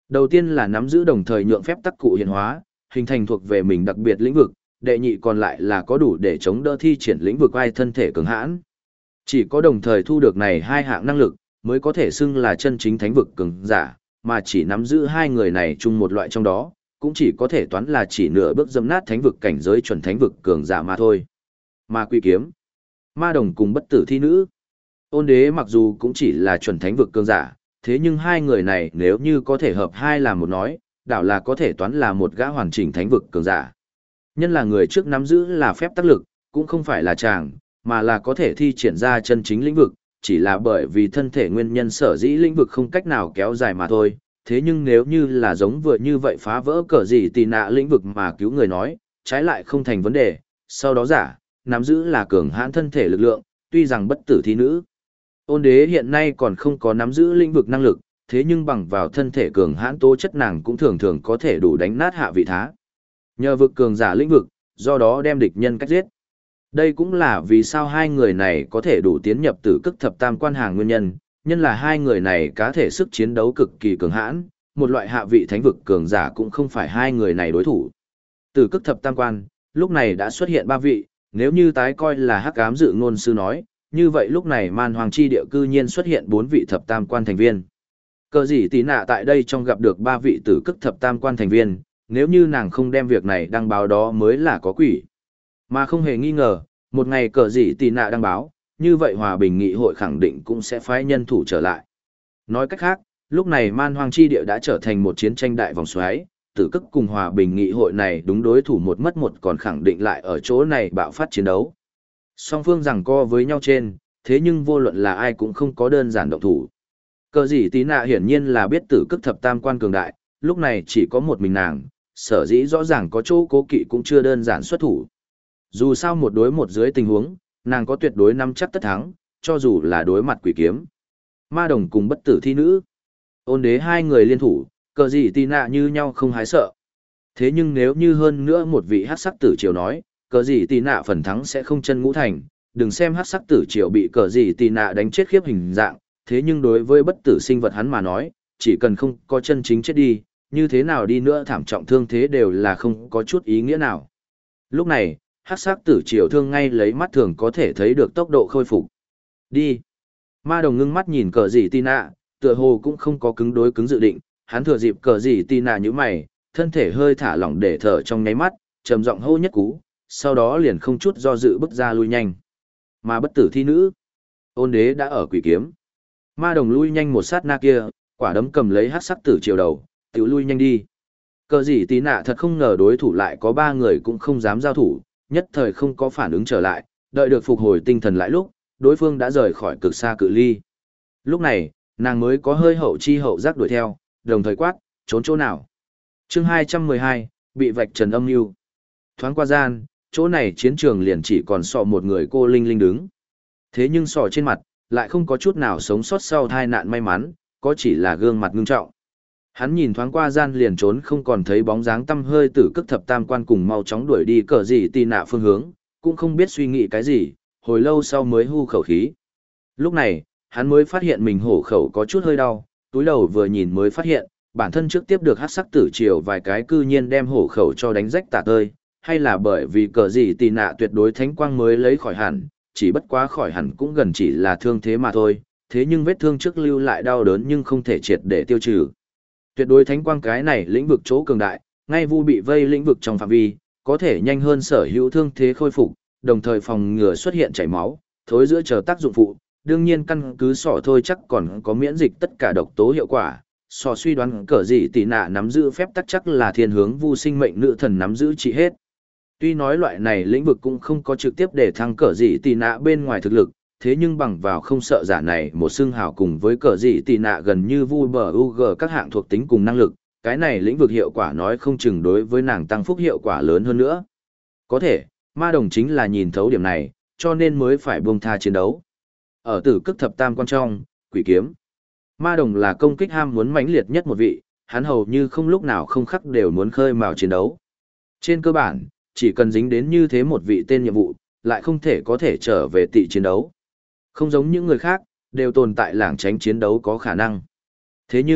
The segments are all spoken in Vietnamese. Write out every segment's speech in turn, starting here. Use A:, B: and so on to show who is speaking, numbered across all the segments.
A: Đầu tiên là nắm giữ đồng thời nhượng phép tắc cụ hiện hóa, hình thành thuộc về mình đặc biệt lĩnh vực, đệ nhị còn lại là có đủ để chống đỡ thi triển lĩnh vực ai thân thể cường hãn. Chỉ có đồng thời thu được này hai hạng năng lực, mới có thể xưng là chân chính thánh vực cường giả, mà chỉ nắm giữ hai người này chung một loại trong đó, cũng chỉ có thể toán là chỉ nửa bước dẫm nát thánh vực cảnh giới chuẩn thánh vực cường giả mà thôi. Ma Quy Kiếm, Ma Đồng cùng Bất Tử Thi Nữ. Ôn Đế mặc dù cũng chỉ là chuẩn thánh vực cường giả, thế nhưng hai người này nếu như có thể hợp hai làm một nói, đảo là có thể toán là một gã hoàn chỉnh thánh vực cường giả. Nhân là người trước nắm giữ là phép tác lực, cũng không phải là chàng, mà là có thể thi triển ra chân chính lĩnh vực, chỉ là bởi vì thân thể nguyên nhân sở dĩ lĩnh vực không cách nào kéo dài mà thôi. Thế nhưng nếu như là giống vừa như vậy phá vỡ cờ gì tì nạ lĩnh vực mà cứu người nói, trái lại không thành vấn đề, sau đó giả, nắm giữ là cường hãn thân thể lực lượng, tuy rằng bất tử thi nữ. Ôn Đế hiện nay còn không có nắm giữ lĩnh vực năng lực, thế nhưng bằng vào thân thể cường hãn tố chất nàng cũng thường thường có thể đủ đánh nát hạ vị thá. Nhờ vực cường giả lĩnh vực, do đó đem địch nhân cách giết. Đây cũng là vì sao hai người này có thể đủ tiến nhập tử cực thập tam quan hàng nguyên nhân, nhân là hai người này cá thể sức chiến đấu cực kỳ cường hãn, một loại hạ vị thánh vực cường giả cũng không phải hai người này đối thủ. Tử cực thập tam quan, lúc này đã xuất hiện ba vị, nếu như tái coi là hắc ám dự ngôn sư nói, như vậy lúc này man hoàng chi địa cư nhiên xuất hiện bốn vị thập tam quan thành viên. Cờ gì tí nạ tại đây trong gặp được ba vị tử cực thập tam quan thành viên, nếu như nàng không đem việc này đăng báo đó mới là có quỷ. Mà không hề nghi ngờ, một ngày cờ gì tí nạ đăng báo, như vậy hòa bình nghị hội khẳng định cũng sẽ phái nhân thủ trở lại. Nói cách khác, lúc này man hoang chi địa đã trở thành một chiến tranh đại vòng xoáy, tử cực cùng hòa bình nghị hội này đúng đối thủ một mất một còn khẳng định lại ở chỗ này bạo phát chiến đấu. Song phương giằng co với nhau trên, thế nhưng vô luận là ai cũng không có đơn giản động thủ. Cờ gì tí nạ hiển nhiên là biết tử cực thập tam quan cường đại, lúc này chỉ có một mình nàng, sở dĩ rõ ràng có chỗ cố kỵ cũng chưa đơn giản xuất thủ. Dù sao một đối một dưới tình huống, nàng có tuyệt đối nắm chắc tất thắng, cho dù là đối mặt quỷ kiếm. Ma Đồng cùng Bất Tử Thi Nữ. Ôn Đế hai người liên thủ, cờ gì tí nạ như nhau không hái sợ. Thế nhưng nếu như hơn nữa một vị hắc sắc tử triều nói, cờ gì tí nạ phần thắng sẽ không chân ngũ thành, đừng xem hắc sắc tử triều bị cờ gì tí nạ đánh chết khiếp hình dạng, thế nhưng đối với bất tử sinh vật hắn mà nói, chỉ cần không có chân chính chết đi, như thế nào đi nữa thảm trọng thương thế đều là không có chút ý nghĩa nào. Lúc này, hắc sắc tử triều thương ngay lấy mắt thường có thể thấy được tốc độ khôi phục. Đi. Ma Đồng ngưng mắt nhìn cờ gì tí nạ, tựa hồ cũng không có cứng đối cứng dự định, hắn thừa dịp cờ gì tí nạ như mày, thân thể hơi thả lỏng để thở trong nháy mắt, trầm giọng hô nhất cú, sau đó liền không chút do dự bước ra lui nhanh. Mà Bất Tử Thi Nữ. Ôn Đế đã ở quỷ kiếm. Ma Đồng lui nhanh một sát na kia, quả đấm cầm lấy hắc sắc tử triều đầu, tiểu lui nhanh đi. Cờ gì tí nạ thật không ngờ đối thủ lại có ba người cũng không dám giao thủ, nhất thời không có phản ứng trở lại, đợi được phục hồi tinh thần lại lúc, đối phương đã rời khỏi cực xa cự ly. Lúc này, nàng mới có hơi hậu chi hậu giác đuổi theo, đồng thời quát, trốn chỗ nào. Chương 212, bị vạch trần âm mưu. Thoáng qua gian, chỗ này chiến trường liền chỉ còn sọ một người cô Linh Linh đứng. Thế nhưng sọ trên mặt, lại không có chút nào sống sót sau tai nạn may mắn, có chỉ là gương mặt ngưng trọng. Hắn nhìn thoáng qua gian liền trốn không còn thấy bóng dáng tăm hơi tử cực thập tam quan cùng mau chóng đuổi đi cờ gì tì nạ phương hướng, cũng không biết suy nghĩ cái gì, hồi lâu sau mới hu khẩu khí. Lúc này, hắn mới phát hiện mình hổ khẩu có chút hơi đau, túi đầu vừa nhìn mới phát hiện, bản thân trước tiếp được hắc sắc tử triều vài cái cư nhiên đem hổ khẩu cho đánh rách tả tơi, hay là bởi vì cờ gì tì nạ tuyệt đối thánh quang mới lấy khỏi hẳn, chỉ bất quá khỏi hẳn cũng gần chỉ là thương thế mà thôi, thế nhưng vết thương trước lưu lại đau đớn nhưng không thể triệt để tiêu trừ. Tuyệt đối thánh quang cái này lĩnh vực chỗ cường đại, ngay vu bị vây lĩnh vực trong phạm vi, có thể nhanh hơn sở hữu thương thế khôi phục, đồng thời phòng ngừa xuất hiện chảy máu, thối giữa chờ tác dụng phụ, đương nhiên căn cứ sọ thôi chắc còn có miễn dịch tất cả độc tố hiệu quả. Sọ suy đoán cờ gì tỷ nạ nắm giữ phép tắc chắc là thiên hướng vu sinh mệnh nữ thần nắm giữ trị hết. Tuy nói loại này lĩnh vực cũng không có trực tiếp để thăng cờ gì tỷ nạ bên ngoài thực lực, thế nhưng bằng vào không sợ giả này một xương hào cùng với cờ gì tỷ nạ gần như vu bờ UG các hạng thuộc tính cùng năng lực, cái này lĩnh vực hiệu quả nói không chừng đối với nàng tăng phúc hiệu quả lớn hơn nữa. Có thể, Ma Đồng chính là nhìn thấu điểm này, cho nên mới phải buông tha chiến đấu. Ở tử cực thập tam quan trong, quỷ kiếm. Ma Đồng là công kích ham muốn mãnh liệt nhất một vị, hắn hầu như không lúc nào không khắc đều muốn khơi mào chiến đấu. Trên cơ bản, chỉ cần dính đến như thế một vị tên nhiệm vụ, lại không thể có thể trở về tị chiến đấu. Không giống những người khác, đều tồn tại lảng tránh chiến đấu có khả năng. Thế nhưng,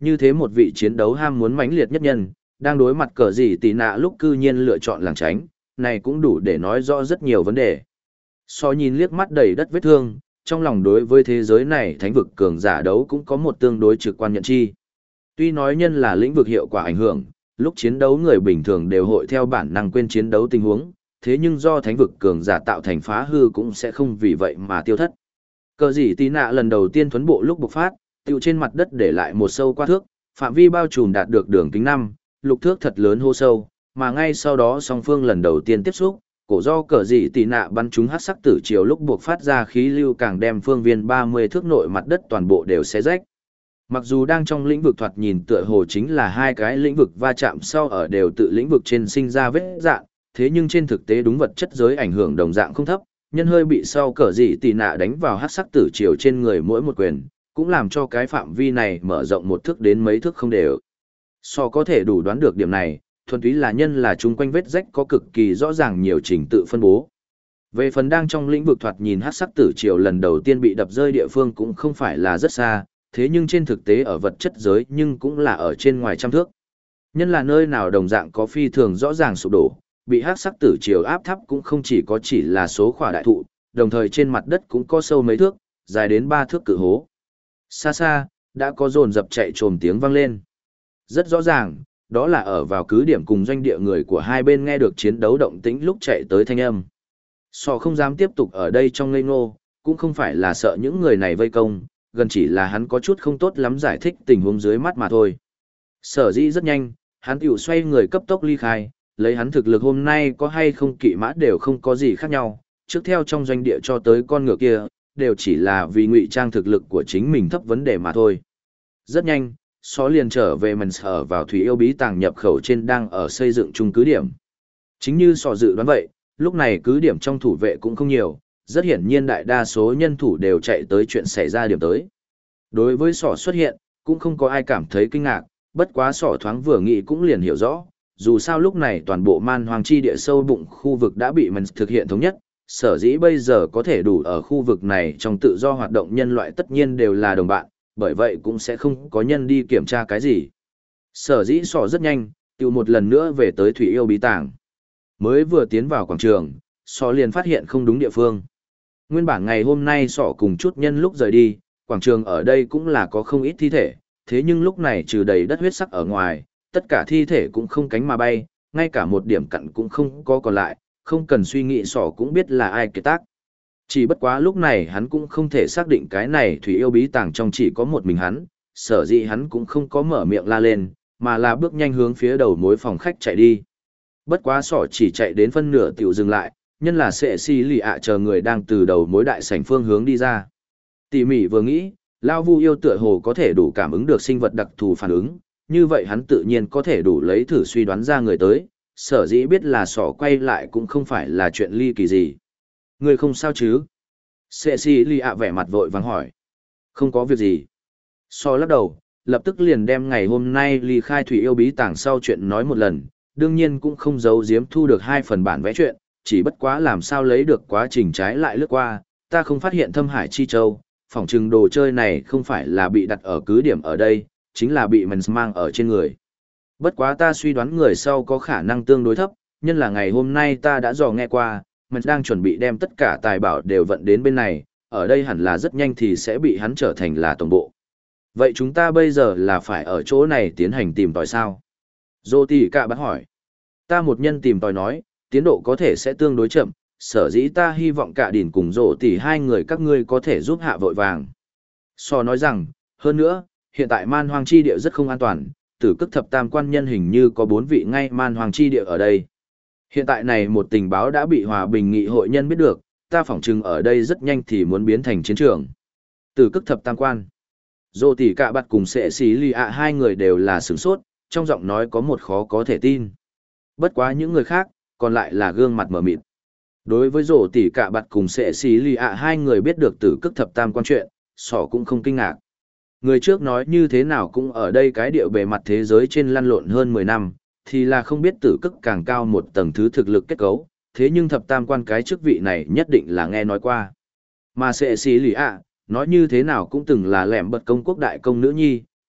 A: như thế một vị chiến đấu ham muốn mãnh liệt nhất nhân, đang đối mặt cờ gì tì nạ lúc cư nhiên lựa chọn lảng tránh, này cũng đủ để nói rõ rất nhiều vấn đề. So nhìn liếc mắt đầy đất vết thương, trong lòng đối với thế giới này thánh vực cường giả đấu cũng có một tương đối trực quan nhận chi. Tuy nói nhân là lĩnh vực hiệu quả ảnh hưởng, lúc chiến đấu người bình thường đều hội theo bản năng quên chiến đấu tình huống, thế nhưng do thánh vực cường giả tạo thành phá hư cũng sẽ không vì vậy mà tiêu thất. Cờ gì tí nạ lần đầu tiên thuấn bộ lúc bộc phát, tiêu trên mặt đất để lại một sâu qua thước, phạm vi bao trùm đạt được đường kính 5, lục thước thật lớn hô sâu, mà ngay sau đó song phương lần đầu tiên tiếp xúc, cổ do cờ dị tì nạ bắn trúng hắc sắc tử chiều lúc buộc phát ra khí lưu càng đem phương viên 30 thước nội mặt đất toàn bộ đều xé rách. Mặc dù đang trong lĩnh vực thoạt nhìn tựa hồ chính là hai cái lĩnh vực va chạm sau ở đều tự lĩnh vực trên sinh ra vết dạn, thế nhưng trên thực tế đúng vật chất giới ảnh hưởng đồng dạng không thấp, nhân hơi bị sau cờ dị tì nạ đánh vào hắc sắc tử chiều trên người mỗi một quyền, cũng làm cho cái phạm vi này mở rộng một thước đến mấy thước không đều. So có thể đủ đoán được điểm này, thuần túy là nhân là chung quanh vết rách có cực kỳ rõ ràng nhiều trình tự phân bố. Về phần đang trong lĩnh vực thoạt nhìn hắc sắc tử triều lần đầu tiên bị đập rơi địa phương cũng không phải là rất xa, thế nhưng trên thực tế ở vật chất giới nhưng cũng là ở trên ngoài trăm thước. Nhân là nơi nào đồng dạng có phi thường rõ ràng sụp đổ, bị hắc sắc tử triều áp thấp cũng không chỉ là số khỏa đại thụ, đồng thời trên mặt đất cũng có sâu mấy thước, dài đến 3 thước cự hố. Xa xa, đã có dồn dập chạy trồm tiếng vang lên. Rất rõ ràng, đó là ở vào cứ điểm cùng doanh địa người của hai bên nghe được chiến đấu động tĩnh lúc chạy tới thanh âm. Sò không dám tiếp tục ở đây trong ngây ngô, cũng không phải là sợ những người này vây công, gần chỉ là hắn có chút không tốt lắm giải thích tình huống dưới mắt mà thôi. Sở dĩ rất nhanh, hắn tiểu xoay người cấp tốc ly khai, lấy hắn thực lực hôm nay có hay không kỵ mã đều không có gì khác nhau, trước theo trong doanh địa cho tới con ngựa kia, đều chỉ là vì ngụy trang thực lực của chính mình thấp vấn đề mà thôi. Rất nhanh, Só liền trở về mình sở vào thủy yêu bí tàng nhập khẩu trên đang ở xây dựng chung cứ điểm. Chính như Sọ dự đoán vậy, lúc này cứ điểm trong thủ vệ cũng không nhiều, rất hiển nhiên đại đa số nhân thủ đều chạy tới chuyện xảy ra điểm tới. Đối với Sọ xuất hiện, cũng không có ai cảm thấy kinh ngạc, bất quá Sọ thoáng vừa nghĩ cũng liền hiểu rõ, dù sao lúc này toàn bộ man hoàng chi địa sâu bụng khu vực đã bị mình thực hiện thống nhất, sở dĩ bây giờ có thể đủ ở khu vực này trong tự do hoạt động nhân loại tất nhiên đều là đồng bạn, bởi vậy cũng sẽ không có nhân đi kiểm tra cái gì. Sở dĩ Sọ rất nhanh, tiêu một lần nữa về tới thủy yêu bí tàng. Mới vừa tiến vào quảng trường, Sọ liền phát hiện không đúng địa phương. Nguyên bản ngày hôm nay Sọ cùng chút nhân lúc rời đi, quảng trường ở đây cũng là có không ít thi thể, thế nhưng lúc này trừ đầy đất huyết sắc ở ngoài, tất cả thi thể cũng không cánh mà bay, ngay cả một điểm cặn cũng không có còn lại, không cần suy nghĩ Sọ cũng biết là ai kế tác. Chỉ bất quá lúc này hắn cũng không thể xác định cái này thủy yêu bí tàng trong chỉ có một mình hắn, sở dĩ hắn cũng không có mở miệng la lên, mà là bước nhanh hướng phía đầu mối phòng khách chạy đi. Bất quá Sọ chỉ chạy đến phân nửa tiểu dừng lại, nhân là sẽ xì lì ạ chờ người đang từ đầu mối đại sảnh phương hướng đi ra. Tỉ mỉ vừa nghĩ, Lao Vu yêu tựa hồ có thể đủ cảm ứng được sinh vật đặc thù phản ứng, như vậy hắn tự nhiên có thể đủ lấy thử suy đoán ra người tới, sở dĩ biết là Sọ quay lại cũng không phải là chuyện ly kỳ gì. Người không sao chứ? Sệ xì lì ạ vẻ mặt vội vàng hỏi. Không có việc gì. Sọ lắc đầu, lập tức liền đem ngày hôm nay ly khai thủy yêu bí tàng sau chuyện nói một lần, đương nhiên cũng không giấu giếm thu được 2 phần bản vẽ chuyện, chỉ bất quá làm sao lấy được quá trình trái lại lướt qua, ta không phát hiện thâm hải chi châu, phỏng chừng đồ chơi này không phải là bị đặt ở cứ điểm ở đây, chính là bị mình mang ở trên người. Bất quá ta suy đoán người sau có khả năng tương đối thấp, nhân là ngày hôm nay ta đã dò nghe qua, mình đang chuẩn bị đem tất cả tài bảo đều vận đến bên này, ở đây hẳn là rất nhanh thì sẽ bị hắn trở thành là tổng bộ. Vậy chúng ta bây giờ là phải ở chỗ này tiến hành tìm tòi sao? Dô tỷ cả bắt hỏi. Ta một nhân tìm tòi nói, tiến độ có thể sẽ tương đối chậm, sở dĩ ta hy vọng cả đỉnh cùng dô tỷ hai người các ngươi có thể giúp hạ vội vàng. So nói rằng, hơn nữa, hiện tại man hoang chi địa rất không an toàn, tử cức thập tam quan nhân hình như có 4 vị ngay man hoang chi địa ở đây. Hiện tại này một tình báo đã bị hòa bình nghị hội nhân biết được, ta phỏng chừng ở đây rất nhanh thì muốn biến thành chiến trường. Tử cức thập tam quan. Dô tỷ cả bạt cùng sệ xí lì ạ hai người đều là sửng sốt, trong giọng nói có một khó có thể tin. Bất quá những người khác, còn lại là gương mặt mở mịt. Đối với dô tỷ cả bạt cùng sệ xí lì ạ hai người biết được tử cức thập tam quan chuyện, Sọ cũng không kinh ngạc. Người trước nói như thế nào cũng ở đây cái địa bề mặt thế giới trên lăn lộn hơn 10 năm, thì là không biết tử cức càng cao một tầng thứ thực lực kết cấu, thế nhưng thập tam quan cái chức vị này nhất định là nghe nói qua. Mà sệ xí lì ạ, nói như thế nào cũng từng là lẻm bật công quốc đại công nữ nhi,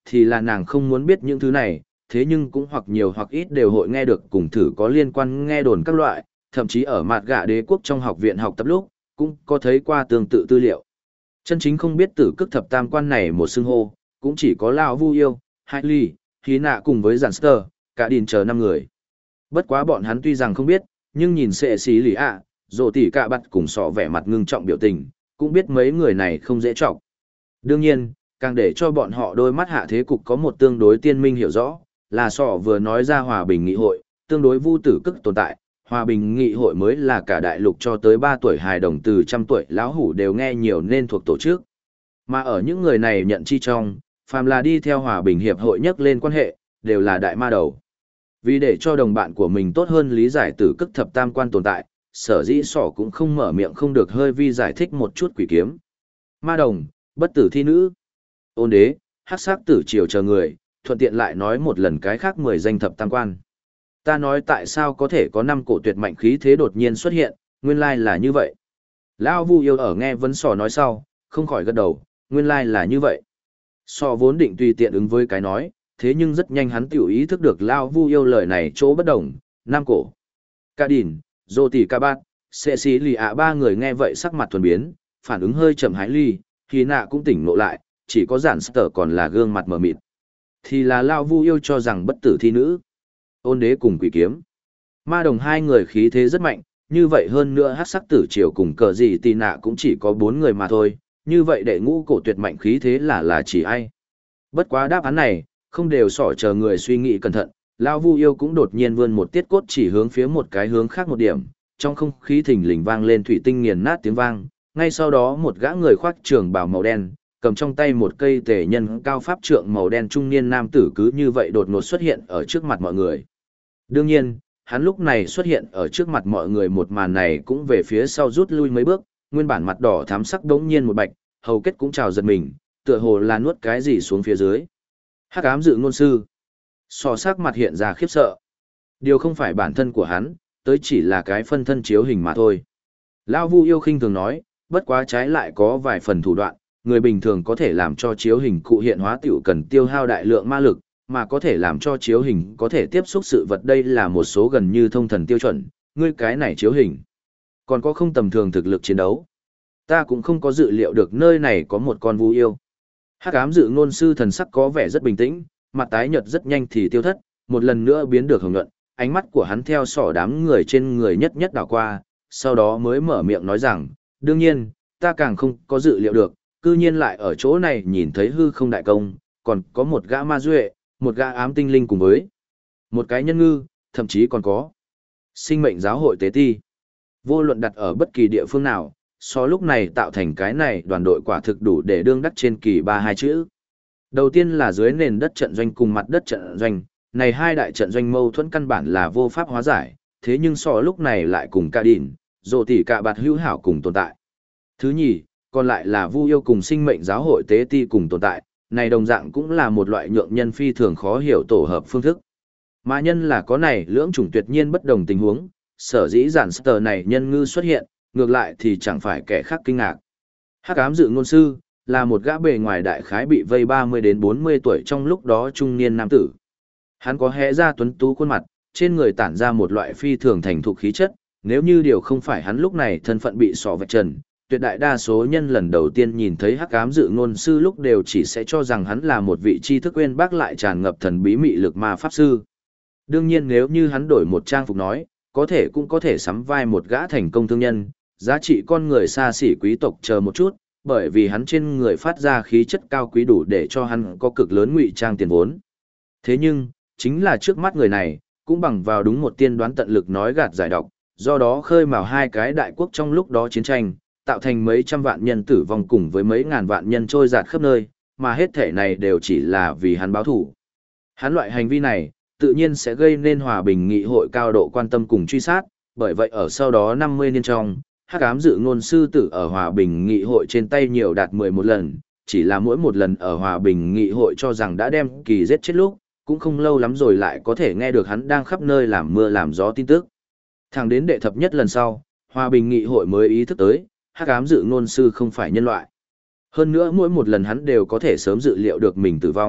A: thì là nàng không muốn biết những thứ này, thế nhưng cũng hoặc nhiều hoặc ít đều hội nghe được cùng thử có liên quan nghe đồn các loại, thậm chí ở mặt gạ đế quốc trong học viện học tập lúc, cũng có thấy qua tương tự tư liệu. Chân chính không biết tử cức thập tam quan này một xưng hô, cũng chỉ có Lão Vu Yêu, Hai Ly, Khí Nạ cùng với Giản Stơ, cả đìn chờ 5 người. Bất quá bọn hắn tuy rằng không biết, nhưng nhìn sệ xí lì ạ, rồ tỉ cả bặt cùng sọ vẻ mặt ngưng trọng biểu tình, cũng biết mấy người này không dễ trọng. Đương nhiên, càng để cho bọn họ đôi mắt hạ thế cục có một tương đối tiên minh hiểu rõ, là sọ vừa nói ra hòa bình nghị hội, tương đối vu tử cức tồn tại, hòa bình nghị hội mới là cả đại lục cho tới 3 tuổi hài đồng từ trăm tuổi lão hủ đều nghe nhiều nên thuộc tổ chức. Mà ở những người này nhận chi trong, phàm là đi theo hòa bình hiệp hội nhắc lên quan hệ, đều là đại ma đầu. Vì để cho đồng bạn của mình tốt hơn lý giải tử cức thập tam quan tồn tại, sở dĩ sỏ cũng không mở miệng không được hơi vi giải thích một chút quỷ kiếm. Ma đồng, bất tử thi nữ, ôn đế, hắc sắc tử triều chờ người, thuận tiện lại nói một lần cái khác 10 danh thập tam quan. Ta nói tại sao có thể có 5 cổ tuyệt mạnh khí thế đột nhiên xuất hiện, nguyên lai là như vậy. Lão Vu Yêu ở nghe vấn sò nói sau, không khỏi gật đầu, nguyên lai là như vậy. Sò vốn định tùy tiện ứng với cái nói, thế nhưng rất nhanh hắn tiểu ý thức được Lão Vu Yêu lời này chỗ bất đồng, 5 cổ. Cả đỉn, Dô Tỷ Ca Bát, Sệ Xí Lì ạ 3 người nghe vậy sắc mặt thuần biến, phản ứng hơi chậm hái ly, Khi Nạ cũng tỉnh ngộ lại, chỉ có Giản Sở còn là gương mặt mờ mịt. Thì là Lão Vu Yêu cho rằng bất tử thi nữ. Ôn đế cùng quỷ kiếm. Ma đồng 2 người khí thế rất mạnh, như vậy hơn nữa hắc sắc tử triều cùng cờ gì tì nạ cũng chỉ có 4 người mà thôi, như vậy đệ ngũ cổ tuyệt mạnh khí thế là chỉ ai. Bất quá đáp án này, không đều sỏ chờ người suy nghĩ cẩn thận, Lão Vu Yêu cũng đột nhiên vươn một tiết cốt chỉ hướng phía một cái hướng khác một điểm, trong không khí thình lình vang lên thủy tinh nghiền nát tiếng vang, ngay sau đó một gã người khoác trường bào màu đen, cầm trong tay một cây tể nhân cao pháp trượng màu đen trung niên nam tử cứ như vậy đột ngột xuất hiện ở trước mặt mọi người. Đương nhiên, hắn lúc này xuất hiện ở trước mặt mọi người một màn này cũng về phía sau rút lui mấy bước, nguyên bản mặt đỏ thắm sắc đống nhiên một bạch, hầu kết cũng trào giật mình, tựa hồ là nuốt cái gì xuống phía dưới. Hắc ám dự ngôn sư. So sắc mặt hiện ra khiếp sợ. Điều không phải bản thân của hắn, tới chỉ là cái phân thân chiếu hình mà thôi. Lão Vu Yêu khinh thường nói, bất quá trái lại có vài phần thủ đoạn, người bình thường có thể làm cho chiếu hình cụ hiện hóa tiểu cần tiêu hao đại lượng ma lực, mà có thể làm cho chiếu hình có thể tiếp xúc sự vật đây là một số gần như thông thần tiêu chuẩn, ngươi cái này chiếu hình. Còn có không tầm thường thực lực chiến đấu. Ta cũng không có dự liệu được nơi này có một con Vu Yêu. Hắc ám dự ngôn sư thần sắc có vẻ rất bình tĩnh, mặt tái nhợt rất nhanh thì tiêu thất, một lần nữa biến được hồng nhuận, ánh mắt của hắn theo sỏ đám người trên người nhất nhất đảo qua, sau đó mới mở miệng nói rằng, đương nhiên, ta càng không có dự liệu được, cư nhiên lại ở chỗ này nhìn thấy hư không đại công, còn có một gã ma duệ, một gã ám tinh linh cùng với một cái nhân ngư, thậm chí còn có sinh mệnh giáo hội tế ti. Vô luận đặt ở bất kỳ địa phương nào, so lúc này tạo thành cái này đoàn đội quả thực đủ để đương đắc trên kỳ 32 chữ. Đầu tiên là dưới nền đất trận doanh cùng mặt đất trận doanh, này hai đại trận doanh mâu thuẫn căn bản là vô pháp hóa giải, thế nhưng so lúc này lại cùng ca đỉn, rồ tỉ cả bạt hữu hảo cùng tồn tại. Thứ nhì, còn lại là Vu Yêu cùng sinh mệnh giáo hội tế ti cùng tồn tại, này đồng dạng cũng là một loại nhượng nhân phi thường khó hiểu tổ hợp phương thức. Mà nhân là có này lưỡng chủng tuyệt nhiên bất đồng tình huống, sở dĩ giản sờ này nhân ngư xuất hiện, ngược lại thì chẳng phải kẻ khác kinh ngạc. Hắc ám dự ngôn sư, là một gã bề ngoài đại khái bị vây 30 đến 40 tuổi trong lúc đó trung niên nam tử. Hắn có hé ra tuấn tú khuôn mặt, trên người tản ra một loại phi thường thành thục khí chất, nếu như điều không phải hắn lúc này thân phận bị sọ vạch trần, tuyệt đại đa số nhân lần đầu tiên nhìn thấy hắc ám dự ngôn sư lúc đều chỉ sẽ cho rằng hắn là một vị tri thức uyên bác lại tràn ngập thần bí mị lực ma pháp sư. Đương nhiên nếu như hắn đổi một trang phục nói, có thể cũng có thể sắm vai một gã thành công thương nhân, giá trị con người xa xỉ quý tộc chờ một chút, bởi vì hắn trên người phát ra khí chất cao quý đủ để cho hắn có cực lớn ngụy trang tiền vốn. Thế nhưng, chính là trước mắt người này, cũng bằng vào đúng một tiên đoán tận lực nói gạt giải độc, do đó khơi mào hai cái đại quốc trong lúc đó chiến tranh, tạo thành mấy trăm vạn nhân tử vong cùng với mấy ngàn vạn nhân trôi giạt khắp nơi, mà hết thể này đều chỉ là vì hắn báo thủ. Hắn loại hành vi này, tự nhiên sẽ gây nên hòa bình nghị hội cao độ quan tâm cùng truy sát, bởi vậy ở sau đó 50 niên trong, hắc ám dự ngôn sư tử ở hòa bình nghị hội trên tay nhiều đạt 11 lần, chỉ là mỗi một lần ở hòa bình nghị hội cho rằng đã đem kỳ giết chết lúc, cũng không lâu lắm rồi lại có thể nghe được hắn đang khắp nơi làm mưa làm gió tin tức. Thẳng đến đệ thập nhất lần sau, hòa bình nghị hội mới ý thức tới, hắc ám dự ngôn sư không phải nhân loại. Hơn nữa mỗi một lần hắn đều có thể sớm dự liệu được mình tử vong,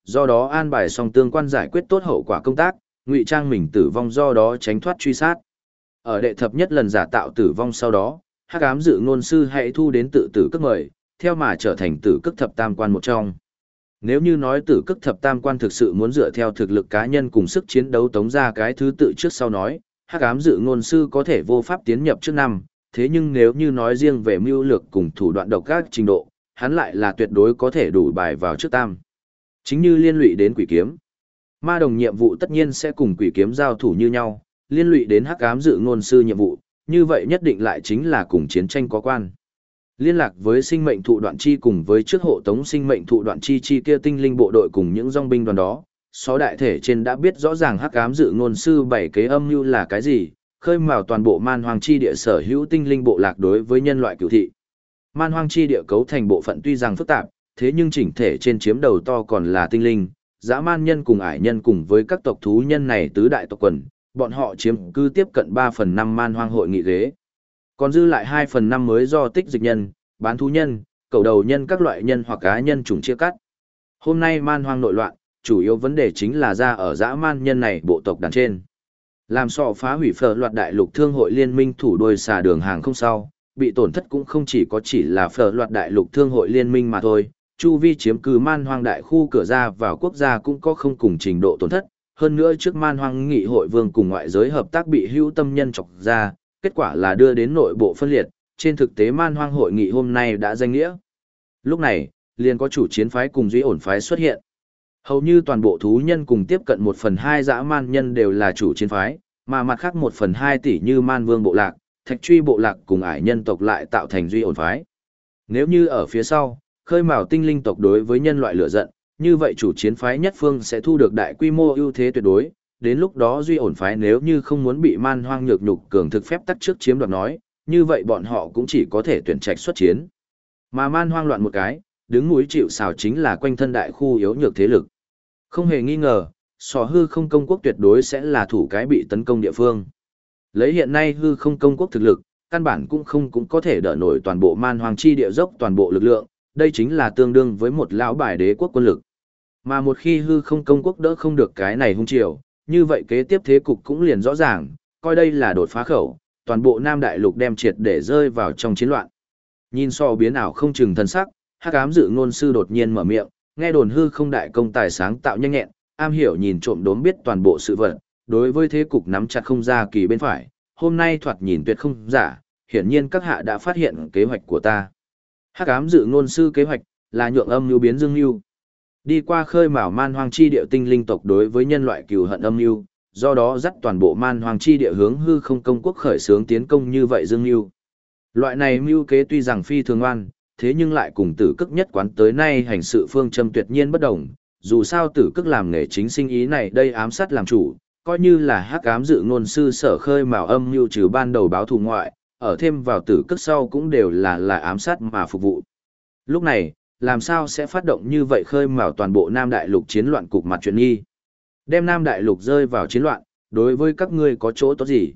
A: do đó an bài xong tương quan giải quyết tốt hậu quả công tác, ngụy trang mình tử vong do đó tránh thoát truy sát. Ở đệ thập nhất lần giả tạo tử vong sau đó, Hắc Ám Dự Ngôn Sư hãy thu đến tự tử cước mời, theo mà trở thành tử cước thập tam quan một trong. Nếu như nói tử cước thập tam quan thực sự muốn dựa theo thực lực cá nhân cùng sức chiến đấu tống ra cái thứ tự trước sau nói, Hắc Ám Dự Ngôn Sư có thể vô pháp tiến nhập trước năm, thế nhưng nếu như nói riêng về mưu lược cùng thủ đoạn độc ác trình độ, hắn lại là tuyệt đối có thể đủ bài vào trước tam. Chính như liên lụy đến quỷ kiếm. Ma đồng nhiệm vụ tất nhiên sẽ cùng quỷ kiếm giao thủ như nhau, liên lụy đến Hắc Ám Dự Ngôn Sư nhiệm vụ, như vậy nhất định lại chính là cùng chiến tranh có quan. Liên lạc với sinh mệnh thụ đoạn chi cùng với trước hộ tống sinh mệnh thụ đoạn chi kia tinh linh bộ đội cùng những dòng binh đoàn đó, xó đại thể trên đã biết rõ ràng Hắc Ám Dự Ngôn Sư bảy kế âm mưu là cái gì, khơi mào toàn bộ man hoang chi địa sở hữu tinh linh bộ lạc đối với nhân loại cửu thị. Man hoang chi địa cấu thành bộ phận tuy rằng phức tạp, thế nhưng chỉnh thể trên chiếm đầu to còn là tinh linh, dã man nhân cùng ải nhân cùng với các tộc thú nhân này tứ đại tộc quần, bọn họ chiếm cứ tiếp cận 3/5 man hoang hội nghị ghế. Còn dư lại 2/5 mới do tích dịch nhân, bán thú nhân, cầu đầu nhân các loại nhân hoặc cá nhân chủng chia cắt. Hôm nay man hoang nội loạn, chủ yếu vấn đề chính là ra ở dã man nhân này bộ tộc đàn trên. Làm sọ phá hủy phở loạt đại lục thương hội liên minh thủ đuôi xà đường hàng không sau, bị tổn thất cũng không chỉ là phở loạt đại lục thương hội liên minh mà thôi, chu vi chiếm cứ man hoang đại khu cửa ra vào quốc gia cũng có không cùng trình độ tổn thất. Hơn nữa trước man hoang nghị hội vương cùng ngoại giới hợp tác bị hữu tâm nhân chọc ra, kết quả là đưa đến nội bộ phân liệt, trên thực tế man hoang hội nghị hôm nay đã danh nghĩa. Lúc này, liền có chủ chiến phái cùng duy ổn phái xuất hiện. Hầu như toàn bộ thú nhân cùng tiếp cận 1/2 dã man nhân đều là chủ chiến phái, mà mặt khác 1/2 tỷ như man vương bộ lạc, thạch truy bộ lạc cùng ải nhân tộc lại tạo thành duy ổn phái. Nếu như ở phía sau, khơi mào tinh linh tộc đối với nhân loại lửa giận, như vậy chủ chiến phái nhất phương sẽ thu được đại quy mô ưu thế tuyệt đối, đến lúc đó duy ổn phái nếu như không muốn bị man hoang nhược nhục cường thực phép tắc trước chiếm đoạt nói, như vậy bọn họ cũng chỉ có thể tuyển trạch xuất chiến. Mà man hoang loạn một cái, đứng núi chịu sào chính là quanh thân đại khu yếu nhược thế lực. Không hề nghi ngờ, sò hư không công quốc tuyệt đối sẽ là thủ cái bị tấn công địa phương. Lấy hiện nay hư không công quốc thực lực, căn bản cũng có thể đỡ nổi toàn bộ man hoang chi địa dốc toàn bộ lực lượng, đây chính là tương đương với một lão bài đế quốc quân lực. Mà một khi hư không công quốc đỡ không được cái này hung triều, như vậy kế tiếp thế cục cũng liền rõ ràng, coi đây là đột phá khẩu, toàn bộ Nam Đại Lục đem triệt để rơi vào trong chiến loạn. Nhìn so biến ảo không chừng thân sắc, Hắc Ám Dự Ngôn Sư đột nhiên mở miệng, nghe đồn hư không đại công tài sáng tạo nhanh nhẹn, am hiểu nhìn trộm đốm biết toàn bộ sự vật, đối với thế cục nắm chặt không ra kỳ bên phải, hôm nay thoạt nhìn tuyệt không giả, hiển nhiên các hạ đã phát hiện kế hoạch của ta. Hắc Ám Dự Ngôn Sư kế hoạch là nhượng âm mưu biến dương mưu. Đi qua khơi mào man hoang chi địa tinh linh tộc đối với nhân loại cừu hận âm mưu, do đó dắt toàn bộ man hoang chi địa hướng hư không công quốc khởi xướng tiến công như vậy dương mưu. Loại này mưu kế tuy rằng phi thường oan, thế nhưng lại cùng Tử Cức nhất quán tới nay hành sự phương châm tuyệt nhiên bất đồng, dù sao Tử Cức làm nghề chính sinh ý này đây ám sát làm chủ, coi như là Hắc Ám Dự Ngôn Sư sở khơi mào âm mưu trừ ban đầu báo thù ngoại, ở thêm vào Tử Cức sau cũng đều là ám sát mà phục vụ. Lúc này, làm sao sẽ phát động như vậy khơi mào toàn bộ Nam Đại Lục chiến loạn cục mặt chuyện nghi? Đem Nam Đại Lục rơi vào chiến loạn, đối với các ngươi có chỗ tốt gì?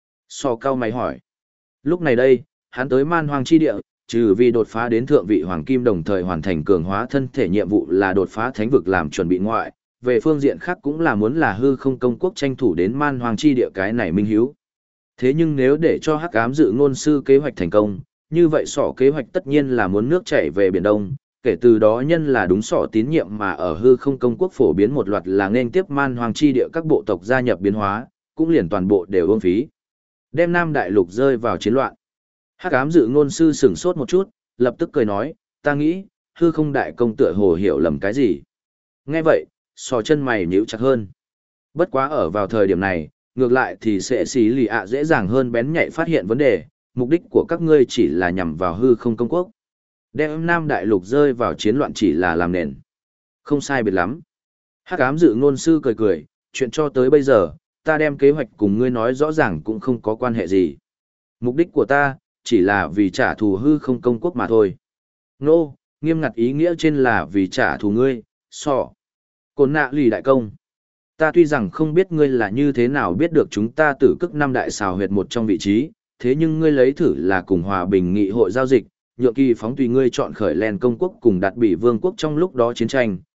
A: So cao mày hỏi. Lúc này đây, hắn tới man hoang chi địa, trừ vì đột phá đến thượng vị hoàng kim đồng thời hoàn thành cường hóa thân thể nhiệm vụ là đột phá thánh vực làm chuẩn bị ngoại, về phương diện khác cũng là muốn là hư không công quốc tranh thủ đến man hoang chi địa cái này minh hiếu. Thế nhưng nếu để cho Hắc Ám Dự Ngôn Sư kế hoạch thành công, như vậy sỏ kế hoạch tất nhiên là muốn nước chảy về Biển Đông, kể từ đó nhân là đúng sỏ tín nhiệm mà ở hư không công quốc phổ biến một loạt là nên tiếp man hoang chi địa các bộ tộc gia nhập biến hóa, cũng liền toàn bộ đều ương phí. Đem Nam Đại Lục rơi vào chiến loạn. Hắc Ám Dự Ngôn Sư sửng sốt một chút, lập tức cười nói, ta nghĩ, hư không đại công tựa hồ hiểu lầm cái gì. Nghe vậy, sò chân mày nhíu chặt hơn. Bất quá ở vào thời điểm này, ngược lại thì sẽ xí lì ạ dễ dàng hơn bén nhạy phát hiện vấn đề, mục đích của các ngươi chỉ là nhằm vào hư không công quốc. Đem Nam Đại Lục rơi vào chiến loạn chỉ là làm nền. Không sai biệt lắm. Hắc Ám Dự Ngôn Sư cười cười, chuyện cho tới bây giờ, ta đem kế hoạch cùng ngươi nói rõ ràng cũng không có quan hệ gì. Mục đích của ta, chỉ là vì trả thù hư không công quốc mà thôi. Nô, nghiêm ngặt ý nghĩa trên là vì trả thù ngươi, sọ. Côn nạ lì đại công. Ta tuy rằng không biết ngươi là như thế nào biết được chúng ta Tử Cức năm đại xào huyệt một trong vị trí, thế nhưng ngươi lấy thử là cùng hòa bình nghị hội giao dịch, nhượng kỳ phóng tùy ngươi chọn khởi len công quốc cùng đặt bị vương quốc trong lúc đó chiến tranh,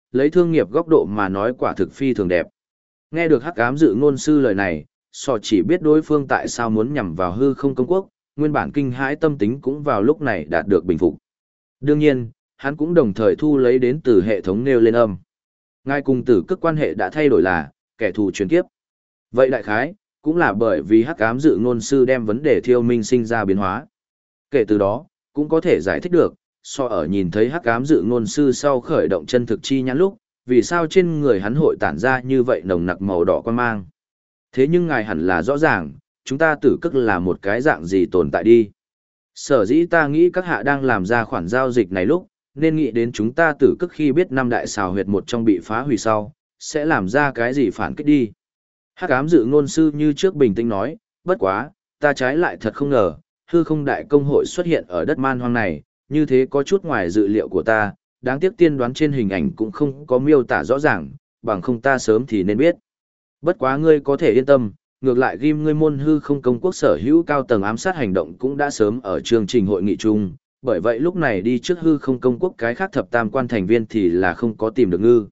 A: lấy thương nghiệp góc độ mà nói quả thực phi thường đẹp. Nghe được hắc ám dự ngôn sư lời này, sọ chỉ biết đối phương tại sao muốn nhằm vào hư không công quốc, nguyên bản kinh hãi tâm tính cũng vào lúc này đạt được bình phục. Đương nhiên, hắn cũng đồng thời thu lấy đến từ hệ thống nêu lên âm. Ngài cùng tử cước quan hệ đã thay đổi là kẻ thù truyền kiếp. Vậy đại khái, cũng là bởi vì hắc ám dự ngôn sư đem vấn đề thiêu minh sinh ra biến hóa. Kể từ đó, cũng có thể giải thích được, ở nhìn thấy hắc ám dự ngôn sư sau khởi động chân thực chi nhãn lúc, vì sao trên người hắn hội tản ra như vậy nồng nặc màu đỏ quan mang. Thế nhưng ngài hẳn là rõ ràng, chúng ta tử cước là một cái dạng gì tồn tại đi. Sở dĩ ta nghĩ các hạ đang làm ra khoản giao dịch này lúc, nên nghĩ đến chúng ta tử cước khi biết năm đại xào huyệt một trong bị phá hủy sau, sẽ làm ra cái gì phản kích đi. Hắc ám dự ngôn sư như trước bình tĩnh nói, bất quá, ta trái lại thật không ngờ, hư không đại công hội xuất hiện ở đất man hoang này, như thế có chút ngoài dự liệu của ta, đáng tiếc tiên đoán trên hình ảnh cũng không có miêu tả rõ ràng, bằng không ta sớm thì nên biết. Bất quá ngươi có thể yên tâm, ngược lại ghim ngươi môn hư không công quốc sở hữu cao tầng ám sát hành động cũng đã sớm ở chương trình hội nghị chung, bởi vậy lúc này đi trước hư không công quốc cái khác thập tam quan thành viên thì là không có tìm được ngư.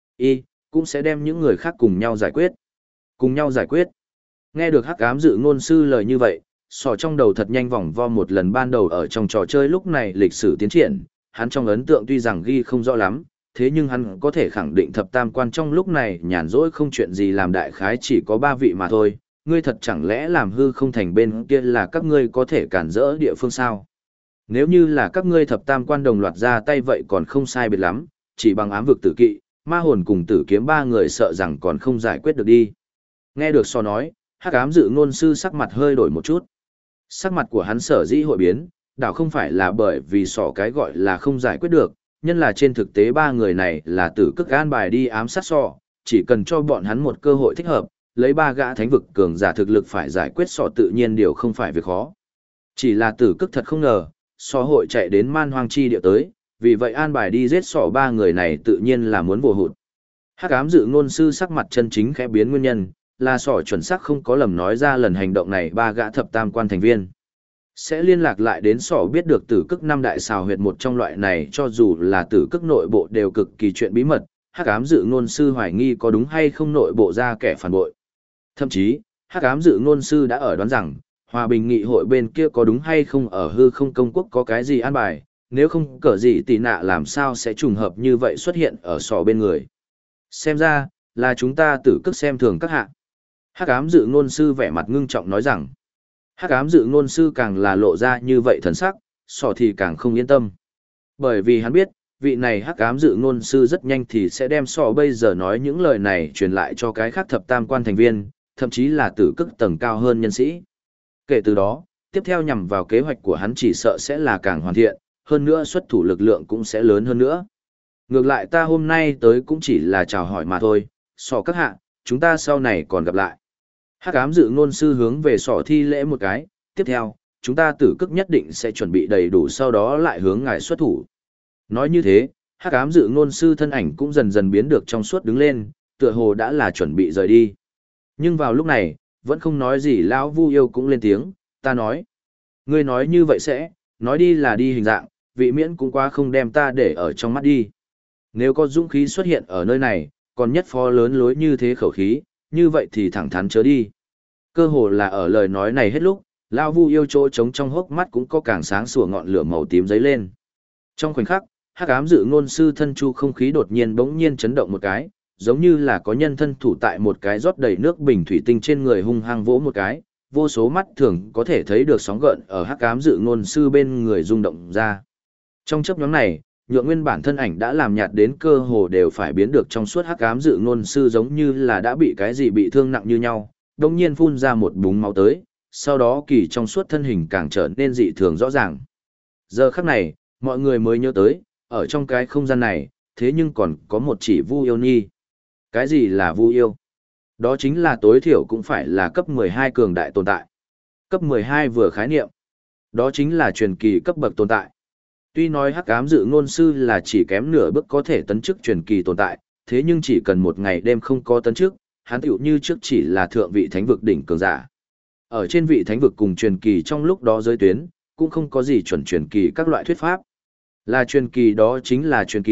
A: Cũng sẽ đem những người khác cùng nhau giải quyết. Cùng nhau giải quyết. Nghe được hắc ám dự ngôn sư lời như vậy, sọ trong đầu thật nhanh vòng vo một lần ban đầu ở trong trò chơi lúc này lịch sử tiến triển, hắn trong ấn tượng tuy rằng ghi không rõ lắm, thế nhưng hắn có thể khẳng định thập tam quan trong lúc này nhàn rỗi không chuyện gì làm đại khái chỉ có 3 vị mà thôi, ngươi thật chẳng lẽ làm hư không thành bên kia là các ngươi có thể cản rỡ địa phương sao? Nếu như là các ngươi thập tam quan đồng loạt ra tay vậy còn không sai biệt lắm, chỉ bằng ám vực tử kỵ, ma hồn cùng tử kiếm 3 người sợ rằng còn không giải quyết được đi. Nghe được so nói, hắc ám dự ngôn sư sắc mặt hơi đổi một chút. Sắc mặt của hắn sở dĩ hội biến, đảo không phải là bởi vì sỏ cái gọi là không giải quyết được, nhân là trên thực tế 3 người này là tử cước an bài đi ám sát sọ, chỉ cần cho bọn hắn một cơ hội thích hợp, lấy 3 gã thánh vực cường giả thực lực phải giải quyết sọ tự nhiên điều không phải việc khó. Chỉ là tử cước thật không ngờ, sọ hội chạy đến man hoang chi địa tới, vì vậy an bài đi giết sọ 3 người này tự nhiên là muốn vồ hụt. Hắc ám dự ngôn sư sắc mặt chân chính khẽ biến nguyên nhân, là sỏ chuẩn xác không có lầm nói ra lần hành động này 3 gã thập tam quan thành viên. Sẽ liên lạc lại đến sỏ biết được tử cức 5 đại xào huyệt một trong loại này cho dù là tử cức nội bộ đều cực kỳ chuyện bí mật, hắc ám dự ngôn sư hoài nghi có đúng hay không nội bộ ra kẻ phản bội. Thậm chí, hắc ám dự ngôn sư đã ở đoán rằng, hòa bình nghị hội bên kia có đúng hay không ở hư không công quốc có cái gì an bài, nếu không cỡ gì tỉ nạ làm sao sẽ trùng hợp như vậy xuất hiện ở sỏ bên người. Xem ra, là chúng ta tử cức xem thường các hạ. Hắc ám dự ngôn sư vẻ mặt ngưng trọng nói rằng, hắc ám dự ngôn sư càng là lộ ra như vậy thần sắc, sỏ thì càng không yên tâm. Bởi vì hắn biết, vị này hắc ám dự ngôn sư rất nhanh thì sẽ đem sỏ bây giờ nói những lời này truyền lại cho cái khác thập tam quan thành viên, thậm chí là tử cức tầng cao hơn nhân sĩ. Kể từ đó, tiếp theo nhằm vào kế hoạch của hắn chỉ sợ sẽ là càng hoàn thiện, hơn nữa xuất thủ lực lượng cũng sẽ lớn hơn nữa. Ngược lại ta hôm nay tới cũng chỉ là chào hỏi mà thôi, sỏ các hạ, chúng ta sau này còn gặp lại. Hắc ám dự ngôn sư hướng về sỏ thi lễ một cái, tiếp theo, chúng ta tử cức nhất định sẽ chuẩn bị đầy đủ sau đó lại hướng ngài xuất thủ. Nói như thế, hắc ám dự ngôn sư thân ảnh cũng dần dần biến được trong suốt đứng lên, tựa hồ đã là chuẩn bị rời đi. Nhưng vào lúc này, vẫn không nói gì lão Vu Yêu cũng lên tiếng, ta nói. Ngươi nói như vậy sẽ, nói đi là đi hình dạng, vị miễn cũng quá không đem ta để ở trong mắt đi. Nếu có dũng khí xuất hiện ở nơi này, còn nhất phó lớn lối như thế khẩu khí, như vậy thì thẳng thắn chớ đi. Cơ hồ là ở lời nói này hết lúc, lão Vu Yêu chỗ trống trong hốc mắt cũng có càng sáng sủa ngọn lửa màu tím dấy lên. Trong khoảnh khắc, hắc ám dự ngôn sư thân chu không khí đột nhiên bỗng nhiên chấn động một cái, giống như là có nhân thân thủ tại một cái rót đầy nước bình thủy tinh trên người hung hăng vỗ một cái, vô số mắt thường có thể thấy được sóng gợn ở hắc ám dự ngôn sư bên người rung động ra. Trong chớp nhoáng này, nhượng nguyên bản thân ảnh đã làm nhạt đến cơ hồ đều phải biến được trong suốt hắc ám dự ngôn sư giống như là đã bị cái gì bị thương nặng như nhau, đồng nhiên phun ra một búng máu tới, sau đó kỳ trong suốt thân hình càng trở nên dị thường rõ ràng. Giờ khắc này, mọi người mới nhớ tới, ở trong cái không gian này, thế nhưng còn có một chỉ Vu Yêu Nhi. Cái gì là Vu Yêu? Đó chính là tối thiểu cũng phải là cấp 12 cường đại tồn tại. Cấp 12 vừa khái niệm. Đó chính là truyền kỳ cấp bậc tồn tại. Tuy nói hắc ám dự ngôn sư là chỉ kém nửa bước có thể tấn chức truyền kỳ tồn tại, thế nhưng chỉ cần một ngày đêm không có tấn chức, hắn tựu như trước chỉ là thượng vị thánh vực đỉnh cường giả. Ở trên vị thánh vực cùng truyền kỳ trong lúc đó giới tuyến, cũng không có gì chuẩn truyền kỳ các loại thuyết pháp. Là truyền kỳ đó chính là truyền kỳ,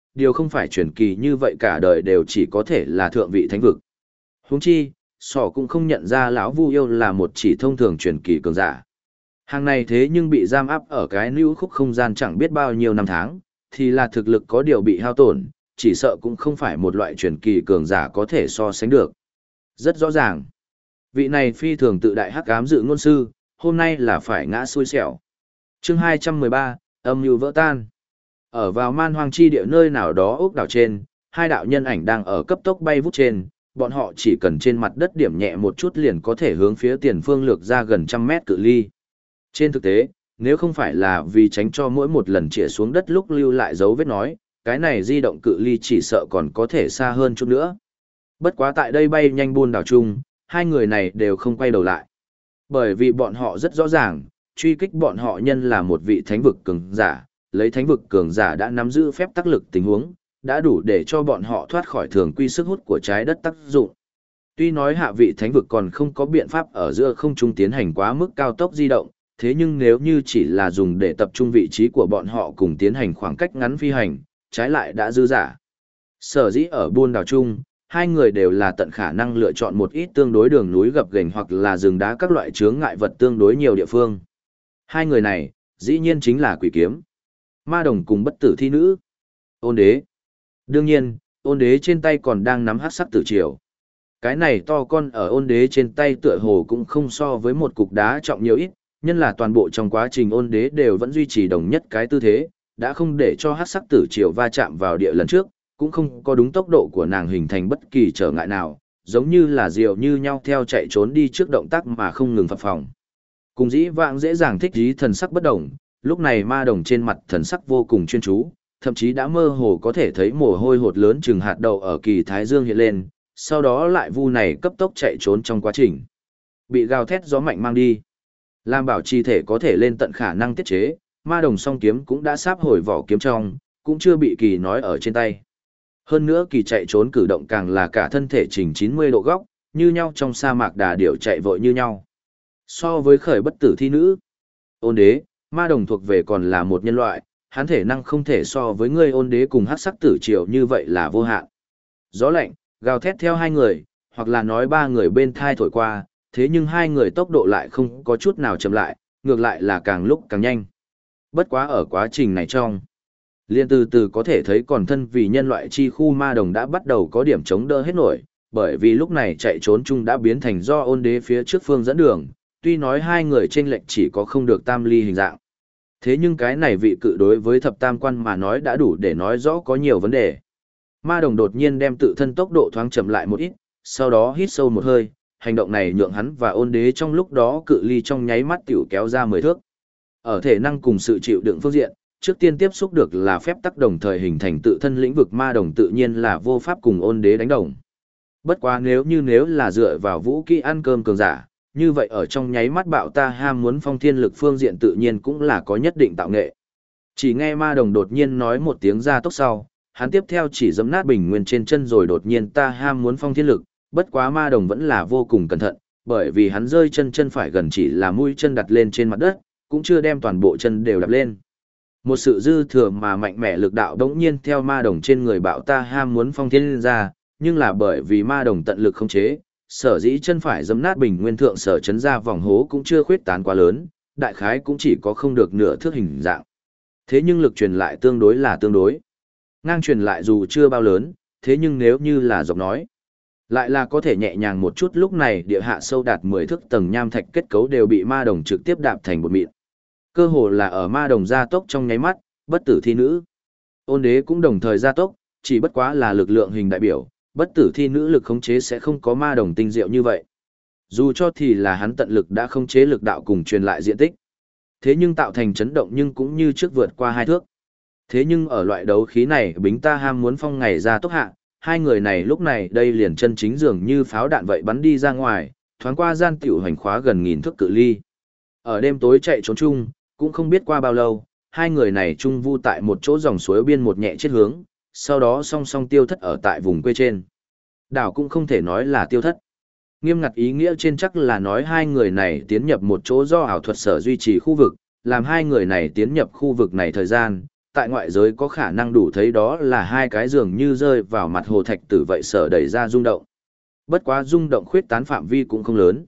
A: điều không phải truyền kỳ như vậy cả đời đều chỉ có thể là thượng vị thánh vực. Huống chi, sỏ cũng không nhận ra lão Vu yêu là một chỉ thông thường truyền kỳ cường giả. Hàng này thế nhưng bị giam áp ở cái lưu khúc không gian chẳng biết bao nhiêu năm tháng, thì là thực lực có điều bị hao tổn, chỉ sợ cũng không phải một loại truyền kỳ cường giả có thể so sánh được. Rất rõ ràng, vị này phi thường tự đại hắc ám dự ngôn sư, hôm nay là phải ngã xui xẻo. Chương 213, âm mưu vỡ tan. Ở vào man hoang chi địa nơi nào đó ốc đảo trên, hai đạo nhân ảnh đang ở cấp tốc bay vút trên, bọn họ chỉ cần trên mặt đất điểm nhẹ một chút liền có thể hướng phía tiền phương lược ra gần trăm mét cự ly. Trên thực tế, nếu không phải là vì tránh cho mỗi một lần chĩa xuống đất lúc lưu lại dấu vết nói, cái này di động cự ly chỉ sợ còn có thể xa hơn chút nữa. Bất quá tại đây bay nhanh buôn đảo chung, hai người này đều không quay đầu lại. Bởi vì bọn họ rất rõ ràng, truy kích bọn họ nhân là một vị thánh vực cường giả, lấy thánh vực cường giả đã nắm giữ phép tác lực tình huống, đã đủ để cho bọn họ thoát khỏi thường quy sức hút của trái đất tác dụng. Tuy nói hạ vị thánh vực còn không có biện pháp ở giữa không trung tiến hành quá mức cao tốc di động, thế nhưng nếu như chỉ là dùng để tập trung vị trí của bọn họ cùng tiến hành khoảng cách ngắn phi hành, trái lại đã dư giả. Sở dĩ ở buôn đảo chung, hai người đều là tận khả năng lựa chọn một ít tương đối đường núi gập ghềnh hoặc là rừng đá các loại chướng ngại vật tương đối nhiều địa phương. Hai người này, dĩ nhiên chính là Quỷ Kiếm, Ma Đồng cùng Bất Tử Thi Nữ, Ôn Đế. Đương nhiên, Ôn Đế trên tay còn đang nắm hắc sắc tử triều. Cái này to con ở Ôn Đế trên tay tựa hồ cũng không so với một cục đá trọng nhiều ít, nhân là toàn bộ trong quá trình Ôn Đế đều vẫn duy trì đồng nhất cái tư thế, đã không để cho hắc sắc tử triều va chạm vào địa lần trước, cũng không có đúng tốc độ của nàng hình thành bất kỳ trở ngại nào, giống như là diều như nhau theo chạy trốn đi trước động tác mà không ngừng phập phồng. Cùng dĩ vãng dễ dàng thích dí thần sắc bất động, lúc này Ma Đồng trên mặt thần sắc vô cùng chuyên chú, thậm chí đã mơ hồ có thể thấy mồ hôi hột lớn chừng hạt đậu ở kỳ thái dương hiện lên, sau đó lại vu này cấp tốc chạy trốn trong quá trình. Bị gào thét gió mạnh mang đi. Làm bảo trì thể có thể lên tận khả năng tiết chế, Ma Đồng song kiếm cũng đã sáp hồi vỏ kiếm trong, cũng chưa bị kỳ nói ở trên tay. Hơn nữa kỳ chạy trốn cử động càng là cả thân thể chỉnh 90 độ góc, như nhau trong sa mạc đà điểu chạy vội như nhau. So với khởi Bất Tử Thi Nữ, Ôn Đế, Ma Đồng thuộc về còn là một nhân loại, hắn thể năng không thể so với ngươi Ôn Đế cùng hắc sắc tử triều như vậy là vô hạn. Gió lạnh, gào thét theo hai người, hoặc là nói ba người bên thai thổi qua, thế nhưng hai người tốc độ lại không có chút nào chậm lại, ngược lại là càng lúc càng nhanh. Bất quá ở quá trình này trong, liên từ từ có thể thấy còn thân vì nhân loại chi khu Ma Đồng đã bắt đầu có điểm chống đỡ hết nổi, bởi vì lúc này chạy trốn chung đã biến thành do Ôn Đế phía trước phương dẫn đường, tuy nói hai người chênh lệch chỉ có không được tam ly hình dạng. Thế nhưng cái này vị cự đối với thập tam quan mà nói đã đủ để nói rõ có nhiều vấn đề. Ma Đồng đột nhiên đem tự thân tốc độ thoáng chậm lại một ít, sau đó hít sâu một hơi, hành động này nhượng hắn và Ôn Đế trong lúc đó cự ly trong nháy mắt tiểu kéo ra 10 thước. Ở thể năng cùng sự chịu đựng phương diện, trước tiên tiếp xúc được là phép tắc đồng thời hình thành tự thân lĩnh vực Ma Đồng tự nhiên là vô pháp cùng Ôn Đế đánh đồng. Bất quá nếu là dựa vào vũ kỹ ăn cơm cường giả, như vậy ở trong nháy mắt bạo ta ham muốn phong thiên lực phương diện tự nhiên cũng là có nhất định tạo nghệ. Chỉ nghe Ma Đồng đột nhiên nói một tiếng ra tốc sau, hắn tiếp theo chỉ giẫm nát bình nguyên trên chân rồi đột nhiên ta ham muốn phong thiên lực, bất quá Ma Đồng vẫn là vô cùng cẩn thận, bởi vì hắn rơi chân phải gần chỉ là mũi chân đặt lên trên mặt đất, cũng chưa đem toàn bộ chân đều đạp lên. Một sự dư thừa mà mạnh mẽ lực đạo đống nhiên theo Ma Đồng trên người bạo ta ham muốn phong thiên lên ra, nhưng là bởi vì Ma Đồng tận lực khống chế, sở dĩ chân phải giẫm nát bình nguyên thượng sở chấn ra vòng hố cũng chưa khuyết tán quá lớn, đại khái cũng chỉ có không được nửa thước hình dạng. Thế nhưng lực truyền lại tương đối. Ngang truyền lại dù chưa bao lớn, thế nhưng nếu như là dọc nói, lại là có thể nhẹ nhàng một chút. Lúc này địa hạ sâu đạt 10 thước tầng nham thạch kết cấu đều bị Ma Đồng trực tiếp đạp thành bột mịn. Cơ hồ là ở Ma Đồng gia tốc trong nháy mắt, Bất Tử Thi Nữ, Ôn Đế cũng đồng thời gia tốc, chỉ bất quá là lực lượng hình đại biểu, Bất Tử Thi Nữ lực khống chế sẽ không có Ma Đồng tinh diệu như vậy. Dù cho thì là hắn tận lực đã khống chế lực đạo cùng truyền lại diện tích, thế nhưng tạo thành chấn động nhưng cũng như trước vượt qua 2 thước. Thế nhưng ở loại đấu khí này bính ta ham muốn phong ngày ra tốc hạ, hai người này lúc này đây liền chân chính dường như pháo đạn vậy bắn đi ra ngoài, thoáng qua gian tiểu hành khóa gần 1000 thước cự ly. Ở đêm tối chạy trốn chung, cũng không biết qua bao lâu, hai người này chung vu tại một chỗ dòng suối biên một nhẹ chết hướng, sau đó song song tiêu thất ở tại vùng quê trên. Đảo cũng không thể nói là tiêu thất. Nghiêm ngặt ý nghĩa trên chắc là nói hai người này tiến nhập một chỗ do ảo thuật sở duy trì khu vực, làm hai người này tiến nhập khu vực này thời gian, tại ngoại giới có khả năng đủ thấy đó là hai cái giường như rơi vào mặt hồ thạch tử vậy sở đẩy ra rung động. Bất quá rung động khuyết tán phạm vi cũng không lớn.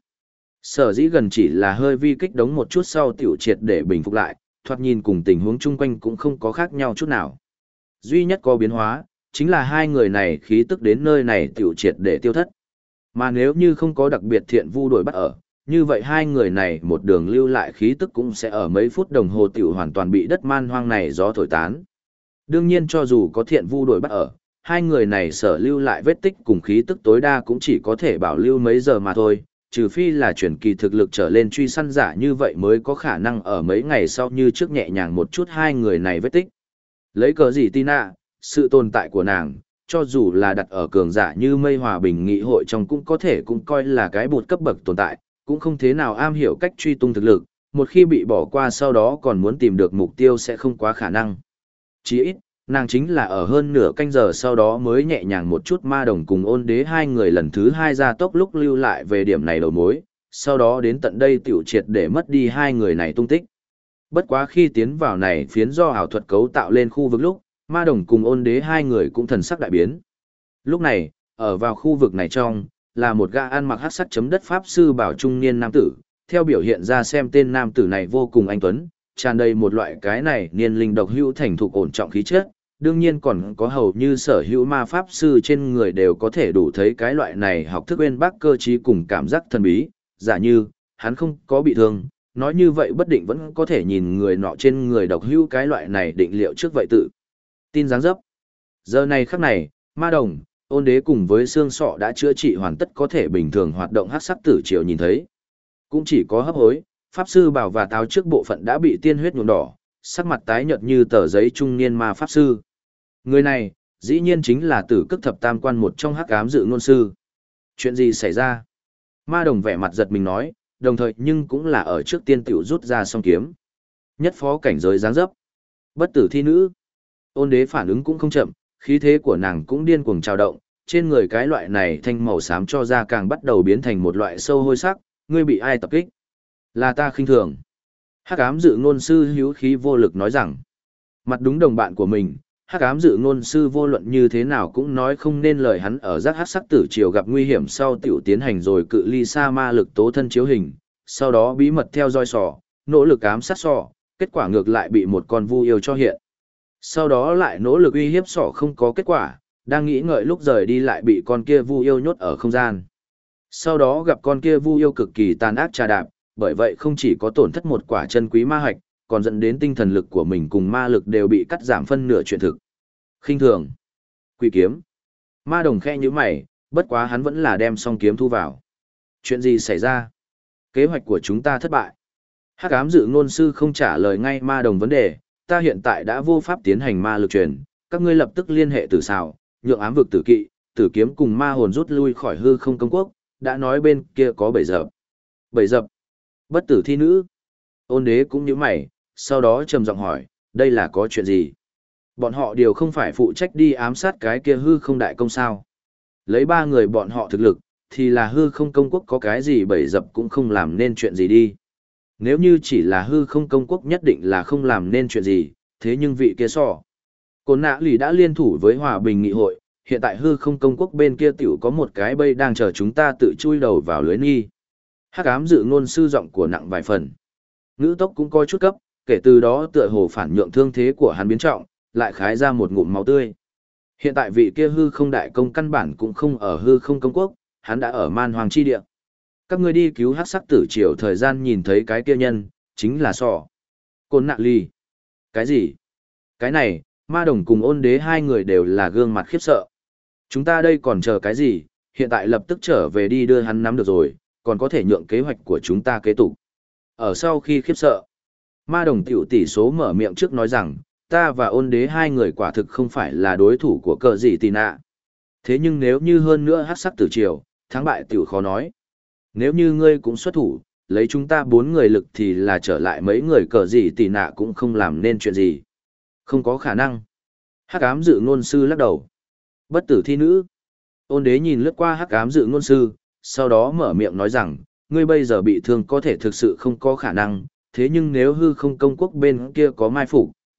A: Sở dĩ gần chỉ là hơi vi kích đống một chút sau tiểu triệt để bình phục lại, thoạt nhìn cùng tình huống chung quanh cũng không có khác nhau chút nào. Duy nhất có biến hóa, chính là hai người này khí tức đến nơi này tiểu triệt để tiêu thất. Mà nếu như không có đặc biệt thiện vu đuổi bắt ở, như vậy hai người này một đường lưu lại khí tức cũng sẽ ở mấy phút đồng hồ tiểu hoàn toàn bị đất man hoang này gió thổi tán. Đương nhiên cho dù có thiện vu đuổi bắt ở, hai người này sở lưu lại vết tích cùng khí tức tối đa cũng chỉ có thể bảo lưu mấy giờ mà thôi, trừ phi là chuyển kỳ thực lực trở lên truy săn giả như vậy mới có khả năng ở mấy ngày sau như trước nhẹ nhàng một chút hai người này vết tích. Lấy cớ gì Tina, sự tồn tại của nàng, cho dù là đặt ở cường giả như mây hòa bình nghị hội trong cũng có thể cũng coi là cái bột cấp bậc tồn tại, cũng không thế nào am hiểu cách truy tung thực lực, một khi bị bỏ qua sau đó còn muốn tìm được mục tiêu sẽ không quá khả năng. Chỉ ít, nàng chính là ở hơn nửa canh giờ sau đó mới nhẹ nhàng một chút ma đồng cùng ôn đế hai người lần thứ hai ra tốc lúc lưu lại về điểm này đầu mối, sau đó đến tận đây tiểu triệt để mất đi hai người này tung tích. Bất quá khi tiến vào này phiến do ảo thuật cấu tạo lên khu vực lúc, ma đồng cùng ôn đế hai người cũng thần sắc đại biến. Lúc này, ở vào khu vực này trong, là một gã ăn mặc hắc sắc chấm đất pháp sư bảo trung niên nam tử, theo biểu hiện ra xem tên nam tử này vô cùng anh tuấn, tràn đầy một loại cái này niên linh độc hữu thành thục ổn trọng khí chất, đương nhiên còn có hầu như sở hữu ma pháp sư trên người đều có thể đủ thấy cái loại này học thức bên bác cơ trí cùng cảm giác thần bí, giả như, hắn không có bị thương, nói như vậy bất định vẫn có thể nhìn người nọ trên người độc hữu cái loại này định liệu trước vậy tự. Tin dáng dấp. Giờ này khắc này, ma đồng, ôn đế cùng với xương sọ đã chữa trị hoàn tất có thể bình thường hoạt động hắc sắc tử triều nhìn thấy. Cũng chỉ có hấp hối, pháp sư bảo và táo trước bộ phận đã bị tiên huyết nhuộm đỏ, sắc mặt tái nhợt như tờ giấy trung niên ma pháp sư. Người này, dĩ nhiên chính là tử cức thập tam quan một trong hắc ám dự ngôn sư. Chuyện gì xảy ra? Ma đồng vẻ mặt giật mình nói, đồng thời nhưng cũng là ở trước tiên tiểu rút ra song kiếm. Nhất phó cảnh giới dáng dấp. Bất tử thi nữ. Ôn đế phản ứng cũng không chậm, khí thế của nàng cũng điên cuồng trào động, trên người cái loại này thanh màu xám cho ra càng bắt đầu biến thành một loại sâu hôi sắc, ngươi bị ai tập kích? Là ta khinh thường. Hắc ám dự ngôn sư hữu khí vô lực nói rằng, mặt đúng đồng bạn của mình, hắc ám dự ngôn sư vô luận như thế nào cũng nói không nên lời, hắn ở giác hắc sắc tử triều gặp nguy hiểm sau tiểu tiến hành rồi cự ly xa ma lực tố thân chiếu hình, sau đó bí mật theo dõi sỏ, nỗ lực ám sát sỏ, kết quả ngược lại bị một con vu yêu cho hiện. Sau đó lại nỗ lực uy hiếp sỏ không có kết quả, đang nghĩ ngợi lúc rời đi lại bị con kia vu yêu nhốt ở không gian. Sau đó gặp con kia vu yêu cực kỳ tàn ác trà đạp, bởi vậy không chỉ có tổn thất một quả chân quý ma hạch, còn dẫn đến tinh thần lực của mình cùng ma lực đều bị cắt giảm phân nửa chuyện thực. Khinh thường. Quỷ kiếm. Ma đồng khe như mày, bất quá hắn vẫn là đem song kiếm thu vào. Chuyện gì xảy ra? Kế hoạch của chúng ta thất bại. Hắc ám dự ngôn sư không trả lời ngay ma đồng vấn đề, ta hiện tại đã vô pháp tiến hành ma lực truyền, các ngươi lập tức liên hệ tử xào, nhượng ám vực tử kỵ, tử kiếm cùng ma hồn rút lui khỏi hư không công quốc, đã nói bên kia có bẫy dập. Bẫy dập. Bất tử thi nữ. Ôn đế cũng như mày, sau đó trầm giọng hỏi, đây là có chuyện gì? Bọn họ đều không phải phụ trách đi ám sát cái kia hư không đại công sao? Lấy ba người bọn họ thực lực, thì là hư không công quốc có cái gì bẫy dập cũng không làm nên chuyện gì đi. Nếu như chỉ là hư không công quốc nhất định là không làm nên chuyện gì, thế nhưng vị kia so. Côn nã lì đã liên thủ với hòa bình nghị hội, hiện tại hư không công quốc bên kia tiểu có một cái bẫy đang chờ chúng ta tự chui đầu vào lưới nghi. Hắc ám dự ngôn sư giọng của nặng vài phần. Ngữ tốc cũng coi chút cấp, kể từ đó tựa hồ phản nhượng thương thế của hắn biến trọng, lại khái ra một ngụm máu tươi. Hiện tại vị kia hư không đại công căn bản cũng không ở hư không công quốc, hắn đã ở man hoàng chi địa. Các ngươi đi cứu hắc sắc tử triều thời gian nhìn thấy cái kia nhân, chính là sọ. Côn nạ ly. Cái gì? Cái này, ma đồng cùng ôn đế hai người đều là gương mặt khiếp sợ. Chúng ta đây còn chờ cái gì, hiện tại lập tức trở về đi đưa hắn nắm được rồi, còn có thể nhượng kế hoạch của chúng ta kế tục. Ở sau khi khiếp sợ, ma đồng tiểu tỷ số mở miệng trước nói rằng, ta và ôn đế hai người quả thực không phải là đối thủ của cờ gì tì nạ. Thế nhưng nếu như hơn nữa hắc sắc tử triều, thắng bại tiểu khó nói. Nếu như ngươi cũng xuất thủ, lấy chúng ta 4 người lực thì là trở lại mấy người cờ gì tì nạ cũng không làm nên chuyện gì. Không có khả năng. Hắc ám dự ngôn sư lắc đầu. Bất tử thi nữ. Ôn đế nhìn lướt qua hắc ám dự ngôn sư, sau đó mở miệng nói rằng, ngươi bây giờ bị thương có thể thực sự không có khả năng, thế nhưng nếu hư không công quốc bên kia có mai phục,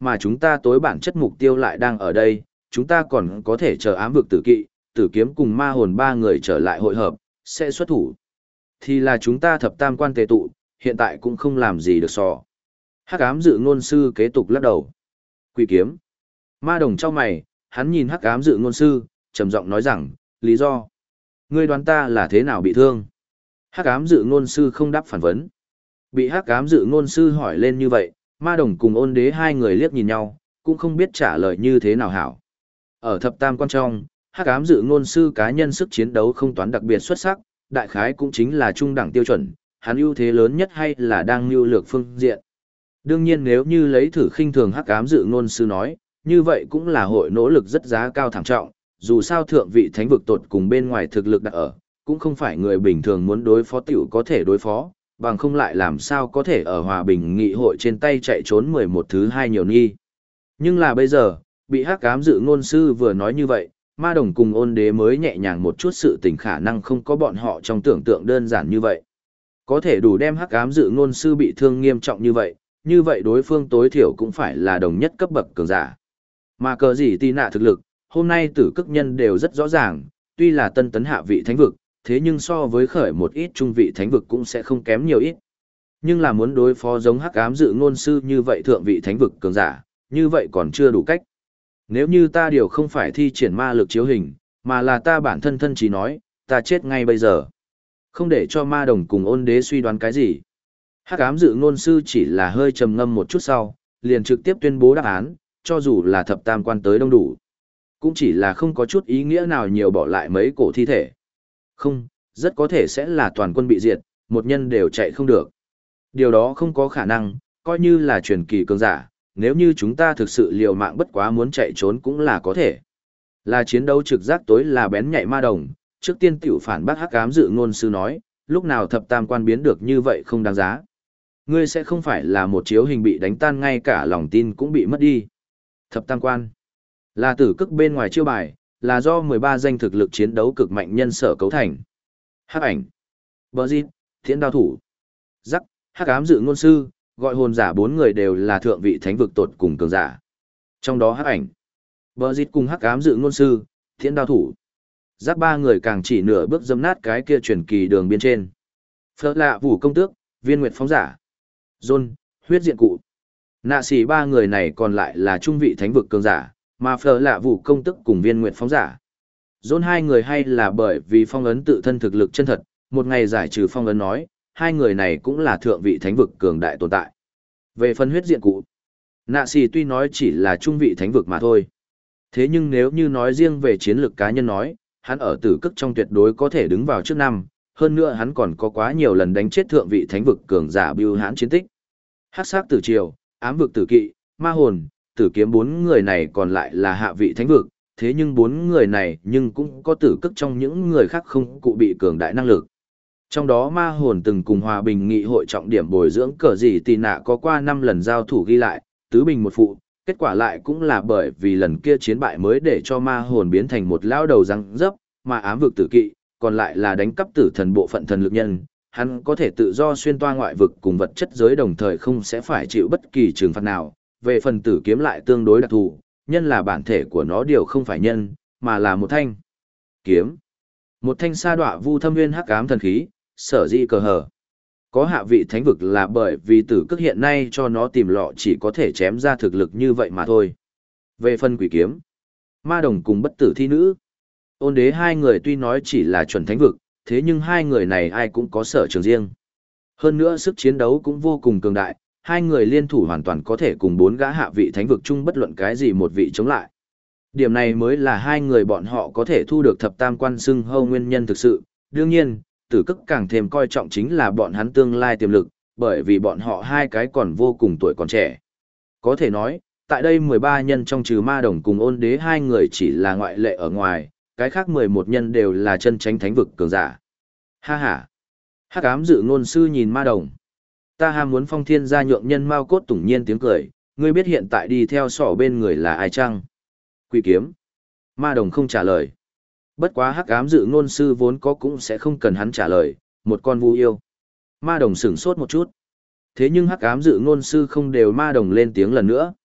A: mà chúng ta tối bản chất mục tiêu lại đang ở đây, chúng ta còn có thể chờ ám vực tử kỵ, tử kiếm cùng ma hồn ba người trở lại hội hợp, sẽ xuất thủ. Thì là chúng ta thập tam quan tề tụ, hiện tại cũng không làm gì được so. Hắc ám dự ngôn sư kế tục lắc đầu. Quỷ kiếm. Ma đồng trao mày, hắn nhìn hắc ám dự ngôn sư, trầm giọng nói rằng, lý do. Ngươi đoán ta là thế nào bị thương? Hắc ám dự ngôn sư không đáp phản vấn. Bị hắc ám dự ngôn sư hỏi lên như vậy, ma đồng cùng ôn đế hai người liếc nhìn nhau, cũng không biết trả lời như thế nào hảo. Ở thập tam quan trong, hắc ám dự ngôn sư cá nhân sức chiến đấu không toán đặc biệt xuất sắc, đại khái cũng chính là trung đẳng tiêu chuẩn, hắn ưu thế lớn nhất hay là đang mưu lược phương diện. Đương nhiên nếu như lấy thử khinh thường hắc ám dự ngôn sư nói, như vậy cũng là hội nỗ lực rất giá cao thảm trọng, dù sao thượng vị thánh vực tột cùng bên ngoài thực lực đặt ở, cũng không phải người bình thường muốn đối phó tiểu có thể đối phó, bằng không lại làm sao có thể ở hòa bình nghị hội trên tay chạy trốn 11 thứ 2 nhiều nghi. Nhưng là bây giờ, bị hắc ám dự ngôn sư vừa nói như vậy, ma đồng cùng ôn đế mới nhẹ nhàng một chút sự tình khả năng không có bọn họ trong tưởng tượng đơn giản như vậy. Có thể đủ đem hắc ám dự ngôn sư bị thương nghiêm trọng như vậy đối phương tối thiểu cũng phải là đồng nhất cấp bậc cường giả. Mà cờ gì tì nạ thực lực, hôm nay tử cức nhân đều rất rõ ràng, tuy là tân tấn hạ vị thánh vực, thế nhưng so với khởi một ít trung vị thánh vực cũng sẽ không kém nhiều ít. Nhưng là muốn đối phó giống hắc ám dự ngôn sư như vậy thượng vị thánh vực cường giả, như vậy còn chưa đủ cách. Nếu như ta điều không phải thi triển ma lực chiếu hình, mà là ta bản thân thân chỉ nói, ta chết ngay bây giờ. Không để cho ma đồng cùng ôn đế suy đoán cái gì. Hắc ám dự ngôn sư chỉ là hơi trầm ngâm một chút sau, liền trực tiếp tuyên bố đáp án, cho dù là thập tam quan tới đông đủ. Cũng chỉ là không có chút ý nghĩa nào nhiều bỏ lại mấy cổ thi thể. Không, rất có thể sẽ là toàn quân bị diệt, một nhân đều chạy không được. Điều đó không có khả năng, coi như là truyền kỳ cường giả, nếu như chúng ta thực sự liều mạng bất quá muốn chạy trốn cũng là có thể. Là chiến đấu trực giác tối là bén nhạy ma đồng, trước tiên tiểu phản bác hắc ám dự ngôn sư nói, lúc nào thập tam quan biến được như vậy không đáng giá. Ngươi sẽ không phải là một chiếu hình bị đánh tan ngay cả lòng tin cũng bị mất đi. Thập tam quan là tử cức bên ngoài chiêu bài, là do 13 danh thực lực chiến đấu cực mạnh nhân sở cấu thành. Hắc ảnh, bờ dịt, thiện đao thủ, rắc, hắc ám dự ngôn sư, gọi hồn giả 4 người đều là thượng vị thánh vực tột cùng cường giả. Trong đó hắc ảnh, bờ dịt cùng hắc ám dự ngôn sư, thiện đao thủ, rắc 3 người càng chỉ nửa bước dâm nát cái kia truyền kỳ đường biên trên. Phở lạ vũ công tước, viên nguyệt phóng giả, John, huyết diện cụ. Nạ xỉ 3 người này còn lại là trung vị thánh vực cường giả, mà phở lạ vũ công tức cùng viên nguyệt phóng giả. John 2 người hay là bởi vì phong ấn tự thân thực lực chân thật, một ngày giải trừ phong ấn nói, 2 người này cũng là thượng vị thánh vực cường đại tồn tại. Về phần huyết diện cụ, nạ xỉ tuy nói chỉ là trung vị thánh vực mà thôi. Thế nhưng nếu như nói riêng về chiến lược cá nhân nói, hắn ở tử cức trong tuyệt đối có thể đứng vào trước năm, hơn nữa hắn còn có quá nhiều lần đánh chết thượng vị thánh vực cường giả bưu hãn chiến tích. Hắc sát tử triều, ám vực tử kỵ, ma hồn, tử kiếm 4 người này còn lại là hạ vị thánh vực, thế nhưng 4 người này nhưng cũng có tử cức trong những người khác không cụ bị cường đại năng lực. Trong đó ma hồn từng cùng hòa bình nghị hội trọng điểm bồi dưỡng cờ gì tì nạ có qua 5 lần giao thủ ghi lại, tứ bình một phụ, kết quả lại cũng là bởi vì lần kia chiến bại mới để cho ma hồn biến thành một lão đầu răng dấp, mà ám vực tử kỵ, còn lại là đánh cắp tử thần bộ phận thần lực nhân, hắn có thể tự do xuyên toa ngoại vực cùng vật chất giới đồng thời không sẽ phải chịu bất kỳ trừng phạt nào. Về phần tử kiếm lại tương đối đặc thù, nhân là bản thể của nó điều không phải nhân, mà là một thanh kiếm. Một thanh sa đọa vu thâm nguyên hắc ám thần khí, sở dĩ cờ hờ. Có hạ vị thánh vực là bởi vì tử cức hiện nay cho nó tìm lọ chỉ có thể chém ra thực lực như vậy mà thôi. Về phần quỷ kiếm, ma đồng cùng bất tử thi nữ, ôn đế 2 người tuy nói chỉ là chuẩn thánh vực, thế nhưng 2 người này ai cũng có sở trường riêng. Hơn nữa sức chiến đấu cũng vô cùng cường đại, 2 người liên thủ hoàn toàn có thể cùng 4 gã hạ vị thánh vực chung bất luận cái gì một vị chống lại. Điểm này mới là 2 người bọn họ có thể thu được thập tam quan xưng hâu nguyên nhân thực sự. Đương nhiên, tử cức càng thêm coi trọng chính là bọn hắn tương lai tiềm lực, bởi vì bọn họ 2 cái còn vô cùng tuổi còn trẻ. Có thể nói, tại đây 13 nhân trong trừ ma đồng cùng ôn đế 2 người chỉ là ngoại lệ ở ngoài, cái khác 11 nhân đều là chân chánh thánh vực cường giả. Ha ha! Hắc ám dự ngôn sư nhìn ma đồng. Ta ham muốn phong thiên gia nhượng nhân mau cốt tủng nhiên tiếng cười, ngươi biết hiện tại đi theo sỏ bên người là ai chăng? Quỷ kiếm. Ma đồng không trả lời. Bất quá hắc ám dự ngôn sư vốn có cũng sẽ không cần hắn trả lời, một con vu yêu. Ma đồng sửng sốt một chút. Thế nhưng hắc ám dự ngôn sư không đều ma đồng lên tiếng lần nữa.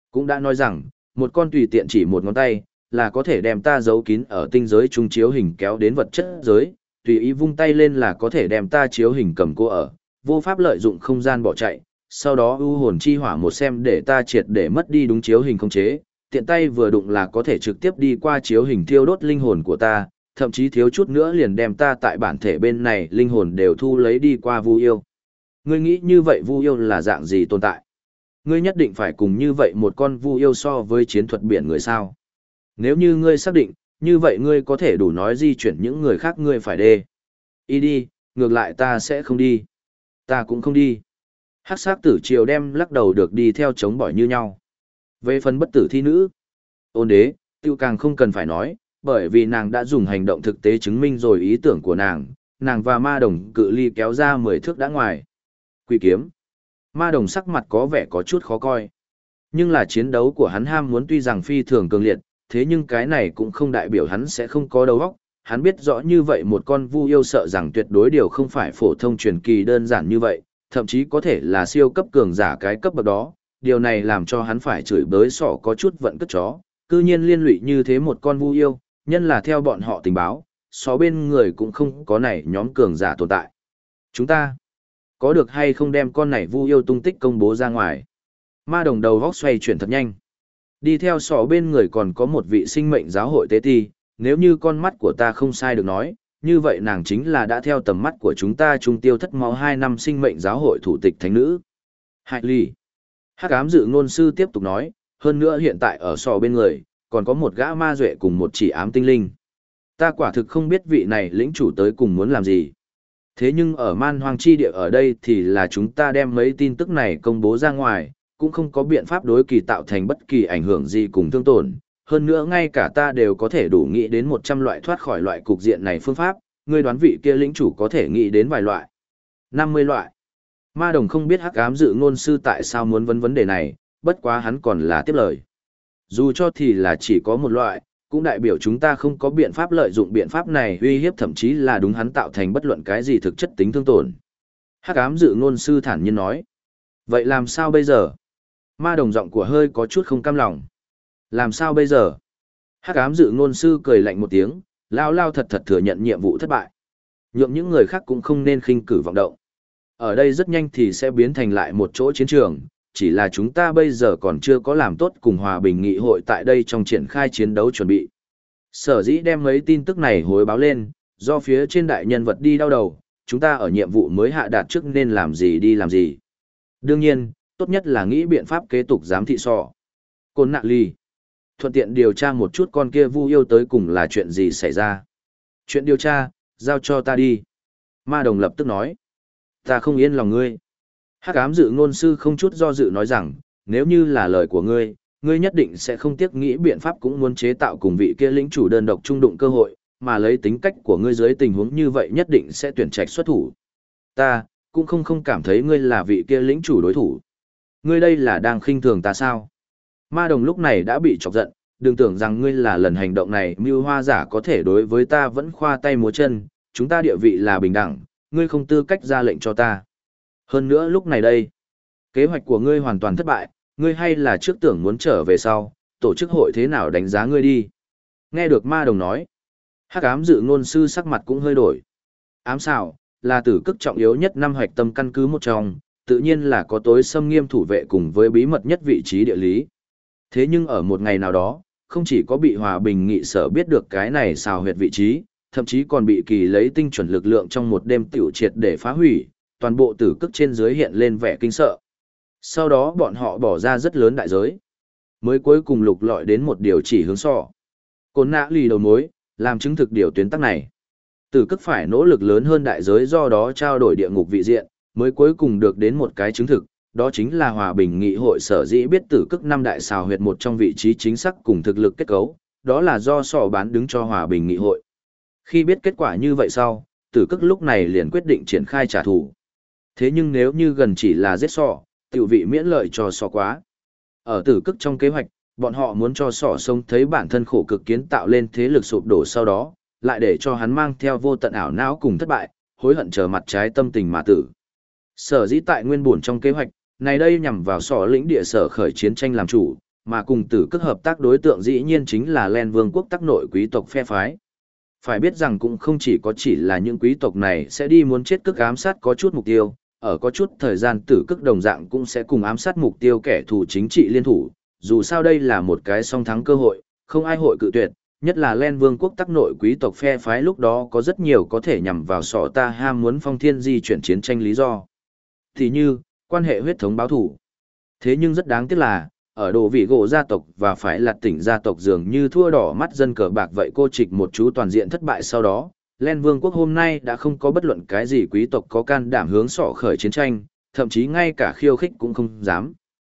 A: Cũng đã nói rằng, một con tùy tiện chỉ một ngón tay, là có thể đem ta giấu kín ở tinh giới trung chiếu hình kéo đến vật chất giới, tùy ý vung tay lên là có thể đem ta chiếu hình cầm cô ở, vô pháp lợi dụng không gian bỏ chạy, sau đó ưu hồn chi hỏa một xem để ta triệt để mất đi đúng chiếu hình không chế, tiện tay vừa đụng là có thể trực tiếp đi qua chiếu hình thiêu đốt linh hồn của ta, thậm chí thiếu chút nữa liền đem ta tại bản thể bên này linh hồn đều thu lấy đi qua Vu Yêu. Ngươi nghĩ như vậy Vu Yêu là dạng gì tồn tại? Ngươi nhất định phải cùng như vậy một con Vu Yêu so với chiến thuật biển người sao? Nếu như ngươi xác định, như vậy ngươi có thể đủ nói di chuyển những người khác ngươi phải đê. Y đi, ngược lại ta sẽ không đi. Ta cũng không đi. Hắc sát tử triều đem lắc đầu được đi theo chống bỏi như nhau. Về phần bất tử thi nữ, ôn đế, tiêu càng không cần phải nói, bởi vì nàng đã dùng hành động thực tế chứng minh rồi ý tưởng của nàng và ma đồng cự ly kéo ra 10 thước đã ngoài. Quỷ kiếm. Ma đồng sắc mặt có vẻ có chút khó coi. Nhưng là chiến đấu của hắn ham muốn tuy rằng phi thường cường liệt, thế nhưng cái này cũng không đại biểu hắn sẽ không có đầu óc. Hắn biết rõ như vậy một con Vu Yêu sợ rằng tuyệt đối điều không phải phổ thông truyền kỳ đơn giản như vậy, thậm chí có thể là siêu cấp cường giả cái cấp bậc đó. Điều này làm cho hắn phải chửi bới sọ có chút vận cất chó, cư nhiên liên lụy như thế một con Vu Yêu, nhân là theo bọn họ tình báo, xó bên người cũng không có này nhóm cường giả tồn tại. Chúng ta có được hay không đem con này Vu Yêu tung tích công bố ra ngoài? Ma đồng đầu vóc xoay chuyển thật nhanh. Đi theo sọ bên người còn có một vị sinh mệnh giáo hội tế ti, nếu như con mắt của ta không sai được nói, như vậy nàng chính là đã theo tầm mắt của chúng ta trung tiêu thất máu 2 năm sinh mệnh giáo hội thủ tịch thánh nữ. Hại ly. Hắc ám dự ngôn sư tiếp tục nói, hơn nữa hiện tại ở sọ bên người, còn có một gã ma duệ cùng một chỉ ám tinh linh. Ta quả thực không biết vị này lĩnh chủ tới cùng muốn làm gì. Thế nhưng ở man hoang chi địa ở đây thì là chúng ta đem mấy tin tức này công bố ra ngoài, cũng không có biện pháp đối kỳ tạo thành bất kỳ ảnh hưởng gì cùng thương tổn. Hơn nữa ngay cả ta đều có thể đủ nghĩ đến 100 loại thoát khỏi loại cục diện này phương pháp, ngươi đoán vị kia lĩnh chủ có thể nghĩ đến vài loại. 50 loại. Ma đồng không biết hắc ám dự ngôn sư tại sao muốn vấn đề này, bất quá hắn còn là tiếp lời. Dù cho thì là chỉ có một loại, cũng đại biểu chúng ta không có biện pháp lợi dụng biện pháp này uy hiếp thậm chí là đúng hắn tạo thành bất luận cái gì thực chất tính thương tổn. Hắc ám dự ngôn sư thản nhiên nói. Vậy làm sao bây giờ? Ma đồng giọng của hơi có chút không cam lòng. Làm sao bây giờ? Hắc ám dự ngôn sư cười lạnh một tiếng, lao thật thật thừa nhận nhiệm vụ thất bại. Nhượng những người khác cũng không nên khinh cử vọng động. Ở đây rất nhanh thì sẽ biến thành lại một chỗ chiến trường, chỉ là chúng ta bây giờ còn chưa có làm tốt cùng hòa bình nghị hội tại đây trong triển khai chiến đấu chuẩn bị. Sở dĩ đem mấy tin tức này hối báo lên, do phía trên đại nhân vật đi đau đầu, chúng ta ở nhiệm vụ mới hạ đạt trước nên làm gì đi làm gì. Đương nhiên, tốt nhất là nghĩ biện pháp kế tục giám thị sọ. Côn nạ ly. Thuận tiện điều tra một chút con kia Vu Yêu tới cùng là chuyện gì xảy ra. Chuyện điều tra, giao cho ta đi. Ma đồng lập tức nói. Ta không yên lòng ngươi. Hắc ám dự ngôn sư không chút do dự nói rằng, nếu như là lời của ngươi, ngươi nhất định sẽ không tiếc nghĩ biện pháp cũng muốn chế tạo cùng vị kia lĩnh chủ đơn độc trung đụng cơ hội, mà lấy tính cách của ngươi dưới tình huống như vậy nhất định sẽ tuyển trạch xuất thủ. Ta cũng không cảm thấy ngươi là vị kia lĩnh chủ đối thủ. Ngươi đây là đang khinh thường ta sao? Ma đồng lúc này đã bị chọc giận, đừng tưởng rằng ngươi là lần hành động này mưu hoa giả có thể đối với ta vẫn khoa tay múa chân, chúng ta địa vị là bình đẳng, ngươi không tư cách ra lệnh cho ta. Hơn nữa lúc này đây, kế hoạch của ngươi hoàn toàn thất bại, ngươi hay là trước tưởng muốn trở về sau, tổ chức hội thế nào đánh giá ngươi đi. Nghe được ma đồng nói, hắc ám dự ngôn sư sắc mặt cũng hơi đổi. Ám xảo, là tử cực trọng yếu nhất năm hoạch tâm căn cứ một trong, tự nhiên là có tối xâm nghiêm thủ vệ cùng với bí mật nhất vị trí địa lý. Thế nhưng ở một ngày nào đó, không chỉ có bị hòa bình nghị sở biết được cái này xào huyệt vị trí, thậm chí còn bị kỳ lấy tinh chuẩn lực lượng trong một đêm tiểu triệt để phá hủy, toàn bộ tử cực trên dưới hiện lên vẻ kinh sợ. Sau đó bọn họ bỏ ra rất lớn đại giới, mới cuối cùng lục lọi đến một điều chỉ hướng sọ. Côn nạ lì đầu mối, làm chứng thực điều tuyến tắc này. Tử cực phải nỗ lực lớn hơn đại giới do đó trao đổi địa ngục vị diện, mới cuối cùng được đến một cái chứng thực, đó chính là hòa bình nghị hội sở dĩ biết tử cực năm đại xào huyệt một trong vị trí chính xác cùng thực lực kết cấu, đó là do sọ bán đứng cho hòa bình nghị hội. Khi biết kết quả như vậy sau, tử cực lúc này liền quyết định triển khai trả thù. Thế nhưng nếu như gần chỉ là giết sọ, tiểu vị miễn lợi cho sọ quá. Ở tử cực trong kế hoạch, bọn họ muốn cho sọ sống thấy bản thân khổ cực kiến tạo lên thế lực sụp đổ sau đó, lại để cho hắn mang theo vô tận ảo não cùng thất bại, hối hận chờ mặt trái tâm tình mà tử. Sở dĩ tại nguyên buồn trong kế hoạch, này đây nhằm vào sọ lĩnh địa sở khởi chiến tranh làm chủ, mà cùng tử cức hợp tác đối tượng dĩ nhiên chính là Len Vương quốc tắc nội quý tộc phe phái. Phải biết rằng cũng không chỉ là những quý tộc này sẽ đi muốn chết cức ám sát có chút mục tiêu, ở có chút thời gian tử cức đồng dạng cũng sẽ cùng ám sát mục tiêu kẻ thù chính trị liên thủ, dù sao đây là một cái song thắng cơ hội, không ai hội cự tuyệt, nhất là Len Vương quốc tắc nội quý tộc phe phái lúc đó có rất nhiều có thể nhằm vào sọ ta ham muốn phong thiên di chuyển chiến tranh lý do. Thì như, quan hệ huyết thống báo thủ. Thế nhưng rất đáng tiếc là, ở đồ vị gỗ gia tộc và phải lạt tỉnh gia tộc dường như thua đỏ mắt dân cờ bạc vậy cô trịch một chú toàn diện thất bại sau đó, Len Vương quốc hôm nay đã không có bất luận cái gì quý tộc có can đảm hướng sọ khởi chiến tranh, thậm chí ngay cả khiêu khích cũng không dám.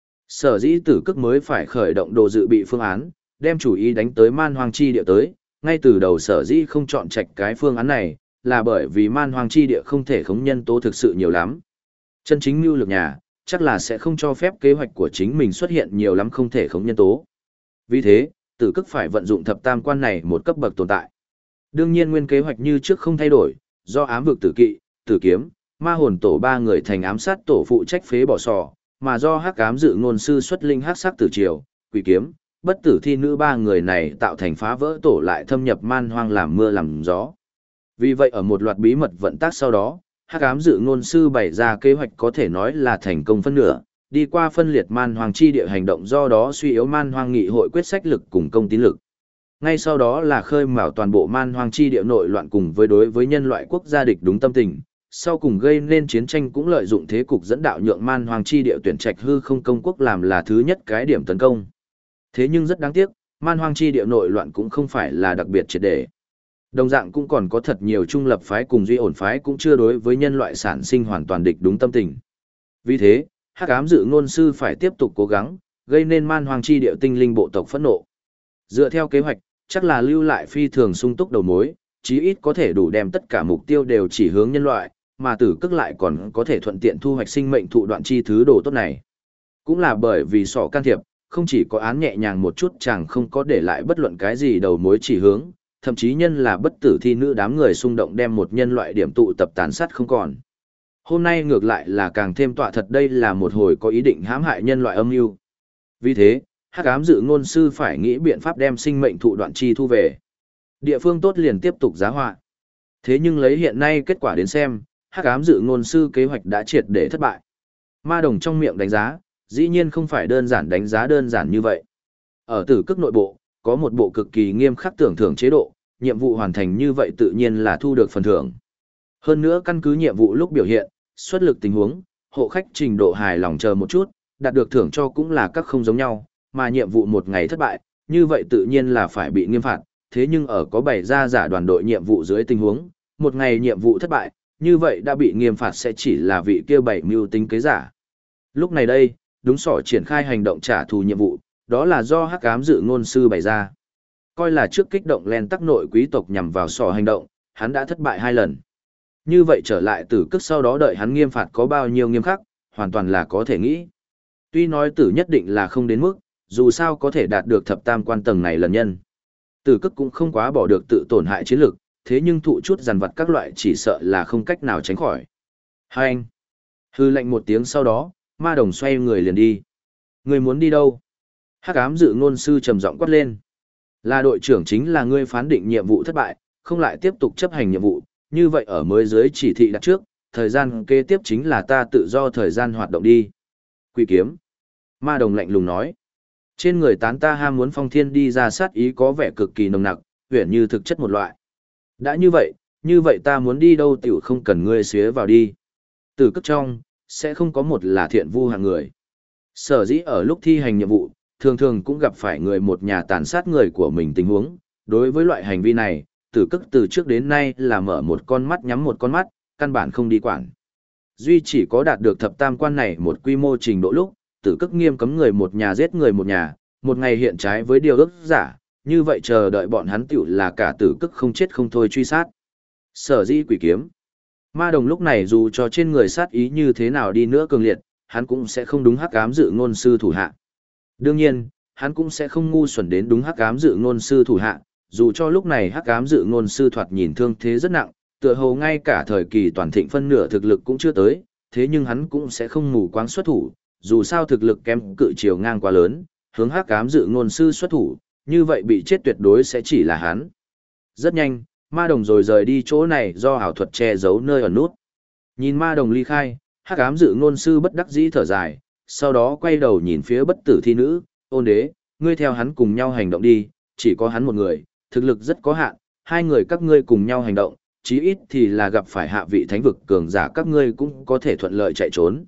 A: Sở dĩ tử cức mới phải khởi động đồ dự bị phương án, đem chủ ý đánh tới man hoang chi địa tới, ngay từ đầu sở dĩ không chọn trạch cái phương án này, là bởi vì man hoang chi địa không thể khống nhân tố thực sự nhiều lắm. Chân chính mưu lược nhà, chắc là sẽ không cho phép kế hoạch của chính mình xuất hiện nhiều lắm không thể khống nhân tố. Vì thế, tử cức phải vận dụng thập tam quan này một cấp bậc tồn tại. Đương nhiên nguyên kế hoạch như trước không thay đổi, do ám vực tử kỵ, tử kiếm, ma hồn tổ ba người thành ám sát tổ phụ trách phế bỏ sò, mà do hắc ám dự ngôn sư xuất linh hắc sắc tử triều, quỷ kiếm, bất tử thi nữ ba người này tạo thành phá vỡ tổ lại thâm nhập man hoang làm mưa làm gió. Vì vậy ở một loạt bí mật vận tác sau đó, hắc ám dự ngôn sư bày ra kế hoạch có thể nói là thành công phân nửa, đi qua phân liệt man hoang chi địa hành động do đó suy yếu man hoang nghị hội quyết sách lực cùng công tín lực. Ngay sau đó là khơi mào toàn bộ man hoang chi địa nội loạn cùng với đối với nhân loại quốc gia địch đúng tâm tình, sau cùng gây nên chiến tranh cũng lợi dụng thế cục dẫn đạo nhượng man hoang chi địa tuyển trạch hư không công quốc làm là thứ nhất cái điểm tấn công. Thế nhưng rất đáng tiếc, man hoang chi địa nội loạn cũng không phải là đặc biệt triệt để. Đồng dạng cũng còn có thật nhiều trung lập phái cùng duy ổn phái cũng chưa đối với nhân loại sản sinh hoàn toàn địch đúng tâm tình. Vì thế, hắc ám dự ngôn sư phải tiếp tục cố gắng, gây nên man hoang chi địa tinh linh bộ tộc phẫn nộ. Dựa theo kế hoạch, chắc là lưu lại phi thường sung túc đầu mối, chí ít có thể đủ đem tất cả mục tiêu đều chỉ hướng nhân loại, mà tử cức lại còn có thể thuận tiện thu hoạch sinh mệnh thụ đoạn chi thứ đồ tốt này. Cũng là bởi vì sọ can thiệp, không chỉ có án nhẹ nhàng một chút chẳng không có để lại bất luận cái gì đầu mối chỉ hướng, thậm chí nhân là bất tử thi nữ đám người xung động đem một nhân loại điểm tụ tập tàn sát không còn. Hôm nay ngược lại là càng thêm tọa thật đây là một hồi có ý định hãm hại nhân loại âm mưu. Vì thế, hắc ám dự ngôn sư phải nghĩ biện pháp đem sinh mệnh thụ đoạn chi thu về. Địa phương tốt liền tiếp tục giá họa. Thế nhưng lấy hiện nay kết quả đến xem, hắc ám dự ngôn sư kế hoạch đã triệt để thất bại. Ma đồng trong miệng đánh giá, dĩ nhiên không phải đơn giản đánh giá đơn giản như vậy. Ở tử cức nội bộ, có một bộ cực kỳ nghiêm khắc tưởng thưởng chế độ, nhiệm vụ hoàn thành như vậy tự nhiên là thu được phần thưởng. Hơn nữa căn cứ nhiệm vụ lúc biểu hiện, xuất lực tình huống, hộ khách trình độ hài lòng chờ một chút, đạt được thưởng cho cũng là các không giống nhau, mà nhiệm vụ một ngày thất bại, như vậy tự nhiên là phải bị nghiêm phạt, thế nhưng ở có bày ra giả đoàn đội nhiệm vụ dưới tình huống, một ngày nhiệm vụ thất bại, như vậy đã bị nghiêm phạt sẽ chỉ là vị kia bảy mưu tính kế giả. Lúc này đây, đúng sỏ triển khai hành động trả thù nhiệm vụ, đó là do hắc ám dự ngôn sư bày ra. Coi là trước kích động len tắc nội quý tộc nhằm vào sỏ hành động, hắn đã thất bại 2 lần. Như vậy trở lại tử cức sau đó đợi hắn nghiêm phạt có bao nhiêu nghiêm khắc, hoàn toàn là có thể nghĩ. Tuy nói tử nhất định là không đến mức, dù sao có thể đạt được thập tam quan tầng này lần nhân. Tử cức cũng không quá bỏ được tự tổn hại chiến lực, thế nhưng thụ chút dằn vặt các loại chỉ sợ là không cách nào tránh khỏi. Hai anh. Hư lệnh một tiếng sau đó, ma đồng xoay người liền đi. Người muốn đi đâu? Hắc ám dự ngôn sư trầm giọng quát lên. Là đội trưởng chính là ngươi phán định nhiệm vụ thất bại, không lại tiếp tục chấp hành nhiệm vụ, như vậy ở mới dưới chỉ thị đặt trước, thời gian kế tiếp chính là ta tự do thời gian hoạt động đi. Quỷ kiếm. Ma đồng lạnh lùng nói. Trên người tán ta ham muốn phong thiên đi ra sát ý có vẻ cực kỳ nồng nặc, huyền như thực chất một loại. Đã như vậy ta muốn đi đâu tiểu không cần ngươi xía vào đi. Từ cất trong, sẽ không có một là thiện vu hạng người. Sở dĩ ở lúc thi hành nhiệm vụ, thường thường cũng gặp phải người một nhà tàn sát người của mình tình huống. Đối với loại hành vi này, tử cức từ trước đến nay là mở một con mắt nhắm một con mắt, căn bản không đi quản. Duy chỉ có đạt được thập tam quan này một quy mô trình độ lúc, tử cức nghiêm cấm người một nhà giết người một nhà, một ngày hiện trái với điều ước giả, như vậy chờ đợi bọn hắn tiểu là cả tử cức không chết không thôi truy sát. Sở dĩ quỷ kiếm. Ma đồng lúc này dù cho trên người sát ý như thế nào đi nữa cường liệt, hắn cũng sẽ không đúng hắc ám dự ngôn sư thủ hạ. Đương nhiên, hắn cũng sẽ không ngu xuẩn đến đúng hắc ám dự ngôn sư thủ hạ, dù cho lúc này hắc ám dự ngôn sư thoạt nhìn thương thế rất nặng, tựa hồ ngay cả thời kỳ toàn thịnh phân nửa thực lực cũng chưa tới, thế nhưng hắn cũng sẽ không mù quáng xuất thủ, dù sao thực lực kém cự chiều ngang quá lớn, hướng hắc ám dự ngôn sư xuất thủ, như vậy bị chết tuyệt đối sẽ chỉ là hắn. Rất nhanh, ma đồng rồi rời đi chỗ này do ảo thuật che giấu nơi ẩn nút. Nhìn ma đồng ly khai, hắc ám dự ngôn sư bất đắc dĩ thở dài, sau đó quay đầu nhìn phía bất tử thi nữ, ôn đế, ngươi theo hắn cùng nhau hành động đi, chỉ có hắn một người, thực lực rất có hạn, hai người các ngươi cùng nhau hành động, chí ít thì là gặp phải hạ vị thánh vực cường giả các ngươi cũng có thể thuận lợi chạy trốn.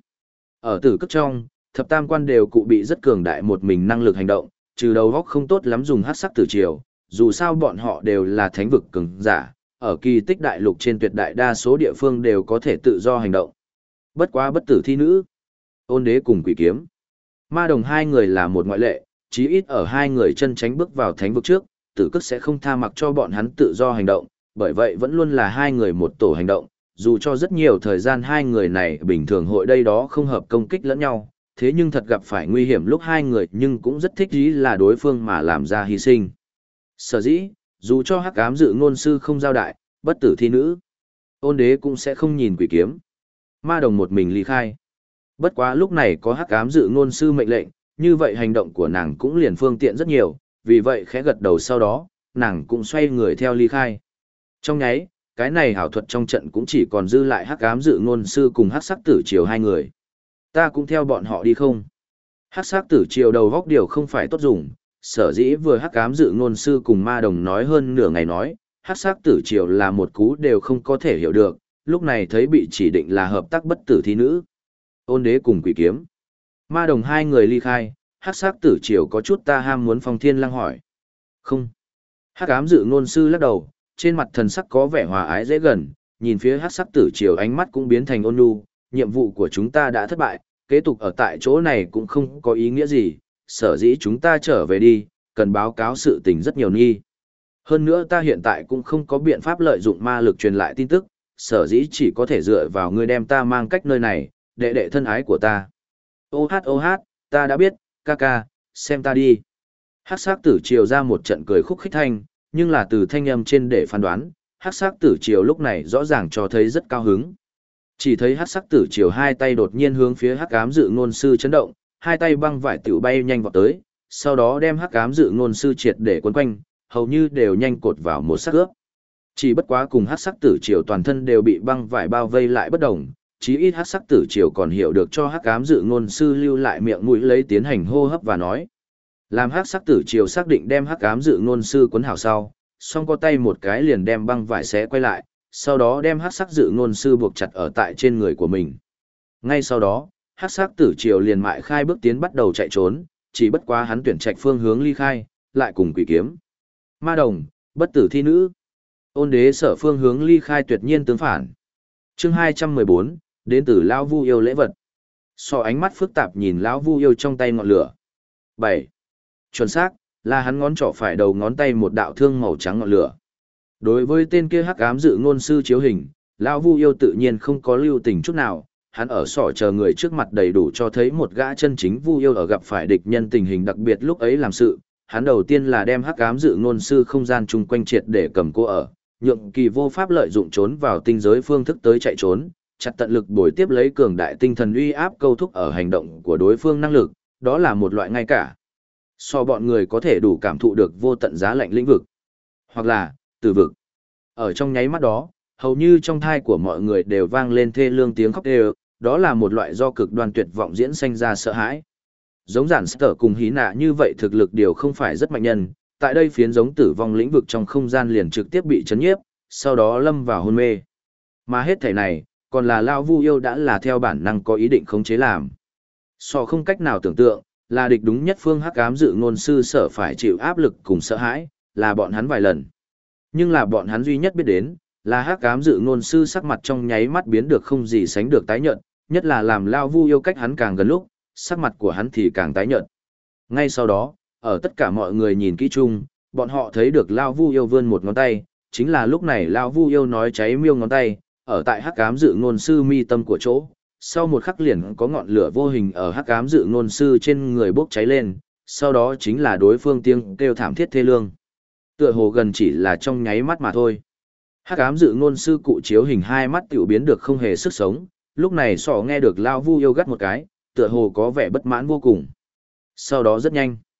A: Ở tử cất trong, thập tam quan đều cụ bị rất cường đại một mình năng lực hành động, trừ đầu góc không tốt lắm dùng hắc sắc tử triều, dù sao bọn họ đều là thánh vực cường giả, ở kỳ tích đại lục trên tuyệt đại đa số địa phương đều có thể tự do hành động. Bất quá bất tử thi nữ, ôn đế cùng quỷ kiếm. Ma đồng hai người là một ngoại lệ, chí ít ở hai người chân tránh bước vào thánh vực trước, tử cất sẽ không tha mặc cho bọn hắn tự do hành động, bởi vậy vẫn luôn là hai người một tổ hành động, dù cho rất nhiều thời gian hai người này bình thường hội đây đó không hợp công kích lẫn nhau, thế nhưng thật gặp phải nguy hiểm lúc hai người nhưng cũng rất thích ý là đối phương mà làm ra hy sinh. Sở dĩ, dù cho hắc ám dự ngôn sư không giao đại, bất tử thi nữ, ôn đế cũng sẽ không nhìn quỷ kiếm. Ma đồng một mình ly khai. Bất quá lúc này có hắc ám dự ngôn sư mệnh lệnh, như vậy hành động của nàng cũng liền phương tiện rất nhiều, vì vậy khẽ gật đầu sau đó, nàng cũng xoay người theo ly khai. Trong nháy, cái này ảo thuật trong trận cũng chỉ còn dư lại hắc ám dự ngôn sư cùng hắc sắc tử triều hai người. Ta cũng theo bọn họ đi không? Hắc sắc tử triều đầu góc điều không phải tốt dùng, sở dĩ vừa hắc ám dự ngôn sư cùng ma đồng nói hơn nửa ngày nói, hắc sắc tử triều là một cú đều không có thể hiểu được, lúc này thấy bị chỉ định là hợp tác bất tử thi nữ. Ôn đế cùng quỷ kiếm. Ma đồng hai người ly khai, hắc sắc tử triều có chút ta ham muốn Phong Thiên Lăng hỏi. Không. Hắc ám dự ngôn sư lắc đầu, trên mặt thần sắc có vẻ hòa ái dễ gần, nhìn phía hắc sắc tử triều ánh mắt cũng biến thành ôn nhu, nhiệm vụ của chúng ta đã thất bại, kế tục ở tại chỗ này cũng không có ý nghĩa gì, sở dĩ chúng ta trở về đi, cần báo cáo sự tình rất nhiều nghi. Hơn nữa ta hiện tại cũng không có biện pháp lợi dụng ma lực truyền lại tin tức, sở dĩ chỉ có thể dựa vào ngươi đem ta mang cách nơi này, đệ đệ thân ái của ta. Ô hát, ta đã biết, ca ca, xem ta đi. Hắc sắc tử triều ra một trận cười khúc khích thanh, nhưng là từ thanh âm trên để phán đoán, hắc sắc tử triều lúc này rõ ràng cho thấy rất cao hứng. Chỉ thấy hắc sắc tử triều hai tay đột nhiên hướng phía hắc ám dự ngôn sư chấn động, hai tay băng vải tiểu bay nhanh vọt tới, sau đó đem hắc ám dự ngôn sư triệt để quấn quanh, hầu như đều nhanh cột vào một sắc ướp. Chỉ bất quá cùng hắc sắc tử triều toàn thân đều bị băng vải bao vây lại bất động, chí ít hắc sắc tử triều còn hiểu được cho hắc ám dự ngôn sư lưu lại miệng mũi lấy tiến hành hô hấp và nói. Làm hắc sắc tử triều xác định đem hắc ám dự ngôn sư quấn hảo sau, song có tay một cái liền đem băng vải xé quay lại, sau đó đem hắc sắc dự ngôn sư buộc chặt ở tại trên người của mình. Ngay sau đó, hắc sắc tử triều liền mại khai bước tiến bắt đầu chạy trốn, chỉ bất quá hắn tuyển trạch phương hướng ly khai, lại cùng quỷ kiếm. Ma đồng, bất tử thi nữ. Ôn đế sở phương hướng ly khai tuyệt nhiên tương phản. Chương 214, đến từ lão Vu yêu lễ vật. So ánh mắt phức tạp nhìn lão Vu yêu trong tay ngọn lửa. 7. Chuẩn xác, là hắn ngón trỏ phải đầu ngón tay một đạo thương màu trắng ngọn lửa. Đối với tên kia hắc ám dự ngôn sư chiếu hình, lão Vu yêu tự nhiên không có lưu tình chút nào, hắn ở sọ chờ người trước mặt đầy đủ cho thấy một gã chân chính Vu yêu ở gặp phải địch nhân tình hình đặc biệt lúc ấy làm sự. Hắn đầu tiên là đem hắc ám dự ngôn sư không gian chung quanh triệt để cầm cô ở, nhượng kỳ vô pháp lợi dụng trốn vào tinh giới phương thức tới chạy trốn, chặt tận lực bồi tiếp lấy cường đại tinh thần uy áp câu thúc ở hành động của đối phương năng lực, đó là một loại ngay cả. So bọn người có thể đủ cảm thụ được vô tận giá lạnh lĩnh vực, hoặc là tử vực. Ở trong nháy mắt đó, hầu như trong thai của mọi người đều vang lên thê lương tiếng khóc đều, đó là một loại do cực đoan tuyệt vọng diễn sinh ra sợ hãi. Giống giản sở cùng hí nạ như vậy thực lực đều không phải rất mạnh nhân, tại đây phiến giống tử vong lĩnh vực trong không gian liền trực tiếp bị chấn nhiếp, sau đó lâm vào hôn mê. Mà hết thảy này, còn là lão Vu yêu đã là theo bản năng có ý định khống chế làm. So không cách nào tưởng tượng, là địch đúng nhất phương hắc ám dự ngôn sư sở phải chịu áp lực cùng sợ hãi, là bọn hắn vài lần. Nhưng là bọn hắn duy nhất biết đến, là hắc ám dự ngôn sư sắc mặt trong nháy mắt biến được không gì sánh được tái nhợt, nhất là làm lão Vu yêu cách hắn càng gần lúc, sắc mặt của hắn thì càng tái nhợt. Ngay sau đó, ở tất cả mọi người nhìn kỹ chung, bọn họ thấy được lão Vu yêu vươn một ngón tay, chính là lúc này lão Vu yêu nói cháy miêu ngón tay, ở tại hắc ám dự ngôn sư mi tâm của chỗ, sau một khắc liền có ngọn lửa vô hình ở hắc ám dự ngôn sư trên người bốc cháy lên, sau đó chính là đối phương tiếng kêu thảm thiết thê lương. Tựa hồ gần chỉ là trong nháy mắt mà thôi. Hắc ám dự ngôn sư cụ chiếu hình hai mắt tiểu biến được không hề sức sống, lúc này sọ nghe được lão Vu yêu gắt một cái, tựa hồ có vẻ bất mãn vô cùng. Sau đó rất nhanh,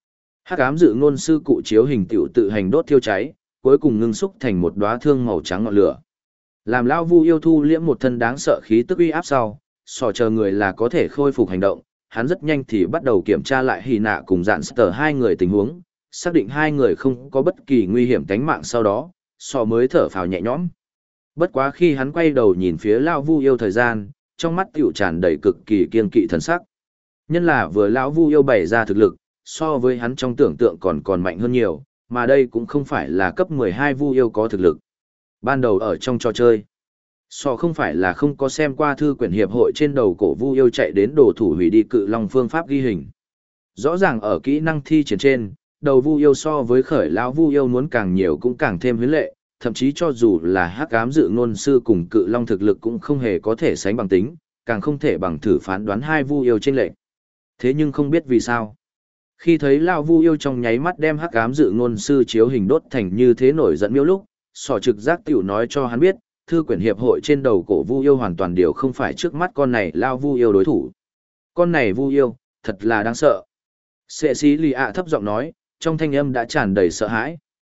A: Hắc ám dự ngôn sư cụ chiếu hình tiểu tự hành đốt thiêu cháy, cuối cùng ngưng xúc thành một đóa thương màu trắng ngọn lửa. Làm lão Vu yêu thu liễm một thân đáng sợ khí tức uy áp sau, sò chờ người là có thể khôi phục hành động, hắn rất nhanh thì bắt đầu kiểm tra lại Hy Nạ cùng Dạn Sở hai người tình huống, xác định hai người không có bất kỳ nguy hiểm tính mạng sau đó, sò mới thở phào nhẹ nhõm. Bất quá khi hắn quay đầu nhìn phía lão Vu yêu thời gian, trong mắt tiểu tràn đầy cực kỳ kiên kỵ thần sắc. Nhân là vừa lão Vu yêu bày ra thực lực, so với hắn trong tưởng tượng còn mạnh hơn nhiều, mà đây cũng không phải là cấp 12 Vu yêu có thực lực. Ban đầu ở trong trò chơi, so không phải là không có xem qua thư quyển hiệp hội trên đầu cổ Vu yêu chạy đến đồ thủ hủy đi cự long phương pháp ghi hình. Rõ ràng ở kỹ năng thi triển trên, đầu Vu yêu so với khởi lão Vu yêu muốn càng nhiều cũng càng thêm huyến lệ, thậm chí cho dù là hắc ám dự ngôn sư cùng cự long thực lực cũng không hề có thể sánh bằng tính, càng không thể bằng thử phán đoán hai Vu yêu trên lệnh. Thế nhưng không biết vì sao, khi thấy lão Vu yêu trong nháy mắt đem hắc ám dự ngôn sư chiếu hình đốt thành như thế nổi giận miêu lúc, sỏ trực giác tiểu nói cho hắn biết, thư quyển hiệp hội trên đầu cổ Vu yêu hoàn toàn điều không phải trước mắt con này lão Vu yêu đối thủ. Con này Vu yêu, thật là đáng sợ. Sệ sĩ lì ạ thấp giọng nói, trong thanh âm đã tràn đầy sợ hãi.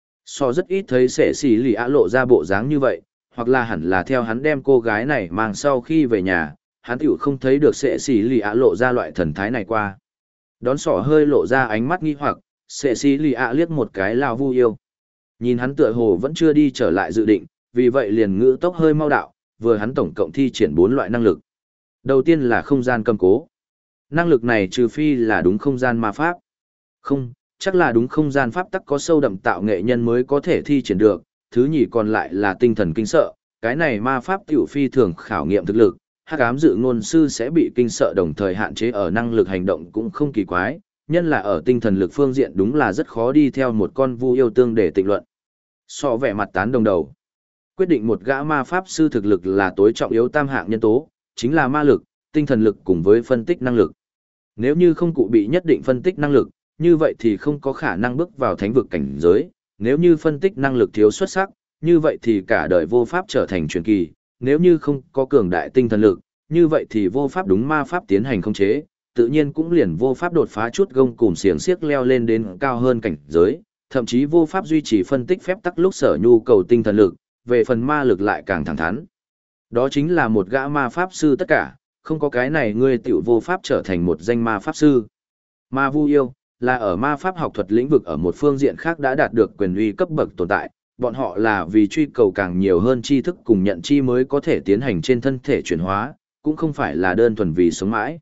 A: So rất ít thấy sệ sĩ lì ạ lộ ra bộ dáng như vậy, hoặc là hẳn là theo hắn đem cô gái này mang sau khi về nhà, hắn tiểu không thấy được sệ sĩ lì ạ lộ ra loại thần thái này qua. Đón sỏ hơi lộ ra ánh mắt nghi hoặc, sệ sĩ lì ạ liếc một cái lão Vu yêu. Nhìn hắn tựa hồ vẫn chưa đi trở lại dự định, vì vậy liền ngữ tốc hơi mau đạo, vừa hắn tổng cộng thi triển 4 loại năng lực. Đầu tiên là không gian cầm cố. Năng lực này trừ phi là đúng không gian ma pháp. Không, chắc là đúng không gian pháp tắc có sâu đậm tạo nghệ nhân mới có thể thi triển được. Thứ nhì còn lại là tinh thần kinh sợ, cái này ma pháp tiểu phi thường khảo nghiệm thực lực. Hắc ám dự ngôn sư sẽ bị kinh sợ đồng thời hạn chế ở năng lực hành động cũng không kỳ quái, nhân là ở tinh thần lực phương diện đúng là rất khó đi theo một con Vu yêu tương để tịnh luận. So vẻ mặt tán đồng đầu. Quyết định một gã ma pháp sư thực lực là tối trọng yếu tam hạng nhân tố, chính là ma lực, tinh thần lực cùng với phân tích năng lực. Nếu như không cụ bị nhất định phân tích năng lực, như vậy thì không có khả năng bước vào thánh vực cảnh giới, nếu như phân tích năng lực thiếu xuất sắc, như vậy thì cả đời vô pháp trở thành truyền kỳ, nếu như không có cường đại tinh thần lực, như vậy thì vô pháp đúng ma pháp tiến hành khống chế, tự nhiên cũng liền vô pháp đột phá chút gông cùm xiềng xiếc leo lên đến cao hơn cảnh giới, thậm chí vô pháp duy trì phân tích phép tắc lúc sở nhu cầu tinh thần lực, về phần ma lực lại càng thẳng thắn. Đó chính là một gã ma pháp sư tất cả, không có cái này ngươi tiểu vô pháp trở thành một danh ma pháp sư. Ma Vu yêu là ở ma pháp học thuật lĩnh vực ở một phương diện khác đã đạt được quyền uy cấp bậc tồn tại, bọn họ là vì truy cầu càng nhiều hơn tri thức cùng nhận chi mới có thể tiến hành trên thân thể chuyển hóa, cũng không phải là đơn thuần vì sống mãi.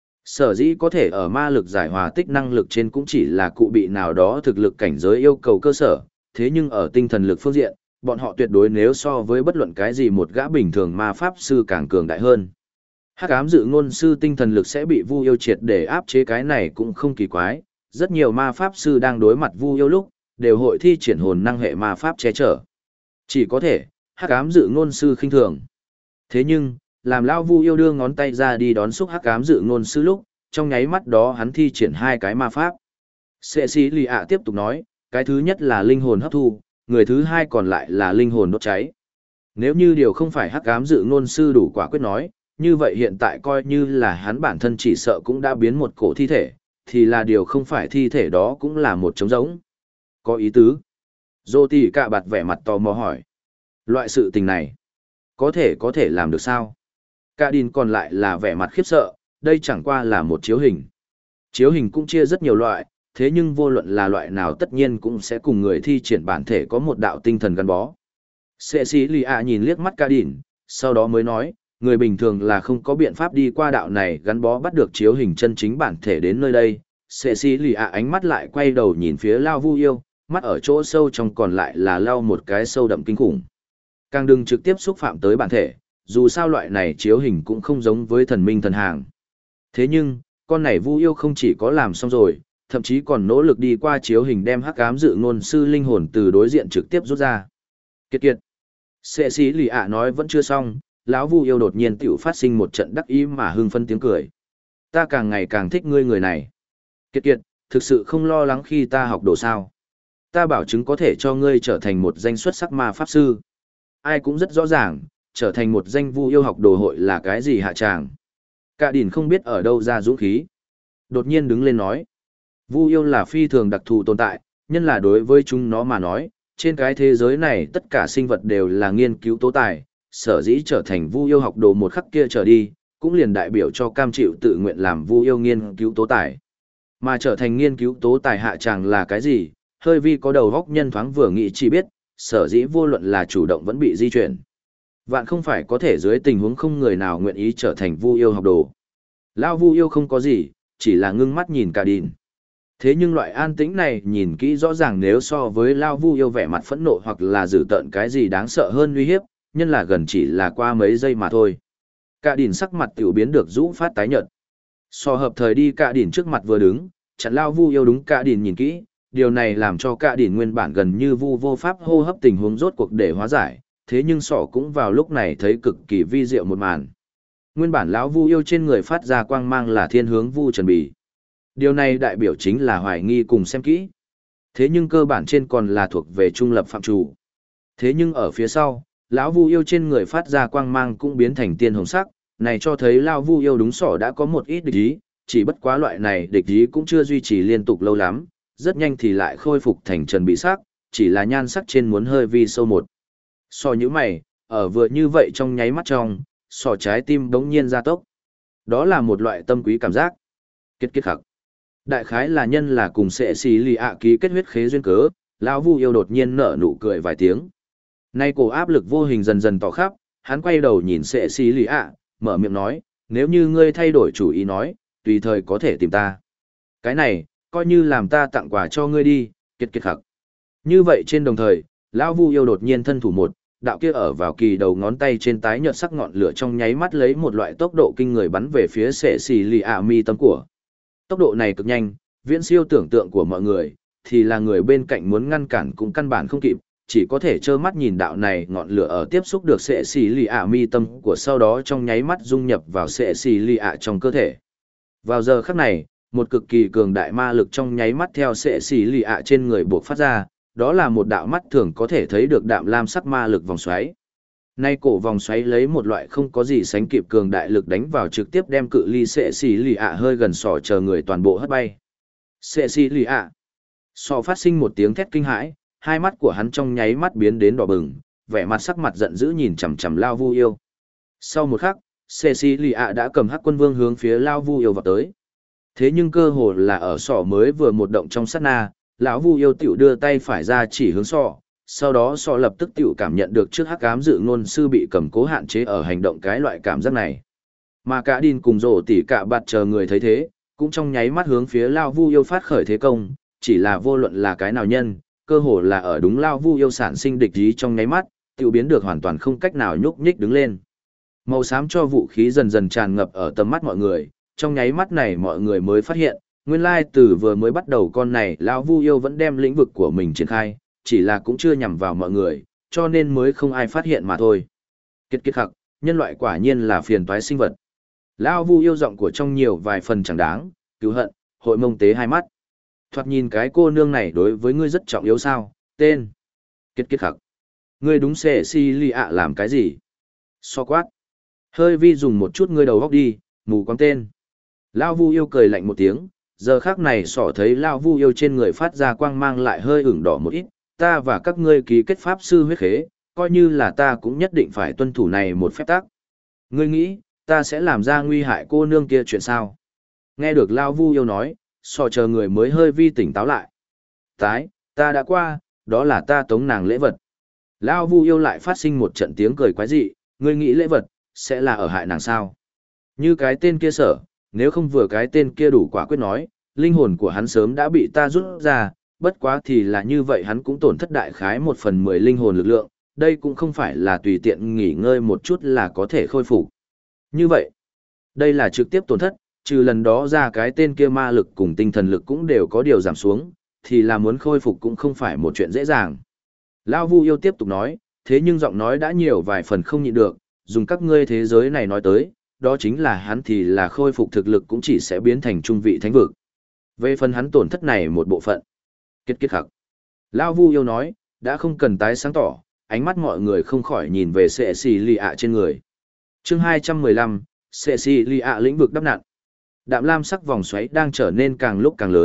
A: Sở dĩ có thể ở ma lực giải hòa tích năng lực trên cũng chỉ là cụ bị nào đó thực lực cảnh giới yêu cầu cơ sở, thế nhưng ở tinh thần lực phương diện, bọn họ tuyệt đối nếu so với bất luận cái gì một gã bình thường ma pháp sư càng cường đại hơn. Hắc ám dự ngôn sư tinh thần lực sẽ bị Vu yêu triệt để áp chế, cái này cũng không kỳ quái, rất nhiều ma pháp sư đang đối mặt Vu yêu lúc, đều hội thi triển hồn năng hệ ma pháp che chở. Chỉ có thể, hắc ám dự ngôn sư khinh thường. Thế nhưng, làm lão Vu yêu đưa ngón tay ra đi đón xúc hắc ám dự ngôn sư lúc, trong nháy mắt đó hắn thi triển 2 cái ma pháp. Sệ sĩ lì ạ tiếp tục nói, cái thứ nhất là linh hồn hấp thu, người thứ hai còn lại là linh hồn đốt cháy. Nếu như điều không phải hắc ám dự ngôn sư đủ quả quyết nói, như vậy hiện tại coi như là hắn bản thân chỉ sợ cũng đã biến một cổ thi thể, thì là điều không phải thi thể đó cũng là một trống rỗng. Có ý tứ. Dô tì cạ bạt vẻ mặt tò mò hỏi. Loại sự tình này, có thể làm được sao? Cả đìn còn lại là vẻ mặt khiếp sợ, đây chẳng qua là một chiếu hình. Chiếu hình cũng chia rất nhiều loại, thế nhưng vô luận là loại nào tất nhiên cũng sẽ cùng người thi triển bản thể có một đạo tinh thần gắn bó. Sệ sĩ lì ạ nhìn liếc mắt cả đìn, sau đó mới nói, người bình thường là không có biện pháp đi qua đạo này gắn bó bắt được chiếu hình chân chính bản thể đến nơi đây. Sệ sĩ lì ạ ánh mắt lại quay đầu nhìn phía Lao Vu yêu, mắt ở chỗ sâu trong còn lại là lao một cái sâu đậm kinh khủng. Càng đừng trực tiếp xúc phạm tới bản thể, dù sao loại này chiếu hình cũng không giống với thần minh thần hàng. Thế nhưng, con này Vu yêu không chỉ có làm xong rồi, thậm chí còn nỗ lực đi qua chiếu hình đem hắc ám dự ngôn sư linh hồn từ đối diện trực tiếp rút ra. Kiệt kiệt. Sệ sĩ lì ạ nói vẫn chưa xong, lão Vu yêu đột nhiên tiểu phát sinh một trận đắc ý mà hưng phấn tiếng cười. Ta càng ngày càng thích ngươi người này. Kiệt kiệt, thực sự không lo lắng khi ta học đồ sao. Ta bảo chứng có thể cho ngươi trở thành một danh xuất sắc ma pháp sư. Ai cũng rất rõ ràng, trở thành một danh Vu yêu học đồ hội là cái gì hạ tràng. Cả đỉn không biết ở đâu ra dũng khí. Đột nhiên đứng lên nói. Vu yêu là phi thường đặc thù tồn tại, nhân là đối với chúng nó mà nói, trên cái thế giới này tất cả sinh vật đều là nghiên cứu tố tài, sở dĩ trở thành Vu yêu học đồ một khắc kia trở đi, cũng liền đại biểu cho cam chịu tự nguyện làm Vu yêu nghiên cứu tố tài. Mà trở thành nghiên cứu tố tài hạ chẳng là cái gì, hơi vi có đầu góc nhân thoáng vừa nghĩ chỉ biết, sở dĩ vô luận là chủ động vẫn bị di chuyển. Vạn không phải có thể dưới tình huống không người nào nguyện ý trở thành Vu yêu học đồ. Lão Vu yêu không có gì, chỉ là ngưng mắt nhìn cả đìn. Thế nhưng loại an tĩnh này nhìn kỹ rõ ràng nếu so với Lao Vu yêu vẻ mặt phẫn nộ hoặc là dữ tợn cái gì đáng sợ hơn uy hiếp, nhân là gần chỉ là qua mấy giây mà thôi. Cả đìn sắc mặt tiểu biến được rũ phát tái nhợt. So hợp thời đi cả đìn trước mặt vừa đứng, chặn Lao Vu yêu đúng cả đìn nhìn kỹ, điều này làm cho cả đìn nguyên bản gần như vu vô pháp hô hấp tình huống rốt cuộc để hóa giải, thế nhưng sọ cũng vào lúc này thấy cực kỳ vi diệu một màn. Nguyên bản lão Vu yêu trên người phát ra quang mang là thiên hướng Vu Trần Bì. Điều này đại biểu chính là hoài nghi cùng xem kỹ. Thế nhưng cơ bản trên còn là thuộc về trung lập phạm chủ. Thế nhưng ở phía sau, lão Vu yêu trên người phát ra quang mang cũng biến thành tiên hồng sắc, này cho thấy lão Vu yêu đúng sỏ đã có một ít địch ý, chỉ bất quá loại này địch ý cũng chưa duy trì liên tục lâu lắm, rất nhanh thì lại khôi phục thành trần bị sắc, chỉ là nhan sắc trên muốn hơi vi sâu một. So như mày, ở vừa như vậy trong nháy mắt trong, sọ trái tim bỗng nhiên gia tốc. Đó là một loại tâm quý cảm giác. Kết khắc. Đại khái là nhân là cùng sẽ xì lì ạ ký kết huyết khế duyên cớ, lão Vu yêu đột nhiên nở nụ cười vài tiếng. Nay cổ áp lực vô hình dần dần tỏ khắp, hắn quay đầu nhìn sẽ xì lì ạ, mở miệng nói, nếu như ngươi thay đổi chủ ý nói, tùy thời có thể tìm ta. Cái này, coi như làm ta tặng quà cho ngươi đi, kết khắc. Như vậy trên đồng thời, lão Vu yêu đột nhiên thân thủ một, đạo kia ở vào kỳ đầu ngón tay trên tái nhợt sắc ngọn lửa trong nháy mắt lấy một loại tốc độ kinh người bắn về phía sẽ xì lì ạ mi tâm của. Tốc độ này cực nhanh, viễn siêu tưởng tượng của mọi người, thì là người bên cạnh muốn ngăn cản cũng căn bản không kịp, chỉ có thể trơ mắt nhìn đạo này ngọn lửa ở tiếp xúc được sệ xì lì ạ mi tâm của sau đó trong nháy mắt dung nhập vào sệ xì lì ạ trong cơ thể. Vào giờ khắc này, một cực kỳ cường đại ma lực trong nháy mắt theo sệ xì lì ạ trên người buộc phát ra, đó là một đạo mắt thường có thể thấy được đạm lam sắc ma lực vòng xoáy. Nay cổ vòng xoáy lấy một loại không có gì sánh kịp cường đại lực đánh vào trực tiếp đem cự ly sệ xì lì ạ hơi gần sỏ chờ người toàn bộ hất bay. Sệ xì lì ạ. Sọ phát sinh một tiếng thét kinh hãi, hai mắt của hắn trong nháy mắt biến đến đỏ bừng, vẻ mặt sắc mặt giận dữ nhìn chằm chằm Lao Vu yêu. Sau một khắc, sệ xì lì ạ đã cầm Hắc Quân Vương hướng phía Lao Vu yêu vào tới. Thế nhưng cơ hồ là ở sọ mới vừa một động trong sát na, lão Vu yêu tiểu đưa tay phải ra chỉ hướng sọ. Sau đó sọ lập tức tiểu cảm nhận được trước hắc ám dự ngôn sư bị cầm cố hạn chế ở hành động cái loại cảm giác này. Mà cả Đin cùng rổ tỉ cả bạt chờ người thấy thế, cũng trong nháy mắt hướng phía Lao Vu yêu phát khởi thế công, chỉ là vô luận là cái nào nhân, cơ hồ là ở đúng Lao Vu yêu sản sinh địch ý trong nháy mắt, tiểu biến được hoàn toàn không cách nào nhúc nhích đứng lên. Màu xám cho vũ khí dần dần tràn ngập ở tầm mắt mọi người, trong nháy mắt này mọi người mới phát hiện, nguyên lai từ vừa mới bắt đầu con này Lao Vu yêu vẫn đem lĩnh vực của mình triển khai, chỉ là cũng chưa nhằm vào mọi người, cho nên mới không ai phát hiện mà thôi. Kết khắc, nhân loại quả nhiên là phiền toái sinh vật. Lao Vu yêu giọng của trong nhiều vài phần chẳng đáng, cứu hận, hội mông tế hai mắt. Thoạt nhìn cái cô nương này đối với ngươi rất trọng yếu sao, tên. Kết khắc. Ngươi đúng xệ si lì ạ làm cái gì? So quát. Hơi vi dùng một chút ngươi đầu góc đi, mù quáng tên. Lao Vu yêu cười lạnh một tiếng, giờ khác này sỏ thấy Lao Vu yêu trên người phát ra quang mang lại hơi ửng đỏ một ít, ta và các ngươi ký kết pháp sư huyết khế, coi như là ta cũng nhất định phải tuân thủ này một phép tắc. Ngươi nghĩ, ta sẽ làm ra nguy hại cô nương kia chuyện sao? Nghe được Lao Vu yêu nói, sò chờ người mới hơi vi tỉnh táo lại. Ta đã qua, đó là ta tống nàng lễ vật. Lao Vu yêu lại phát sinh một trận tiếng cười quái dị, ngươi nghĩ lễ vật, sẽ là ở hại nàng sao? Như cái tên kia sở, nếu không vừa cái tên kia đủ quả quyết nói, linh hồn của hắn sớm đã bị ta rút ra, bất quá thì là như vậy hắn cũng tổn thất đại khái 1/10 linh hồn lực lượng, đây cũng không phải là tùy tiện nghỉ ngơi một chút là có thể khôi phục. Như vậy, đây là trực tiếp tổn thất, trừ lần đó ra cái tên kia ma lực cùng tinh thần lực cũng đều có điều giảm xuống, thì là muốn khôi phục cũng không phải một chuyện dễ dàng. Lao Vu yêu tiếp tục nói, thế nhưng giọng nói đã nhiều vài phần không nhịn được, dùng các ngươi thế giới này nói tới, đó chính là hắn thì là khôi phục thực lực cũng chỉ sẽ biến thành trung vị thánh vực. Về phần hắn tổn thất này một bộ phận. Kết khắc. Lao Vu yêu nói, đã không cần tái sáng tỏ, ánh mắt mọi người không khỏi nhìn về sệ xì lì ạ trên người. Chương 215, sệ xì lì ạ lĩnh vực đắp nặn. Đạm lam sắc vòng xoáy đang trở nên càng lúc càng lớn,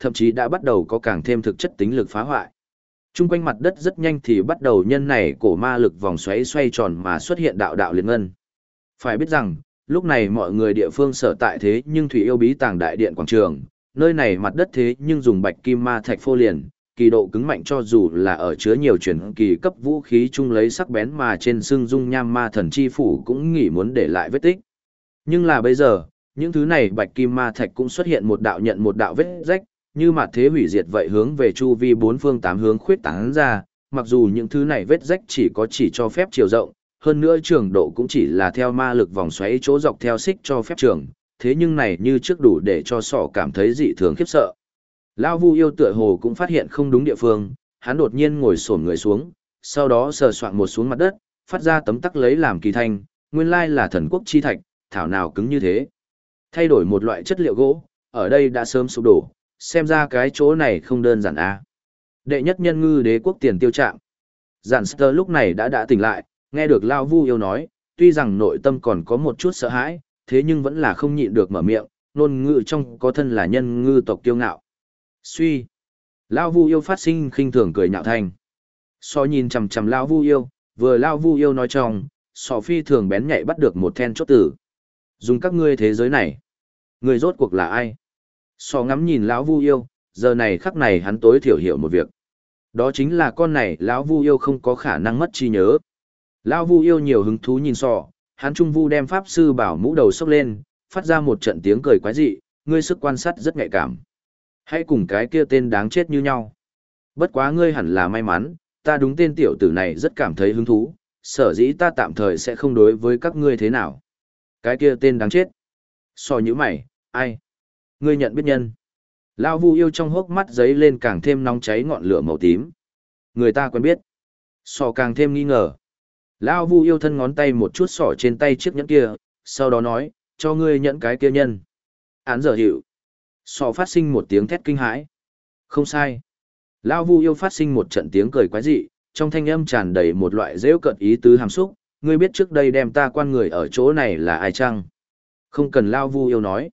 A: thậm chí đã bắt đầu có càng thêm thực chất tính lực phá hoại. Trung quanh mặt đất rất nhanh thì bắt đầu nhân này cổ ma lực vòng xoáy xoay tròn mà xuất hiện đạo đạo liên ngân. Phải biết rằng, lúc này mọi người địa phương sở tại thế nhưng Thủy Yêu Bí Tàng Đại Điện quảng trường, nơi này mặt đất thế nhưng dùng bạch kim ma thạch phô liền, kỳ độ cứng mạnh cho dù là ở chứa nhiều chuyển kỳ cấp vũ khí chung lấy sắc bén mà trên xương dung nham ma thần chi phủ cũng nghĩ muốn để lại vết tích. Nhưng là bây giờ, những thứ này bạch kim ma thạch cũng xuất hiện một đạo nhận một đạo vết rách, như mặt thế hủy diệt vậy hướng về chu vi bốn phương tám hướng khuyết tán ra, mặc dù những thứ này vết rách chỉ cho phép chiều rộng, hơn nữa trường độ cũng chỉ là theo ma lực vòng xoáy chỗ dọc theo xích cho phép trường, thế nhưng này như trước đủ để cho sỏ cảm thấy dị thường khiếp sợ. Lão Vu Yêu tựa hồ cũng phát hiện không đúng địa phương, hắn đột nhiên ngồi xổm người xuống, sau đó sờ soạng một xuống mặt đất, phát ra tấm tắc lấy làm kỳ thanh, nguyên lai là thần quốc chi thạch, thảo nào cứng như thế. Thay đổi một loại chất liệu gỗ, ở đây đã sớm sụp đổ, xem ra cái chỗ này không đơn giản a. Đệ nhất nhân ngư đế quốc tiền tiêu trạng. Giản Sơ lúc này đã tỉnh lại, nghe được Lão Vu Yêu nói, tuy rằng nội tâm còn có một chút sợ hãi, thế nhưng vẫn là không nhịn được mở miệng, ngôn ngữ trong có thân là nhân ngư tộc kiêu ngạo. Suy. Lão Vu Yêu phát sinh khinh thường cười nhạo thanh. So nhìn chằm chằm Lão Vu Yêu, vừa Lão Vu Yêu nói trong, so phi thường bén nhạy bắt được một then chốt tử. Dùng các ngươi thế giới này. Người rốt cuộc là ai? So ngắm nhìn Lão Vu Yêu, giờ này khắc này hắn tối thiểu hiểu một việc. Đó chính là con này Lão Vu Yêu không có khả năng mất trí nhớ. Lão Vu Yêu nhiều hứng thú nhìn so, hắn trung vu đem pháp sư bảo mũ đầu sốc lên, phát ra một trận tiếng cười quái dị, ngươi sức quan sát rất nhạy cảm. Hãy cùng cái kia tên đáng chết như nhau. Bất quá ngươi hẳn là may mắn, ta đúng tên tiểu tử này rất cảm thấy hứng thú, sở dĩ ta tạm thời sẽ không đối với các ngươi thế nào. Cái kia tên đáng chết. So như mày, ai? Ngươi nhận biết nhân. Lão Vu Yêu trong hốc mắt giấy lên càng thêm nóng cháy ngọn lửa màu tím. Người ta quen biết. So càng thêm nghi ngờ. Lão Vu Yêu thân ngón tay một chút sỏ trên tay chiếc nhẫn kia, sau đó nói, cho ngươi nhận cái kia nhân. Án giờ hiệu. So phát sinh một tiếng thét kinh hãi. Không sai. Lão Vu Yêu phát sinh một trận tiếng cười quái dị, trong thanh âm tràn đầy một loại dễu cợt ý tứ hàm xúc, ngươi biết trước đây đem ta quan người ở chỗ này là ai chăng? Không cần Lão Vu Yêu nói.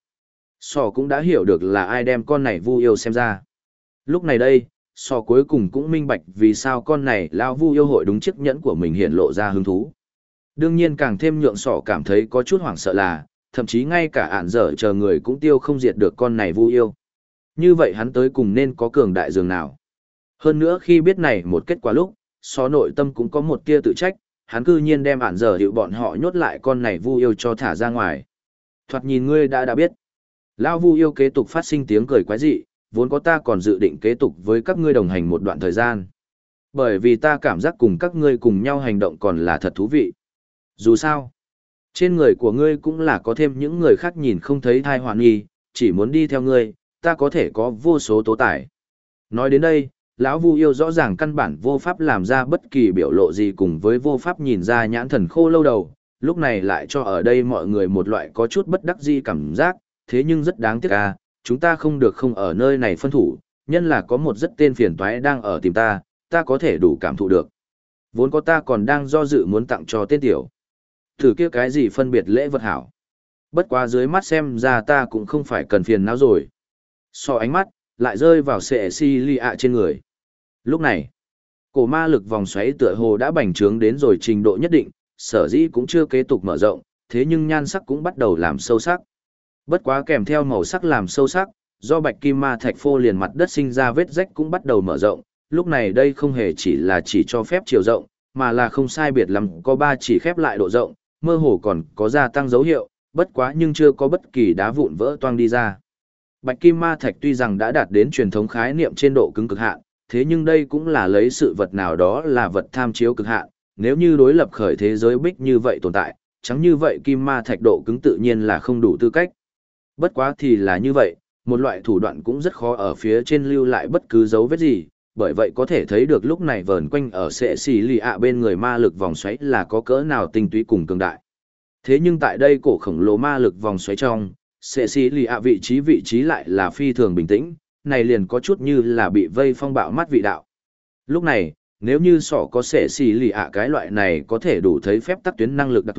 A: So cũng đã hiểu được là ai đem con này Vu Yêu xem ra. Lúc này đây, so cuối cùng cũng minh bạch vì sao con này Lão Vu Yêu hội đúng chiếc nhẫn của mình hiện lộ ra hứng thú. Đương nhiên càng thêm nhượng sỏ cảm thấy có chút hoảng sợ là, thậm chí ngay cả ản dở chờ người cũng tiêu không diệt được con này Vu Yêu. Như vậy hắn tới cùng nên có cường đại dường nào. Hơn nữa khi biết này một kết quả lúc, so nội tâm cũng có một tia tự trách, hắn cư nhiên đem ản dở hiệu bọn họ nhốt lại con này Vu Yêu cho thả ra ngoài. Thoạt nhìn ngươi đã biết. Lão Vu Yêu kế tục phát sinh tiếng cười quái dị, vốn có ta còn dự định kế tục với các ngươi đồng hành một đoạn thời gian. Bởi vì ta cảm giác cùng các ngươi cùng nhau hành động còn là thật thú vị. Dù sao, trên người của ngươi cũng là có thêm những người khác nhìn không thấy thai hoàn nghi, chỉ muốn đi theo ngươi, ta có thể có vô số tố tải. Nói đến đây, lão Vu Yêu rõ ràng căn bản vô pháp làm ra bất kỳ biểu lộ gì cùng với vô pháp nhìn ra nhãn thần khô lâu đầu, lúc này lại cho ở đây mọi người một loại có chút bất đắc dĩ cảm giác, thế nhưng rất đáng tiếc à, chúng ta không được không ở nơi này phân thủ, nhân là có một rất tên phiền toái đang ở tìm ta, ta có thể đủ cảm thụ được. Vốn có ta còn đang do dự muốn tặng cho tên tiểu. Thử kia cái gì phân biệt lễ vật hảo. Bất quá dưới mắt xem ra ta cũng không phải cần phiền não rồi. So ánh mắt, lại rơi vào Cecilia trên người. Lúc này, cổ ma lực vòng xoáy tựa hồ đã bành trướng đến rồi trình độ nhất định, sở dĩ cũng chưa kế tục mở rộng, thế nhưng nhan sắc cũng bắt đầu làm sâu sắc. Bất quá kèm theo màu sắc làm sâu sắc, do bạch kim ma thạch phô liền mặt đất sinh ra vết rách cũng bắt đầu mở rộng, lúc này đây không hề chỉ cho phép chiều rộng, mà là không sai biệt lắm có 3 chỉ khép lại độ rộng, mơ hồ còn có gia tăng dấu hiệu, bất quá nhưng chưa có bất kỳ đá vụn vỡ toang đi ra. Bạch kim ma thạch tuy rằng đã đạt đến truyền thống khái niệm trên độ cứng cực hạn, thế nhưng đây cũng là lấy sự vật nào đó là vật tham chiếu cực hạn, nếu như đối lập khởi thế giới bích như vậy tồn tại, chẳng như vậy kim ma thạch độ cứng tự nhiên là không đủ tư cách. Bất quá thì là như vậy, một loại thủ đoạn cũng rất khó ở phía trên lưu lại bất cứ dấu vết gì, bởi vậy có thể thấy được lúc này vờn quanh ở sệ xì lì ạ bên người ma lực vòng xoáy là có cỡ nào tinh túy cùng cường đại. Thế nhưng tại đây cổ khổng lồ ma lực vòng xoáy trong, sệ xì lì ạ vị trí lại là phi thường bình tĩnh, này liền có chút như là bị vây phong bạo mắt vị đạo. Lúc này, nếu như sọ có sệ xì lì ạ cái loại này có thể đủ thấy phép tắc tuyến năng lực đặc thù,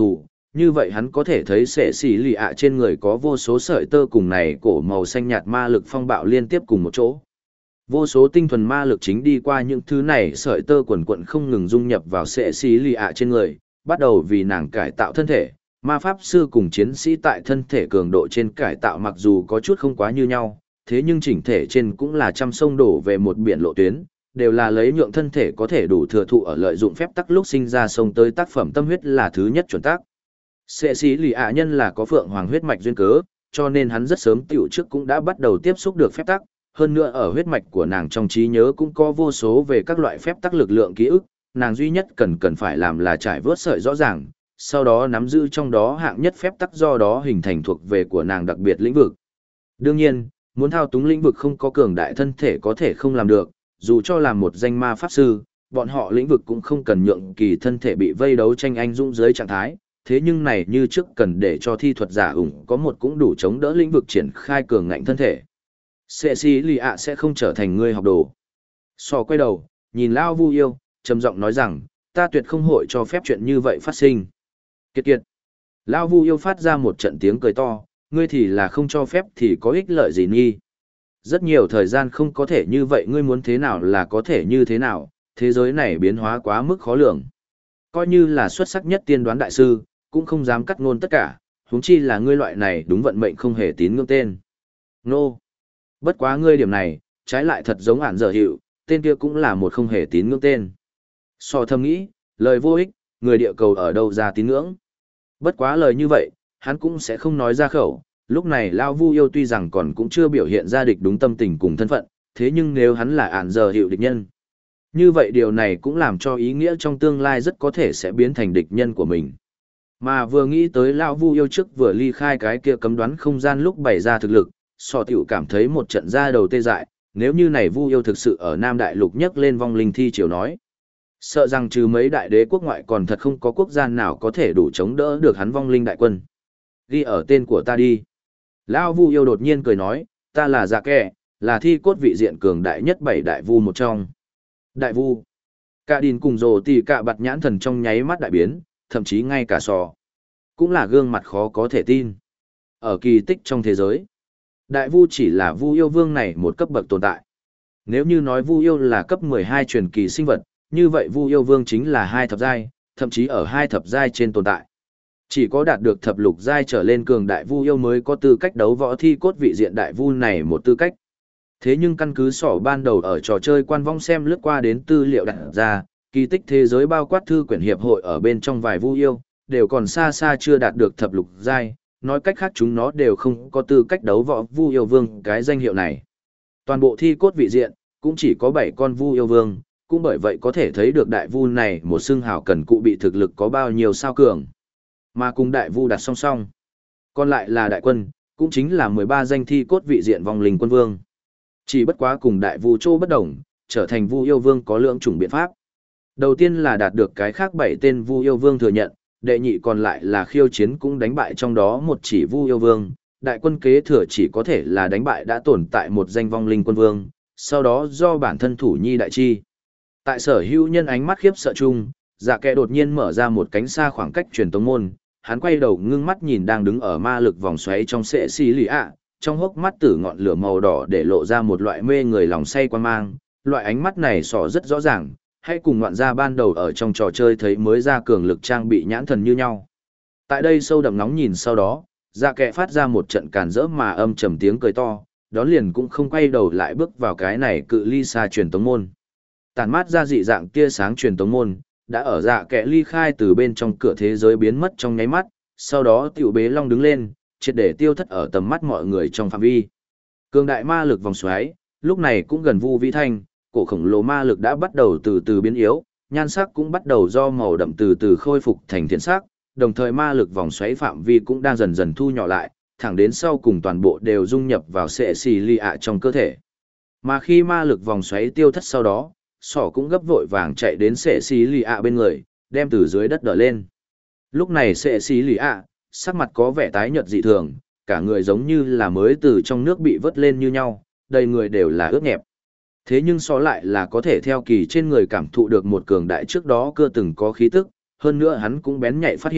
A: như vậy hắn có thể thấy sệ xỉ lì ạ trên người có vô số sợi tơ cùng này cổ màu xanh nhạt ma lực phong bạo liên tiếp cùng một chỗ. Vô số tinh thuần ma lực chính đi qua những thứ này sợi tơ quần quận không ngừng dung nhập vào sệ xỉ lì ạ trên người, bắt đầu vì nàng cải tạo thân thể. Ma pháp sư cùng chiến sĩ tại thân thể cường độ trên cải tạo mặc dù có chút không quá như nhau, thế nhưng chỉnh thể trên cũng là trăm sông đổ về một biển lộ tuyến, đều là lấy nhượng thân thể có thể đủ thừa thụ ở lợi dụng phép tắc lúc sinh ra sông tới tác phẩm tâm huyết là thứ nhất chuẩn tác. Sệ sĩ lì ạ nhân là có phượng hoàng huyết mạch duyên cớ, cho nên hắn rất sớm tiểu trước cũng đã bắt đầu tiếp xúc được phép tắc, hơn nữa ở huyết mạch của nàng trong trí nhớ cũng có vô số về các loại phép tắc lực lượng ký ức, nàng duy nhất cần phải làm là trải vớt sợi rõ ràng, sau đó nắm giữ trong đó hạng nhất phép tắc do đó hình thành thuộc về của nàng đặc biệt lĩnh vực. Đương nhiên, muốn thao túng lĩnh vực không có cường đại thân thể có thể không làm được, dù cho là một danh ma pháp sư, bọn họ lĩnh vực cũng không cần nhượng kỳ thân thể bị vây đấu tranh anh dũng dưới trạng thái, thế nhưng này như trước cần để cho thi thuật giả ủng có một cũng đủ chống đỡ lĩnh vực triển khai cường ngạnh thân thể. Sệ sĩ lì ạ sẽ không trở thành người học đồ. Sò quay đầu, nhìn Lao Vu Yêu, trầm giọng nói rằng, ta tuyệt không hội cho phép chuyện như vậy phát sinh. Kiệt kiệt. Lao Vu Yêu phát ra một trận tiếng cười to, ngươi thì là không cho phép thì có ích lợi gì nghi. Rất nhiều thời gian không có thể như vậy, ngươi muốn thế nào là có thể như thế nào, thế giới này biến hóa quá mức khó lường. Coi như là xuất sắc nhất tiên đoán đại sư, cũng không dám cắt ngôn tất cả, huống chi là ngươi loại này đúng vận mệnh không hề tín ngưỡng tên. Nô! Bất quá ngươi điểm này, trái lại thật giống ản dở hiệu, tên kia cũng là một không hề tín ngưỡng tên. So thầm nghĩ, lời vô ích, người địa cầu ở đâu ra tín ngưỡng. Bất quá lời như vậy, hắn cũng sẽ không nói ra khẩu, lúc này Lao Vu Yêu tuy rằng còn cũng chưa biểu hiện ra địch đúng tâm tình cùng thân phận, thế nhưng nếu hắn là ản dở hiệu địch nhân, như vậy điều này cũng làm cho ý nghĩa trong tương lai rất có thể sẽ biến thành địch nhân của mình. Mà vừa nghĩ tới Lão Vu Yêu trước vừa ly khai cái kia cấm đoán không gian lúc bày ra thực lực, Sò tiểu cảm thấy một trận da đầu tê dại, nếu như này Vu Yêu thực sự ở Nam Đại Lục nhấc lên vong linh thi triều nói. Sợ rằng trừ mấy đại đế quốc ngoại còn thật không có quốc gia nào có thể đủ chống đỡ được hắn vong linh đại quân. Ghi ở tên của ta đi. Lão Vu Yêu đột nhiên cười nói, ta là Dạ Kẻ, là thi cốt vị diện cường đại nhất 7 đại vu một trong. Đại vu. Cả đìn cùng rồ tì cả bạt nhãn thần trong nháy mắt đại biến, thậm chí ngay cả sò. Cũng là gương mặt khó có thể tin. Ở kỳ tích trong thế giới, đại vu chỉ là Vu Yêu Vương này một cấp bậc tồn tại. Nếu như nói Vu Yêu là cấp 12 truyền kỳ sinh vật, như vậy Vu Yêu Vương chính là 2 thập giai, thậm chí ở 2 thập giai trên tồn tại. Chỉ có đạt được thập lục giai trở lên cường đại Vu Yêu mới có tư cách đấu võ thi cốt vị diện đại vu này một tư cách. Thế nhưng căn cứ sỏ ban đầu ở trò chơi quan vong xem lướt qua đến tư liệu đặt ra, kỳ tích thế giới bao quát thư quyển hiệp hội ở bên trong vài Vu Yêu, đều còn xa xa chưa đạt được thập lục giai, nói cách khác chúng nó đều không có tư cách đấu võ Vu Yêu Vương cái danh hiệu này. Toàn bộ thi cốt vị diện, cũng chỉ có 7 con Vu Yêu Vương, cũng bởi vậy có thể thấy được đại vu này một xương hào cần cụ bị thực lực có bao nhiêu sao cường. Mà cùng đại vu đặt song song. Còn lại là đại quân, cũng chính là 13 danh thi cốt vị diện vong linh quân vương. Chỉ bất quá cùng đại vu châu bất đồng, trở thành Vu Yêu Vương có lượng chủng biện pháp. Đầu tiên là đạt được cái khác 7 tên Vu Yêu Vương thừa nhận, đệ nhị còn lại là khiêu chiến cũng đánh bại trong đó một chỉ Vu Yêu Vương, đại quân kế thừa chỉ có thể là đánh bại đã tồn tại một danh vong linh quân vương, sau đó do bản thân thủ nhi đại chi. Tại sở hữu nhân ánh mắt khiếp sợ chung, Dạ Kẻ đột nhiên mở ra một cánh xa khoảng cách truyền tống môn, hắn quay đầu ngưng mắt nhìn đang đứng ở ma lực vòng xoáy trong sệ xì lì ạ, trong hốc mắt tử ngọn lửa màu đỏ để lộ ra một loại mê người lòng say quan mang, loại ánh mắt này sỏ rất rõ ràng, hay cùng ngoạn gia ban đầu ở trong trò chơi thấy mới ra cường lực trang bị nhãn thần như nhau. Tại đây sâu đậm nóng nhìn sau đó, Dạ Kẻ phát ra một trận càn rỡ mà âm trầm tiếng cười to, đón liền cũng không quay đầu lại bước vào cái này cự ly xa truyền tống môn. Tản mát ra dị dạng tia sáng truyền tống môn, đã ở Dạ Kẻ ly khai từ bên trong cửa thế giới biến mất trong nháy mắt, sau đó tiểu bế long đứng lên, triệt để tiêu thất ở tầm mắt mọi người trong phạm vi. Cường đại ma lực vòng xoáy, lúc này cũng gần Vu Vĩ Thanh, cổ khổng lồ ma lực đã bắt đầu từ từ biến yếu, nhan sắc cũng bắt đầu do màu đậm từ từ khôi phục thành thiện sắc, đồng thời ma lực vòng xoáy phạm vi cũng đang dần dần thu nhỏ lại, thẳng đến sau cùng toàn bộ đều dung nhập vào sệ xì lì ạ trong cơ thể. Mà khi ma lực vòng xoáy tiêu thất sau đó, sỏ cũng gấp vội vàng chạy đến sệ xì lì ạ bên người, đem từ dưới đất đỡ lên. Lúc này sệ xì lì ạ, sắc mặt có vẻ tái nhợt dị thường, cả người giống như là mới từ trong nước bị vớt lên như nhau, đầy người đều là ướt nhẹp. Thế nhưng so lại là có thể theo kỳ trên người cảm thụ được một cường đại trước đó chưa từng có khí tức, hơn nữa hắn cũng bén nhạy phát hiện,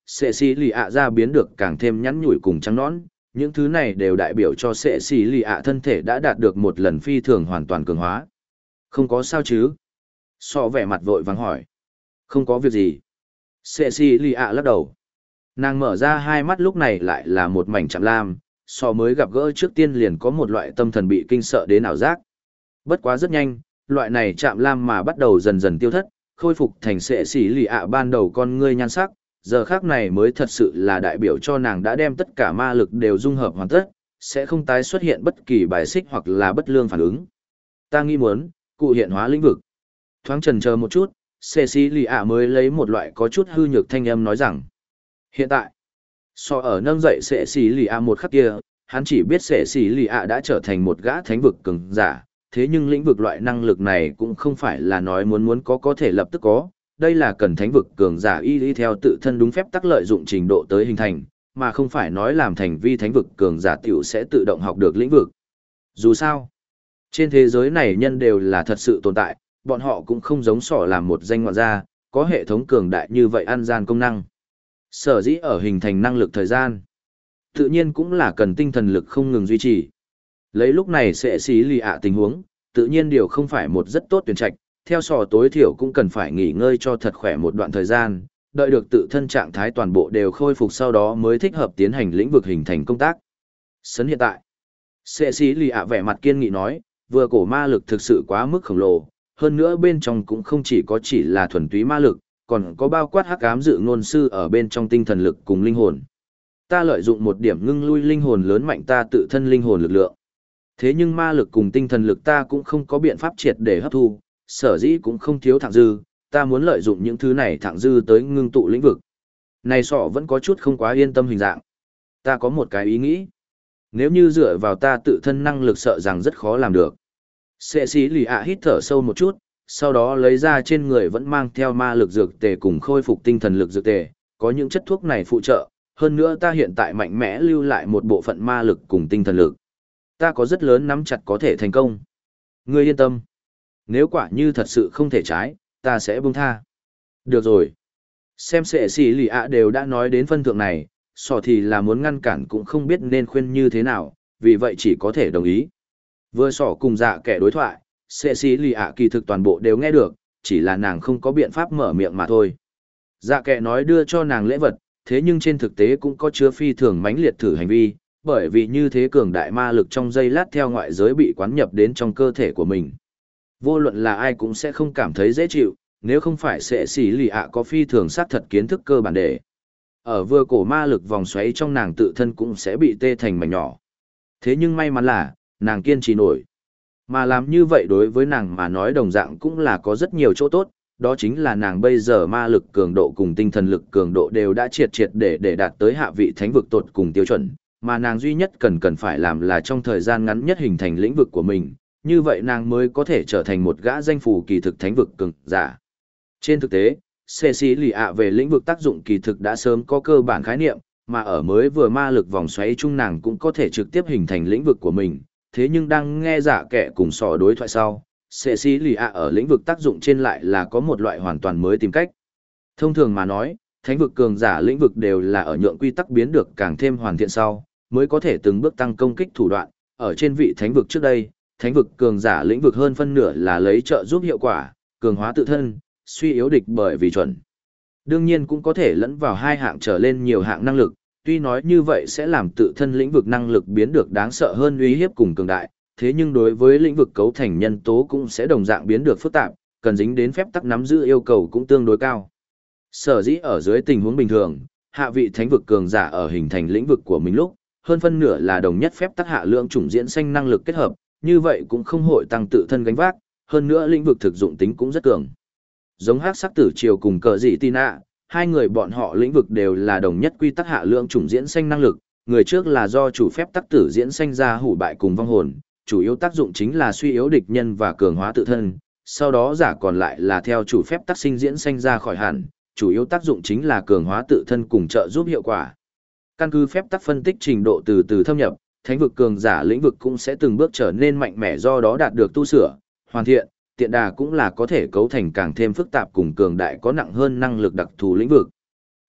A: sệ xì lì ạ da biến được càng thêm nhắn nhủi cùng trắng nõn, những thứ này đều đại biểu cho sệ xì lì ạ thân thể đã đạt được một lần phi thường hoàn toàn cường hóa. Không có sao chứ? Sọ vẻ mặt vội vàng hỏi. Không có việc gì. Sệ xì lì ạ lắc đầu. Nàng mở ra hai mắt lúc này lại là một mảnh chạm lam, Sọ mới gặp gỡ trước tiên liền có một loại tâm thần bị kinh sợ đến ảo giác. Bất quá rất nhanh, loại này chạm lam mà bắt đầu dần dần tiêu thất, khôi phục thành sệ xì lì ạ ban đầu con ngươi nhan sắc, giờ khác này mới thật sự là đại biểu cho nàng đã đem tất cả ma lực đều dung hợp hoàn tất, sẽ không tái xuất hiện bất kỳ bài xích hoặc là bất lương phản ứng. Ta nghĩ muốn, cụ hiện hóa lĩnh vực. Thoáng chần chờ một chút, Cecilia mới lấy một loại có chút hư nhược thanh âm nói rằng. Hiện tại, so ở nâng dậy Cecilia một khắc kia, hắn chỉ biết Cecilia đã trở thành một gã thánh vực cường giả, thế nhưng lĩnh vực loại năng lực này cũng không phải là nói muốn có thể lập tức có, đây là cần thánh vực cường giả y theo tự thân đúng phép tắc lợi dụng trình độ tới hình thành, mà không phải nói làm thành vi thánh vực cường giả tiểu sẽ tự động học được lĩnh vực. Dù sao, trên thế giới này nhân đều là thật sự tồn tại, bọn họ cũng không giống sỏ làm một danh ngoại gia, có hệ thống cường đại như vậy ăn gian công năng. Sở dĩ ở hình thành năng lực thời gian, tự nhiên cũng là cần tinh thần lực không ngừng duy trì. Lấy lúc này sẽ xí lì ạ tình huống, tự nhiên điều không phải một rất tốt tuyển trạch, theo sò tối thiểu cũng cần phải nghỉ ngơi cho thật khỏe một đoạn thời gian, đợi được tự thân trạng thái toàn bộ đều khôi phục sau đó mới thích hợp tiến hành lĩnh vực hình thành công tác. Sấn hiện tại, sẽ xí lì ạ vẻ mặt kiên nghị nói, vừa cổ ma lực thực sự quá mức khổng lồ, hơn nữa bên trong cũng không chỉ là thuần túy ma lực, còn có bao quát hắc ám dự ngôn sư ở bên trong tinh thần lực cùng linh hồn. Ta lợi dụng một điểm ngưng lui linh hồn lớn mạnh ta tự thân linh hồn lực lượng. Thế nhưng ma lực cùng tinh thần lực ta cũng không có biện pháp triệt để hấp thu, sở dĩ cũng không thiếu thặng dư, ta muốn lợi dụng những thứ này thặng dư tới ngưng tụ lĩnh vực. Này sọ vẫn có chút không quá yên tâm hình dạng. Ta có một cái ý nghĩ. Nếu như dựa vào ta tự thân năng lực sợ rằng rất khó làm được. Sệ sĩ lì ạ hít thở sâu một chút, sau đó lấy ra trên người vẫn mang theo ma lực dược tề cùng khôi phục tinh thần lực dược tề, có những chất thuốc này phụ trợ, hơn nữa ta hiện tại mạnh mẽ lưu lại một bộ phận ma lực cùng tinh thần lực. Ta có rất lớn nắm chặt có thể thành công. Ngươi yên tâm. Nếu quả như thật sự không thể trái, ta sẽ buông tha. Được rồi. Xem sệ sĩ lì ạ đều đã nói đến phân thượng này, sò thì là muốn ngăn cản cũng không biết nên khuyên như thế nào, vì vậy chỉ có thể đồng ý. Vừa sỏ cùng dạ kẻ đối thoại, sệ sĩ lì ạ kỳ thực toàn bộ đều nghe được, chỉ là nàng không có biện pháp mở miệng mà thôi. Dạ kẻ nói đưa cho nàng lễ vật, thế nhưng trên thực tế cũng có chứa phi thường mãnh liệt thử hành vi, bởi vì như thế cường đại ma lực trong giây lát theo ngoại giới bị quán nhập đến trong cơ thể của mình. Vô luận là ai cũng sẽ không cảm thấy dễ chịu, nếu không phải sệ sĩ lì ạ có phi thường xác thật kiến thức cơ bản để. Ở vừa cổ ma lực vòng xoáy trong nàng tự thân cũng sẽ bị tê thành mảnh nhỏ. Thế nhưng may mắn là, nàng kiên trì nổi. Mà làm như vậy đối với nàng mà nói đồng dạng cũng là có rất nhiều chỗ tốt, đó chính là nàng bây giờ ma lực cường độ cùng tinh thần lực cường độ đều đã triệt để đạt tới hạ vị thánh vực tột cùng tiêu chuẩn, mà nàng duy nhất cần phải làm là trong thời gian ngắn nhất hình thành lĩnh vực của mình, như vậy nàng mới có thể trở thành một gã danh phù kỳ thực thánh vực cường giả. Trên thực tế, Cecilia về lĩnh vực tác dụng kỳ thực đã sớm có cơ bản khái niệm, mà ở mới vừa ma lực vòng xoáy chung nàng cũng có thể trực tiếp hình thành lĩnh vực của mình, thế nhưng đang nghe giả kẻ cùng sò đối thoại sau, Cecilia ở lĩnh vực tác dụng trên lại là có một loại hoàn toàn mới tìm cách. Thông thường mà nói, thánh vực cường giả lĩnh vực đều là ở nhượng quy tắc biến được càng thêm hoàn thiện sau, mới có thể từng bước tăng công kích thủ đoạn, ở trên vị thánh vực trước đây, thánh vực cường giả lĩnh vực hơn phân nửa là lấy trợ giúp hiệu quả, cường hóa tự thân, suy yếu địch bởi vì chuẩn. Đương nhiên cũng có thể lẫn vào hai hạng trở lên nhiều hạng năng lực, tuy nói như vậy sẽ làm tự thân lĩnh vực năng lực biến được đáng sợ hơn uy hiếp cùng cường đại, thế nhưng đối với lĩnh vực cấu thành nhân tố cũng sẽ đồng dạng biến được phức tạp, cần dính đến phép tắc nắm giữ yêu cầu cũng tương đối cao. Sở dĩ ở dưới tình huống bình thường, hạ vị thánh vực cường giả ở hình thành lĩnh vực của mình lúc, hơn phân nửa là đồng nhất phép tắc hạ lượng chủng diễn sinh năng lực kết hợp, như vậy cũng không hội tăng tự thân gánh vác, hơn nữa lĩnh vực thực dụng tính cũng rất cường. Giống hắc sắc tử triều cùng cờ dị Tina, hai người bọn họ lĩnh vực đều là đồng nhất quy tắc hạ lượng chủng diễn sinh năng lực, người trước là do chủ phép tắc tử diễn sinh ra hủ bại cùng vong hồn, chủ yếu tác dụng chính là suy yếu địch nhân và cường hóa tự thân, sau đó giả còn lại là theo chủ phép tắc sinh diễn sinh ra khỏi hẳn, chủ yếu tác dụng chính là cường hóa tự thân cùng trợ giúp hiệu quả. Căn cứ phép tắc phân tích trình độ từ từ thâm nhập, thánh vực cường giả lĩnh vực cũng sẽ từng bước trở nên mạnh mẽ do đó đạt được tu sửa, hoàn thiện, tiện đà cũng là có thể cấu thành càng thêm phức tạp cùng cường đại có nặng hơn năng lực đặc thù lĩnh vực.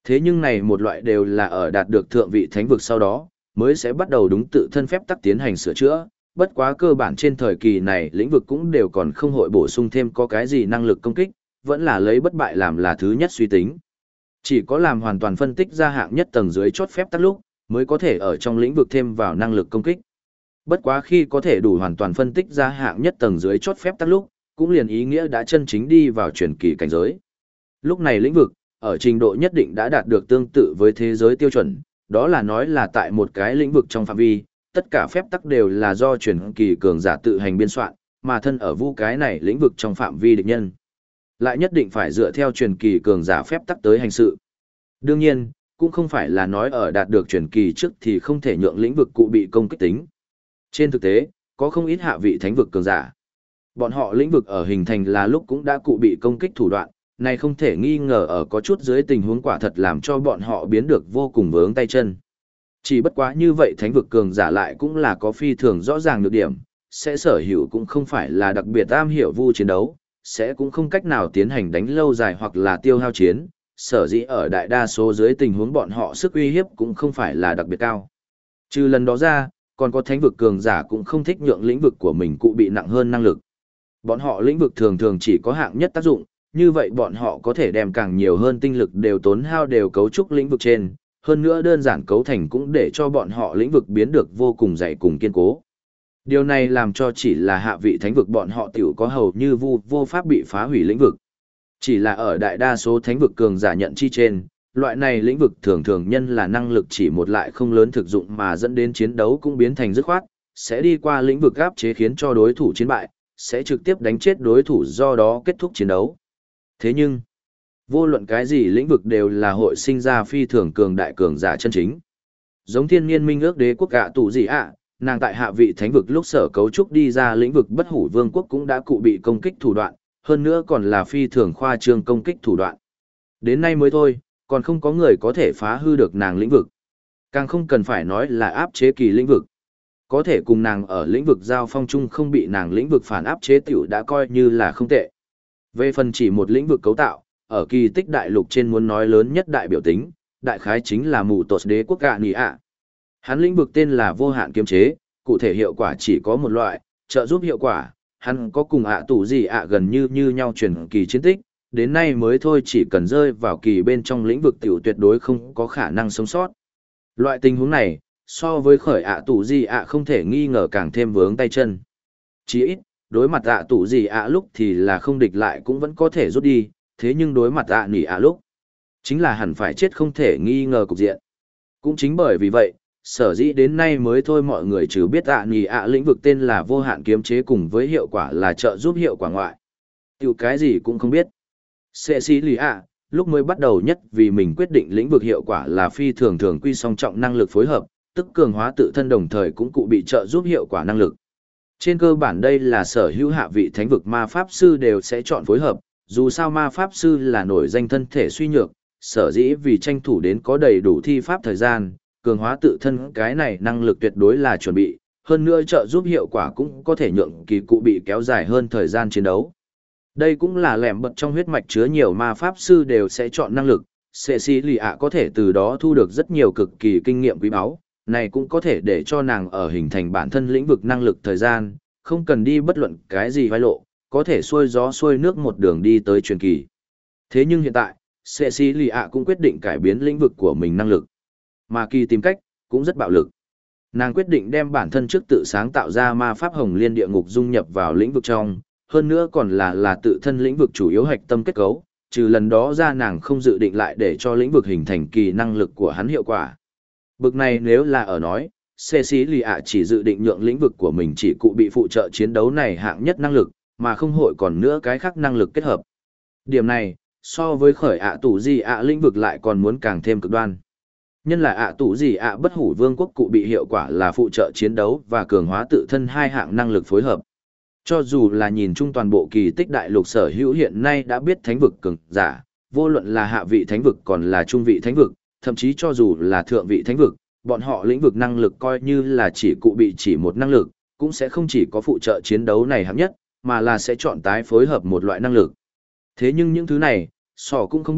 A: Thế nhưng này một loại đều là ở đạt được thượng vị thánh vực sau đó, mới sẽ bắt đầu đúng tự thân phép tắc tiến hành sửa chữa. Bất quá cơ bản trên thời kỳ này lĩnh vực cũng đều còn không hội bổ sung thêm có cái gì năng lực công kích, vẫn là lấy bất bại làm là thứ nhất suy tính. Chỉ có làm hoàn toàn phân tích ra hạng nhất tầng dưới chốt phép tắc lúc, mới có thể ở trong lĩnh vực thêm vào năng lực công kích. Bất quá khi có thể đủ hoàn toàn phân tích ra hạng nhất tầng dưới chốt phép tắc lúc, cũng liền ý nghĩa đã chân chính đi vào truyền kỳ cảnh giới. Lúc này lĩnh vực, ở trình độ nhất định đã đạt được tương tự với thế giới tiêu chuẩn, đó là nói là tại một cái lĩnh vực trong phạm vi, tất cả phép tắc đều là do truyền kỳ cường giả tự hành biên soạn, mà thân ở vu cái này lĩnh vực trong phạm vi địch nhân. Lại nhất định phải dựa theo truyền kỳ cường giả phép tắc tới hành sự. Đương nhiên, cũng không phải là nói ở đạt được truyền kỳ trước thì không thể nhượng lĩnh vực cụ bị công kích tính. Trên thực tế, có không ít hạ vị thánh vực cường giả. Bọn họ lĩnh vực ở hình thành là lúc cũng đã cụ bị công kích thủ đoạn, này không thể nghi ngờ ở có chút dưới tình huống quả thật làm cho bọn họ biến được vô cùng vướng tay chân. Chỉ bất quá như vậy thánh vực cường giả lại cũng là có phi thường rõ ràng được điểm, sẽ sở hữu cũng không phải là đặc biệt am hiểu vu chiến đấu, sẽ cũng không cách nào tiến hành đánh lâu dài hoặc là tiêu hao chiến, sở dĩ ở đại đa số dưới tình huống bọn họ sức uy hiếp cũng không phải là đặc biệt cao. Trừ lần đó ra, còn có thánh vực cường giả cũng không thích nhượng lĩnh vực của mình cụ bị nặng hơn năng lực. Bọn họ lĩnh vực thường thường chỉ có hạng nhất tác dụng, như vậy bọn họ có thể đem càng nhiều hơn tinh lực đều tốn hao đều cấu trúc lĩnh vực trên, hơn nữa đơn giản cấu thành cũng để cho bọn họ lĩnh vực biến được vô cùng dày cùng kiên cố. Điều này làm cho chỉ là hạ vị thánh vực bọn họ tiểu có hầu như vô pháp bị phá hủy lĩnh vực. Chỉ là ở đại đa số thánh vực cường giả nhận chi trên, loại này lĩnh vực thường thường nhân là năng lực chỉ một lại không lớn thực dụng mà dẫn đến chiến đấu cũng biến thành dứt khoát, sẽ đi qua lĩnh vực áp chế khiến cho đối thủ chiến bại, sẽ trực tiếp đánh chết đối thủ do đó kết thúc chiến đấu. Thế nhưng, vô luận cái gì lĩnh vực đều là hội sinh ra phi thường cường đại cường giả chân chính. Giống thiên nhiên minh ước đế quốc gạ tụ gì ạ, nàng tại hạ vị thánh vực lúc sở cấu trúc đi ra lĩnh vực bất hủ vương quốc cũng đã cụ bị công kích thủ đoạn, hơn nữa còn là phi thường khoa trương công kích thủ đoạn. Đến nay mới thôi, còn không có người có thể phá hư được nàng lĩnh vực. Càng không cần phải nói là áp chế kỳ lĩnh vực. Có thể cùng nàng ở lĩnh vực giao phong chung không bị nàng lĩnh vực phản áp chế tiểu đã coi như là không tệ. Về phần chỉ một lĩnh vực cấu tạo, ở kỳ tích đại lục trên muốn nói lớn nhất đại biểu tính, đại khái chính là mù tột đế quốc gạ nì ạ. Hắn lĩnh vực tên là vô hạn kiếm chế, cụ thể hiệu quả chỉ có một loại, trợ giúp hiệu quả, hắn có cùng ạ tủ gì ạ gần như nhau truyền kỳ chiến tích, đến nay mới thôi chỉ cần rơi vào kỳ bên trong lĩnh vực tiểu tuyệt đối không có khả năng sống sót. Loại tình huống này, so với khởi ạ tủ gì ạ không thể nghi ngờ càng thêm vướng tay chân. Chỉ ít, đối mặt ạ tủ gì ạ lúc thì là không địch lại cũng vẫn có thể rút đi, thế nhưng đối mặt ạ nỉ ạ lúc, chính là hẳn phải chết không thể nghi ngờ cục diện. Cũng chính bởi vì vậy, sở dĩ đến nay mới thôi mọi người chỉ biết ạ nỉ ạ lĩnh vực tên là vô hạn kiếm chế cùng với hiệu quả là trợ giúp hiệu quả ngoại. Tiểu cái gì cũng không biết. Cecilia, lúc mới bắt đầu nhất vì mình quyết định lĩnh vực hiệu quả là phi thường thường quy song trọng năng lực phối hợp, tức cường hóa tự thân đồng thời cũng cụ bị trợ giúp hiệu quả năng lực. Trên cơ bản đây là sở hữu hạ vị thánh vực ma pháp sư đều sẽ chọn phối hợp, dù sao ma pháp sư là nổi danh thân thể suy nhược, sở dĩ vì tranh thủ đến có đầy đủ thi pháp thời gian, cường hóa tự thân cái này năng lực tuyệt đối là chuẩn bị, hơn nữa trợ giúp hiệu quả cũng có thể nhượng kỳ cụ bị kéo dài hơn thời gian chiến đấu. Đây cũng là lẻm bật trong huyết mạch chứa nhiều ma pháp sư đều sẽ chọn năng lực, Cecilia có thể từ đó thu được rất nhiều cực kỳ kinh nghiệm quý báu, này cũng có thể để cho nàng ở hình thành bản thân lĩnh vực năng lực thời gian, không cần đi bất luận cái gì vai lộ, có thể xuôi gió xuôi nước một đường đi tới truyền kỳ. Thế nhưng hiện tại, Cecilia cũng quyết định cải biến lĩnh vực của mình năng lực. Mà kỳ tìm cách, cũng rất bạo lực. Nàng quyết định đem bản thân trước tự sáng tạo ra ma pháp hồng liên địa ngục dung nhập vào lĩnh vực trong, hơn nữa còn là tự thân lĩnh vực chủ yếu hạch tâm kết cấu, trừ lần đó ra nàng không dự định lại để cho lĩnh vực hình thành kỳ năng lực của hắn hiệu quả. Bực này nếu là ở nói, Cecilia chỉ dự định nhượng lĩnh vực của mình chỉ cụ bị phụ trợ chiến đấu này hạng nhất năng lực, mà không hội còn nữa cái khác năng lực kết hợp. Điểm này, so với khởi ạ tủ gì ạ lĩnh vực lại còn muốn càng thêm cực đoan. Nhân là ạ tủ gì ạ bất hủ vương quốc cụ bị hiệu quả là phụ trợ chiến đấu và cường hóa tự thân hai hạng năng lực phối hợp. Cho dù là nhìn chung toàn bộ kỳ tích đại lục sở hữu hiện nay đã biết thánh vực cường giả, vô luận là hạ vị thánh vực còn là trung vị thánh vực, thậm chí cho dù là thượng vị thánh vực, bọn họ lĩnh vực năng lực coi như là chỉ cụ bị chỉ một năng lực, cũng sẽ không chỉ có phụ trợ chiến đấu này hạng nhất, mà là sẽ chọn tái phối hợp một loại năng lực. Thế nhưng những thứ này, sỏ cũng không biết,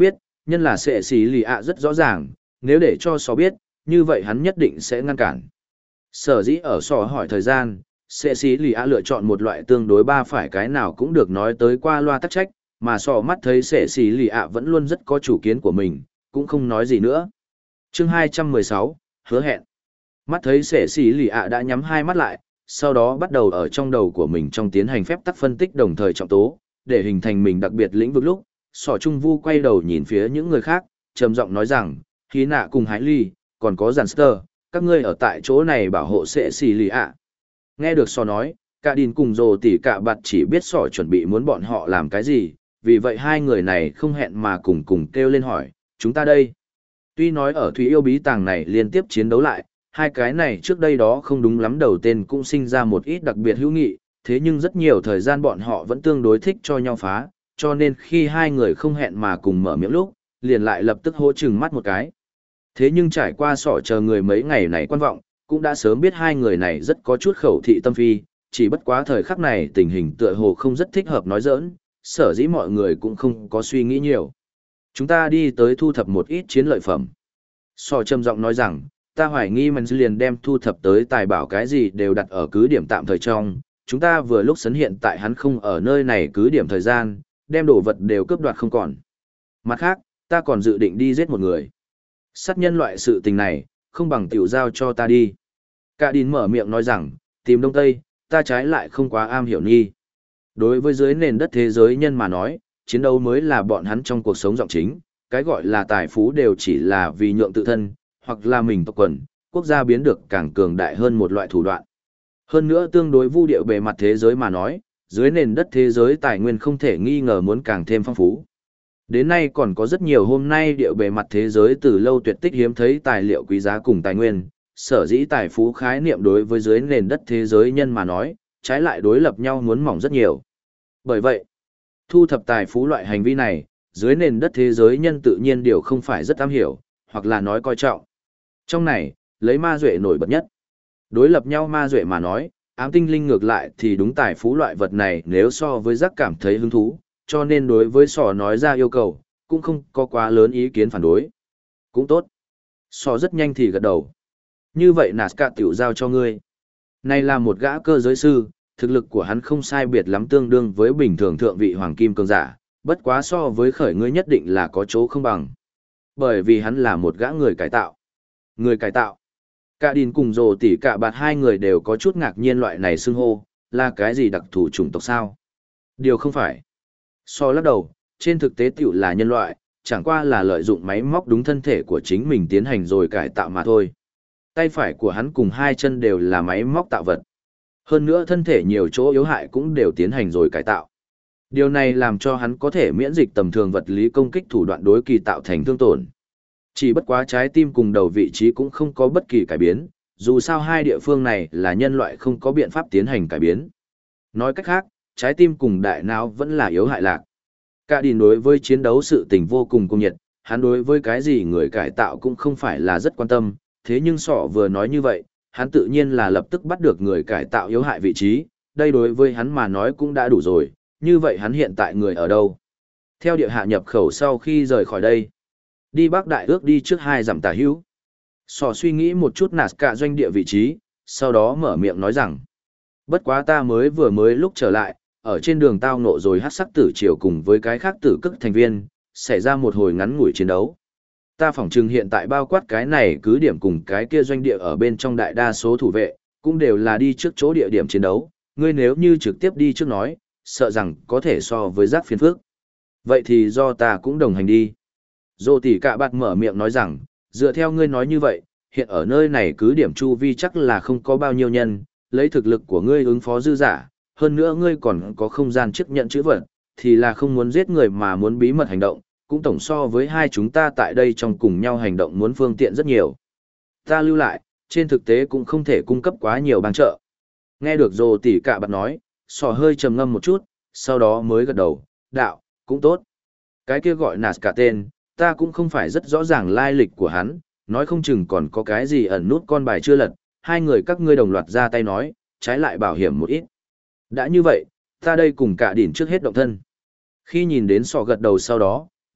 A: Nhân là sệ xì lì ạ rất rõ ràng, nếu để cho sò biết, như vậy hắn nhất định sẽ ngăn cản. Sở dĩ ở sò hỏi thời gian, sệ xì lì ạ lựa chọn một loại tương đối ba phải cái nào cũng được nói tới qua loa tắc trách, mà sò mắt thấy sệ xì lì ạ vẫn luôn rất có chủ kiến của mình, cũng không nói gì nữa. Chương 216, hứa hẹn. Mắt thấy sệ xì lì ạ đã nhắm hai mắt lại, sau đó bắt đầu ở trong đầu của mình trong tiến hành phép tắc phân tích đồng thời trọng tố, để hình thành mình đặc biệt lĩnh vực lúc, sỏ trung vu quay đầu nhìn phía những người khác, trầm giọng nói rằng, Hí Nạ cùng Hải Ly, còn có Giản Stơ, các ngươi ở tại chỗ này bảo hộ sệ xì lì ạ. Nghe được sỏ nói, cả đìn cùng rồ tỉ cả bạt chỉ biết sỏ chuẩn bị muốn bọn họ làm cái gì, vì vậy hai người này không hẹn mà cùng cùng kêu lên hỏi, chúng ta đây. Tuy nói ở Thủy Yêu Bí Tàng này liên tiếp chiến đấu lại, hai cái này trước đây đó không đúng lắm đầu tên cũng sinh ra một ít đặc biệt hữu nghị, thế nhưng rất nhiều thời gian bọn họ vẫn tương đối thích cho nhau phá, cho nên khi hai người không hẹn mà cùng mở miệng lúc, liền lại lập tức hô chừng mắt một cái. Thế nhưng trải qua sỏ chờ người mấy ngày này quan vọng, cũng đã sớm biết hai người này rất có chút khẩu thị tâm phi, chỉ bất quá thời khắc này tình hình tựa hồ không rất thích hợp nói giỡn, sở dĩ mọi người cũng không có suy nghĩ nhiều. Chúng ta đi tới thu thập một ít chiến lợi phẩm. Sỏ trầm giọng nói rằng, ta hoài nghi mình liền đem thu thập tới tài bảo cái gì đều đặt ở cứ điểm tạm thời trong, chúng ta vừa lúc sấn hiện tại hắn không ở nơi này cứ điểm thời gian, đem đồ vật đều cướp đoạt không còn. Mặt khác, ta còn dự định đi giết một người. Sát nhân loại sự tình này, không bằng tiểu giao cho ta đi. Cả đìn mở miệng nói rằng, tìm Đông Tây, ta trái lại không quá am hiểu nghi. Đối với dưới nền đất thế giới nhân mà nói, chiến đấu mới là bọn hắn trong cuộc sống giọng chính, cái gọi là tài phú đều chỉ là vì nhượng tự thân, hoặc là mình tộc quần, quốc gia biến được càng cường đại hơn một loại thủ đoạn. Hơn nữa tương đối vu điệu bề mặt thế giới mà nói, dưới nền đất thế giới tài nguyên không thể nghi ngờ muốn càng thêm phong phú. Đến nay còn có rất nhiều hôm nay điệu bề mặt thế giới từ lâu tuyệt tích hiếm thấy tài liệu quý giá cùng tài nguyên, sở dĩ tài phú khái niệm đối với dưới nền đất thế giới nhân mà nói, trái lại đối lập nhau muốn mỏng rất nhiều. Bởi vậy, thu thập tài phú loại hành vi này, dưới nền đất thế giới nhân tự nhiên điều không phải rất am hiểu, hoặc là nói coi trọng. Trong này, lấy ma duệ nổi bật nhất. Đối lập nhau ma duệ mà nói, ám tinh linh ngược lại thì đúng tài phú loại vật này nếu so với giác cảm thấy hứng thú, cho nên đối với sò nói ra yêu cầu, cũng không có quá lớn ý kiến phản đối. Cũng tốt. Sò rất nhanh thì gật đầu. Như vậy Nazca tiểu giao cho ngươi. Này là một gã cơ giới sư, thực lực của hắn không sai biệt lắm tương đương với bình thường thượng vị hoàng kim cường giả, bất quá so với khởi ngươi nhất định là có chỗ không bằng. Bởi vì hắn là một gã người cải tạo. Người cải tạo. Cả Đìn cùng Rồ Tỉ Cả Bạt hai người đều có chút ngạc nhiên loại này xưng hô, là cái gì đặc thù chủng tộc sao? Điều không phải. So lắc đầu, trên thực tế tiểu là nhân loại, chẳng qua là lợi dụng máy móc đúng thân thể của chính mình tiến hành rồi cải tạo mà thôi. Tay phải của hắn cùng hai chân đều là máy móc tạo vật. Hơn nữa thân thể nhiều chỗ yếu hại cũng đều tiến hành rồi cải tạo. Điều này làm cho hắn có thể miễn dịch tầm thường vật lý công kích thủ đoạn đối kỳ tạo thành thương tổn. Chỉ bất quá trái tim cùng đầu vị trí cũng không có bất kỳ cải biến, dù sao hai địa phương này là nhân loại không có biện pháp tiến hành cải biến. Nói cách khác, trái tim cùng đại não vẫn là yếu hại lạc. Cả Đìn đối với chiến đấu sự tình vô cùng cung nhiệt, hắn đối với cái gì người cải tạo cũng không phải là rất quan tâm, thế nhưng sọ vừa nói như vậy, hắn tự nhiên là lập tức bắt được người cải tạo yếu hại vị trí, đây đối với hắn mà nói cũng đã đủ rồi, như vậy hắn hiện tại người ở đâu? Theo địa hạ nhập khẩu sau khi rời khỏi đây, đi Bắc Đại ước đi trước 2 dặm tả hữu. Sọ suy nghĩ một chút nạt cả doanh địa vị trí, sau đó mở miệng nói rằng, bất quá ta vừa mới lúc trở lại, ở trên đường tao ngộ rồi hắc sắc tử triều cùng với cái khác tử cức thành viên, xảy ra một hồi ngắn ngủi chiến đấu. Ta phỏng chừng hiện tại bao quát cái này cứ điểm cùng cái kia doanh địa ở bên trong đại đa số thủ vệ, cũng đều là đi trước chỗ địa điểm chiến đấu, ngươi nếu như trực tiếp đi trước nói, sợ rằng có thể so với giác phiền phước. Vậy thì do ta cũng đồng hành đi. Dô tỷ cả bạt mở miệng nói rằng, dựa theo ngươi nói như vậy, hiện ở nơi này cứ điểm chu vi chắc là không có bao nhiêu nhân, lấy thực lực của ngươi ứng phó dư giả, hơn nữa ngươi còn có không gian chấp nhận chữ vật, thì là không muốn giết người mà muốn bí mật hành động, cũng tổng so với hai chúng ta tại đây trong cùng nhau hành động muốn phương tiện rất nhiều. Ta lưu lại, trên thực tế cũng không thể cung cấp quá nhiều bang trợ. Nghe được Dô tỷ cả bạt nói, sò hơi trầm ngâm một chút, sau đó mới gật đầu, đạo, cũng tốt. Cái kia gọi nạt cả tên, ta cũng không phải rất rõ ràng lai lịch của hắn, nói không chừng còn có cái gì ẩn nút con bài chưa lật, hai người các ngươi đồng loạt ra tay nói, trái lại bảo hiểm một ít. Đã như vậy, ta đây cùng cả đỉnh trước hết động thân. Khi nhìn đến sò gật đầu sau đó,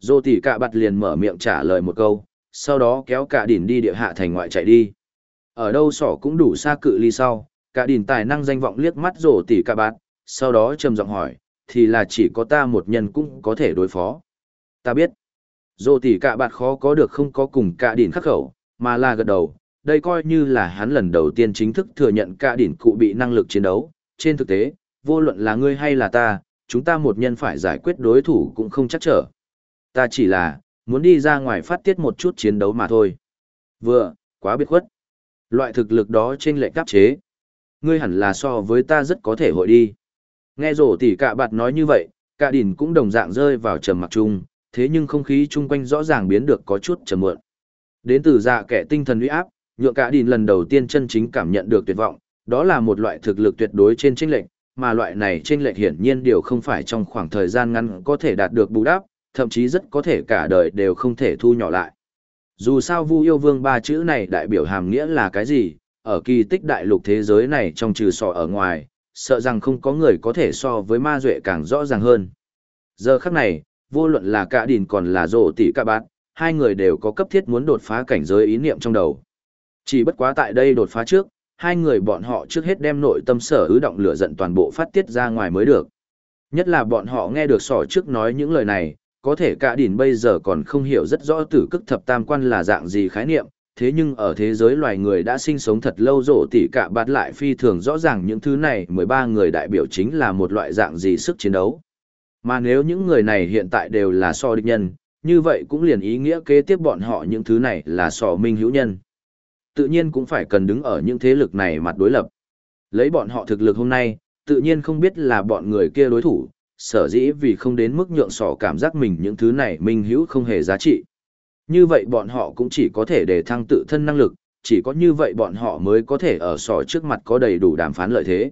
A: Dô tỷ cả bạt liền mở miệng trả lời một câu, sau đó kéo cả đỉn đi địa hạ thành ngoại chạy đi. Ở đâu sỏ cũng đủ xa cự ly sau, cả đỉn tài năng danh vọng liếc mắt rổ tỷ cả bạt, sau đó trầm giọng hỏi, thì là chỉ có ta một nhân cũng có thể đối phó. Ta biết, rổ tỷ cả bạt khó có được không có cùng cả đỉn khắc khẩu, mà là gật đầu, đây coi như là hắn lần đầu tiên chính thức thừa nhận cả đỉn cụ bị năng lực chiến đấu, trên thực tế, vô luận là ngươi hay là ta, chúng ta một nhân phải giải quyết đối thủ cũng không chắc trở. Ta chỉ là, muốn đi ra ngoài phát tiết một chút chiến đấu mà thôi. Vừa, quá biệt khuất. Loại thực lực đó trên lệch áp chế. Ngươi hẳn là so với ta rất có thể hội đi. Nghe rổ tỉ cả bạt nói như vậy, cả đỉn cũng đồng dạng rơi vào trầm mặc chung, thế nhưng không khí chung quanh rõ ràng biến được có chút trầm mượn. Đến từ dạ kẻ tinh thần uy áp, nhượng cả đỉn lần đầu tiên chân chính cảm nhận được tuyệt vọng, đó là một loại thực lực tuyệt đối trên chênh lệch, mà loại này chênh lệch hiển nhiên điều không phải trong khoảng thời gian ngắn có thể đạt được bù đắp, thậm chí rất có thể cả đời đều không thể thu nhỏ lại. Dù sao Vu Yêu Vương ba chữ này đại biểu hàm nghĩa là cái gì, ở kỳ tích đại lục thế giới này trong trừ sọ ở ngoài, sợ rằng không có người có thể so với ma duệ càng rõ ràng hơn. Giờ khắc này, vô luận là cả đỉn còn là rổ tỷ cả bát, hai người đều có cấp thiết muốn đột phá cảnh giới ý niệm trong đầu. Chỉ bất quá tại đây đột phá trước, hai người bọn họ trước hết đem nội tâm sở ứ động lửa giận toàn bộ phát tiết ra ngoài mới được. Nhất là bọn họ nghe được sỏ trước nói những lời này, có thể cả đỉn bây giờ còn không hiểu rất rõ tử cức thập tam quan là dạng gì khái niệm, thế nhưng ở thế giới loài người đã sinh sống thật lâu rổ tỉ cả bạt lại phi thường rõ ràng những thứ này 13 người đại biểu chính là một loại dạng gì sức chiến đấu. Mà nếu những người này hiện tại đều là so địch nhân, như vậy cũng liền ý nghĩa kế tiếp bọn họ những thứ này là so minh hữu nhân. Tự nhiên cũng phải cần đứng ở những thế lực này mặt đối lập. Lấy bọn họ thực lực hôm nay, tự nhiên không biết là bọn người kia đối thủ, sở dĩ vì không đến mức nhượng sỏ cảm giác mình những thứ này minh hữu không hề giá trị. Như vậy bọn họ cũng chỉ có thể để thăng tự thân năng lực, chỉ có như vậy bọn họ mới có thể ở sỏ trước mặt có đầy đủ đàm phán lợi thế.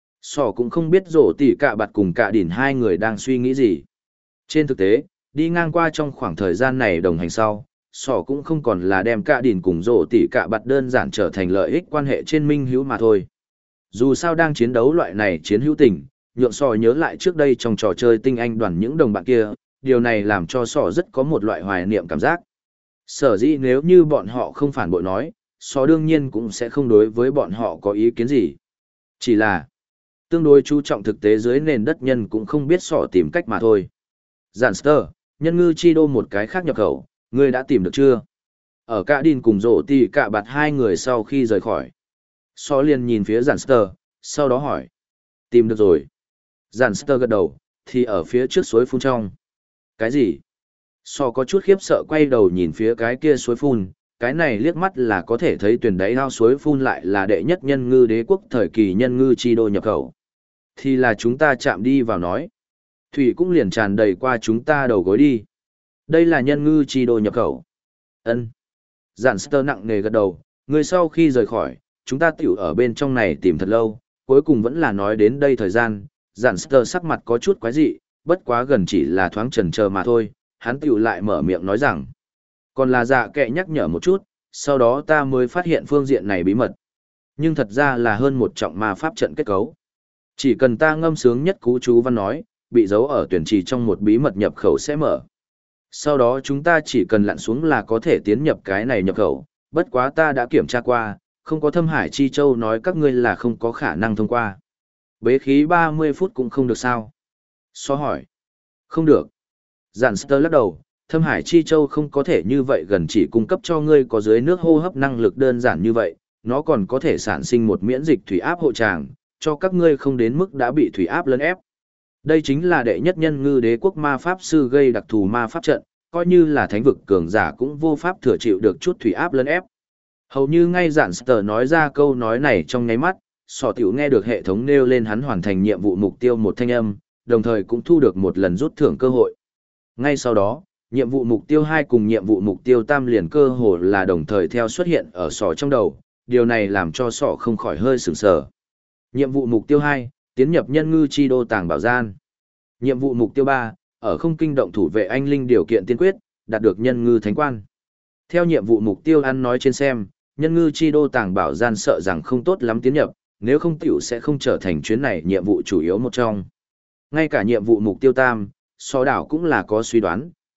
A: Sỏ cũng không biết rổ tỉ cả bạt cùng cả đỉn hai người đang suy nghĩ gì. Trên thực tế, đi ngang qua trong khoảng thời gian này đồng hành sau, sỏ cũng không còn là đem cả đỉn cùng rổ tỉ cả bạt đơn giản trở thành lợi ích quan hệ trên minh hữu mà thôi. Dù sao đang chiến đấu loại này chiến hữu tình, nhượng sỏ nhớ lại trước đây trong trò chơi tinh anh đoàn những đồng bạn kia, điều này làm cho sỏ rất có một loại hoài niệm cảm giác. Sở dĩ nếu như bọn họ không phản bội nói, sỏ đương nhiên cũng sẽ không đối với bọn họ có ý kiến gì. Chỉ là, tương đối chú trọng thực tế dưới nền đất nhân cũng không biết sỏ tìm cách mà thôi. Giản nhân ngư chi đô một cái khác nhập khẩu, ngươi đã tìm được chưa? Ở cả đìn cùng rổ tỉ cả bạt hai người sau khi rời khỏi. Sỏ liền nhìn phía Giản sau đó hỏi. Tìm được rồi. Giản gật đầu, thì ở phía trước suối phun trong. Cái gì? Sỏ có chút khiếp sợ quay đầu nhìn phía cái kia suối phun, cái này liếc mắt là có thể thấy tuyển đáy ao suối phun lại là đệ nhất nhân ngư đế quốc thời kỳ nhân ngư chi đô nhập khẩu. Thì là chúng ta chạm đi vào nói. Thủy cũng liền tràn đầy qua chúng ta đầu gối đi. Đây là nhân ngư chi đô nhập khẩu. Ân. Giản nặng nề gật đầu, người sau khi rời khỏi, chúng ta tiểu ở bên trong này tìm thật lâu, cuối cùng vẫn là nói đến đây thời gian. Giản sắc mặt có chút quái dị, bất quá gần chỉ là thoáng chần chờ mà thôi, hắn tiểu lại mở miệng nói rằng. Còn là dạ kệ nhắc nhở một chút, sau đó ta mới phát hiện phương diện này bí mật. Nhưng thật ra là hơn một trọng ma pháp trận kết cấu. Chỉ cần ta ngâm sướng nhất cú chú văn nói, bị giấu ở tuyển trì trong một bí mật nhập khẩu sẽ mở. Sau đó chúng ta chỉ cần lặn xuống là có thể tiến nhập cái này nhập khẩu, bất quá ta đã kiểm tra qua, không có Thâm Hải Chi Châu nói các ngươi là không có khả năng thông qua. Bế khí 30 phút cũng không được sao? So hỏi. Không được. Giản lắc đầu, Thâm Hải Chi Châu không có thể như vậy gần chỉ cung cấp cho ngươi có dưới nước hô hấp năng lực đơn giản như vậy, nó còn có thể sản sinh một miễn dịch thủy áp hộ tràng, cho các ngươi không đến mức đã bị thủy áp lấn ép. Đây chính là đệ nhất nhân ngư đế quốc ma pháp sư gây đặc thù ma pháp trận, coi như là thánh vực cường giả cũng vô pháp thừa chịu được chút thủy áp lấn ép. Hầu như ngay Giản nói ra câu nói này trong nháy mắt, sọ tiểu nghe được hệ thống nêu lên hắn hoàn thành nhiệm vụ mục tiêu một thanh âm, đồng thời cũng thu được một lần rút thưởng cơ hội. Ngay sau đó, nhiệm vụ mục tiêu 2 cùng nhiệm vụ mục tiêu tam liền cơ hồ là đồng thời theo xuất hiện ở sọ trong đầu, điều này làm cho sọ không khỏi hơi sửng sờ. Nhiệm vụ mục tiêu 2, tiến nhập nhân ngư chi đô tàng bảo gian. Nhiệm vụ mục tiêu 3, ở không kinh động thủ vệ anh linh điều kiện tiên quyết, đạt được nhân ngư thánh quan. Theo nhiệm vụ mục tiêu ăn nói trên xem, nhân ngư chi đô tàng bảo gian sợ rằng không tốt lắm tiến nhập, nếu không tiểu sẽ không trở thành chuyến này nhiệm vụ chủ yếu một trong. Ngay cả nhiệm vụ mục tiêu tam, so đảo cũng là có suy đoán,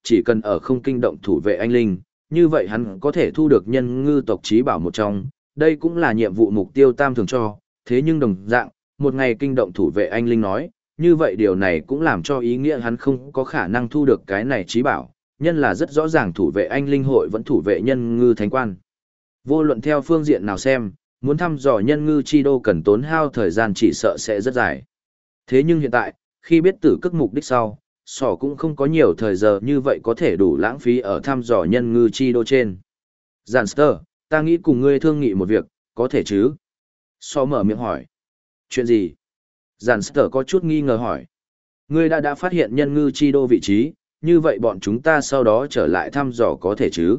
A: chỉ cần ở không kinh động thủ vệ anh linh, như vậy hắn có thể thu được nhân ngư tộc trí bảo một trong, đây cũng là nhiệm vụ mục tiêu tam thường cho, thế nhưng đồng dạng, một ngày kinh động thủ vệ anh linh nói, như vậy điều này cũng làm cho ý nghĩa hắn không có khả năng thu được cái này trí bảo, nhân là rất rõ ràng thủ vệ anh linh hội vẫn thủ vệ nhân ngư thánh quan. Vô luận theo phương diện nào xem, muốn thăm dò nhân ngư chi đô cần tốn hao thời gian chỉ sợ sẽ rất dài. Thế nhưng hiện tại, khi biết tử cức mục đích sau, sỏ cũng không có nhiều thời giờ như vậy có thể đủ lãng phí ở thăm dò nhân ngư chi đô trên. Gianster, ta nghĩ cùng ngươi thương nghị một việc, có thể chứ? Sỏ mở miệng hỏi. Chuyện gì? Gianster có chút nghi ngờ hỏi. Ngươi đã phát hiện nhân ngư chi đô vị trí, như vậy bọn chúng ta sau đó trở lại thăm dò có thể chứ?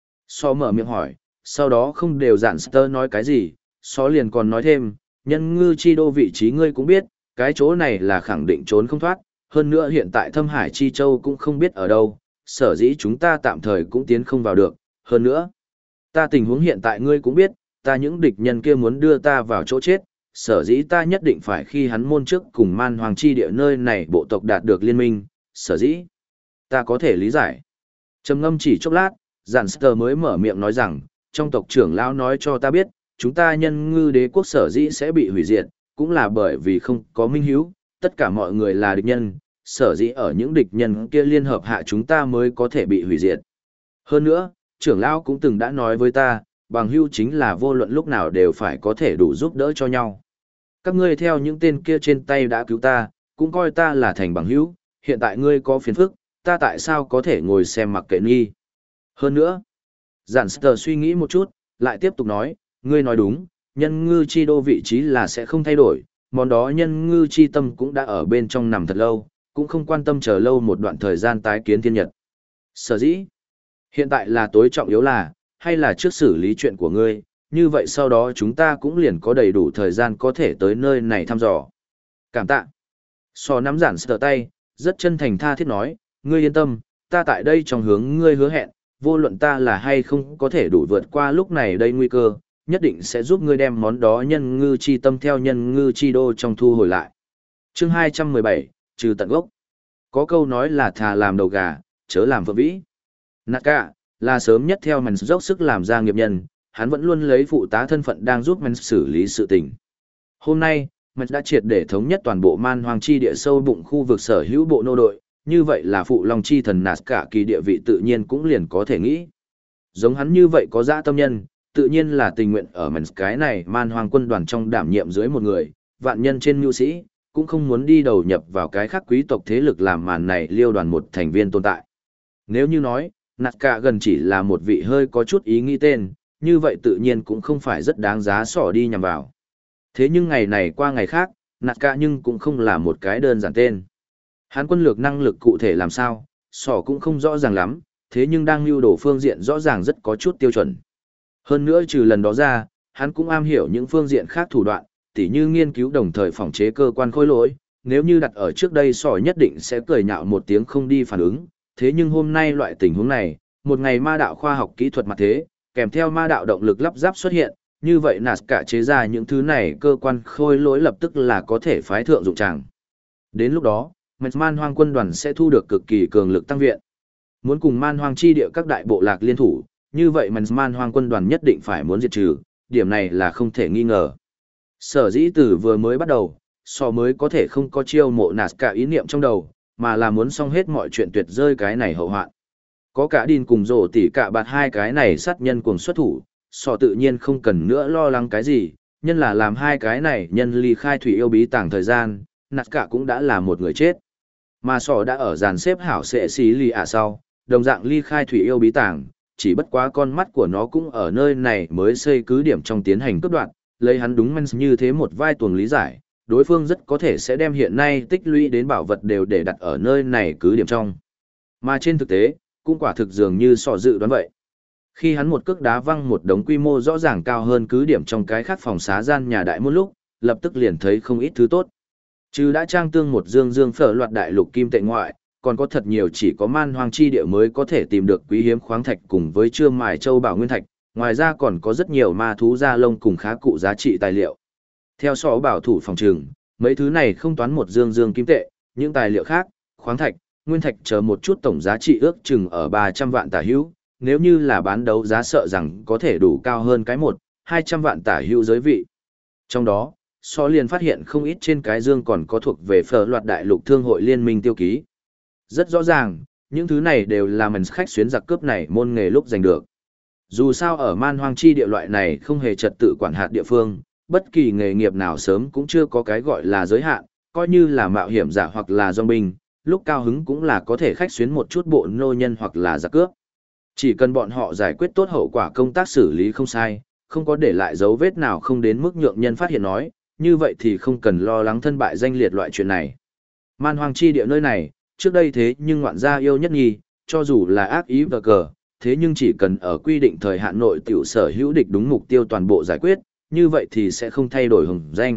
A: Sỏ mở miệng hỏi, sau đó không đều Gianster nói cái gì, Sỏ liền còn nói thêm, nhân ngư chi đô vị trí ngươi cũng biết, cái chỗ này là khẳng định trốn không thoát, hơn nữa hiện tại Thâm Hải Chi Châu cũng không biết ở đâu, sở dĩ chúng ta tạm thời cũng tiến không vào được, hơn nữa. Ta tình huống hiện tại ngươi cũng biết, ta những địch nhân kia muốn đưa ta vào chỗ chết, sở dĩ ta nhất định phải khi hắn môn trước cùng man hoàng chi địa nơi này bộ tộc đạt được liên minh, sở dĩ. Ta có thể lý giải. Trầm ngâm chỉ chốc lát, Gianster mới mở miệng nói rằng, trong tộc trưởng lão nói cho ta biết, chúng ta nhân ngư đế quốc sở dĩ sẽ bị hủy diệt, cũng là bởi vì không có minh hiếu, tất cả mọi người là địch nhân, sở dĩ ở những địch nhân kia liên hợp hạ chúng ta mới có thể bị hủy diệt. Hơn nữa, trưởng lão cũng từng đã nói với ta, bằng hữu chính là vô luận lúc nào đều phải có thể đủ giúp đỡ cho nhau. Các ngươi theo những tên kia trên tay đã cứu ta, cũng coi ta là thành bằng hữu, hiện tại ngươi có phiền phức, ta tại sao có thể ngồi xem mặc kệ nghi. Hơn nữa, Gianster suy nghĩ một chút, lại tiếp tục nói, ngươi nói đúng, nhân ngư chi đô vị trí là sẽ không thay đổi, món đó nhân ngư chi tâm cũng đã ở bên trong nằm thật lâu, cũng không quan tâm chờ lâu một đoạn thời gian tái kiến thiên nhật. Sở dĩ, hiện tại là tối trọng yếu là, hay là trước xử lý chuyện của ngươi, như vậy sau đó chúng ta cũng liền có đầy đủ thời gian có thể tới nơi này thăm dò. Cảm tạ. Sò nắm giản sờ tay, rất chân thành tha thiết nói, ngươi yên tâm, ta tại đây trong hướng ngươi hứa hẹn, vô luận ta là hay không có thể đủ vượt qua lúc này đây nguy cơ, nhất định sẽ giúp ngươi đem món đó nhân ngư chi tâm theo nhân ngư chi đô trong thu hồi lại. Chương 217, trừ tận gốc. Có câu nói là thà làm đầu gà, chớ làm vợ vĩ. Naka, là sớm nhất theo mình dốc sức làm ra nghiệp nhân, hắn vẫn luôn lấy phụ tá thân phận đang giúp mình xử lý sự tình. Hôm nay, mình đã triệt để thống nhất toàn bộ man hoang chi địa sâu bụng khu vực sở hữu bộ nô đội, như vậy là phụ long chi thần Naka kỳ địa vị tự nhiên cũng liền có thể nghĩ. Giống hắn như vậy có dã tâm nhân, tự nhiên là tình nguyện ở mình cái này man hoang quân đoàn trong đảm nhiệm dưới một người, vạn nhân trên mưu sĩ, cũng không muốn đi đầu nhập vào cái khác quý tộc thế lực làm màn này liêu đoàn một thành viên tồn tại. Nếu như nói, Naka gần chỉ là một vị hơi có chút ý nghĩ tên, như vậy tự nhiên cũng không phải rất đáng giá sỏ đi nhằm vào. Thế nhưng ngày này qua ngày khác, Naka nhưng cũng không là một cái đơn giản tên. Hắn quân lược năng lực cụ thể làm sao, sỏ cũng không rõ ràng lắm, thế nhưng đang lưu đồ phương diện rõ ràng rất có chút tiêu chuẩn. Hơn nữa trừ lần đó ra, hắn cũng am hiểu những phương diện khác thủ đoạn, tỉ như nghiên cứu đồng thời phòng chế cơ quan khối lỗi, nếu như đặt ở trước đây sỏi nhất định sẽ cười nhạo một tiếng không đi phản ứng, thế nhưng hôm nay loại tình huống này, một ngày ma đạo khoa học kỹ thuật mặt thế, kèm theo ma đạo động lực lắp ráp xuất hiện, như vậy Naka chế ra những thứ này cơ quan khối lỗi lập tức là có thể phái thượng dụng tràng. Đến lúc đó, man hoang quân đoàn sẽ thu được cực kỳ cường lực tăng viện. Muốn cùng man hoang chi địa các đại bộ lạc liên thủ, như vậy man hoang quân đoàn nhất định phải muốn diệt trừ, điểm này là không thể nghi ngờ. Sở dĩ từ vừa mới bắt đầu, so mới có thể không có chiêu mộ Naka ý niệm trong đầu, mà là muốn xong hết mọi chuyện tuyệt rơi cái này hậu hoạn. Có cả Đin cùng rổ tỉ cả bạt hai cái này sát nhân cùng xuất thủ, so tự nhiên không cần nữa lo lắng cái gì, nhân là làm hai cái này nhân ly khai thủy yêu bí tàng thời gian, Naka cũng đã là một người chết. Mà sò đã ở dàn xếp hảo sẽ xí ly sau, đồng dạng ly khai thủy yêu bí tàng, chỉ bất quá con mắt của nó cũng ở nơi này mới xây cứ điểm trong tiến hành cướp đoạn, lấy hắn đúng mens như thế một vai tuồng lý giải, đối phương rất có thể sẽ đem hiện nay tích lũy đến bảo vật đều để đặt ở nơi này cứ điểm trong. Mà trên thực tế, cũng quả thực dường như sò dự đoán vậy. Khi hắn một cước đá văng một đống quy mô rõ ràng cao hơn cứ điểm trong cái khác phòng xá gian nhà đại một lúc, lập tức liền thấy không ít thứ tốt. Chứ đã trang tương một dương phở loạt đại lục kim tệ ngoại, còn có thật nhiều chỉ có man hoang chi địa mới có thể tìm được quý hiếm khoáng thạch cùng với chưa mài châu bảo nguyên thạch, ngoài ra còn có rất nhiều ma thú da lông cùng khá cụ giá trị tài liệu. Theo sọ bảo thủ phòng trường, mấy thứ này không toán một dương kim tệ, những tài liệu khác, khoáng thạch, nguyên thạch chờ một chút tổng giá trị ước chừng ở 300 vạn tả hữu, nếu như là bán đấu giá sợ rằng có thể đủ cao hơn cái 200 vạn tả hữu giới vị. Trong đó, So liền phát hiện không ít trên cái dương còn có thuộc về phở loạt đại lục thương hội liên minh tiêu ký. Rất rõ ràng, những thứ này đều là mình khách xuyến giặc cướp này môn nghề lúc giành được. Dù sao ở man hoang chi địa loại này không hề trật tự quản hạt địa phương, bất kỳ nghề nghiệp nào sớm cũng chưa có cái gọi là giới hạn, coi như là mạo hiểm giả hoặc là dòng binh, lúc cao hứng cũng là có thể khách xuyến một chút bộ nô nhân hoặc là giặc cướp. Chỉ cần bọn họ giải quyết tốt hậu quả công tác xử lý không sai, không có để lại dấu vết nào không đến mức nhượng nhân phát hiện nói, như vậy thì không cần lo lắng thân bại danh liệt loại chuyện này. Man hoang chi địa nơi này, trước đây thế nhưng ngoạn gia yêu nhất nhì, cho dù là ác ý và cờ, thế nhưng chỉ cần ở quy định thời hạn nội tiểu sở hữu địch đúng mục tiêu toàn bộ giải quyết, như vậy thì sẽ không thay đổi hùng danh.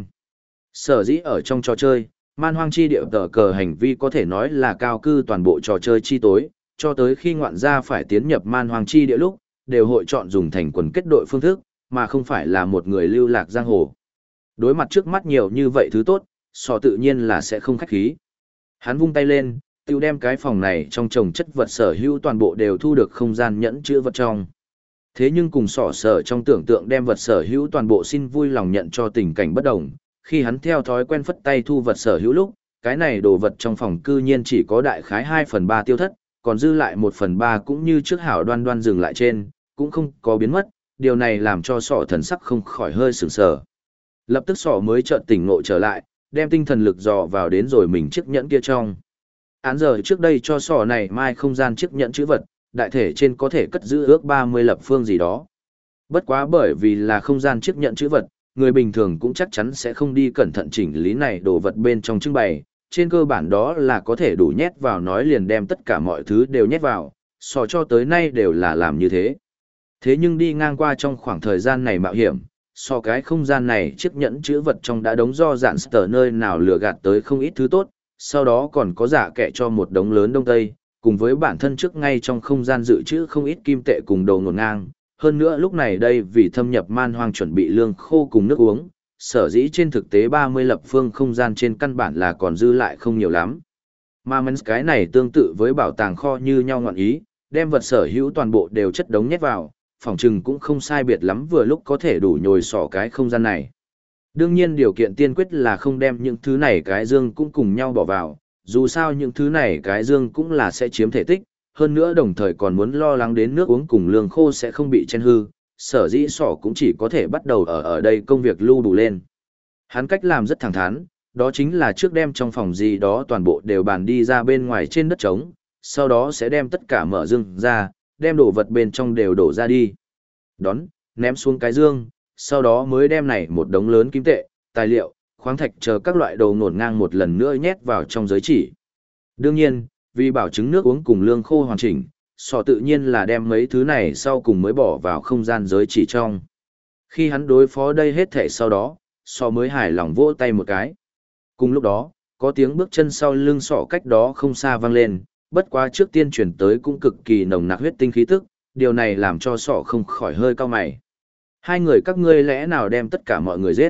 A: Sở dĩ ở trong trò chơi, man hoang chi địa tờ cờ hành vi có thể nói là cao cư toàn bộ trò chơi chi tối, cho tới khi ngoạn gia phải tiến nhập man hoang chi địa lúc, đều hội chọn dùng thành quần kết đội phương thức, mà không phải là một người lưu lạc giang hồ. Đối mặt trước mắt nhiều như vậy thứ tốt, sò tự nhiên là sẽ không khách khí. Hắn vung tay lên, tiêu đem cái phòng này trong chồng chất vật sở hữu toàn bộ đều thu được không gian nhẫn chứa vật trong. Thế nhưng cùng sỏ sở trong tưởng tượng đem vật sở hữu toàn bộ xin vui lòng nhận cho tình cảnh bất đồng, khi hắn theo thói quen phất tay thu vật sở hữu lúc, cái này đồ vật trong phòng cư nhiên chỉ có đại khái 2/3 tiêu thất, còn dư lại 1/3 cũng như trước hảo đoan đoan dừng lại trên, cũng không có biến mất, điều này làm cho sỏ thần sắc không khỏi hơi sửng sờ. Lập tức sỏ mới chợt tỉnh ngộ trở lại, đem tinh thần lực dò vào đến rồi mình chiếc nhẫn kia trong. Án giờ trước đây cho sỏ này mai không gian chiếc nhẫn chữ vật, đại thể trên có thể cất giữ ước 30 lập phương gì đó. Bất quá bởi vì là không gian chiếc nhẫn chữ vật, người bình thường cũng chắc chắn sẽ không đi cẩn thận chỉnh lý này đồ vật bên trong trưng bày, trên cơ bản đó là có thể đủ nhét vào nói liền đem tất cả mọi thứ đều nhét vào, sò cho tới nay đều là làm như thế. Thế nhưng đi ngang qua trong khoảng thời gian này mạo hiểm, so cái không gian này chiếc nhẫn chữ vật trong đã đống do dạn sở nơi nào lừa gạt tới không ít thứ tốt, sau đó còn có giả kệ cho một đống lớn đông tây, cùng với bản thân trước ngay trong không gian dự trữ không ít kim tệ cùng đồ ngổn ngang. Hơn nữa lúc này đây vì thâm nhập man hoang chuẩn bị lương khô cùng nước uống, sở dĩ trên thực tế 30 lập phương không gian trên căn bản là còn dư lại không nhiều lắm. Mà mens cái này tương tự với bảo tàng kho như nhau ngọn ý, đem vật sở hữu toàn bộ đều chất đống nhét vào, phòng trừng cũng không sai biệt lắm vừa lúc có thể đủ nhồi sỏ cái không gian này. Đương nhiên điều kiện tiên quyết là không đem những thứ này cái dương cũng cùng nhau bỏ vào, dù sao những thứ này cái dương cũng là sẽ chiếm thể tích, hơn nữa đồng thời còn muốn lo lắng đến nước uống cùng lương khô sẽ không bị chen hư, sở dĩ sỏ cũng chỉ có thể bắt đầu ở đây công việc lưu đủ lên. Hắn cách làm rất thẳng thắn, đó chính là trước đem trong phòng gì đó toàn bộ đều bàn đi ra bên ngoài trên đất trống, sau đó sẽ đem tất cả mở dương ra, đem đồ vật bên trong đều đổ ra đi. Đón, ném xuống cái dương, sau đó mới đem này một đống lớn kim tệ, tài liệu, khoáng thạch chờ các loại đồ ngổn ngang một lần nữa nhét vào trong giới chỉ. Đương nhiên, vì bảo chứng nước uống cùng lương khô hoàn chỉnh, sọ tự nhiên là đem mấy thứ này sau cùng mới bỏ vào không gian giới chỉ trong. Khi hắn đối phó đây hết thể sau đó, sọ mới hài lòng vỗ tay một cái. Cùng lúc đó, có tiếng bước chân sau lưng sọ cách đó không xa vang lên, bất quá trước tiên chuyển tới cũng cực kỳ nồng nặc huyết tinh khí tức, điều này làm cho sọ không khỏi hơi cau mày. Hai người các ngươi lẽ nào đem tất cả mọi người giết?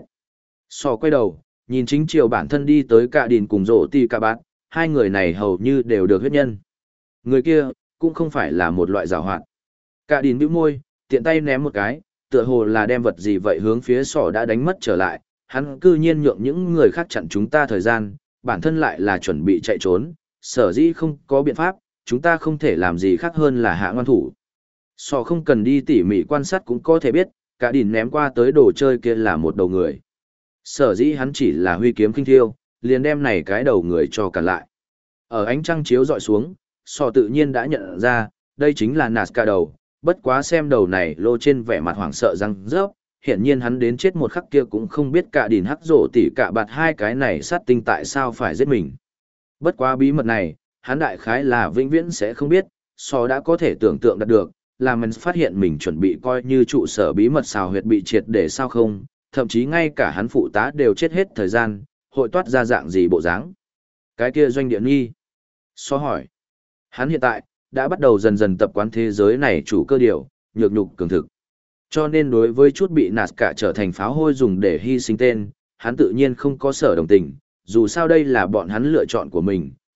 A: Sọ quay đầu, nhìn chính chiều bản thân đi tới Cạ Đìn cùng Rổ Tì Cạ Bạt, hai người này hầu như đều được huyết nhân. Người kia, cũng không phải là một loại giảo hoạt. Cạ Đìn bĩu môi, tiện tay ném một cái, tựa hồ là đem vật gì vậy hướng phía sọ đã đánh mất trở lại, hắn cư nhiên nhượng những người khác chặn chúng ta thời gian, bản thân lại là chuẩn bị chạy trốn, sở dĩ không có biện pháp, chúng ta không thể làm gì khác hơn là hạ ngoan thủ. Sọ không cần đi tỉ mỉ quan sát cũng có thể biết, Cạ Đìn ném qua tới đồ chơi kia là một đầu người. Sở dĩ hắn chỉ là huy kiếm kinh thiêu, liền đem này cái đầu người cho cả lại. Ở ánh trăng chiếu dọi xuống, sọ tự nhiên đã nhận ra, đây chính là Nazca đầu, bất quá xem đầu này lô trên vẻ mặt hoảng sợ răng rớp, hiển nhiên hắn đến chết một khắc kia cũng không biết Cạ Đìn hắc Rổ Tỉ Cạ Bạt hai cái này sát tinh tại sao phải giết mình. Bất quá bí mật này, hắn đại khái là vĩnh viễn sẽ không biết, sọ đã có thể tưởng tượng được, là mình phát hiện mình chuẩn bị coi như trụ sở bí mật xào huyệt bị triệt để sao không, thậm chí ngay cả hắn phụ tá đều chết hết thời gian, hội toát ra dạng gì bộ dáng. Cái kia doanh địa nghi. So hỏi. Hắn hiện tại, đã bắt đầu dần dần tập quán thế giới này chủ cơ điều, nhược nhục cường thực. Cho nên đối với chút bị nạt cả trở thành pháo hôi dùng để hy sinh tên, hắn tự nhiên không có sở đồng tình, dù sao đây là bọn hắn lựa chọn của mình,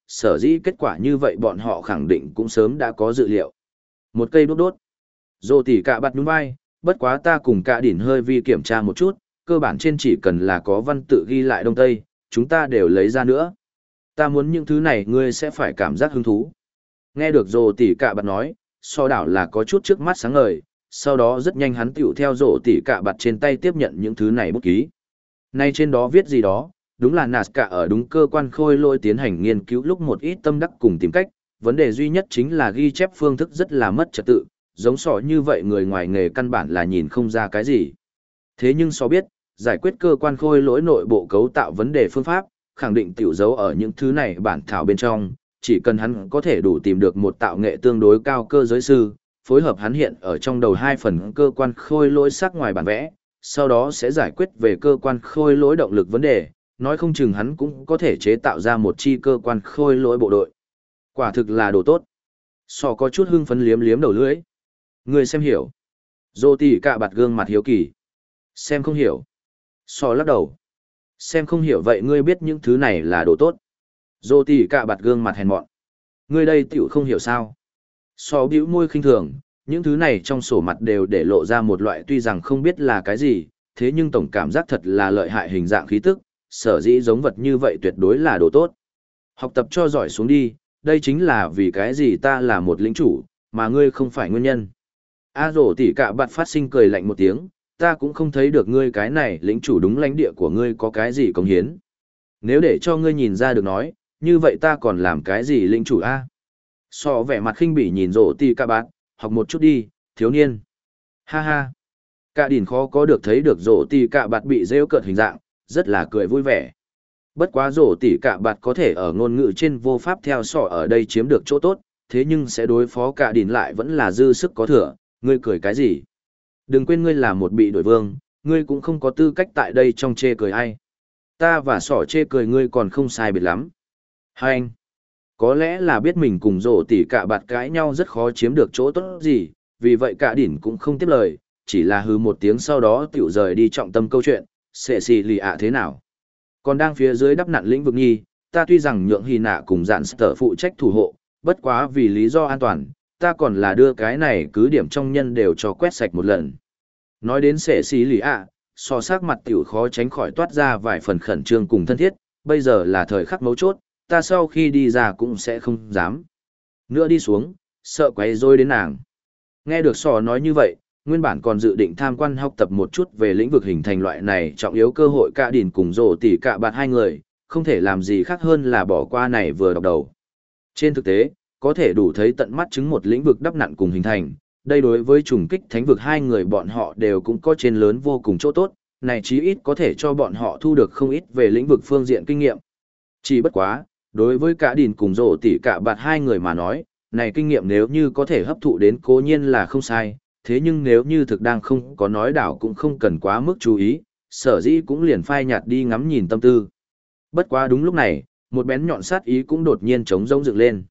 A: sở dĩ kết quả như vậy bọn họ khẳng định cũng sớm đã có dự liệu. Một cây đốt đốt. Dô tỉ cả bạt nhún vai, bất quá ta cùng cả đỉnh hơi vi kiểm tra một chút, cơ bản trên chỉ cần là có văn tự ghi lại Đông Tây, chúng ta đều lấy ra nữa. Ta muốn những thứ này ngươi sẽ phải cảm giác hứng thú. Nghe được Dô tỉ cả bạt nói, so đảo là có chút trước mắt sáng ngời, sau đó rất nhanh hắn tiểu theo Dô tỉ cả bạt trên tay tiếp nhận những thứ này bút ký. Nay trên đó viết gì đó, đúng là Nazca ở đúng cơ quan khôi lỗi tiến hành nghiên cứu lúc một ít tâm đắc cùng tìm cách, vấn đề duy nhất chính là ghi chép phương thức rất là mất trật tự, giống sọ như vậy người ngoài nghề căn bản là nhìn không ra cái gì. Thế nhưng so biết, giải quyết cơ quan khôi lỗi nội bộ cấu tạo vấn đề phương pháp, khẳng định tiểu dấu ở những thứ này bản thảo bên trong, chỉ cần hắn có thể đủ tìm được một tạo nghệ tương đối cao cơ giới sư, phối hợp hắn hiện ở trong đầu hai phần cơ quan khôi lỗi sắc ngoài bản vẽ, sau đó sẽ giải quyết về cơ quan khôi lỗi động lực vấn đề, nói không chừng hắn cũng có thể chế tạo ra một chi cơ quan khôi lỗi bộ đội. Quả thực là đồ tốt. Sò có chút hưng phấn liếm liếm đầu lưỡi. Người xem hiểu. Dô tỉ cả bạt gương mặt hiếu kỳ. Xem không hiểu. Sò lắc đầu. Xem không hiểu vậy ngươi biết những thứ này là đồ tốt. Dô tỉ cả bạt gương mặt hèn mọn. Ngươi đây tiểu không hiểu sao. Sò bĩu môi khinh thường. Những thứ này trong sổ mặt đều để lộ ra một loại tuy rằng không biết là cái gì, thế nhưng tổng cảm giác thật là lợi hại hình dạng khí tức, sở dĩ giống vật như vậy tuyệt đối là đồ tốt. Học tập cho giỏi xuống đi, đây chính là vì cái gì ta là một lĩnh chủ, mà ngươi không phải nguyên nhân. A rổ tỉ cả bạn phát sinh cười lạnh một tiếng, ta cũng không thấy được ngươi cái này lĩnh chủ đúng lãnh địa của ngươi có cái gì cống hiến. Nếu để cho ngươi nhìn ra được nói, như vậy ta còn làm cái gì lĩnh chủ a? So vẻ mặt khinh bỉ nhìn rổ tỉ cả bạn, học một chút đi, thiếu niên. Ha ha. Cả đỉnh khó có được thấy được rổ tỉ cả bạn bị rêu cợt hình dạng, rất là cười vui vẻ. Bất quá rổ tỉ cả bạt có thể ở ngôn ngữ trên vô pháp theo sỏ ở đây chiếm được chỗ tốt, thế nhưng sẽ đối phó cả đỉnh lại vẫn là dư sức có thừa, ngươi cười cái gì? Đừng quên ngươi là một bị đổi vương, ngươi cũng không có tư cách tại đây trong chê cười ai. Ta và sỏ chê cười ngươi còn không sai biệt lắm. Hai anh, có lẽ là biết mình cùng rổ tỉ cả bạt cãi nhau rất khó chiếm được chỗ tốt gì, vì vậy cả đỉnh cũng không tiếp lời, chỉ là hứ một tiếng sau đó tiểu rời đi trọng tâm câu chuyện, sẽ xì lì ạ thế nào. Còn đang phía dưới đắp nặn lĩnh vực nhi, ta tuy rằng nhượng hy nạ cùng dạn sở phụ trách thủ hộ, bất quá vì lý do an toàn, ta còn là đưa cái này cứ điểm trong nhân đều cho quét sạch một lần. Nói đến sẽ xì lì ạ, so sắc mặt tiểu khó tránh khỏi toát ra vài phần khẩn trương cùng thân thiết, bây giờ là thời khắc mấu chốt, ta sau khi đi ra cũng sẽ không dám. Nữa đi xuống, sợ quấy rối đến nàng. Nghe được sò nói như vậy, nguyên bản còn dự định tham quan học tập một chút về lĩnh vực hình thành loại này trọng yếu cơ hội cả đỉnh cùng rổ tỉ cả bạt hai người, không thể làm gì khác hơn là bỏ qua này vừa đọc đầu. Trên thực tế, có thể đủ thấy tận mắt chứng một lĩnh vực đắp nặn cùng hình thành, đây đối với trùng kích thánh vực hai người bọn họ đều cũng có trên lớn vô cùng chỗ tốt, này chí ít có thể cho bọn họ thu được không ít về lĩnh vực phương diện kinh nghiệm. Chỉ bất quá, đối với cả đỉnh cùng rổ tỉ cả bạt hai người mà nói, này kinh nghiệm nếu như có thể hấp thụ đến cố nhiên là không sai, thế nhưng nếu như thực đang không có nói đảo cũng không cần quá mức chú ý, sở dĩ cũng liền phai nhạt đi ngắm nhìn tâm tư. Bất quá đúng lúc này, một bén nhọn sát ý cũng đột nhiên trống rỗng dựng lên.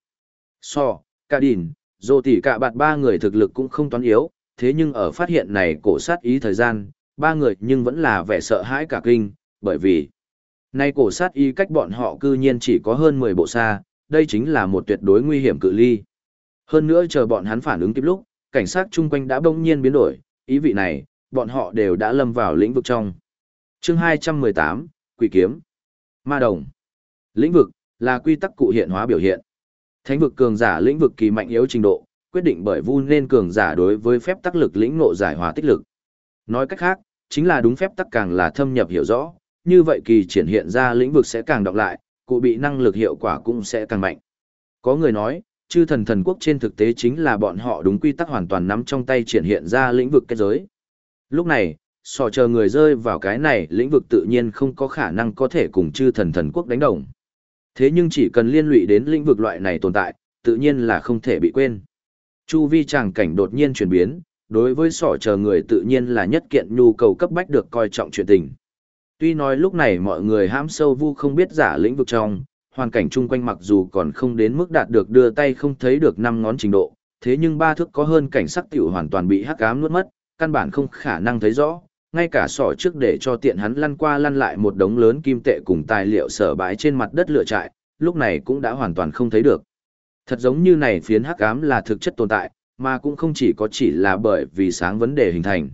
A: So, cả đỉnh, dô tỉ cả bạt ba người thực lực cũng không toán yếu, thế nhưng ở phát hiện này cổ sát ý thời gian, ba người nhưng vẫn là vẻ sợ hãi cả kinh, bởi vì nay cổ sát ý cách bọn họ cư nhiên chỉ có hơn 10 bộ xa, đây chính là một tuyệt đối nguy hiểm cự ly. Hơn nữa chờ bọn hắn phản ứng kịp lúc, cảnh sát chung quanh đã bỗng nhiên biến đổi, ý vị này, bọn họ đều đã lâm vào lĩnh vực trong. Chương 218, Quỷ kiếm. Ma đồng. Lĩnh vực là quy tắc cụ hiện hóa biểu hiện. Thánh vực cường giả lĩnh vực kỳ mạnh yếu trình độ, quyết định bởi vu nên cường giả đối với phép tắc lực lĩnh ngộ giải hóa tích lực. Nói cách khác, chính là đúng phép tắc càng là thâm nhập hiểu rõ, như vậy kỳ triển hiện ra lĩnh vực sẽ càng đọc lại, cụ bị năng lực hiệu quả cũng sẽ càng mạnh. Có người nói, chư thần thần quốc trên thực tế chính là bọn họ đúng quy tắc hoàn toàn nắm trong tay triển hiện ra lĩnh vực kết giới. Lúc này, sò chờ người rơi vào cái này lĩnh vực tự nhiên không có khả năng có thể cùng chư thần thần quốc đánh đồng. Thế nhưng chỉ cần liên lụy đến lĩnh vực loại này tồn tại, tự nhiên là không thể bị quên. Chu vi tràng cảnh đột nhiên chuyển biến, đối với sỏ chờ người tự nhiên là nhất kiện nhu cầu cấp bách được coi trọng chuyện tình. Tuy nói lúc này mọi người hãm sâu vu không biết giả lĩnh vực trong, hoàn cảnh chung quanh mặc dù còn không đến mức đạt được đưa tay không thấy được 5 ngón trình độ, thế nhưng ba thước có hơn cảnh sắc tiểu hoàn toàn bị hắc ám nuốt mất, căn bản không khả năng thấy rõ, ngay cả sỏ trước để cho tiện hắn lăn qua lăn lại một đống lớn kim tệ cùng tài liệu sở bãi trên mặt đất lửa trại, lúc này cũng đã hoàn toàn không thấy được. Thật giống như này phiến hắc ám là thực chất tồn tại, mà cũng không chỉ là bởi vì sáng vấn đề hình thành.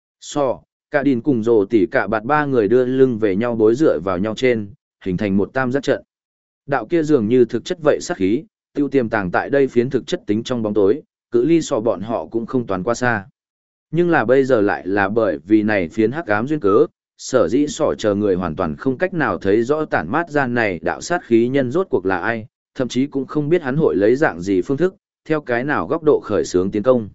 A: Cả đìn cùng rồ tỉ cả bạt ba người đưa lưng về nhau đối dựa vào nhau trên, hình thành một tam giác trận. Đạo kia dường như thực chất vậy sát khí, tiêu tiềm tàng tại đây phiến thực chất tính trong bóng tối, cự ly bọn họ cũng không toàn qua xa. Nhưng là bây giờ lại là bởi vì này phiến hắc ám duyên cớ, sở dĩ chờ người hoàn toàn không cách nào thấy rõ tản mát ra này đạo sát khí nhân rốt cuộc là ai, thậm chí cũng không biết hắn hội lấy dạng gì phương thức, theo cái nào góc độ khởi xướng tiến công.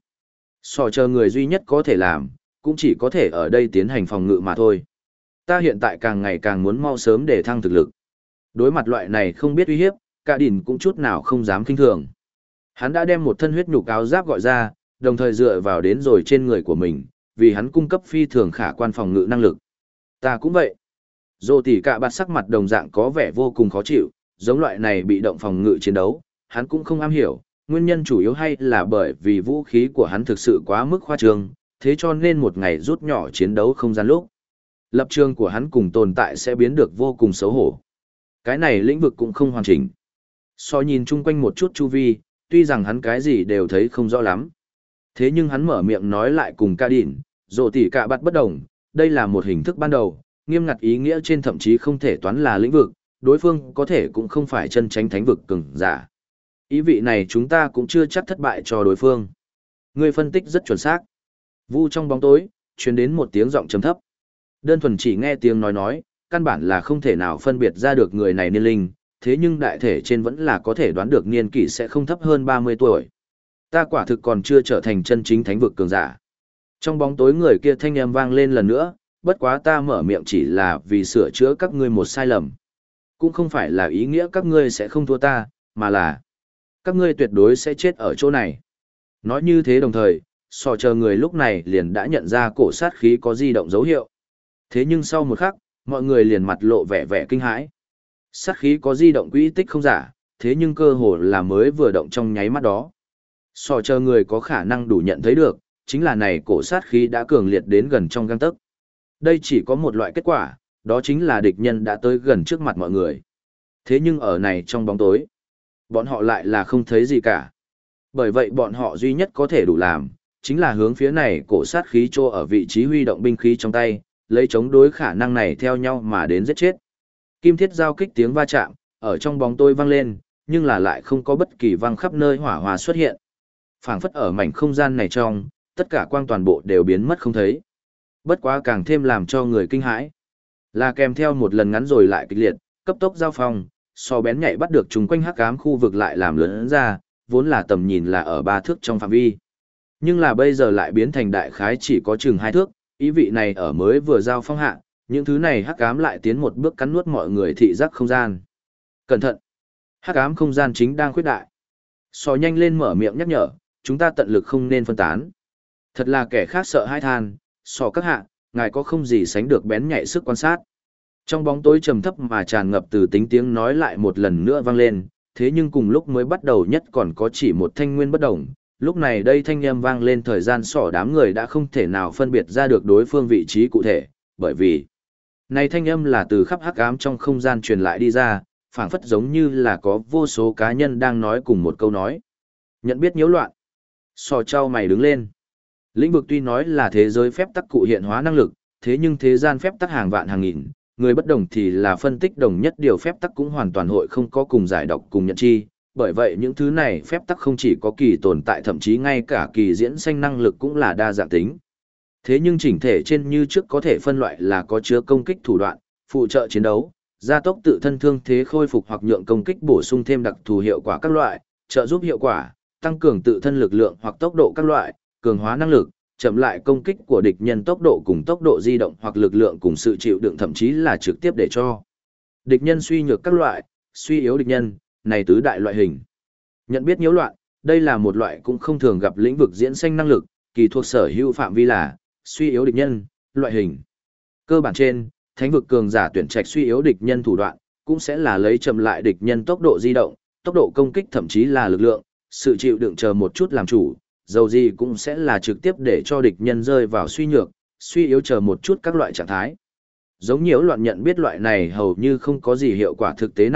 A: Chờ người duy nhất có thể làm, cũng chỉ có thể ở đây tiến hành phòng ngự mà thôi. Ta hiện tại càng ngày càng muốn mau sớm để thăng thực lực. Đối mặt loại này không biết uy hiếp, cả đỉnh cũng chút nào không dám kinh thường. Hắn đã đem một thân huyết nhục áo giáp gọi ra, đồng thời dựa vào đến rồi trên người của mình, vì hắn cung cấp phi thường khả quan phòng ngự năng lực. Ta cũng vậy. Dô tỉ cả bạt sắc mặt đồng dạng có vẻ vô cùng khó chịu, giống loại này bị động phòng ngự chiến đấu, hắn cũng không am hiểu, nguyên nhân chủ yếu hay là bởi vì vũ khí của hắn thực sự quá mức khoa trương, thế cho nên một ngày rút nhỏ chiến đấu không gian lúc. Lập trường của hắn cùng tồn tại sẽ biến được vô cùng xấu hổ. Cái này lĩnh vực cũng không hoàn chỉnh. Nhìn chung quanh một chút chu vi, tuy rằng hắn cái gì đều thấy không rõ lắm. Thế nhưng hắn mở miệng nói lại cùng ca đỉn, rồ tỉ cả bắt bất đồng, đây là một hình thức ban đầu, nghiêm ngặt ý nghĩa trên thậm chí không thể toán là lĩnh vực, đối phương có thể cũng không phải chân tránh thánh vực cường giả. Ý vị này chúng ta cũng chưa chắc thất bại cho đối phương. Người phân tích rất chuẩn xác. Vu trong bóng tối, truyền đến một tiếng giọng trầm thấp. Đơn thuần chỉ nghe tiếng nói, căn bản là không thể nào phân biệt ra được người này niên linh, thế nhưng đại thể trên vẫn là có thể đoán được niên kỷ sẽ không thấp hơn 30 tuổi. Ta quả thực còn chưa trở thành chân chính thánh vực cường giả. Trong bóng tối người kia thanh âm vang lên lần nữa, bất quá ta mở miệng chỉ là vì sửa chữa các ngươi một sai lầm. Cũng không phải là ý nghĩa các ngươi sẽ không thua ta, mà là các ngươi tuyệt đối sẽ chết ở chỗ này. Nói như thế đồng thời, chờ người lúc này liền đã nhận ra cổ sát khí có di động dấu hiệu. Thế nhưng sau một khắc, mọi người liền mặt lộ vẻ kinh hãi. Sát khí có di động quỹ tích không giả, thế nhưng cơ hồ là mới vừa động trong nháy mắt đó. Chờ người có khả năng đủ nhận thấy được, chính là này cổ sát khí đã cường liệt đến gần trong gang tấc. Đây chỉ có một loại kết quả, đó chính là địch nhân đã tới gần trước mặt mọi người. Thế nhưng ở này trong bóng tối, bọn họ lại là không thấy gì cả. Bởi vậy bọn họ duy nhất có thể đủ làm, chính là hướng phía này cổ sát khí trô ở vị trí huy động binh khí trong tay, lấy chống đối khả năng này theo nhau mà đến giết chết. Kim thiết giao kích tiếng va chạm, ở trong bóng tối vang lên, nhưng là lại không có bất kỳ vang khắp nơi hỏa hòa xuất hiện. Phảng phất ở mảnh không gian này trong, tất cả quang toàn bộ đều biến mất không thấy. Bất quá càng thêm làm cho người kinh hãi, là kèm theo một lần ngắn rồi lại kịch liệt, cấp tốc giao phong, bén nhạy bắt được chúng quanh hắc ám khu vực lại làm lớn ra, vốn là tầm nhìn là ở 3 thước trong phạm vi. Nhưng là bây giờ lại biến thành đại khái chỉ có chừng 2 thước, ý vị này ở mới vừa giao phong hạ, những thứ này hắc ám lại tiến một bước cắn nuốt mọi người thị giác không gian. Cẩn thận! Hắc ám không gian chính đang khuyết đại. Nhanh lên mở miệng nhắc nhở, chúng ta tận lực không nên phân tán. Thật là kẻ khác sợ hãi than, các hạ, ngài có không gì sánh được bén nhạy sức quan sát. Trong bóng tối trầm thấp mà tràn ngập từ tính tiếng nói lại một lần nữa vang lên, thế nhưng cùng lúc mới bắt đầu nhất còn có chỉ một thanh nguyên bất đồng. Lúc này đây thanh âm vang lên thời gian đám người đã không thể nào phân biệt ra được đối phương vị trí cụ thể, bởi vì này thanh âm là từ khắp hắc ám trong không gian truyền lại đi ra, phảng phất giống như là có vô số cá nhân đang nói cùng một câu nói. Nhận biết nhiễu loạn. Trao mày đứng lên. Lĩnh vực tuy nói là thế giới phép tắc cụ hiện hóa năng lực, thế nhưng thế gian phép tắc hàng vạn hàng nghìn, người bất đồng thì là phân tích đồng nhất điều phép tắc cũng hoàn toàn hội không có cùng giải đọc cùng nhận chi, bởi vậy những thứ này phép tắc không chỉ có kỳ tồn tại thậm chí ngay cả kỳ diễn sanh năng lực cũng là đa dạng tính. Thế nhưng chỉnh thể trên như trước có thể phân loại là có chứa công kích thủ đoạn, phụ trợ chiến đấu, gia tốc tự thân thương thế khôi phục hoặc nhượng công kích bổ sung thêm đặc thù hiệu quả các loại, trợ giúp hiệu quả, tăng cường tự thân lực lượng hoặc tốc độ các loại, cường hóa năng lực, chậm lại công kích của địch nhân tốc độ cùng tốc độ di động hoặc lực lượng cùng sự chịu đựng thậm chí là trực tiếp để cho địch nhân suy nhược các loại, suy yếu địch nhân, này tứ đại loại hình. Nhận biết nhiễu loạn, đây là một loại cũng không thường gặp lĩnh vực diễn sanh năng lực, kỳ thuộc sở hữu phạm vi là suy yếu địch nhân, loại hình. Cơ bản trên, thánh vực cường giả tuyển trạch suy yếu địch nhân thủ đoạn, cũng sẽ là lấy chậm lại địch nhân tốc độ di động, tốc độ công kích thậm chí là lực lượng, sự chịu đựng chờ một chút làm chủ, dầu gì cũng sẽ là trực tiếp để cho địch nhân rơi vào suy nhược, suy yếu chờ một chút các loại trạng thái. Giống nhiễu loạn nhận biết loại này hầu như không có gì hiệu quả thực tế năng lực,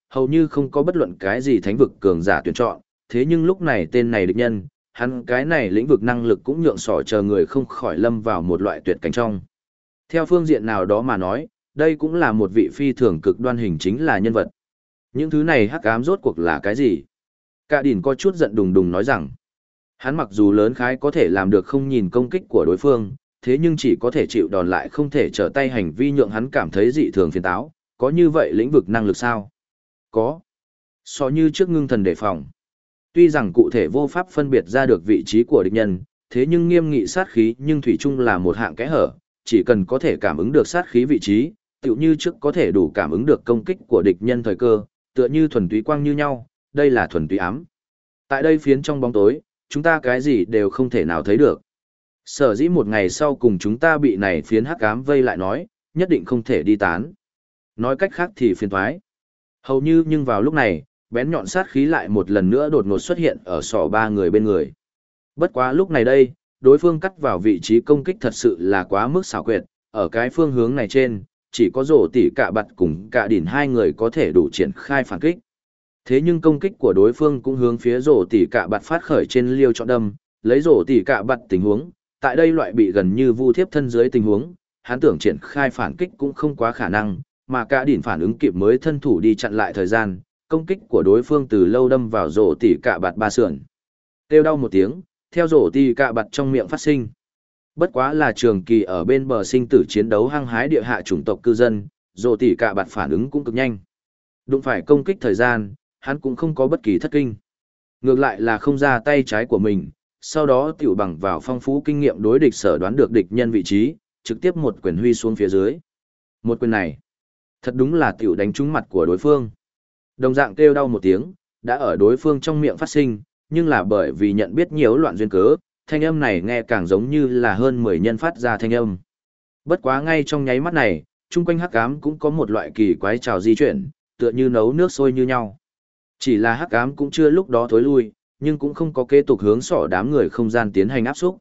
A: hầu như không có bất luận cái gì thánh vực cường giả tuyển chọn, thế nhưng lúc này tên này địch nhân, hắn cái này lĩnh vực năng lực cũng nhượng sỏ chờ người không khỏi lâm vào một loại tuyệt cảnh trong. Theo phương diện nào đó mà nói, đây cũng là một vị phi thường cực đoan hình chính là nhân vật. Những thứ này hắc ám rốt cuộc là cái gì? Cả đỉn có chút giận đùng đùng nói rằng, hắn mặc dù lớn khái có thể làm được không nhìn công kích của đối phương, thế nhưng chỉ có thể chịu đòn lại không thể trở tay hành vi nhượng hắn cảm thấy dị thường phiền táo, có như vậy lĩnh vực năng lực sao? Có. So như trước ngưng thần đề phòng. Tuy rằng cụ thể vô pháp phân biệt ra được vị trí của địch nhân, thế nhưng nghiêm nghị sát khí nhưng thủy chung là một hạng kẽ hở, chỉ cần có thể cảm ứng được sát khí vị trí, tựu như trước có thể đủ cảm ứng được công kích của địch nhân thời cơ, tựa như thuần túy quang như nhau, đây là thuần túy ám. Tại đây phiến trong bóng tối, chúng ta cái gì đều không thể nào thấy được. Sở dĩ một ngày sau cùng chúng ta bị này phiến hắc ám vây lại nói, nhất định không thể đi tán. Nói cách khác thì phiền toái. Hầu như nhưng vào lúc này, bén nhọn sát khí lại một lần nữa đột ngột xuất hiện ở sọ ba người bên người. Bất quá lúc này đây, đối phương cắt vào vị trí công kích thật sự là quá mức xảo quyệt, ở cái phương hướng này trên, chỉ có rổ tỉ cả bặt cùng cả đỉn hai người có thể đủ triển khai phản kích. Thế nhưng công kích của đối phương cũng hướng phía rổ tỉ cả bặt phát khởi trên liêu chọn đâm, lấy rổ tỉ cả bặt tình huống, tại đây loại bị gần như vu thiếp thân dưới tình huống, hắn tưởng triển khai phản kích cũng không quá khả năng, mà cả đỉn phản ứng kịp mới thân thủ đi chặn lại thời gian, công kích của đối phương từ lâu đâm vào rổ tỉ cả bặt ba sườn. Kêu đau một tiếng, theo rổ tỉ cả bặt trong miệng phát sinh. Bất quá là trường kỳ ở bên bờ sinh tử chiến đấu hăng hái địa hạ chủng tộc cư dân, rổ tỉ cả bặt phản ứng cũng cực nhanh. Đụng phải công kích thời gian, hắn cũng không có bất kỳ thất kinh. Ngược lại là không ra tay trái của mình, sau đó tiểu bằng vào phong phú kinh nghiệm đối địch sở đoán được địch nhân vị trí, trực tiếp một quyền huy xuống phía dưới. Một quyền này, thật đúng là tiểu đánh trúng mặt của đối phương. Đồng dạng kêu đau một tiếng, đã ở đối phương trong miệng phát sinh, nhưng là bởi vì nhận biết nhiều loạn duyên cớ, thanh âm này nghe càng giống như là hơn 10 nhân phát ra thanh âm. Bất quá ngay trong nháy mắt này, chung quanh hắc ám cũng có một loại kỳ quái trào di chuyển, tựa như nấu nước sôi như nhau. Chỉ là hắc ám cũng chưa lúc đó thối lui, nhưng cũng không có kế tục hướng sỏ đám người không gian tiến hành áp xúc.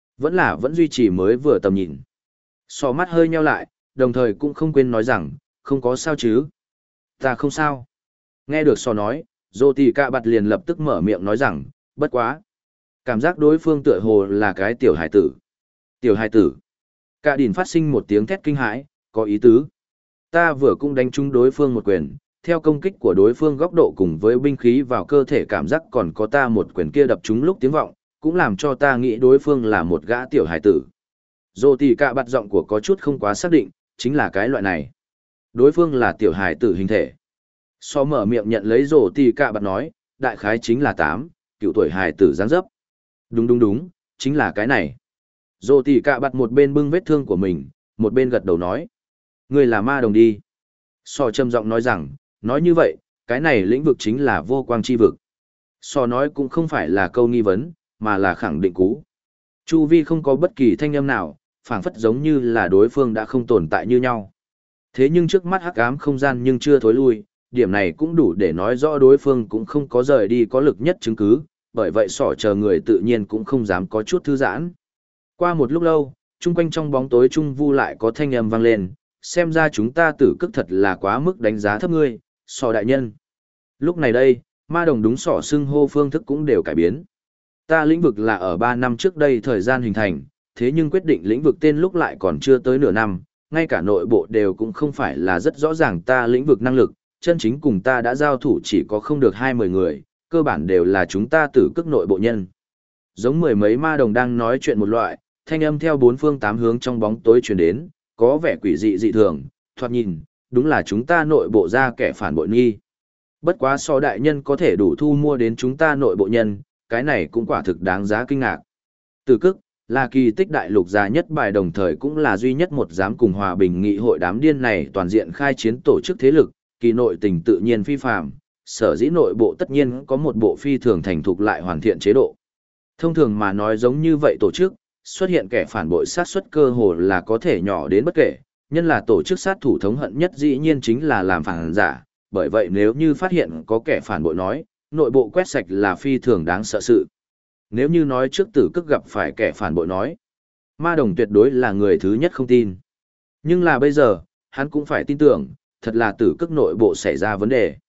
A: Vẫn duy trì mới vừa tầm nhìn. Sỏ mắt hơi nheo lại, đồng thời cũng không quên nói rằng, không có sao chứ. Ta không sao. Nghe được sỏ nói, Dô Tì Cạ Bặt liền lập tức mở miệng nói rằng, bất quá. Cảm giác đối phương tựa hồ là cái tiểu hải tử. Tiểu hải tử. Cạ Đỉn phát sinh một tiếng thét kinh hãi, có ý tứ. Ta vừa cũng đánh trúng đối phương một quyền, theo công kích của đối phương góc độ cùng với binh khí vào cơ thể cảm giác còn có ta một quyền kia đập trúng lúc tiếng vọng, cũng làm cho ta nghĩ đối phương là một gã tiểu hải tử. Dô Tì Cạ Bặt giọng của có chút không quá xác định, chính là cái loại này. Đối phương là tiểu hải tử hình thể. So mở miệng nhận lấy Dô Tì Cạ Bặt nói, đại khái chính là 9 tuổi hải tử dáng dấp. Đúng, chính là cái này. Dô Tì Cạ Bặt một bên bưng vết thương của mình, một bên gật đầu nói. Người là ma đồng đi. So trầm giọng nói rằng, nói như vậy, cái này lĩnh vực chính là vô quang chi vực. So nói cũng không phải là câu nghi vấn, mà là khẳng định cú. Chu vi không có bất kỳ thanh âm nào, phảng phất giống như là đối phương đã không tồn tại như nhau. Thế nhưng trước mắt hắc ám không gian nhưng chưa thối lui, điểm này cũng đủ để nói rõ đối phương cũng không có rời đi có lực nhất chứng cứ, bởi vậy sỏ chờ người tự nhiên cũng không dám có chút thư giãn. Qua một lúc lâu, chung quanh trong bóng tối trung vu lại có thanh âm vang lên, xem ra chúng ta tử cức thật là quá mức đánh giá thấp ngươi, sỏ đại nhân. Lúc này đây, ma đồng đúng sỏ xưng hô phương thức cũng đều cải biến. Ta lĩnh vực là ở 3 năm trước đây thời gian hình thành, thế nhưng quyết định lĩnh vực tên lúc lại còn chưa tới nửa năm, ngay cả nội bộ đều cũng không phải là rất rõ ràng ta lĩnh vực năng lực, chân chính cùng ta đã giao thủ chỉ có không được 20 người, cơ bản đều là chúng ta tử cức nội bộ nhân. Giống mười mấy ma đồng đang nói chuyện một loại, thanh âm theo bốn phương tám hướng trong bóng tối truyền đến, có vẻ quỷ dị dị thường, thoạt nhìn, đúng là chúng ta nội bộ ra kẻ phản bội nghi. Bất quá so đại nhân có thể đủ thu mua đến chúng ta nội bộ nhân, cái này cũng quả thực đáng giá kinh ngạc. Tử cức, là kỳ tích đại lục già nhất bài đồng thời cũng là duy nhất một dám cùng hòa bình nghị hội đám điên này toàn diện khai chiến tổ chức thế lực, kỳ nội tình tự nhiên phi phàm, sở dĩ nội bộ tất nhiên có một bộ phi thường thành thục lại hoàn thiện chế độ. Thông thường mà nói giống như vậy tổ chức, xuất hiện kẻ phản bội sát suất cơ hồ là có thể nhỏ đến bất kể, nhân là tổ chức sát thủ thống hận nhất dĩ nhiên chính là làm phản giả, bởi vậy nếu như phát hiện có kẻ phản bội nói, nội bộ quét sạch là phi thường đáng sợ sự. Nếu như nói trước tử cức gặp phải kẻ phản bội nói, ma đồng tuyệt đối là người thứ nhất không tin. Nhưng là bây giờ, hắn cũng phải tin tưởng, thật là tử cức nội bộ xảy ra vấn đề.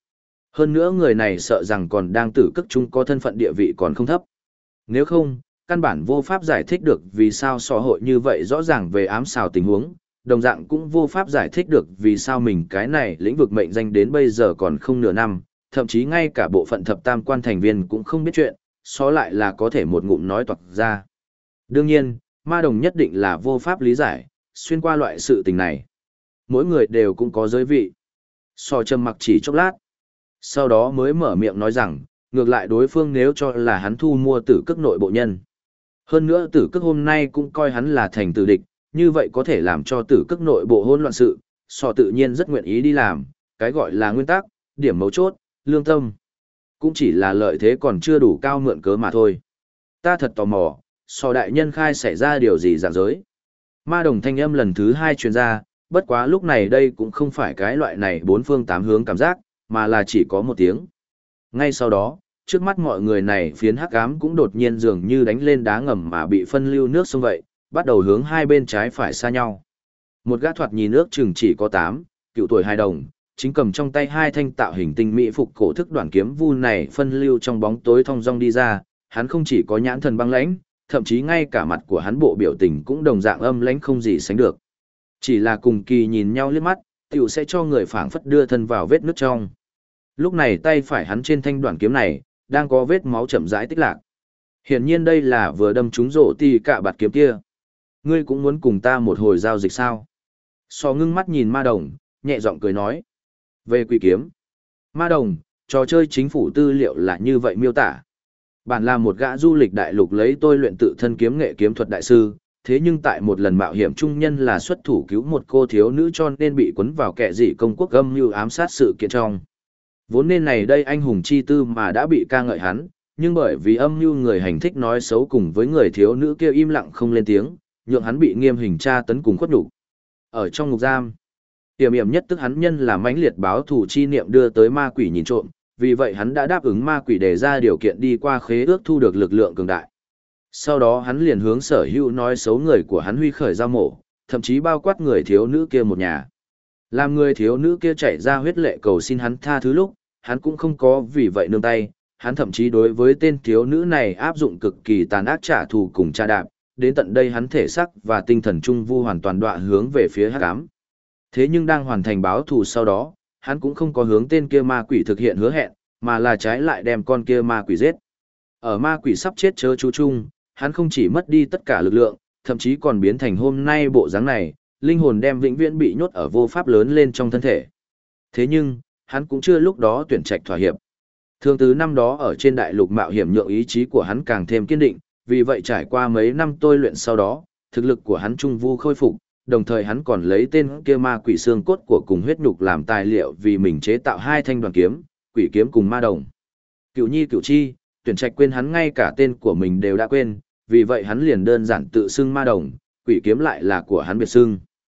A: Hơn nữa người này sợ rằng còn đang tử cức chung có thân phận địa vị còn không thấp. Nếu không, căn bản vô pháp giải thích được vì sao xã hội như vậy rõ ràng về ám xào tình huống, đồng dạng cũng vô pháp giải thích được vì sao mình cái này lĩnh vực mệnh danh đến bây giờ còn không nửa năm, thậm chí ngay cả bộ phận thập tam quan thành viên cũng không biết chuyện, xó lại là có thể một ngụm nói toạc ra. Đương nhiên, ma đồng nhất định là vô pháp lý giải, xuyên qua loại sự tình này. Mỗi người đều cũng có giới vị. So trầm mặc chỉ chốc lát. Sau đó mới mở miệng nói rằng, ngược lại đối phương nếu cho là hắn thu mua tử cức nội bộ nhân. Hơn nữa tử cức hôm nay cũng coi hắn là thành tử địch, như vậy có thể làm cho tử cức nội bộ hỗn loạn sự, so tự nhiên rất nguyện ý đi làm, cái gọi là nguyên tắc, điểm mấu chốt, lương tâm. Cũng chỉ là lợi thế còn chưa đủ cao mượn cớ mà thôi. Ta thật tò mò, so đại nhân khai xảy ra điều gì dạng giới. Ma đồng thanh âm lần thứ 2 truyền ra, bất quá lúc này đây cũng không phải cái loại này bốn phương tám hướng cảm giác, mà là chỉ có một tiếng. Ngay sau đó, trước mắt mọi người này phiến hắc ám cũng đột nhiên dường như đánh lên đá ngầm mà bị phân lưu nước sông vậy, bắt đầu hướng hai bên trái phải xa nhau. Một gã thoạt nhìn nước chừng chỉ có 9 tuổi hài đồng, chính cầm trong tay hai thanh tạo hình tinh mỹ phục cổ thức đoạn kiếm vu này phân lưu trong bóng tối thong dong đi ra, hắn không chỉ có nhãn thần băng lãnh, thậm chí ngay cả mặt của hắn bộ biểu tình cũng đồng dạng âm lãnh không gì sánh được. Chỉ là cùng kỳ nhìn nhau liếc mắt, tiểu sẽ cho người phảng phất đưa thân vào vết nước trong. Lúc này tay phải hắn trên thanh đoạn kiếm này, đang có vết máu chậm rãi tích lạc. Hiển nhiên đây là vừa đâm trúng rổ tì cả bạt kiếm kia. Ngươi cũng muốn cùng ta một hồi giao dịch sao? So ngưng mắt nhìn ma đồng, nhẹ giọng cười nói. Về quỷ kiếm. Ma đồng, trò chơi chính phủ tư liệu là như vậy miêu tả. Bản là một gã du lịch đại lục lấy tôi luyện tự thân kiếm nghệ kiếm thuật đại sư, thế nhưng tại một lần mạo hiểm trung nhân là xuất thủ cứu một cô thiếu nữ cho nên bị cuốn vào kẻ dị công quốc âm mưu ám sát sự kiện trong. Vốn nên này đây anh hùng chi tư mà đã bị ca ngợi hắn, nhưng bởi vì âm mưu người hành thích nói xấu cùng với người thiếu nữ kia im lặng không lên tiếng, nhượng hắn bị nghiêm hình tra tấn cùng khuất nhục. Ở trong ngục giam, tiềm hiểm nhất tức hắn nhân là mãnh liệt báo thù chi niệm đưa tới ma quỷ nhìn trộm, vì vậy hắn đã đáp ứng ma quỷ đề ra điều kiện đi qua khế ước thu được lực lượng cường đại. Sau đó hắn liền hướng sở hữu nói xấu người của hắn huy khởi giao mổ, thậm chí bao quát người thiếu nữ kia một nhà. Làm người thiếu nữ kia chảy ra huyết lệ cầu xin hắn tha thứ lúc, hắn cũng không có vì vậy nương tay, hắn thậm chí đối với tên thiếu nữ này áp dụng cực kỳ tàn ác trả thù cùng tra đạp, đến tận đây hắn thể xác và tinh thần trung vu hoàn toàn đọa hướng về phía hắc ám. Thế nhưng đang hoàn thành báo thù sau đó, hắn cũng không có hướng tên kia ma quỷ thực hiện hứa hẹn, mà là trái lại đem con kia ma quỷ giết. Ở ma quỷ sắp chết chớ chú chung, hắn không chỉ mất đi tất cả lực lượng, thậm chí còn biến thành hôm nay bộ dáng này, linh hồn đem vĩnh viễn bị nhốt ở vô pháp lớn lên trong thân thể. Thế nhưng, hắn cũng chưa lúc đó tuyển trạch thỏa hiệp. Thương tứ năm đó ở trên đại lục mạo hiểm nhượng ý chí của hắn càng thêm kiên định, vì vậy trải qua mấy năm tôi luyện sau đó, thực lực của hắn trung vu khôi phục, đồng thời hắn còn lấy tên kia ma quỷ xương cốt của cùng huyết nhục làm tài liệu vì mình chế tạo hai thanh đoàn kiếm, quỷ kiếm cùng ma đồng. Cửu nhi cửu chi, tuyển trạch quên hắn ngay cả tên của mình đều đã quên, vì vậy hắn liền đơn giản tự xưng ma đồng, quỷ kiếm lại là của hắn biệt xưng.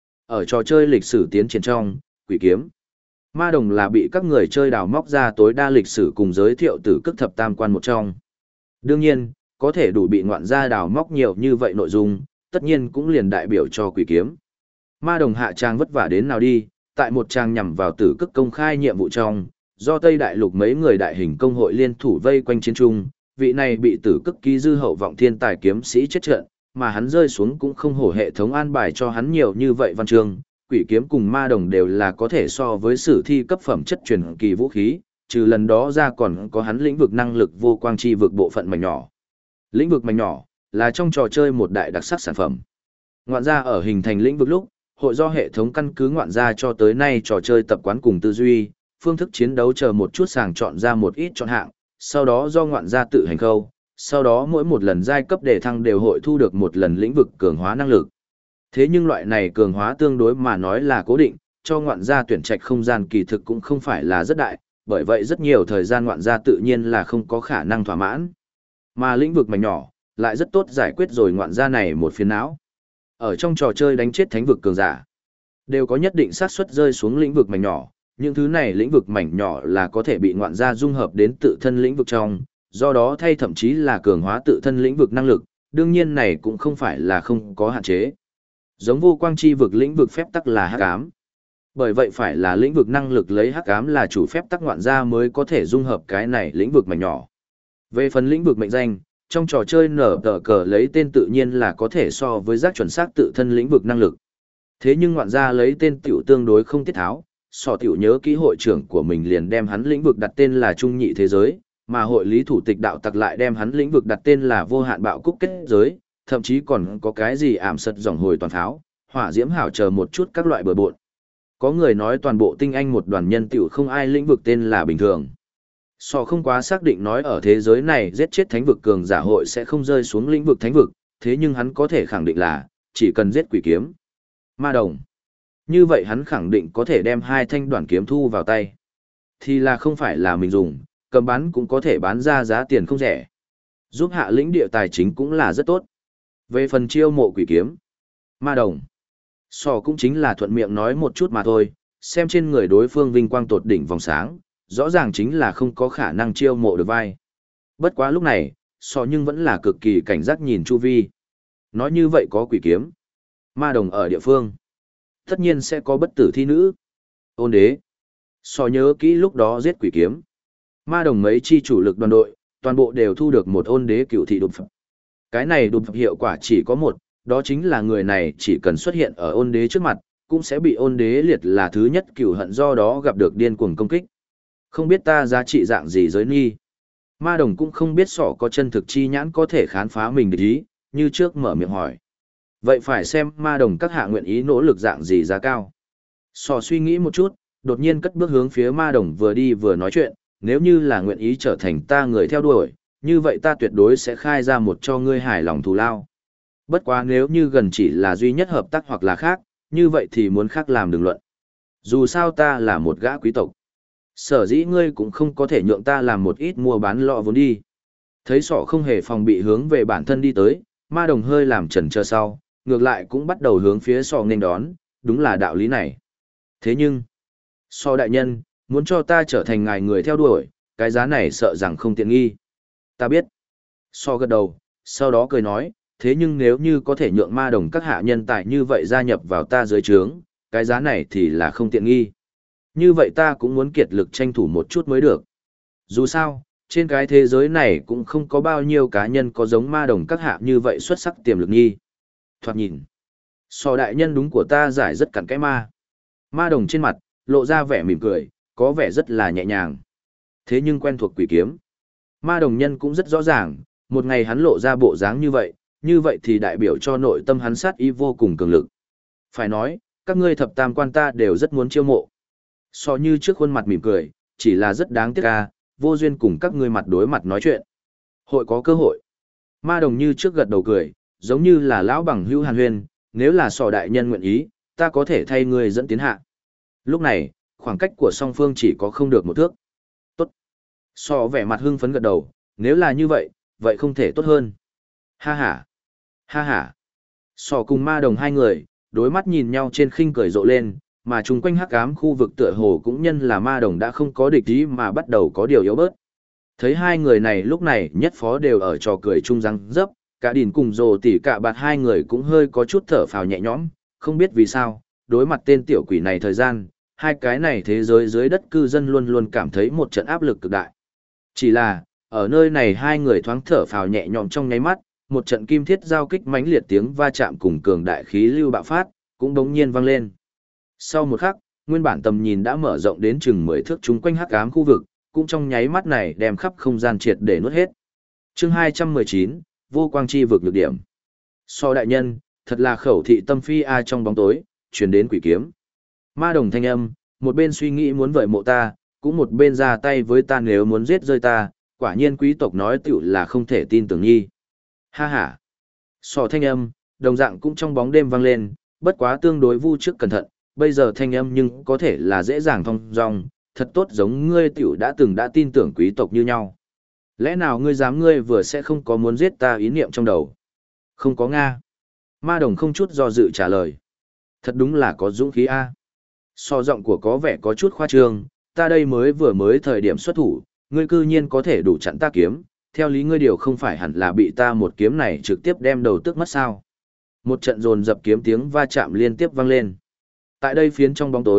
A: Ở trò chơi lịch sử tiến triển trong, quỷ kiếm, ma đồng là bị các người chơi đào móc ra tối đa lịch sử cùng giới thiệu từ cức thập tam quan một trong. Đương nhiên, có thể đủ bị ngoạn gia đào móc nhiều như vậy nội dung, tất nhiên cũng liền đại biểu cho quỷ kiếm. Ma đồng hạ trang vất vả đến nào đi, tại một trang nhằm vào tử cức công khai nhiệm vụ trong, do Tây Đại Lục mấy người đại hình công hội liên thủ vây quanh chiến trung, vị này bị tử cức ký dư hậu vọng thiên tài kiếm sĩ chết trận, mà hắn rơi xuống cũng không hổ hệ thống an bài cho hắn nhiều như vậy văn chương, quỷ kiếm cùng ma đồng đều là có thể so với sử thi cấp phẩm chất truyền kỳ vũ khí, trừ lần đó ra còn có hắn lĩnh vực năng lực vô quang chi vực bộ phận mảnh nhỏ. Lĩnh vực mảnh nhỏ là trong trò chơi một đại đặc sắc sản phẩm. Ngoạn gia ở hình thành lĩnh vực lúc, hội do hệ thống căn cứ ngoạn gia cho tới nay trò chơi tập quán cùng tư duy, phương thức chiến đấu chờ một chút sàng chọn ra một ít chọn hạng, sau đó do ngoạn gia tự hành khâu, sau đó mỗi một lần giai cấp đề thăng đều hội thu được một lần lĩnh vực cường hóa năng lực. Thế nhưng loại này cường hóa tương đối mà nói là cố định, cho ngoạn gia tuyển trạch không gian kỳ thực cũng không phải là rất đại, bởi vậy rất nhiều thời gian ngoạn gia tự nhiên là không có khả năng thỏa mãn. Mà lĩnh vực mảnh nhỏ, lại rất tốt giải quyết rồi ngoạn gia này một phiền não. Ở trong trò chơi đánh chết thánh vực cường giả, đều có nhất định xác suất rơi xuống lĩnh vực mảnh nhỏ, những thứ này lĩnh vực mảnh nhỏ là có thể bị ngoạn gia dung hợp đến tự thân lĩnh vực trong, do đó thay thậm chí là cường hóa tự thân lĩnh vực năng lực, đương nhiên này cũng không phải là không có hạn chế. Giống vô quang chi vực lĩnh vực phép tắc là hắc ám. Bởi vậy phải là lĩnh vực năng lực lấy hắc ám là chủ phép tắc ngoạn gia mới có thể dung hợp cái này lĩnh vực mảnh nhỏ. Về phần lĩnh vực mệnh danh, trong trò chơi nở tờ cờ lấy tên tự nhiên là có thể so với giác chuẩn xác tự thân lĩnh vực năng lực. Thế nhưng ngoạn gia lấy tên tiểu tương đối không tiết tháo, sọ tiểu nhớ kỹ hội trưởng của mình liền đem hắn lĩnh vực đặt tên là trung nhị thế giới, mà hội lý thủ tịch đạo tặc lại đem hắn lĩnh vực đặt tên là vô hạn bạo cúc kết giới, thậm chí còn có cái gì ảm sật dòng hồi toàn tháo, hỏa diễm hảo chờ một chút các loại bừa bộn. Có người nói toàn bộ tinh anh một đoàn nhân tiểu không ai lĩnh vực tên là bình thường. Sọ không quá xác định nói ở thế giới này giết chết thánh vực cường giả hội sẽ không rơi xuống lĩnh vực thánh vực, thế nhưng hắn có thể khẳng định là, chỉ cần giết quỷ kiếm, ma đồng. Như vậy hắn khẳng định có thể đem hai thanh đoạn kiếm thu vào tay. Thì là không phải là mình dùng, cầm bán cũng có thể bán ra giá tiền không rẻ. Giúp hạ lĩnh địa tài chính cũng là rất tốt. Về phần chiêu mộ quỷ kiếm, ma đồng, Sọ cũng chính là thuận miệng nói một chút mà thôi, xem trên người đối phương vinh quang tột đỉnh vòng sáng, rõ ràng chính là không có khả năng chiêu mộ được vai. Bất quá lúc này, Sọ nhưng vẫn là cực kỳ cảnh giác nhìn chu vi. Nói như vậy có quỷ kiếm, ma đồng ở địa phương, tất nhiên sẽ có bất tử thi nữ. Ôn đế. Sọ nhớ kỹ lúc đó giết quỷ kiếm, ma đồng mấy chi chủ lực đoàn đội, toàn bộ đều thu được một ôn đế cựu thị đục phẩm. Cái này đục phẩm hiệu quả chỉ có một, đó chính là người này chỉ cần xuất hiện ở ôn đế trước mặt, cũng sẽ bị ôn đế liệt là thứ nhất cửu hận, do đó gặp được điên cuồng công kích. Không biết ta giá trị dạng gì giới nghi. Ma đồng cũng không biết Sọ có chân thực chi nhãn có thể khám phá mình địch ý, như trước mở miệng hỏi. Vậy phải xem ma đồng các hạ nguyện ý nỗ lực dạng gì giá cao. Sọ suy nghĩ một chút, đột nhiên cất bước hướng phía ma đồng vừa đi vừa nói chuyện, nếu như là nguyện ý trở thành ta người theo đuổi, như vậy ta tuyệt đối sẽ khai ra một cho ngươi hài lòng thù lao. Bất quá nếu như gần chỉ là duy nhất hợp tác hoặc là khác, như vậy thì muốn khác làm đừng luận. Dù sao ta là một gã quý tộc. Sở dĩ ngươi cũng không có thể nhượng ta làm một ít mua bán lọ vốn đi. Thấy Sọ không hề phòng bị hướng về bản thân đi tới, ma đồng hơi làm chần chờ sau, ngược lại cũng bắt đầu hướng phía Sọ nên đón, đúng là đạo lý này. Thế nhưng, Sọ đại nhân, muốn cho ta trở thành ngài người theo đuổi, cái giá này sợ rằng không tiện nghi. Ta biết. Sọ gật đầu, sau đó cười nói, thế nhưng nếu như có thể nhượng ma đồng các hạ nhân tài như vậy gia nhập vào ta dưới trướng, cái giá này thì là không tiện nghi. Như vậy ta cũng muốn kiệt lực tranh thủ một chút mới được. Dù sao, trên cái thế giới này cũng không có bao nhiêu cá nhân có giống ma đồng các hạ như vậy xuất sắc tiềm lực nghi. Thoạt nhìn, Sọ đại nhân đúng của ta giải rất cặn cái ma. Ma đồng trên mặt, lộ ra vẻ mỉm cười, có vẻ rất là nhẹ nhàng. Thế nhưng quen thuộc quỷ kiếm. Ma đồng nhân cũng rất rõ ràng, một ngày hắn lộ ra bộ dáng như vậy thì đại biểu cho nội tâm hắn sát ý vô cùng cường lực. Phải nói, các ngươi thập tam quan ta đều rất muốn chiêu mộ. Sọ như trước khuôn mặt mỉm cười, chỉ là rất đáng tiếc vô duyên cùng các ngươi mặt đối mặt nói chuyện. Hội có cơ hội. Ma đồng như trước gật đầu cười, giống như là lão bằng hữu hàn huyên, nếu là Sọ đại nhân nguyện ý, ta có thể thay ngươi dẫn tiến hạ. Lúc này, khoảng cách của song phương chỉ có không được một thước. Tốt. Sọ vẻ mặt hưng phấn gật đầu, nếu là như vậy, vậy không thể tốt hơn. Ha ha. Ha ha. Sọ cùng ma đồng hai người, đối mắt nhìn nhau trên khinh cười rộ lên, mà chung quanh hắc ám khu vực tựa hồ cũng nhân là ma đồng đã không có địch ý mà bắt đầu có điều yếu bớt. Thấy hai người này lúc này nhất phó đều ở trò cười chung răng dấp, cả đìn cùng rồ tỉ cả bạt hai người cũng hơi có chút thở phào nhẹ nhõm, không biết vì sao, đối mặt tên tiểu quỷ này thời gian, hai cái này thế giới dưới đất cư dân luôn luôn cảm thấy một trận áp lực cực đại. Chỉ là, ở nơi này hai người thoáng thở phào nhẹ nhõm trong nháy mắt, một trận kim thiết giao kích mãnh liệt tiếng va chạm cùng cường đại khí lưu bạo phát, cũng đống nhiên vang lên. Sau một khắc, nguyên bản tầm nhìn đã mở rộng đến chừng 10 thước chung quanh hắc ám khu vực, cũng trong nháy mắt này đem khắp không gian triệt để nuốt hết. Chương 219, vô quang chi vực lực điểm. So đại nhân, thật là khẩu thị tâm phi trong bóng tối, truyền đến quỷ kiếm. Ma đồng thanh âm, một bên suy nghĩ muốn vợi mộ ta, cũng một bên ra tay với ta nếu muốn giết rơi ta, quả nhiên quý tộc nói tiểu là không thể tin tưởng nhi. Ha ha. Sò thanh âm, đồng dạng cũng trong bóng đêm vang lên, bất quá tương đối vu trước cẩn thận, bây giờ thanh âm nhưng có thể là dễ dàng thong dong, thật tốt giống ngươi tiểu đã từng đã tin tưởng quý tộc như nhau. Lẽ nào ngươi dám ngươi vừa sẽ không có muốn giết ta ý niệm trong đầu? Không có Nga. Ma đồng không chút do dự trả lời. Thật đúng là có dũng khí a. So giọng của có vẻ có chút khoa trương, ta đây mới thời điểm xuất thủ, ngươi cư nhiên có thể đủ chặn ta kiếm, theo lý ngươi điều không phải hẳn là bị ta một kiếm này trực tiếp đem đầu tước mất sao. Một trận dồn dập kiếm tiếng va chạm liên tiếp vang lên. Tại đây phiến trong bóng tối,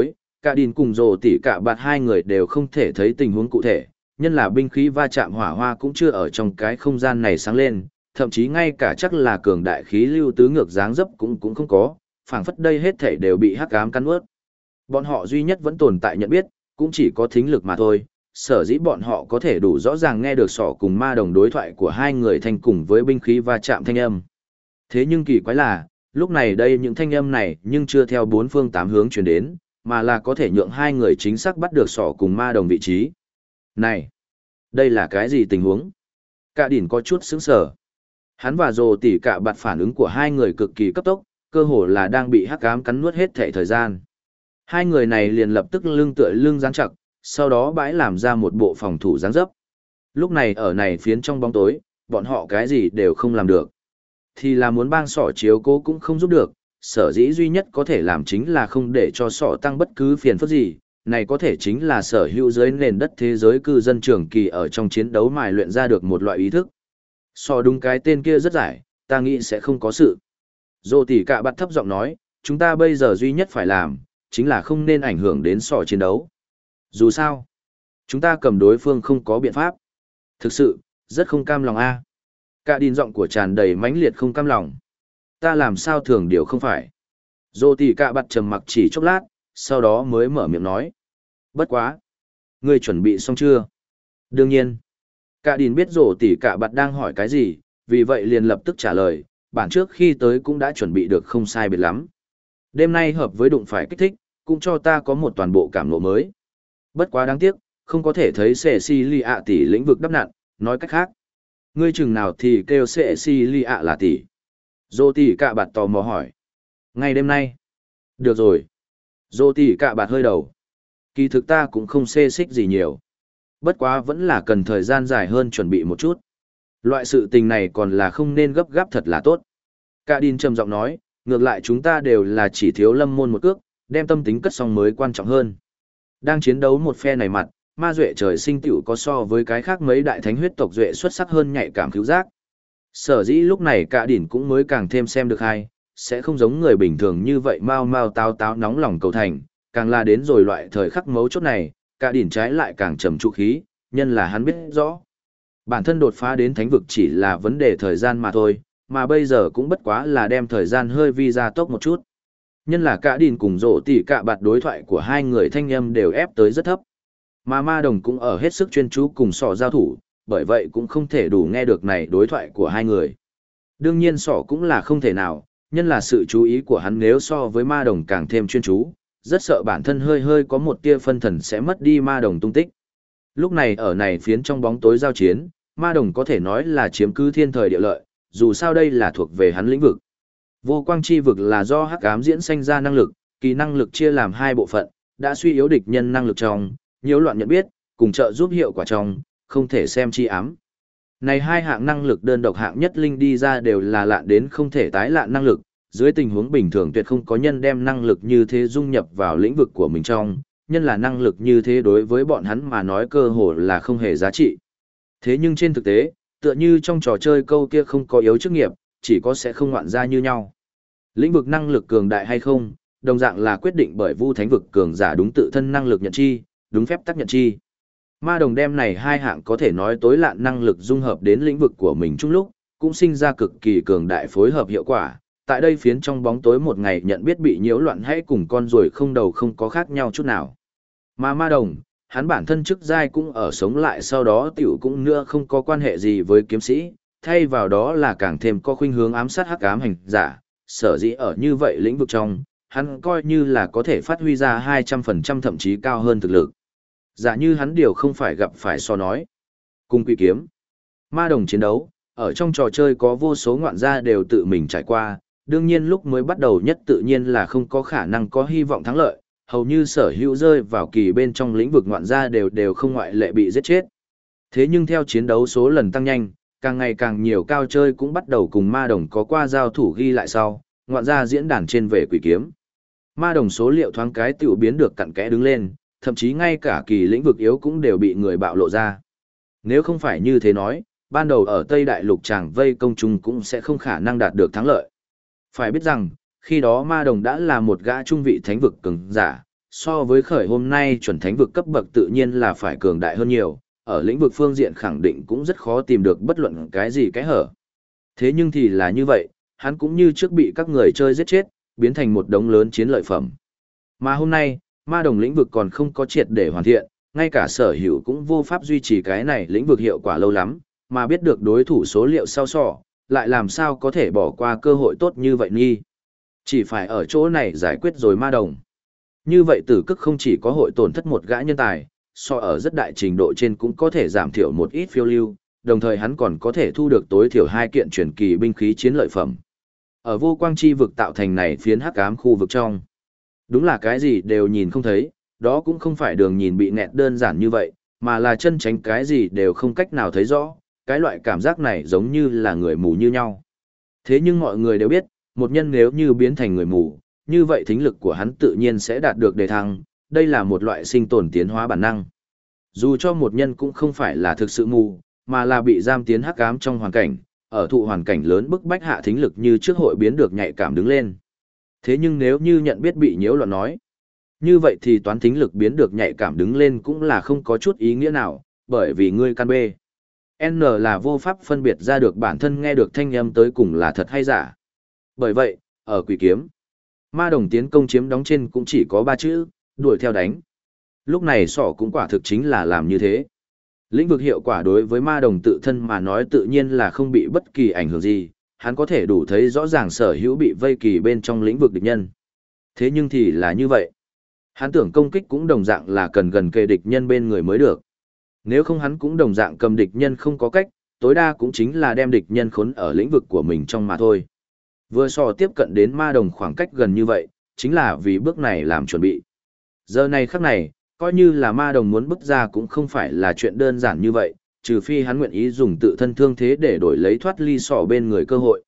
A: Cả Đìn cùng Rồ Tỉ Cả Bạt hai người đều không thể thấy tình huống cụ thể, nhân là binh khí va chạm hỏa hoa cũng chưa ở trong cái không gian này sáng lên, thậm chí ngay cả chắc là cường đại khí lưu tứ ngược dáng dấp cũng không có, phảng phất đây hết thể đều bị hắc ám cắn nuốt. Bọn họ duy nhất vẫn tồn tại nhận biết, cũng chỉ có thính lực mà thôi, sở dĩ bọn họ có thể đủ rõ ràng nghe được sỏ cùng ma đồng đối thoại của hai người thanh cùng với binh khí va chạm thanh âm. Thế nhưng kỳ quái là, lúc này đây những thanh âm này nhưng chưa theo bốn phương tám hướng truyền đến, mà là có thể nhượng hai người chính xác bắt được sỏ cùng ma đồng vị trí. Này, đây là cái gì tình huống? Cả đỉnh có chút sững sờ. Hắn và Rồ Tỉ Cả Bạt phản ứng của hai người cực kỳ cấp tốc, cơ hồ là đang bị hắc ám cắn nuốt hết thể thời gian. Hai người này liền lập tức lưng tựa lưng dán chặt, sau đó bãi làm ra một bộ phòng thủ dáng dấp. Lúc này ở này phiến trong bóng tối, bọn họ cái gì đều không làm được. Thì là muốn bang sỏ chiếu cố cũng không giúp được, sở dĩ duy nhất có thể làm chính là không để cho sỏ tăng bất cứ phiền phức gì. Này có thể chính là sở hữu dưới nền đất thế giới cư dân trường kỳ ở trong chiến đấu mài luyện ra được một loại ý thức. Sỏ đúng cái tên kia rất giải, ta nghĩ sẽ không có sự. Rồ Tỉ Cả Bạt thấp giọng nói, chúng ta bây giờ duy nhất phải làm, chính là không nên ảnh hưởng đến sỏ chiến đấu. Dù sao, chúng ta cầm đối phương không có biện pháp. Thực sự, rất không cam lòng a. Cả đìn giọng của tràn đầy mãnh liệt không cam lòng. Ta làm sao thường điều không phải. Rồ Tỉ Cả Bạt trầm mặc chỉ chốc lát, sau đó mới mở miệng nói. Bất quá. Ngươi chuẩn bị xong chưa? Đương nhiên. Cả đìn biết Rồ Tỉ Cả Bạt đang hỏi cái gì, vì vậy liền lập tức trả lời, bản trước khi tới cũng đã chuẩn bị được không sai biệt lắm. Đêm nay hợp với đụng phải kích thích, cũng cho ta có một toàn bộ cảm ngộ mới. Bất quá đáng tiếc, không có thể thấy Cecilia tỷ lĩnh vực đắp nặn, nói cách khác. Ngươi chừng nào thì kêu Cecilia là tỷ. Rồ Tỉ Cả Bạt tò mò hỏi. Ngay đêm nay. Được rồi. Rồ Tỉ Cả Bạt hơi đầu. Kỳ thực ta cũng không xê xích gì nhiều. Bất quá vẫn là cần thời gian dài hơn chuẩn bị một chút. Loại sự tình này còn là không nên gấp gáp thật là tốt. Cả Đin trầm giọng nói, ngược lại chúng ta đều là chỉ thiếu Lâm môn một cước, đem tâm tính cất xong mới quan trọng hơn. Đang chiến đấu một phe này mặt, ma duệ trời sinh tiểu có so với cái khác mấy đại thánh huyết tộc duệ xuất sắc hơn nhạy cảm cứu giác. Sở dĩ lúc này Cả Đin cũng mới càng thêm xem được hay, sẽ không giống người bình thường như vậy mau mau táo táo nóng lòng cầu thành, càng là đến rồi loại thời khắc mấu chốt này, Cả Đin trái lại càng trầm trụ khí, nhân là hắn biết rõ. Bản thân đột phá đến thánh vực chỉ là vấn đề thời gian mà thôi, mà bây giờ cũng bất quá là đem thời gian hơi vi ra tốc một chút. Nhân là Cả Đin cùng Rồ Tỉ Cả Bạt đối thoại của hai người thanh âm đều ép tới rất thấp. Mà ma đồng cũng ở hết sức chuyên chú cùng sỏ giao thủ, bởi vậy cũng không thể đủ nghe được này đối thoại của hai người. Đương nhiên sỏ cũng là không thể nào, nhân là sự chú ý của hắn nếu so với ma đồng càng thêm chuyên chú, rất sợ bản thân hơi hơi có một tia phân thần sẽ mất đi ma đồng tung tích. Lúc này ở này phiến trong bóng tối giao chiến, ma đồng có thể nói là chiếm cứ thiên thời địa lợi, dù sao đây là thuộc về hắn lĩnh vực. Vô quang chi vực là do hắc ám diễn sanh ra năng lực, kỳ năng lực chia làm hai bộ phận, đã suy yếu địch nhân năng lực trong, nhiễu loạn nhận biết, cùng trợ giúp hiệu quả trong, không thể xem chi ám. Này hai hạng năng lực đơn độc hạng nhất linh đi ra đều là lạn đến không thể tái lạn năng lực, dưới tình huống bình thường tuyệt không có nhân đem năng lực như thế dung nhập vào lĩnh vực của mình trong, nhân là năng lực như thế đối với bọn hắn mà nói cơ hồ là không hề giá trị. Thế nhưng trên thực tế, tựa như trong trò chơi câu kia không có yếu chức nghiệp, chỉ có sẽ không ngoạn ra như nhau. Lĩnh vực năng lực cường đại hay không, đồng dạng là quyết định bởi Vu Thánh vực cường giả đúng tự thân năng lực nhận chi, đúng phép tắc nhận chi. Ma đồng đem này hai hạng có thể nói tối lạn năng lực dung hợp đến lĩnh vực của mình chung lúc, cũng sinh ra cực kỳ cường đại phối hợp hiệu quả. Tại đây phiến trong bóng tối một ngày nhận biết bị nhiễu loạn hay cùng con ruồi không đầu không có khác nhau chút nào. Mà ma đồng, hắn bản thân chức giai cũng ở sống lại sau đó tiểu cũng nữa không có quan hệ gì với kiếm sĩ, thay vào đó là càng thêm có khuynh hướng ám sát hắc ám hành giả, sở dĩ ở như vậy lĩnh vực trong, hắn coi như là có thể phát huy ra 200% thậm chí cao hơn thực lực. Giả như hắn điều không phải gặp phải so nói. Cùng quỷ kiếm, ma đồng chiến đấu, ở trong trò chơi có vô số ngoạn gia đều tự mình trải qua, đương nhiên lúc mới bắt đầu nhất tự nhiên là không có khả năng có hy vọng thắng lợi, hầu như sở hữu rơi vào kỳ bên trong lĩnh vực ngoạn gia đều không ngoại lệ bị giết chết. Thế nhưng theo chiến đấu số lần tăng nhanh, càng ngày càng nhiều cao chơi cũng bắt đầu cùng ma đồng có qua giao thủ ghi lại sau, ngoạn gia diễn đàn trên về quỷ kiếm. Ma đồng số liệu thoáng cái tiểu biến được cặn kẽ đứng lên, thậm chí ngay cả kỳ lĩnh vực yếu cũng đều bị người bạo lộ ra. Nếu không phải như thế nói, ban đầu ở Tây Đại Lục chàng vây công chung cũng sẽ không khả năng đạt được thắng lợi. Phải biết rằng, khi đó ma đồng đã là một gã trung vị thánh vực cường giả, so với khởi hôm nay chuẩn thánh vực cấp bậc tự nhiên là phải cường đại hơn nhiều, ở lĩnh vực phương diện khẳng định cũng rất khó tìm được bất luận cái gì cái hở. Thế nhưng thì là như vậy, hắn cũng như trước bị các người chơi giết chết, biến thành một đống lớn chiến lợi phẩm. Mà hôm nay, ma đồng lĩnh vực còn không có triệt để hoàn thiện, ngay cả sở hữu cũng vô pháp duy trì cái này lĩnh vực hiệu quả lâu lắm, mà biết được đối thủ số liệu sau sọ, lại làm sao có thể bỏ qua cơ hội tốt như vậy nghi. Chỉ phải ở chỗ này giải quyết rồi ma đồng. Như vậy tử cức không chỉ có hội tổn thất một gã nhân tài, so ở rất đại trình độ trên cũng có thể giảm thiểu một ít phiêu lưu, đồng thời hắn còn có thể thu được tối thiểu 2 kiện truyền kỳ binh khí chiến lợi phẩm. Ở vô quang chi vực tạo thành này phiến hắc ám khu vực trong. Đúng là cái gì đều nhìn không thấy, đó cũng không phải đường nhìn bị nẹt đơn giản như vậy, mà là chân tránh cái gì đều không cách nào thấy rõ, cái loại cảm giác này giống như là người mù như nhau. Thế nhưng mọi người đều biết, một nhân nếu như biến thành người mù, như vậy thính lực của hắn tự nhiên sẽ đạt được đề thăng, đây là một loại sinh tồn tiến hóa bản năng. Dù cho một nhân cũng không phải là thực sự mù, mà là bị giam tiến hắc ám trong hoàn cảnh, ở thụ hoàn cảnh lớn bức bách hạ thính lực như trước hội biến được nhạy cảm đứng lên. Thế nhưng nếu như nhận biết bị nhiễu loạn nói, như vậy thì toán thính lực biến được nhạy cảm đứng lên cũng là không có chút ý nghĩa nào, bởi vì ngươi căn B. N là vô pháp phân biệt ra được bản thân nghe được thanh âm tới cùng là thật hay giả. Bởi vậy, ở quỷ kiếm, ma đồng tiến công chiếm đóng trên cũng chỉ có 3 chữ, đuổi theo đánh. Lúc này sỏ cũng quả thực chính là làm như thế. Lĩnh vực hiệu quả đối với ma đồng tự thân mà nói tự nhiên là không bị bất kỳ ảnh hưởng gì, hắn có thể đủ thấy rõ ràng sở hữu bị vây kỳ bên trong lĩnh vực địch nhân. Thế nhưng thì là như vậy. Hắn tưởng công kích cũng đồng dạng là cần gần kề địch nhân bên người mới được. Nếu không hắn cũng đồng dạng cầm địch nhân không có cách, tối đa cũng chính là đem địch nhân khốn ở lĩnh vực của mình trong mà thôi. Vừa so tiếp cận đến ma đồng khoảng cách gần như vậy, chính là vì bước này làm chuẩn bị. Giờ này khắc này, coi như là ma đồng muốn bước ra cũng không phải là chuyện đơn giản như vậy, trừ phi hắn nguyện ý dùng tự thân thương thế để đổi lấy thoát ly sỏ bên người cơ hội.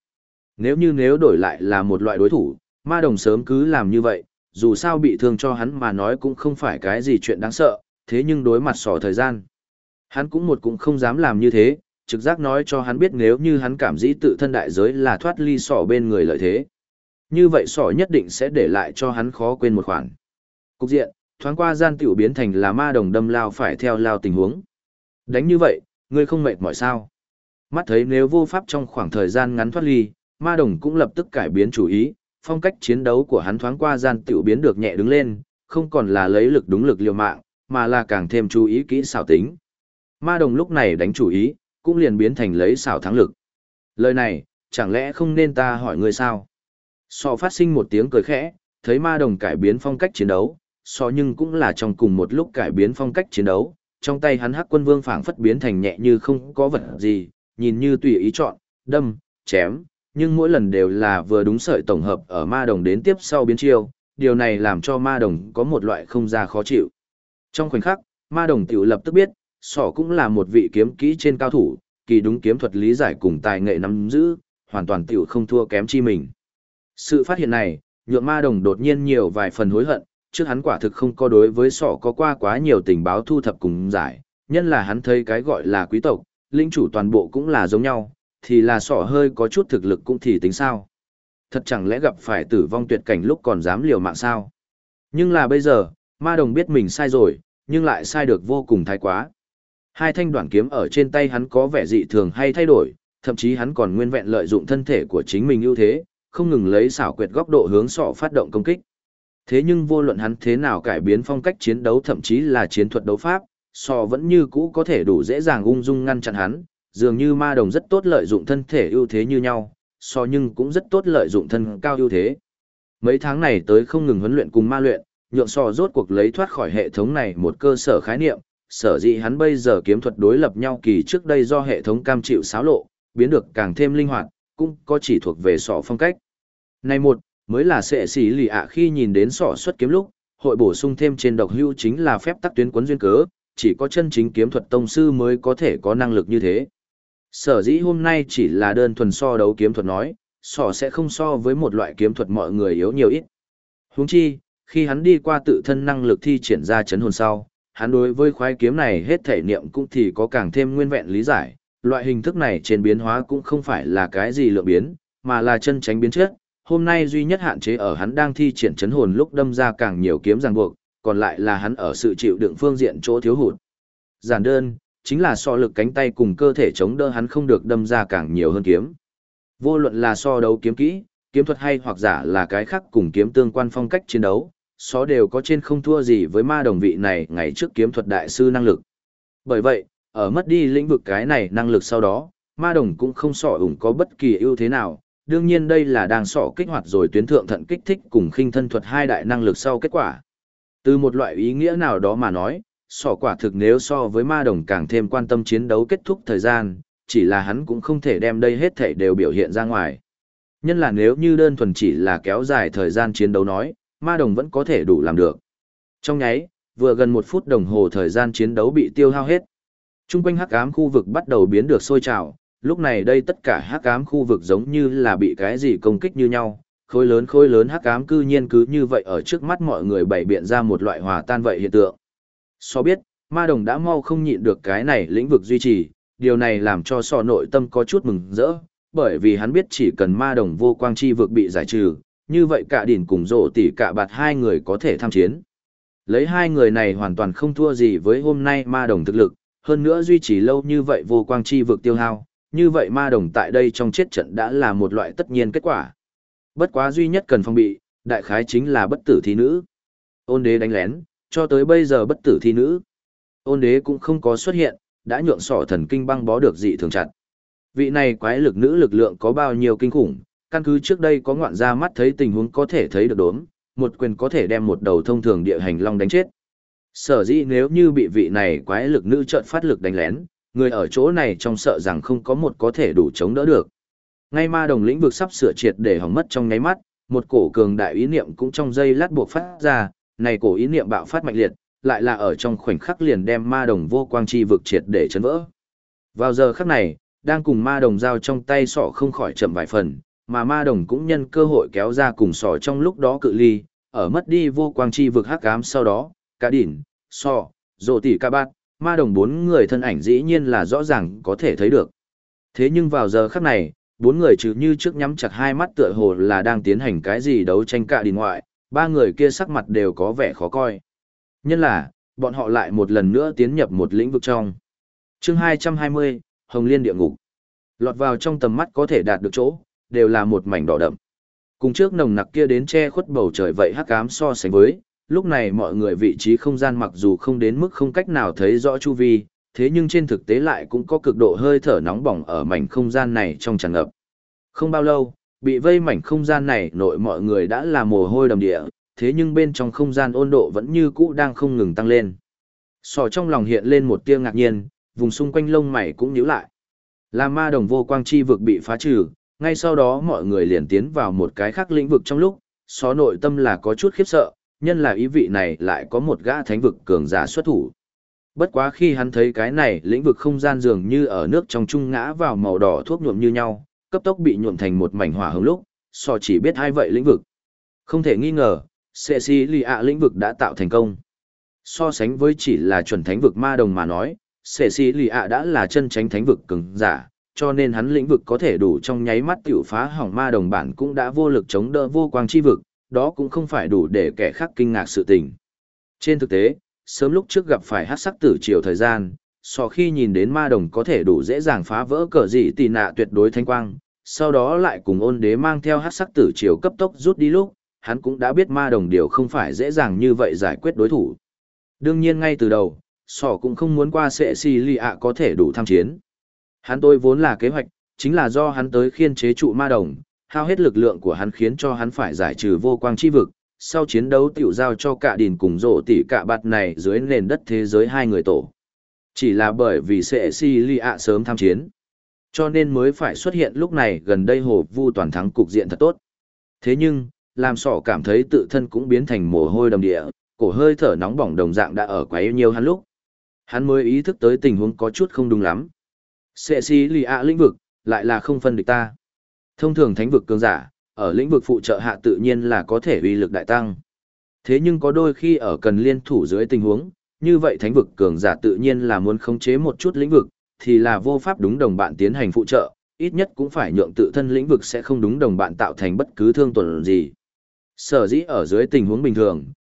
A: Nếu đổi lại là một loại đối thủ, ma đồng sớm cứ làm như vậy, dù sao bị thương cho hắn mà nói cũng không phải cái gì chuyện đáng sợ, thế nhưng đối mặt sỏ thời gian. Hắn cũng không dám làm như thế, trực giác nói cho hắn biết nếu như hắn cảm dĩ tự thân đại giới là thoát ly sỏ bên người lợi thế. Như vậy sỏ nhất định sẽ để lại cho hắn khó quên một khoản. Cục diện, thoáng qua gian tiểu biến thành là ma đồng đâm lao phải theo lao tình huống. Đánh như vậy, ngươi không mệt mỏi sao? Mắt thấy nếu vô pháp trong khoảng thời gian ngắn thoát ly, ma đồng cũng lập tức cải biến chủ ý, phong cách chiến đấu của hắn thoáng qua gian tiểu biến được nhẹ đứng lên, không còn là lấy lực đúng lực liều mạng, mà là càng thêm chú ý kỹ xảo tính. Ma đồng lúc này đánh chủ ý, cũng liền biến thành lấy xảo thắng lực. Lời này, chẳng lẽ không nên ta hỏi ngươi sao? Sọ phát sinh một tiếng cười khẽ, thấy ma đồng cải biến phong cách chiến đấu, sọ nhưng cũng là trong cùng một lúc cải biến phong cách chiến đấu, trong tay hắn hắc quân vương phảng phất biến thành nhẹ như không có vật gì, nhìn như tùy ý chọn, đâm, chém, nhưng mỗi lần đều là vừa đúng sợi tổng hợp ở ma đồng đến tiếp sau biến chiêu, điều này làm cho ma đồng có một loại không ra khó chịu. Trong khoảnh khắc, ma đồng tiểu lập tức biết, sọ cũng là một vị kiếm kỹ trên cao thủ, kỳ đúng kiếm thuật lý giải cùng tài nghệ nắm giữ, hoàn toàn tiểu không thua kém chi mình. Sự phát hiện này, nhượng ma đồng đột nhiên nhiều vài phần hối hận, trước hắn quả thực không có đối với sọ có qua quá nhiều tình báo thu thập cùng giải, nhân là hắn thấy cái gọi là quý tộc, linh chủ toàn bộ cũng là giống nhau, thì là sọ hơi có chút thực lực cũng thì tính sao. Thật chẳng lẽ gặp phải tử vong tuyệt cảnh lúc còn dám liều mạng sao. Nhưng là bây giờ, ma đồng biết mình sai rồi, nhưng lại sai được vô cùng thái quá. Hai thanh đoạn kiếm ở trên tay hắn có vẻ dị thường hay thay đổi, thậm chí hắn còn nguyên vẹn lợi dụng thân thể của chính mình ưu thế, không ngừng lấy xảo quyệt góc độ hướng sọ phát động công kích. Thế nhưng vô luận hắn thế nào cải biến phong cách chiến đấu thậm chí là chiến thuật đấu pháp, sọ vẫn như cũ có thể đủ dễ dàng ung dung ngăn chặn hắn, dường như ma đồng rất tốt lợi dụng thân thể ưu thế như nhau, sọ nhưng cũng rất tốt lợi dụng thân cao ưu thế. Mấy tháng này tới không ngừng huấn luyện cùng ma luyện, nhượng sọ rốt cuộc lấy thoát khỏi hệ thống này một cơ sở khái niệm, sở dĩ hắn bây giờ kiếm thuật đối lập nhau kỳ trước đây do hệ thống cam chịu xáo lộ, biến được càng thêm linh hoạt, cũng có chỉ thuộc về sọ phong cách. Này một, mới là sệ xỉ lì ạ khi nhìn đến sọ xuất kiếm lúc, hội bổ sung thêm trên độc hưu chính là phép tắc tuyến quấn duyên cớ, chỉ có chân chính kiếm thuật tông sư mới có thể có năng lực như thế. Sở dĩ hôm nay chỉ là đơn thuần so đấu kiếm thuật nói, sọ sẽ không so với một loại kiếm thuật mọi người yếu nhiều ít. Huống chi, khi hắn đi qua tự thân năng lực thi triển ra chấn hồn sau, hắn đối với khoái kiếm này hết thể niệm cũng thì có càng thêm nguyên vẹn lý giải, loại hình thức này trên biến hóa cũng không phải là cái gì lượng biến, mà là chân tránh biến chất. Hôm nay duy nhất hạn chế ở hắn đang thi triển chấn hồn lúc đâm ra càng nhiều kiếm ràng buộc, còn lại là hắn ở sự chịu đựng phương diện chỗ thiếu hụt. Giản đơn, chính là so lực cánh tay cùng cơ thể chống đỡ hắn không được đâm ra càng nhiều hơn kiếm. Vô luận là so đấu kiếm kỹ, kiếm thuật hay hoặc giả là cái khác cùng kiếm tương quan phong cách chiến đấu, so đều có trên không thua gì với ma đồng vị này ngày trước kiếm thuật đại sư năng lực. Bởi vậy, ở mất đi lĩnh vực cái này năng lực sau đó, ma đồng cũng không sọ ủng có bất kỳ ưu thế nào. Đương nhiên đây là đang sọ kích hoạt rồi tuyến thượng thận kích thích cùng khinh thân thuật hai đại năng lực sau kết quả. Từ một loại ý nghĩa nào đó mà nói, sọ quả thực nếu so với ma đồng càng thêm quan tâm chiến đấu kết thúc thời gian, chỉ là hắn cũng không thể đem đây hết thảy đều biểu hiện ra ngoài. Nhân là nếu như đơn thuần chỉ là kéo dài thời gian chiến đấu nói, ma đồng vẫn có thể đủ làm được. Trong nháy, vừa gần 1 phút đồng hồ thời gian chiến đấu bị tiêu hao hết. Trung quanh hắc ám khu vực bắt đầu biến được sôi trào, lúc này đây tất cả hắc ám khu vực giống như là bị cái gì công kích như nhau, khối lớn hắc ám cư nhiên cứ như vậy ở trước mắt mọi người bày biện ra một loại hòa tan vậy hiện tượng. So biết, ma đồng đã mau không nhịn được cái này lĩnh vực duy trì, điều này làm cho sọ nội tâm có chút mừng rỡ, bởi vì hắn biết chỉ cần ma đồng vô quang chi vực bị giải trừ, như vậy cả đỉnh cùng rộ tỷ cả bạt hai người có thể tham chiến. Lấy hai người này hoàn toàn không thua gì với hôm nay ma đồng thực lực, hơn nữa duy trì lâu như vậy vô quang chi vực tiêu hao, như vậy ma đồng tại đây trong chết trận đã là một loại tất nhiên kết quả. Bất quá duy nhất cần phòng bị, đại khái chính là bất tử thi nữ. Ôn đế đánh lén, cho tới bây giờ bất tử thi nữ. Ôn đế cũng không có xuất hiện, đã nhượng sọ thần kinh băng bó được dị thường chặt. Vị này quái lực nữ lực lượng có bao nhiêu kinh khủng, căn cứ trước đây có ngoạn ra mắt thấy tình huống có thể thấy được đốm, một quyền có thể đem một đầu thông thường địa hành long đánh chết. Sở dĩ nếu như bị vị này quái lực nữ trợn phát lực đánh lén, người ở chỗ này trong sợ rằng không có một có thể đủ chống đỡ được. Ngay ma đồng lĩnh vực sắp sửa triệt để hỏng mất trong nháy mắt, một cổ cường đại ý niệm cũng trong giây lát buộc phát ra, này cổ ý niệm bạo phát mạnh liệt, lại là ở trong khoảnh khắc liền đem ma đồng vô quang chi vực triệt để chấn vỡ. Vào giờ khắc này, đang cùng ma đồng giao trong tay sọ không khỏi chậm vài phần, mà ma đồng cũng nhân cơ hội kéo ra cùng sọ trong lúc đó cự ly, ở mất đi vô quang chi vực hắc ám sau đó, cả đỉnh, sọ, rộ tỷ ca bát, ma đồng 4 người thân ảnh dĩ nhiên là rõ ràng có thể thấy được. Thế nhưng vào giờ khắc này, 4 người chứ như trước nhắm chặt hai mắt tựa hồ là đang tiến hành cái gì đấu tranh cả đỉnh ngoại, 3 người kia sắc mặt đều có vẻ khó coi. Nhân là, bọn họ lại một lần nữa tiến nhập một lĩnh vực trong. Chương 220, Hồng Liên địa ngục. Lọt vào trong tầm mắt có thể đạt được chỗ, đều là một mảnh đỏ đậm. Cùng trước nồng nặc kia đến che khuất bầu trời vậy hắc ám so sánh với, lúc này mọi người vị trí không gian mặc dù không đến mức không cách nào thấy rõ chu vi, thế nhưng trên thực tế lại cũng có cực độ hơi thở nóng bỏng ở mảnh không gian này trong tràn ngập. Không bao lâu, bị vây mảnh không gian này nội mọi người đã là mồ hôi đầm địa, thế nhưng bên trong không gian ôn độ vẫn như cũ đang không ngừng tăng lên. Sọ trong lòng hiện lên một tia ngạc nhiên, vùng xung quanh lông mày cũng nhíu lại. Là ma đồng vô quang chi vực bị phá trừ, ngay sau đó mọi người liền tiến vào một cái khác lĩnh vực trong lúc, Sọ nội tâm là có chút khiếp sợ, nhân là ý vị này lại có một gã thánh vực cường giả xuất thủ. Bất quá khi hắn thấy cái này lĩnh vực không gian dường như ở nước trong trung ngã vào màu đỏ thuốc nhuộm như nhau, cấp tốc bị nhuộm thành một mảnh hỏa hồng lúc, Sọ chỉ biết hai vậy lĩnh vực. Không thể nghi ngờ, Cecilia lĩnh vực đã tạo thành công. So sánh với chỉ là chuẩn thánh vực ma đồng mà nói, Cecilia đã là chân chánh thánh vực cường giả, cho nên hắn lĩnh vực có thể đủ trong nháy mắt tiểu phá hỏng ma đồng bản cũng đã vô lực chống đỡ vô quang chi vực, đó cũng không phải đủ để kẻ khác kinh ngạc sự tình. Trên thực tế, sớm lúc trước gặp phải hắc sắc tử triều thời gian, so khi nhìn đến ma đồng có thể đủ dễ dàng phá vỡ cờ dị tì nạ tuyệt đối thanh quang, sau đó lại cùng ôn đế mang theo hắc sắc tử triều cấp tốc rút đi lúc, hắn cũng đã biết ma đồng điều không phải dễ dàng như vậy giải quyết đối thủ. Đương nhiên ngay từ đầu, sọ cũng không muốn qua Cecilia có thể đủ tham chiến. Hắn tôi vốn là kế hoạch, chính là do hắn tới khiên chế trụ ma đồng, hao hết lực lượng của hắn khiến cho hắn phải giải trừ vô quang chi vực, sau chiến đấu tiểu giao cho cả đìn cùng rộ tỷ cả bạt này dưới nền đất thế giới hai người tổ. Chỉ là bởi vì Cecilia sớm tham chiến, cho nên mới phải xuất hiện lúc này gần đây hồ vu toàn thắng cục diện thật tốt. Thế nhưng, làm sọ cảm thấy tự thân cũng biến thành mồ hôi đầm địa, cổ hơi thở nóng bỏng đồng dạng đã ở quá yêu nhiều hắn lúc. Hắn mới ý thức tới tình huống có chút không đúng lắm. Cecilia lĩnh vực, lại là không phân địch ta. Thông thường thánh vực cường giả, ở lĩnh vực phụ trợ hạ tự nhiên là có thể uy lực đại tăng. Thế nhưng có đôi khi ở cần liên thủ dưới tình huống, như vậy thánh vực cường giả tự nhiên là muốn khống chế một chút lĩnh vực, thì là vô pháp đúng đồng bạn tiến hành phụ trợ, ít nhất cũng phải nhượng tự thân lĩnh vực sẽ không đúng đồng bạn tạo thành bất cứ thương tổn gì. Sở dĩ ở dưới tình huống bình thường,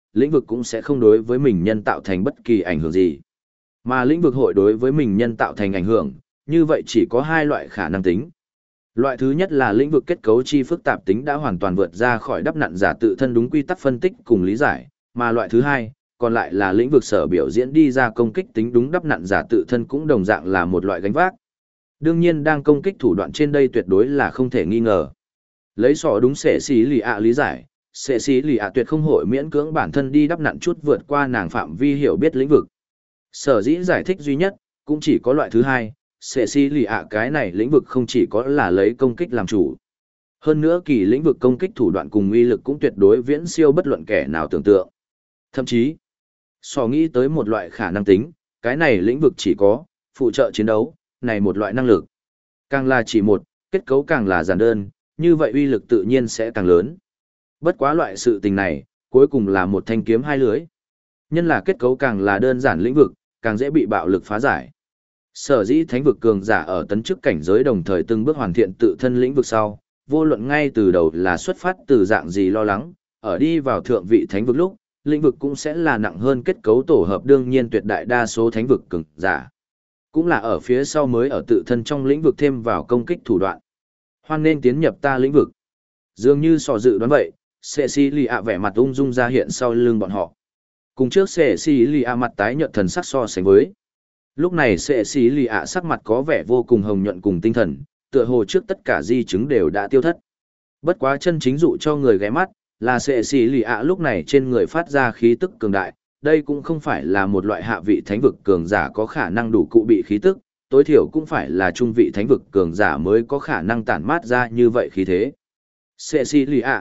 A: lĩnh vực cũng sẽ không đối với mình nhân tạo thành bất kỳ ảnh hưởng gì. Mà lĩnh vực hội đối với mình nhân tạo thành ảnh hưởng, như vậy chỉ có hai loại khả năng tính. Loại thứ nhất là lĩnh vực kết cấu chi phức tạp tính đã hoàn toàn vượt ra khỏi đắp nặn giả tự thân đúng quy tắc phân tích cùng lý giải, mà loại thứ hai, còn lại là lĩnh vực sở biểu diễn đi ra công kích tính đúng đắp nặn giả tự thân cũng đồng dạng là một loại gánh vác. Đương nhiên đang công kích thủ đoạn trên đây tuyệt đối là không thể nghi ngờ. Lấy sọ đúng sẽ xí lì ạ lý giải, sẽ xí lì ạ tuyệt không hội miễn cưỡng bản thân đi đắp nặn chút vượt qua nàng phạm vi hiểu biết lĩnh vực. Sở dĩ giải thích duy nhất, cũng chỉ có loại thứ hai, sẽ xí lì ạ cái này lĩnh vực không chỉ có là lấy công kích làm chủ. Hơn nữa kỳ lĩnh vực công kích thủ đoạn cùng uy lực cũng tuyệt đối viễn siêu bất luận kẻ nào tưởng tượng. Thậm chí, sò nghĩ tới một loại khả năng tính, cái này lĩnh vực chỉ có, phụ trợ chiến đấu, này một loại năng lực. Càng là chỉ một, kết cấu càng là giản đơn, như vậy uy lực tự nhiên sẽ càng lớn. Bất quá loại sự tình này, cuối cùng là một thanh kiếm hai lưới. Nhân là kết cấu càng là đơn giản lĩnh vực, càng dễ bị bạo lực phá giải. Sở dĩ thánh vực cường giả ở tấn chức cảnh giới đồng thời từng bước hoàn thiện tự thân lĩnh vực sau, vô luận ngay từ đầu là xuất phát từ dạng gì lo lắng, ở đi vào thượng vị thánh vực lúc, lĩnh vực cũng sẽ là nặng hơn kết cấu tổ hợp đương nhiên tuyệt đại đa số thánh vực cường giả. Cũng là ở phía sau mới ở tự thân trong lĩnh vực thêm vào công kích thủ đoạn. Hoan nên tiến nhập ta lĩnh vực. Dường như sò dự đoán vậy, Cecilia vẻ mặt ung dung ra hiện sau lưng bọn họ. Cùng trước Cecilia mặt tái nhợt thần sắc so sánh với. Lúc này Cecilia sắc mặt có vẻ vô cùng hồng nhuận cùng tinh thần, tựa hồ trước tất cả di chứng đều đã tiêu thất. Bất quá chân chính dụ cho người ghé mắt, là Cecilia lúc này trên người phát ra khí tức cường đại, đây cũng không phải là một loại hạ vị thánh vực cường giả có khả năng đủ cụ bị khí tức, tối thiểu cũng phải là trung vị thánh vực cường giả mới có khả năng tản mát ra như vậy khí thế. Cecilia.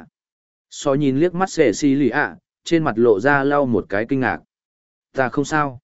A: So nhìn liếc mắt Cecilia, trên mặt lộ ra lau một cái kinh ngạc. Ta không sao.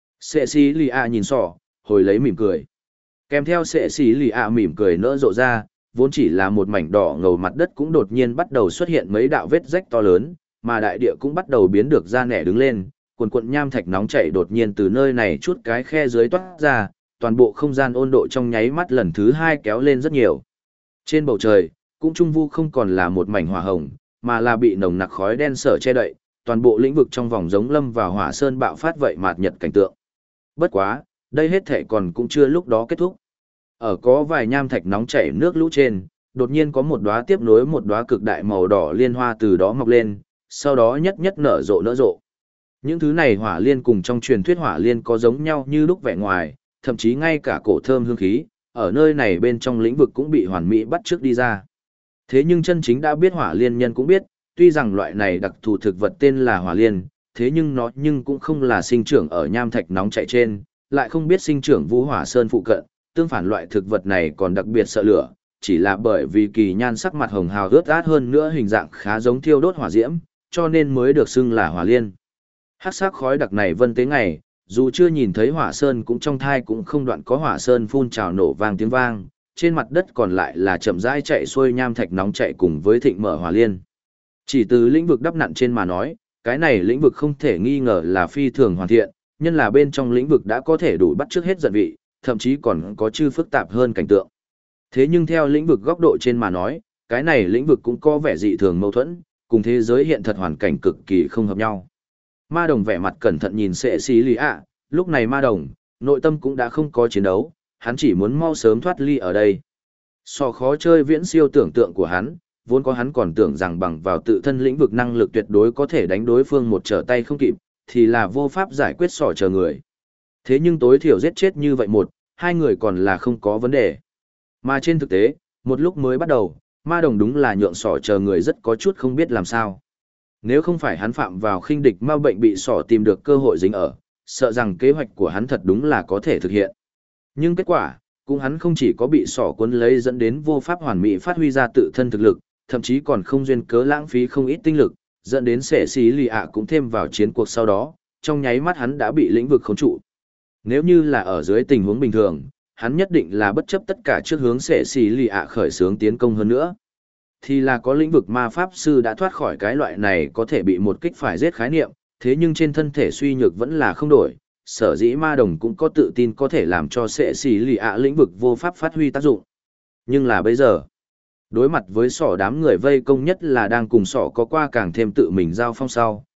A: Cecilia nhìn sọ, hồi lấy mỉm cười. Kèm theo Cecilia mỉm cười nỡ rộ ra, vốn chỉ là một mảnh đỏ ngầu mặt đất cũng đột nhiên bắt đầu xuất hiện mấy đạo vết rách to lớn, mà đại địa cũng bắt đầu biến được ra nẻ đứng lên, cuồn cuộn nham thạch nóng chảy đột nhiên từ nơi này chút cái khe dưới toát ra, toàn bộ không gian ôn độ trong nháy mắt lần thứ hai kéo lên rất nhiều. Trên bầu trời, cũng trung vu không còn là một mảnh hỏa hồng, mà là bị nồng nặc khói đen sở che đậy, toàn bộ lĩnh vực trong vòng giống lâm vào hỏa sơn bạo phát vậy mạt nhật cảnh tượng. Bất quá, đây hết thể còn cũng chưa lúc đó kết thúc. Ở có vài nham thạch nóng chảy nước lũ trên, đột nhiên có một đóa tiếp nối một đóa cực đại màu đỏ liên hoa từ đó mọc lên, sau đó nhất nhất nở rộ. Những thứ này hỏa liên cùng trong truyền thuyết hỏa liên có giống nhau như lúc vẻ ngoài, thậm chí ngay cả cổ thơm hương khí, ở nơi này bên trong lĩnh vực cũng bị hoàn mỹ bắt trước đi ra. Thế nhưng chân chính đã biết hỏa liên nhân cũng biết, tuy rằng loại này đặc thù thực vật tên là hỏa liên, thế nhưng nó cũng không là sinh trưởng ở nham thạch nóng chảy trên, lại không biết sinh trưởng vũ hỏa sơn phụ cận, tương phản loại thực vật này còn đặc biệt sợ lửa, chỉ là bởi vì kỳ nhan sắc mặt hồng hào ướt át hơn nữa hình dạng khá giống thiêu đốt hỏa diễm, cho nên mới được xưng là hỏa liên. Hắc sắc khói đặc này vân tế ngày, dù chưa nhìn thấy hỏa sơn cũng trong thai cũng không đoạn có hỏa sơn phun trào nổ vang tiếng vang, trên mặt đất còn lại là chậm rãi chạy xuôi nham thạch nóng chạy cùng với thịnh mở hỏa liên. Chỉ từ lĩnh vực đắp nặn trên mà nói, cái này lĩnh vực không thể nghi ngờ là phi thường hoàn thiện, nhân là bên trong lĩnh vực đã có thể đủ bắt trước hết giận vị, thậm chí còn có chư phức tạp hơn cảnh tượng. Thế nhưng theo lĩnh vực góc độ trên mà nói, cái này lĩnh vực cũng có vẻ dị thường mâu thuẫn, cùng thế giới hiện thật hoàn cảnh cực kỳ không hợp nhau. Ma đồng vẻ mặt cẩn thận nhìn Cecilia, lúc này ma đồng, nội tâm cũng đã không có chiến đấu, hắn chỉ muốn mau sớm thoát ly ở đây. So khó chơi viễn siêu tưởng tượng của hắn, vốn có hắn còn tưởng rằng bằng vào tự thân lĩnh vực năng lực tuyệt đối có thể đánh đối phương một trở tay không kịp, thì là vô pháp giải quyết sỏ chờ người. Thế nhưng tối thiểu giết chết như vậy hai người còn là không có vấn đề. Mà trên thực tế, một lúc mới bắt đầu, ma đồng đúng là nhượng sỏ chờ người rất có chút không biết làm sao. Nếu không phải hắn phạm vào khinh địch ma bệnh bị sỏ tìm được cơ hội dính ở, sợ rằng kế hoạch của hắn thật đúng là có thể thực hiện. Nhưng kết quả, cũng hắn không chỉ có bị sỏ cuốn lấy dẫn đến vô pháp hoàn mỹ phát huy ra tự thân thực lực, thậm chí còn không duyên cớ lãng phí không ít tinh lực, dẫn đến Cecilia cũng thêm vào chiến cuộc sau đó, trong nháy mắt hắn đã bị lĩnh vực khống trụ. Nếu như là ở dưới tình huống bình thường, hắn nhất định là bất chấp tất cả trước hướng Cecilia khởi xướng tiến công hơn nữa. Thì là có lĩnh vực ma pháp sư đã thoát khỏi cái loại này có thể bị một kích phải giết khái niệm, thế nhưng trên thân thể suy nhược vẫn là không đổi, sở dĩ ma đồng cũng có tự tin có thể làm cho Cecilia lĩnh vực vô pháp phát huy tác dụng. Nhưng là bây giờ, đối mặt với sỏ đám người vây công nhất là đang cùng sỏ có qua càng thêm tự mình giao phong sau,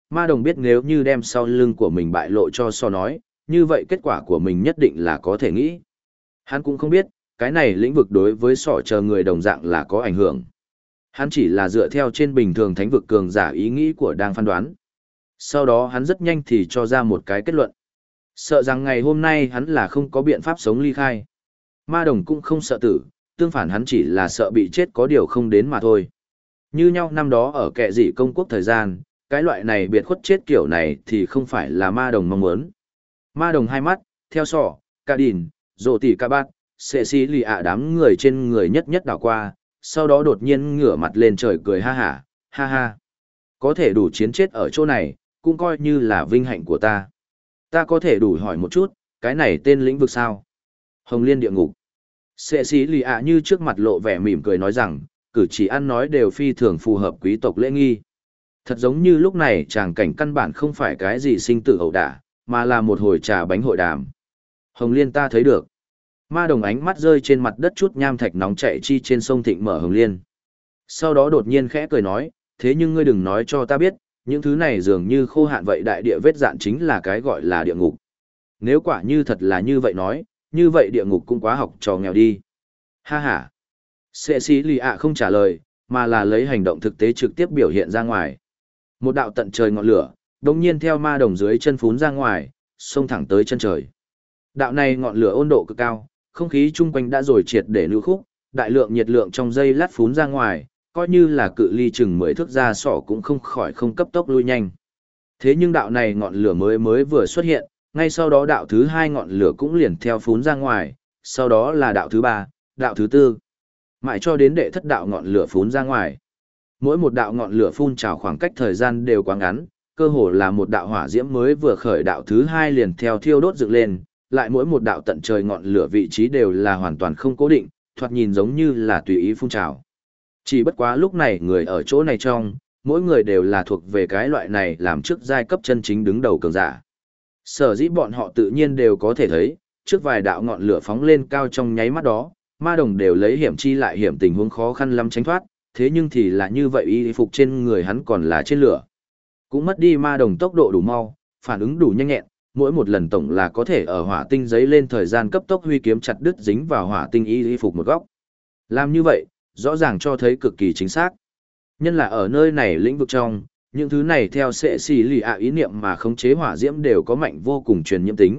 A: ma đồng biết nếu như đem sau lưng của mình bại lộ cho so nói, như vậy kết quả của mình nhất định là có thể nghĩ. Hắn cũng không biết, cái này lĩnh vực đối với sỏ chờ người đồng dạng là có ảnh hưởng. Hắn chỉ là dựa theo trên bình thường thánh vực cường giả ý nghĩ của đang phán đoán. Sau đó hắn rất nhanh thì cho ra một cái kết luận. Sợ rằng ngày hôm nay hắn là không có biện pháp sống ly khai. Ma đồng cũng không sợ tử, tương phản hắn chỉ là sợ bị chết có điều không đến mà thôi. Như nhau năm đó ở kệ dị công quốc thời gian, cái loại này biệt khuất chết kiểu này thì không phải là ma đồng mong muốn. Ma đồng hai mắt, theo sỏ, ca đìn, rổ tỉ ca bát, xệ xí lì ạ đám người trên người nhất nhất đảo qua, sau đó đột nhiên ngửa mặt lên trời cười ha hả, ha ha. Có thể đủ chiến chết ở chỗ này, cũng coi như là vinh hạnh của ta. Ta có thể đủ hỏi một chút, cái này tên lĩnh vực sao? Hồng Liên địa ngục. Xệ xí lì ạ như trước mặt lộ vẻ mỉm cười nói rằng, cử chỉ ăn nói đều phi thường phù hợp quý tộc lễ nghi. Thật giống như lúc này tràng cảnh căn bản không phải cái gì sinh tử ẩu đả, mà là một hồi trà bánh hội đàm. Hồng Liên ta thấy được. Ma đồng ánh mắt rơi trên mặt đất chút nham thạch nóng chảy chi trên sông Thịnh Mở Hồng Liên. Sau đó đột nhiên khẽ cười nói, thế nhưng ngươi đừng nói cho ta biết, những thứ này dường như khô hạn vậy đại địa vết dạn chính là cái gọi là địa ngục. Nếu quả như thật là như vậy nói, như vậy địa ngục cũng quá học trò nghèo đi. Ha ha. Sệ sĩ lì ạ không trả lời, mà là lấy hành động thực tế trực tiếp biểu hiện ra ngoài. Một đạo tận trời ngọn lửa, đồng nhiên theo ma đồng dưới chân phún ra ngoài, xông thẳng tới chân trời. Đạo này ngọn lửa ôn độ cực cao, không khí chung quanh đã rồi triệt để lưu khúc, đại lượng nhiệt lượng trong dây lát phún ra ngoài, coi như là cự ly chừng 10 thước ra sỏ cũng không khỏi không cấp tốc lui nhanh. Thế nhưng đạo này ngọn lửa mới vừa xuất hiện, ngay sau đó đạo thứ hai ngọn lửa cũng liền theo phún ra ngoài, sau đó là đạo thứ ba, đạo thứ tư, mãi cho đến đệ thất đạo ngọn lửa phún ra ngoài. Mỗi một đạo ngọn lửa phun trào khoảng cách thời gian đều quá ngắn, cơ hồ là một đạo hỏa diễm mới vừa khởi đạo thứ hai liền theo thiêu đốt dựng lên, lại mỗi một đạo tận trời ngọn lửa vị trí đều là hoàn toàn không cố định, thoạt nhìn giống như là tùy ý phun trào. Chỉ bất quá lúc này người ở chỗ này trong, mỗi người đều là thuộc về cái loại này làm trước giai cấp chân chính đứng đầu cường giả. Sở dĩ bọn họ tự nhiên đều có thể thấy, trước vài đạo ngọn lửa phóng lên cao trong nháy mắt đó, ma đồng đều lấy hiểm chi lại hiểm tình huống khó khăn lắm tránh thoát, thế nhưng thì là như vậy y phục trên người hắn còn là trên lửa. Cũng mất đi ma đồng tốc độ đủ mau, phản ứng đủ nhanh nhẹn, mỗi một lần tổng là có thể ở hỏa tinh giấy lên thời gian cấp tốc huy kiếm chặt đứt dính vào hỏa tinh y phục một góc. Làm như vậy, rõ ràng cho thấy cực kỳ chính xác. Nhân là ở nơi này lĩnh vực trong, những thứ này theo sệ xì lì ạ ý niệm mà khống chế hỏa diễm đều có mạnh vô cùng truyền nhiễm tính.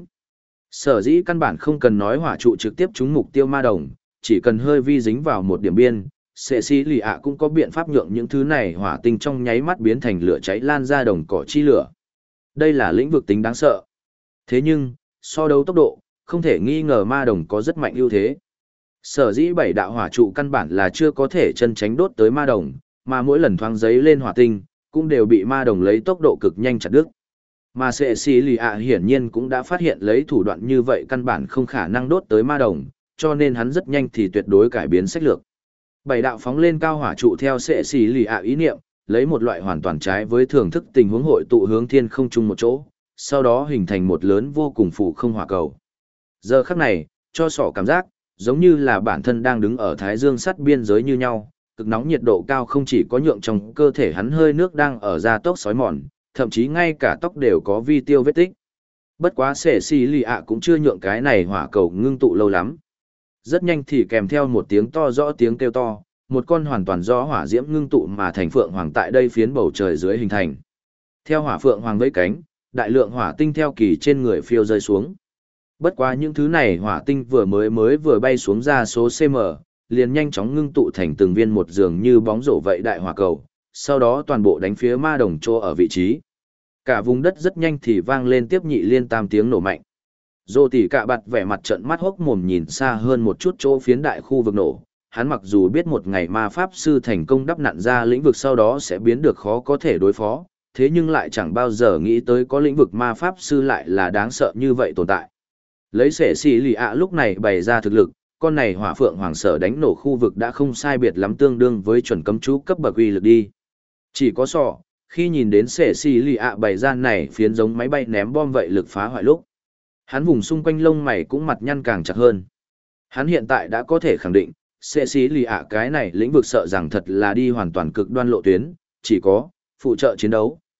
A: Sở dĩ căn bản không cần nói hỏa trụ trực tiếp trúng mục tiêu ma đồng, chỉ cần hơi vi dính vào một điểm biên, sệ xì lì ạ cũng có biện pháp nhượng những thứ này hỏa tinh trong nháy mắt biến thành lửa cháy lan ra đồng cỏ chi lửa. Đây là lĩnh vực tính đáng sợ. Thế nhưng, so đấu tốc độ, không thể nghi ngờ ma đồng có rất mạnh ưu thế. Sở dĩ bảy đạo hỏa trụ căn bản là chưa có thể chân tránh đốt tới ma đồng, mà mỗi lần thoáng giấy lên hỏa tinh, cũng đều bị ma đồng lấy tốc độ cực nhanh chặt đứt. Mà sệ xì lì ạ hiển nhiên cũng đã phát hiện lấy thủ đoạn như vậy căn bản không khả năng đốt tới ma đồng, cho nên hắn rất nhanh thì tuyệt đối cải biến sách lược. Bảy đạo phóng lên cao hỏa trụ theo sệ xì lì ạ ý niệm, lấy một loại hoàn toàn trái với thưởng thức tình huống hội tụ hướng thiên không chung một chỗ, sau đó hình thành một lớn vô cùng phủ không hỏa cầu. Giờ khắc này, cho sỏ cảm giác, giống như là bản thân đang đứng ở thái dương sắt biên giới như nhau, cực nóng nhiệt độ cao không chỉ có nhượng trong cơ thể hắn hơi nước đang ở gia tốc sói mòn, thậm chí ngay cả tóc đều có vi tiêu vết tích. Bất quá sệ xì lì ạ cũng chưa nhượng cái này hỏa cầu ngưng tụ lâu lắm. Rất nhanh thì kèm theo một tiếng to rõ tiếng kêu to, một con hoàn toàn do hỏa diễm ngưng tụ mà thành phượng hoàng tại đây phiến bầu trời dưới hình thành. Theo hỏa phượng hoàng vẫy cánh, đại lượng hỏa tinh theo kỳ trên người phiêu rơi xuống. Bất quá những thứ này hỏa tinh vừa bay xuống ra số cm, liền nhanh chóng ngưng tụ thành từng viên một dường như bóng rổ vậy đại hỏa cầu, sau đó toàn bộ đánh phía ma đồng chỗ ở vị trí. Cả vùng đất rất nhanh thì vang lên tiếp nhị liên tam tiếng nổ mạnh. Dô tỉ cạ bặt vẻ mặt trợn mắt hốc mồm nhìn xa hơn một chút chỗ phiến đại khu vực nổ. Hắn mặc dù biết một ngày ma pháp sư thành công đắp nặn ra lĩnh vực sau đó sẽ biến được khó có thể đối phó, thế nhưng lại chẳng bao giờ nghĩ tới có lĩnh vực ma pháp sư lại là đáng sợ như vậy tồn tại. Lấy sệ xì lì ạ lúc này bày ra thực lực, con này hỏa phượng hoàng sở đánh nổ khu vực đã không sai biệt lắm tương đương với chuẩn cấm chú cấp bậc uy lực đi. Chỉ có sọ, khi nhìn đến sệ xì lì ạ bày ra này phiến giống máy bay ném bom vậy lực phá hoại lúc. Hắn vùng xung quanh lông mày cũng mặt nhăn càng chặt hơn. Hắn hiện tại đã có thể khẳng định, sệ xì lì ạ cái này lĩnh vực sợ rằng thật là đi hoàn toàn cực đoan lộ tuyến, chỉ có phụ trợ chiến đấu,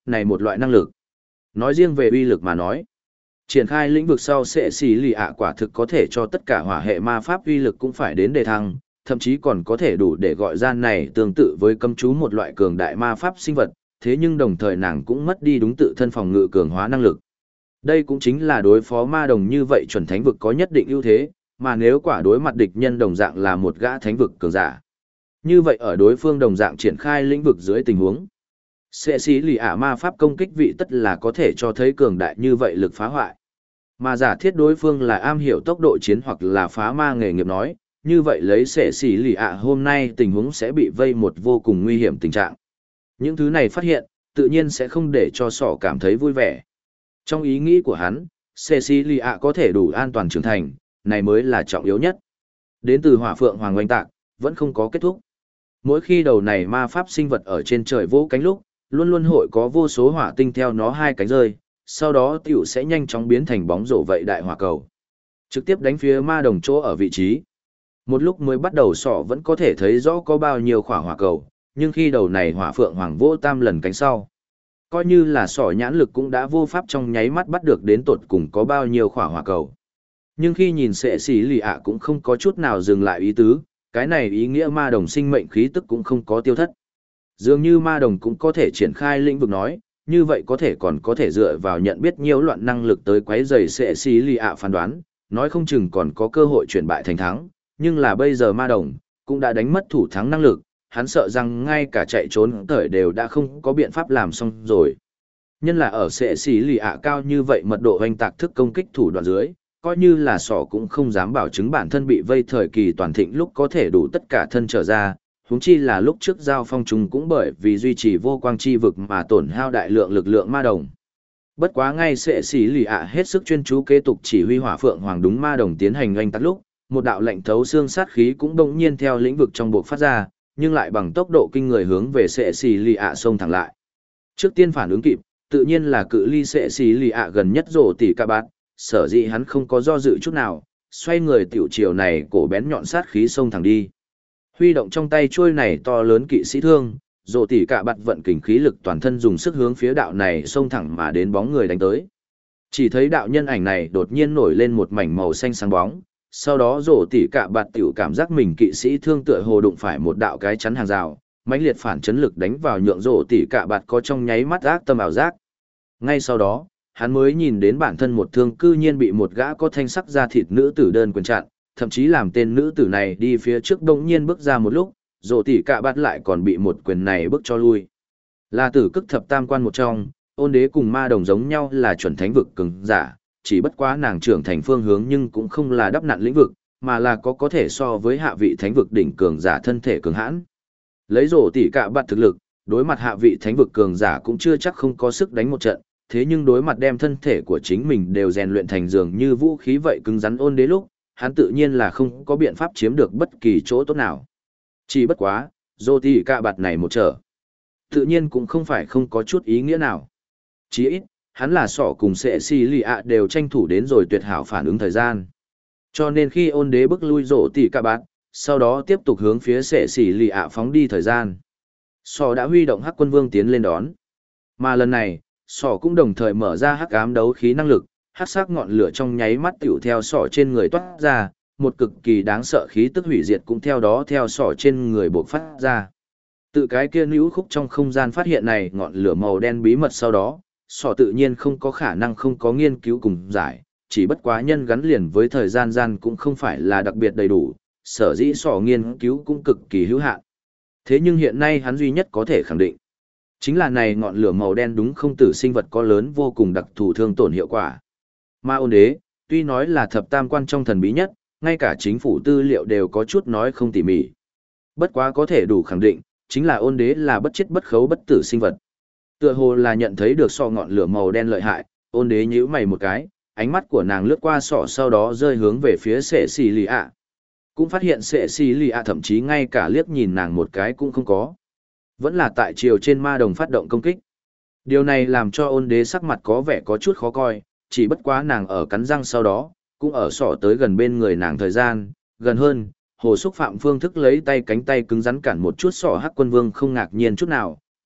A: này một loại năng lực. Nói riêng về uy lực mà nói, triển khai lĩnh vực sau sẽ xì lì ạ quả thực có thể cho tất cả hỏa hệ ma pháp uy lực cũng phải đến đề thăng, thậm chí còn có thể đủ để gọi ra này tương tự với cấm chú một loại cường đại ma pháp sinh vật, thế nhưng đồng thời nàng cũng mất đi đúng tự thân phòng ngự cường hóa năng lực. Đây cũng chính là đối phó ma đồng như vậy chuẩn thánh vực có nhất định ưu thế, mà nếu quả đối mặt địch nhân đồng dạng là một gã thánh vực cường giả. Như vậy ở đối phương đồng dạng triển khai lĩnh vực dưới tình huống, sẽ xí lì ả ma pháp công kích vị tất là có thể cho thấy cường đại như vậy lực phá hoại. Mà giả thiết đối phương là am hiểu tốc độ chiến hoặc là phá ma nghề nghiệp nói, như vậy lấy sẽ xí lì ả hôm nay tình huống sẽ bị vây một vô cùng nguy hiểm tình trạng. Những thứ này phát hiện, tự nhiên sẽ không để cho sỏ cảm thấy vui vẻ. Trong ý nghĩ của hắn, Cecilia có thể đủ an toàn trưởng thành, này mới là trọng yếu nhất. Đến từ hỏa phượng hoàng oanh tạc, vẫn không có kết thúc. Mỗi khi đầu này ma pháp sinh vật ở trên trời vỗ cánh lúc, luôn luôn hội có vô số hỏa tinh theo nó hai cánh rơi, sau đó tiểu sẽ nhanh chóng biến thành bóng rổ vậy đại hỏa cầu. Trực tiếp đánh phía ma đồng chỗ ở vị trí. Một lúc mới bắt đầu sọ vẫn có thể thấy rõ có bao nhiêu khỏa hỏa cầu, nhưng khi đầu này hỏa phượng hoàng vỗ tam lần cánh sau, coi như là sỏ nhãn lực cũng đã vô pháp trong nháy mắt bắt được đến tột cùng có bao nhiêu khỏa hỏa cầu. Nhưng khi nhìn sệ xỉ lì ạ cũng không có chút nào dừng lại ý tứ, cái này ý nghĩa ma đồng sinh mệnh khí tức cũng không có tiêu thất. Dường như ma đồng cũng có thể triển khai lĩnh vực nói, như vậy có thể còn có thể dựa vào nhận biết nhiều loạn năng lực tới quấy rầy sệ xỉ lì ạ phán đoán, nói không chừng còn có cơ hội chuyển bại thành thắng, nhưng là bây giờ ma đồng cũng đã đánh mất thủ thắng năng lực. Hắn sợ rằng ngay cả chạy trốn thời đều đã không có biện pháp làm xong rồi. Nhân là ở sệ xỉ lì ạ cao như vậy mật độ hoành tạc thức công kích thủ đoạn dưới, coi như là sỏ cũng không dám bảo chứng bản thân bị vây thời kỳ toàn thịnh lúc có thể đủ tất cả thân trở ra, huống chi là lúc trước giao phong trùng cũng bởi vì duy trì vô quang chi vực mà tổn hao đại lượng lực lượng ma đồng. Bất quá ngay sệ xỉ lì ạ hết sức chuyên chú kế tục chỉ huy hỏa phượng hoàng đúng ma đồng tiến hành hoành tạc lúc, một đạo lệnh thấu xương sát khí cũng đồng nhiên theo lĩnh vực trong buộc phát ra, nhưng lại bằng tốc độ kinh người hướng về sệ xì lì ạ xông thẳng lại. Trước tiên phản ứng kịp, tự nhiên là cự ly sệ xì lì ạ gần nhất rổ tỉ ca bát, sở dĩ hắn không có do dự chút nào, xoay người tiểu chiều này cổ bén nhọn sát khí xông thẳng đi. Huy động trong tay chuôi này to lớn kỵ sĩ thương, rổ tỉ ca bát vận kình khí lực toàn thân dùng sức hướng phía đạo này xông thẳng mà đến bóng người đánh tới. Chỉ thấy đạo nhân ảnh này đột nhiên nổi lên một mảnh màu xanh sáng bóng, sau đó rổ tỉ cả bạt tiểu cảm giác mình kỵ sĩ thương tựa hồ đụng phải một đạo cái chắn hàng rào, mãnh liệt phản chấn lực đánh vào nhượng rổ tỉ cả bạt có trong nháy mắt ác tâm ảo giác. Ngay sau đó, hắn mới nhìn đến bản thân một thương cư nhiên bị một gã có thanh sắc da thịt nữ tử đơn quyền chặn, thậm chí làm tên nữ tử này đi phía trước đống nhiên bước ra một lúc, rổ tỉ cả bạt lại còn bị một quyền này bước cho lui. Là tử cức thập tam quan một trong, ôn đế cùng ma đồng giống nhau là chuẩn thánh vực cường giả. Chỉ bất quá nàng trưởng thành phương hướng nhưng cũng không là đắp nặn lĩnh vực, mà là có thể so với hạ vị thánh vực đỉnh cường giả thân thể cường hãn. Lấy rổ tỉ cả bạt thực lực, đối mặt hạ vị thánh vực cường giả cũng chưa chắc không có sức đánh một trận, thế nhưng đối mặt đem thân thể của chính mình đều rèn luyện thành dường như vũ khí vậy cứng rắn ôn đế lúc, hắn tự nhiên là không có biện pháp chiếm được bất kỳ chỗ tốt nào. Chỉ bất quá, rổ tỉ cả bạt này một trở, tự nhiên cũng không phải không có chút ý nghĩa nào. Chỉ ít, hắn là sọ cùng sệ xì lì ạ đều tranh thủ đến rồi tuyệt hảo phản ứng thời gian. Cho nên khi ôn đế bức lui rổ tỉ cả bát, sau đó tiếp tục hướng phía sệ xì lì ạ phóng đi thời gian. Sọ đã huy động hắc quân vương tiến lên đón. Mà lần này, sọ cũng đồng thời mở ra hắc ám đấu khí năng lực, hắc sắc ngọn lửa trong nháy mắt tiểu theo sọ trên người toát ra, một cực kỳ đáng sợ khí tức hủy diệt cũng theo đó theo sọ trên người bộc phát ra. Tự cái kia níu khúc trong không gian phát hiện này ngọn lửa màu đen bí mật sau đó, sọ tự nhiên không có khả năng không có nghiên cứu cùng giải, chỉ bất quá nhân gắn liền với thời gian gian cũng không phải là đặc biệt đầy đủ, sở dĩ sọ nghiên cứu cũng cực kỳ hữu hạn. Thế nhưng hiện nay hắn duy nhất có thể khẳng định, chính là này ngọn lửa màu đen đúng không tử sinh vật có lớn vô cùng đặc thù thương tổn hiệu quả. Ma ôn đế, tuy nói là thập tam quan trong thần bí nhất, ngay cả chính phủ tư liệu đều có chút nói không tỉ mỉ. Bất quá có thể đủ khẳng định, chính là ôn đế là bất chết bất khấu bất tử sinh vật. Tựa hồ là nhận thấy được sọ ngọn lửa màu đen lợi hại, ôn đế nhíu mày một cái, ánh mắt của nàng lướt qua sọ sau đó rơi hướng về phía sệ xì lì ạ. Cũng phát hiện sệ xì lì ạ thậm chí ngay cả liếc nhìn nàng một cái cũng không có. Vẫn là tại chiều trên ma đồng phát động công kích. Điều này làm cho ôn đế sắc mặt có vẻ có chút khó coi, chỉ bất quá nàng ở cắn răng sau đó, cũng ở sọ tới gần bên người nàng thời gian, gần hơn, hồ xúc phạm phương thức lấy tay cánh tay cứng rắn cản một chút sọ hắc quân vương không ngạc nhiên chút nào.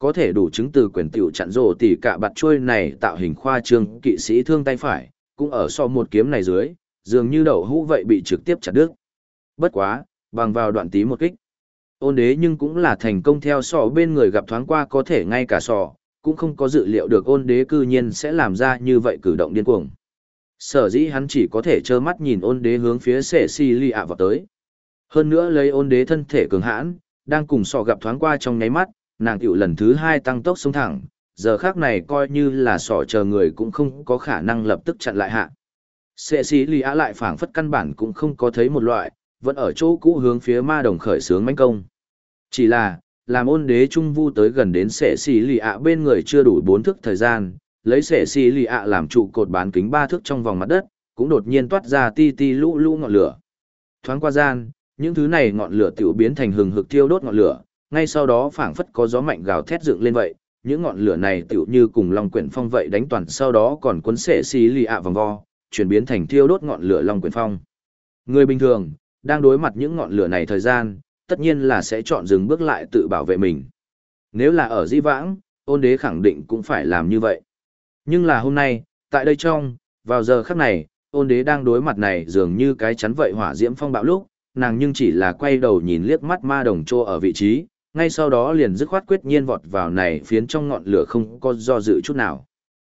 A: có thể đủ chứng từ quyền tiểu chặn rổ tỉ cả bạt chuôi này tạo hình khoa trương kỵ sĩ thương tay phải, cũng ở so một kiếm này dưới, dường như đậu hũ vậy bị trực tiếp chặt đứt. Bất quá, bằng vào đoạn tí một kích. Ôn đế nhưng cũng là thành công theo sọ bên người gặp thoáng qua có thể ngay cả sọ, cũng không có dự liệu được ôn đế cư nhiên sẽ làm ra như vậy cử động điên cuồng. Sở dĩ hắn chỉ có thể trơ mắt nhìn ôn đế hướng phía Cecilia vào tới. Hơn nữa lấy ôn đế thân thể cường hãn, đang cùng sọ gặp thoáng qua trong nháy mắt, nàng tiểu lần thứ hai tăng tốc xuống thẳng, giờ khác này coi như là sọ chờ người cũng không có khả năng lập tức chặn lại hạ. Cecilia lại phảng phất căn bản cũng không có thấy một loại, vẫn ở chỗ cũ hướng phía ma đồng khởi xướng mãnh công. Chỉ là, làm ôn đế trung vu tới gần đến Cecilia bên người chưa đủ 4 thước thời gian, lấy Cecilia làm trụ cột bán kính 3 thước trong vòng mặt đất, cũng đột nhiên toát ra ti ti lũ lũ ngọn lửa. Thoáng qua gian, những thứ này ngọn lửa tiểu biến thành hừng hực thiêu đốt ngọn lửa, ngay sau đó phảng phất có gió mạnh gào thét dựng lên vậy, những ngọn lửa này tiểu như cùng long quyển phong vậy đánh toàn, sau đó còn cuốn Cecilia vòng vo, chuyển biến thành thiêu đốt ngọn lửa long quyển phong. Người bình thường, đang đối mặt những ngọn lửa này thời gian, tất nhiên là sẽ chọn dừng bước lại tự bảo vệ mình. Nếu là ở Dĩ Vãng, ôn đế khẳng định cũng phải làm như vậy. Nhưng là hôm nay, tại đây vào giờ khắc này, ôn đế đang đối mặt này dường như cái chắn vậy hỏa diễm phong bạo lúc, nàng nhưng chỉ là quay đầu nhìn liếc mắt ma đồng trô ở vị trí, ngay sau đó liền dứt khoát quyết nhiên vọt vào này phiến trong ngọn lửa không có do dự chút nào.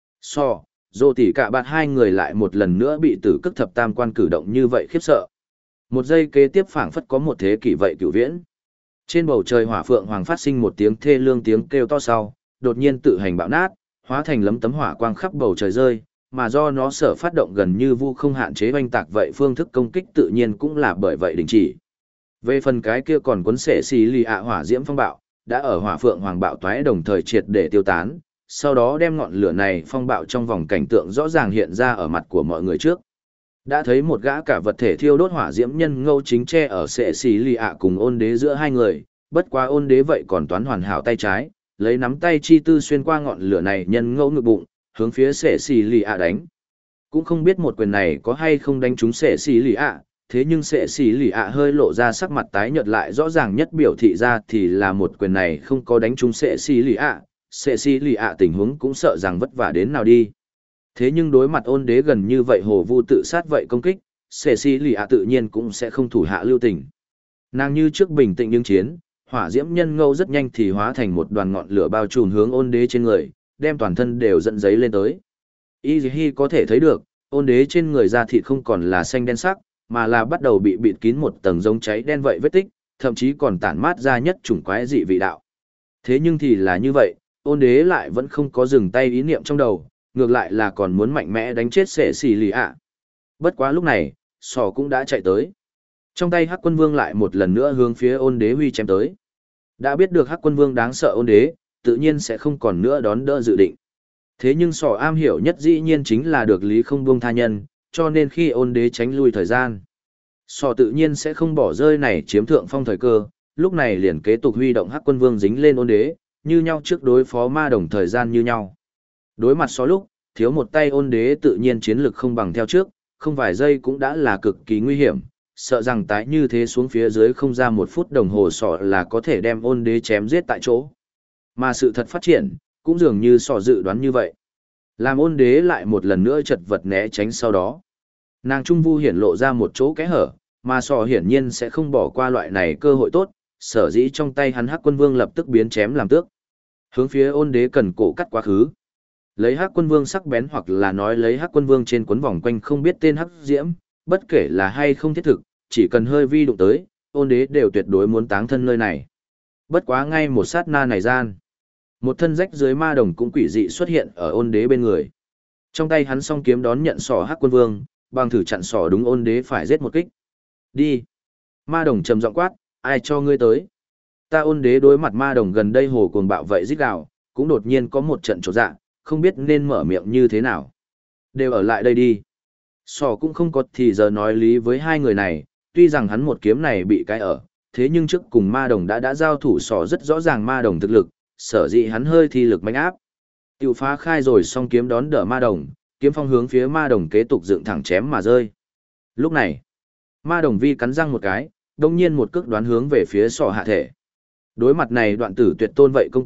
A: Dô tỉ cả bạn hai người lại một lần nữa bị tử cức thập tam quan cử động như vậy khiếp sợ. Một giây kế tiếp phảng phất có một thế kỷ vậy cửu viễn. Trên bầu trời hỏa phượng hoàng phát sinh một tiếng thê lương tiếng kêu to sau, đột nhiên tự hành bạo nát, hóa thành lấm tấm hỏa quang khắp bầu trời rơi, mà do nó sở phát động gần như vu không hạn chế oanh tạc vậy phương thức công kích tự nhiên cũng là bởi vậy đình chỉ. Về phần cái kia còn cuốn xệ xì lì ạ hỏa diễm phong bạo, đã ở hỏa phượng hoàng bạo toái đồng thời triệt để tiêu tán, sau đó đem ngọn lửa này phong bạo trong vòng cảnh tượng rõ ràng hiện ra ở mặt của mọi người trước. Đã thấy một gã cả vật thể thiêu đốt hỏa diễm nhân ngâu chính che ở xệ xì lì ạ cùng ôn đế giữa hai người, bất quá ôn đế vậy còn toán hoàn hảo tay trái, lấy nắm tay chi tư xuyên qua ngọn lửa này nhân ngâu ngực bụng, hướng phía xệ xì lì ạ đánh. Cũng không biết một quyền này có hay không đánh trúng xệ xì lì ạ, thế nhưng xệ xì lì ạ hơi lộ ra sắc mặt tái nhợt lại rõ ràng nhất biểu thị ra thì là một quyền này không có đánh trúng xệ xì lì ạ. Xệ xì lì ạ tình huống cũng sợ rằng vất vả đến nào đi. Thế nhưng đối mặt ôn đế gần như vậy hồ vu tự sát vậy công kích, xệ xì lì ạ tự nhiên cũng sẽ không thủ hạ lưu tình. Nàng như trước bình tĩnh nhưng chiến, hỏa diễm nhân ngâu rất nhanh thì hóa thành một đoàn ngọn lửa bao trùm hướng ôn đế trên người, đem toàn thân đều dẫn giấy lên tới. Y có thể thấy được, ôn đế trên người da thịt không còn là xanh đen sắc, mà là bắt đầu bị bịt kín một tầng giống cháy đen vậy vết tích, thậm chí còn tản mát ra nhất chủng quái dị vị đạo. Thế nhưng thì là như vậy, ôn đế lại vẫn không có dừng tay ý niệm trong đầu, ngược lại là còn muốn mạnh mẽ đánh chết xệ xì lì ạ. Bất quá lúc này, sò cũng đã chạy tới. Trong tay Hắc Quân Vương lại một lần nữa hướng phía ôn đế huy chém tới. Đã biết được Hắc Quân Vương đáng sợ ôn đế, tự nhiên sẽ không còn nữa đón đỡ dự định. Thế nhưng sò am hiểu nhất dĩ nhiên chính là được lý không buông tha nhân, cho nên khi ôn đế tránh lui thời gian, sò tự nhiên sẽ không bỏ rơi này chiếm thượng phong thời cơ, lúc này liền kế tục huy động Hắc Quân Vương dính lên ôn đế, như nhau trước đối phó ma đồng thời gian như nhau. Đối mặt sò lúc, thiếu một tay ôn đế tự nhiên chiến lực không bằng theo trước, không vài giây cũng đã là cực kỳ nguy hiểm, sợ rằng tái như thế xuống phía dưới không ra 1 phút đồng hồ sọ là có thể đem ôn đế chém giết tại chỗ. Mà sự thật phát triển, cũng dường như sọ dự đoán như vậy. Làm ôn đế lại một lần nữa chật vật né tránh sau đó. Nàng Trung Vu hiển lộ ra một chỗ kẽ hở, mà sọ hiển nhiên sẽ không bỏ qua loại này cơ hội tốt, sở dĩ trong tay hắn Hắc Quân Vương lập tức biến chém làm tước. Hướng phía ôn đế cần cổ cắt quá khứ. Lấy Hắc Quân Vương sắc bén hoặc là nói lấy Hắc Quân Vương trên cuốn vòng quanh không biết tên hắc diễm, bất kể là hay không thiết thực, chỉ cần hơi vi đụng tới, ôn đế đều tuyệt đối muốn táng thân nơi này. Bất quá ngay một sát na này gian, một thân rách dưới ma đồng cũng quỷ dị xuất hiện ở ôn đế bên người. Trong tay hắn song kiếm đón nhận sỏ Hắc Quân Vương, bằng thử chặn sỏ đúng ôn đế phải giết một kích. Đi! Ma đồng trầm giọng quát, ai cho ngươi tới? Ta ôn đế đối mặt ma đồng gần đây hồ cuồng bạo vậy rít gào, cũng đột nhiên có một trận chột dạ, không biết nên mở miệng như thế nào. Đều ở lại đây đi. Sỏ cũng không có thì giờ nói lý với hai người này, tuy rằng hắn một kiếm này bị cái ở, thế nhưng trước cùng ma đồng đã giao thủ sỏ rất rõ ràng ma đồng thực lực, sở dĩ hắn hơi thi lực mạnh áp. Tiêu phá khai rồi song kiếm đón đỡ ma đồng, kiếm phong hướng phía ma đồng kế tục dựng thẳng chém mà rơi. Lúc này, ma đồng vi cắn răng một cái, đồng nhiên một cước đoán hướng về phía sỏ hạ thể. Đối mặt này đoạn tử tuyệt tôn vậy công kích,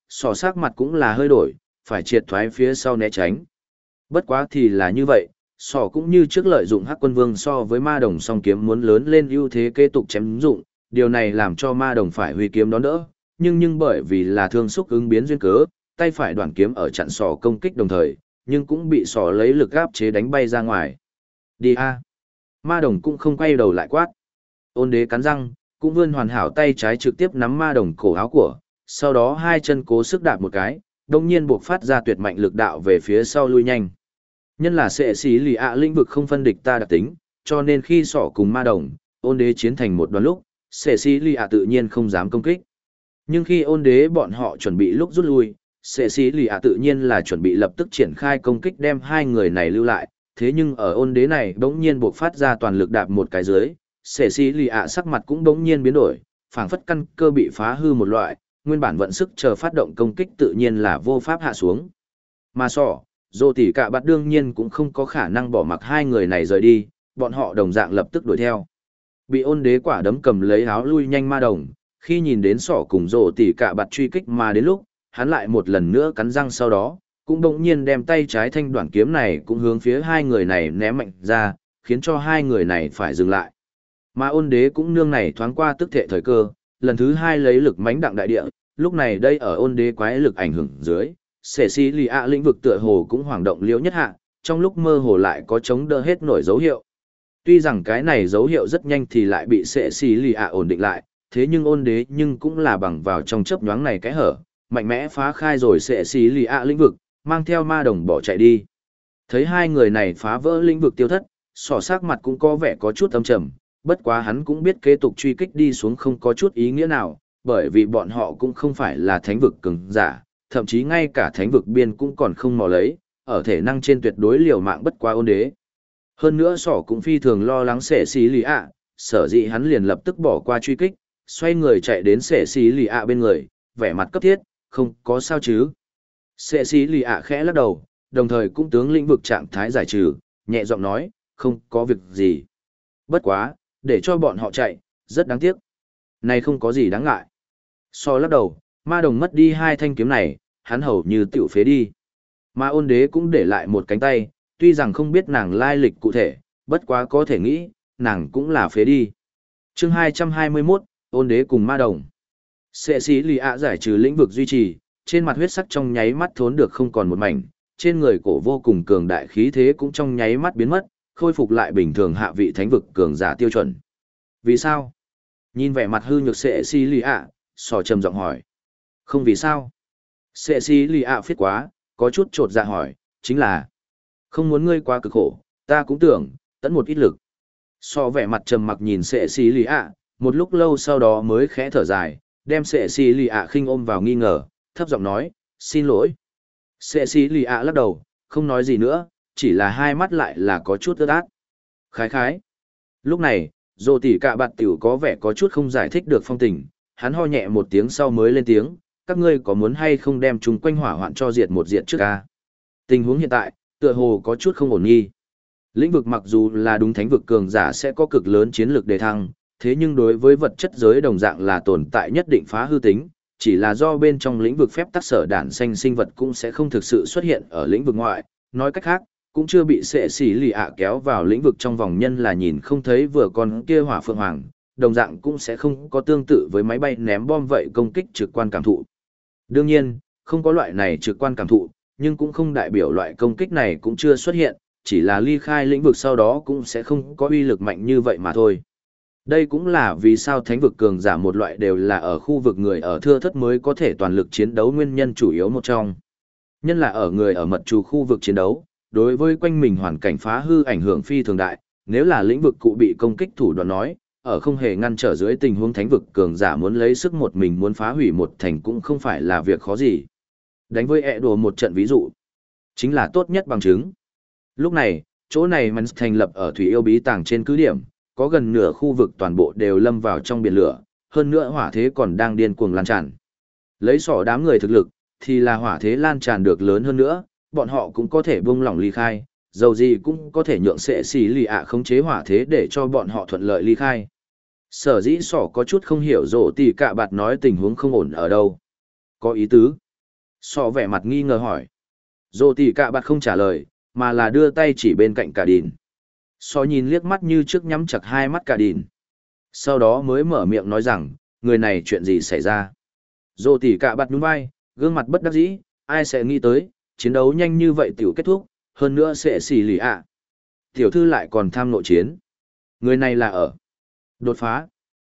A: sỏ sắc mặt cũng là hơi đổi, phải triệt thoái phía sau né tránh. Bất quá thì là như vậy, sỏ cũng như trước lợi dụng Hắc Quân Vương so với ma đồng song kiếm muốn lớn lên ưu thế kế tục chém dụng, điều này làm cho ma đồng phải huy kiếm đón đỡ, nhưng bởi vì là thương xúc ứng biến duyên cớ, tay phải đoạn kiếm ở chặn sỏ công kích đồng thời, nhưng cũng bị sỏ lấy lực áp chế đánh bay ra ngoài. Đi a! Ma đồng cũng không quay đầu lại quát. Ôn đế cắn răng, cũng vươn hoàn hảo tay trái trực tiếp nắm ma đồng cổ áo của, sau đó hai chân cố sức đạp một cái, đồng nhiên buộc phát ra tuyệt mạnh lực đạo về phía sau lui nhanh. Nhân là sệ xí lì ạ lĩnh vực không phân địch ta đặc tính, cho nên khi sỏ cùng ma đồng, ôn đế chiến thành một đoàn lúc, sệ xí lì ạ tự nhiên không dám công kích. Nhưng khi ôn đế bọn họ chuẩn bị lúc rút lui, sệ xí lì ạ tự nhiên là chuẩn bị lập tức triển khai công kích đem hai người này lưu lại, thế nhưng ở ôn đế này bỗng nhiên buộc phát ra toàn lực đạp một cái dưới, sệ xí lì ạ sắc mặt cũng bỗng nhiên biến đổi, phảng phất căn cơ bị phá hư một loại, nguyên bản vận sức chờ phát động công kích tự nhiên là vô pháp hạ xuống. Mà sỏ, dô tỷ cả bạt đương nhiên cũng không có khả năng bỏ mặc hai người này rời đi, bọn họ đồng dạng lập tức đuổi theo. Bị ôn đế quả đấm cầm lấy áo lui nhanh ma đồng, khi nhìn đến sỏ cùng dô tỷ cả bạt truy kích mà đến lúc, hắn lại một lần nữa cắn răng sau đó, cũng đột nhiên đem tay trái thanh đoạn kiếm này cũng hướng phía hai người này ném mạnh ra, khiến cho hai người này phải dừng lại. Mà ôn đế cũng nương này thoáng qua tức thệ thời cơ, lần thứ hai lấy lực mãnh đặng đại địa, lúc này đây ở ôn đế quái lực ảnh hưởng dưới, sệ xí lì ạ lĩnh vực tựa hồ cũng hoảng động liễu nhất hạ, trong lúc mơ hồ lại có chống đỡ hết nổi dấu hiệu. Tuy rằng cái này dấu hiệu rất nhanh thì lại bị sệ xí lì ạ ổn định lại, thế nhưng ôn đế nhưng cũng là bằng vào trong chớp nhoáng này cái hở, mạnh mẽ phá khai rồi sệ xí lì ạ lĩnh vực, mang theo ma đồng bỏ chạy đi. Thấy hai người này phá vỡ lĩnh vực tiêu thất, sỏ sắc mặt cũng có vẻ có chút âm trầm, bất quá hắn cũng biết kế tục truy kích đi xuống không có chút ý nghĩa nào, bởi vì bọn họ cũng không phải là thánh vực cường giả, thậm chí ngay cả thánh vực biên cũng còn không mò lấy, ở thể năng trên tuyệt đối liều mạng bất quá ôn đế. Hơn nữa sỏ cũng phi thường lo lắng sệ xí lì ạ, sở dĩ hắn liền lập tức bỏ qua truy kích, xoay người chạy đến sệ xí lì ạ bên người, vẻ mặt cấp thiết, không có sao chứ. Sệ xí lì ạ khẽ lắc đầu, đồng thời cũng tướng lĩnh vực trạng thái giải trừ, nhẹ giọng nói, không có việc gì. Bất quá, để cho bọn họ chạy, rất đáng tiếc. Này không có gì đáng ngại. So lắc đầu, ma đồng mất đi hai thanh kiếm này, hắn hầu như tiểu phế đi. Ma ôn đế cũng để lại một cánh tay, tuy rằng không biết nàng lai lịch cụ thể, bất quá có thể nghĩ, nàng cũng là phế đi. Chương 221, ôn đế cùng ma đồng. Sệ sĩ lì ạ giải trừ lĩnh vực duy trì, trên mặt huyết sắc trong nháy mắt thốn được không còn một mảnh, trên người cổ vô cùng cường đại khí thế cũng trong nháy mắt biến mất, khôi phục lại bình thường hạ vị thánh vực cường giả tiêu chuẩn. Vì sao? Nhìn vẻ mặt hư nhược sệ sĩ lì ạ, sò trầm giọng hỏi. Không vì sao? Sệ sĩ lì ạ phiết quá, có chút trột dạ hỏi, chính là không muốn ngươi quá cực khổ, ta cũng tưởng, tận một ít lực. So vẻ mặt trầm mặc nhìn sệ sĩ lì ạ, một lúc lâu sau đó mới khẽ thở dài, đem sệ sĩ lì ạ khinh ôm vào nghi ngờ, thấp giọng nói, xin lỗi. Sệ sĩ lì ạ lắc đầu, không nói gì nữa, chỉ là hai mắt lại là có chút ướt át. Khái khái. Lúc này, dô tỷ cạ bạt tiểu có vẻ có chút không giải thích được phong tình, hắn ho nhẹ một tiếng sau mới lên tiếng, các ngươi có muốn hay không đem chúng quanh hỏa hoạn cho diệt một diệt trước ca. Tình huống hiện tại, tựa hồ có chút không ổn nghi. Lĩnh vực mặc dù là đúng thánh vực cường giả sẽ có cực lớn chiến lược đề thăng, thế nhưng đối với vật chất giới đồng dạng là tồn tại nhất định phá hư tính, chỉ là do bên trong lĩnh vực phép tắc sở đản xanh sinh vật cũng sẽ không thực sự xuất hiện ở lĩnh vực ngoại, nói cách khác, cũng chưa bị sệ xỉ lì ạ kéo vào lĩnh vực trong vòng nhân là nhìn không thấy vừa con kia hỏa phượng hoàng, đồng dạng cũng sẽ không có tương tự với máy bay ném bom vậy công kích trực quan cảm thụ. Đương nhiên, không có loại này trực quan cảm thụ, nhưng cũng không đại biểu loại công kích này cũng chưa xuất hiện, chỉ là ly khai lĩnh vực sau đó cũng sẽ không có uy lực mạnh như vậy mà thôi. Đây cũng là vì sao thánh vực cường giả một loại đều là ở khu vực người ở thưa thất mới có thể toàn lực chiến đấu nguyên nhân chủ yếu một trong. Nhân là ở người ở mật trù khu vực chiến đấu, đối với quanh mình hoàn cảnh phá hư ảnh hưởng phi thường đại, nếu là lĩnh vực cụ bị công kích thủ đoạn nói, ở không hề ngăn trở dưới tình huống thánh vực cường giả muốn lấy sức một mình muốn phá hủy một thành cũng không phải là việc khó gì. Đánh với ẹ đùa một trận ví dụ, chính là tốt nhất bằng chứng. Lúc này, chỗ này mình thành lập ở thủy yêu bí tàng trên cứ điểm, có gần nửa khu vực toàn bộ đều lâm vào trong biển lửa, hơn nữa hỏa thế còn đang điên cuồng lan tràn. Lấy sỏ đám người thực lực, thì là hỏa thế lan tràn được lớn hơn nữa, bọn họ cũng có thể buông lỏng ly khai, dầu gì cũng có thể nhượng sệ xì lì ạ khống chế hỏa thế để cho bọn họ thuận lợi ly khai. Sở dĩ sỏ có chút không hiểu rổ tỉ cả bạt nói tình huống không ổn ở đâu. Có ý tứ. Sọ vẻ mặt nghi ngờ hỏi. Dô tỷ cạ bạt không trả lời, mà là đưa tay chỉ bên cạnh cả đìn. Sọ nhìn liếc mắt như trước nhắm chặt hai mắt cả đìn. Sau đó mới mở miệng nói rằng, người này chuyện gì xảy ra. Dô tỷ cạ bạt nhún vai, gương mặt bất đắc dĩ, ai sẽ nghĩ tới, chiến đấu nhanh như vậy tiểu kết thúc, hơn nữa sẽ xì lì ạ. Tiểu thư lại còn tham nội chiến. Người này là ở đột phá.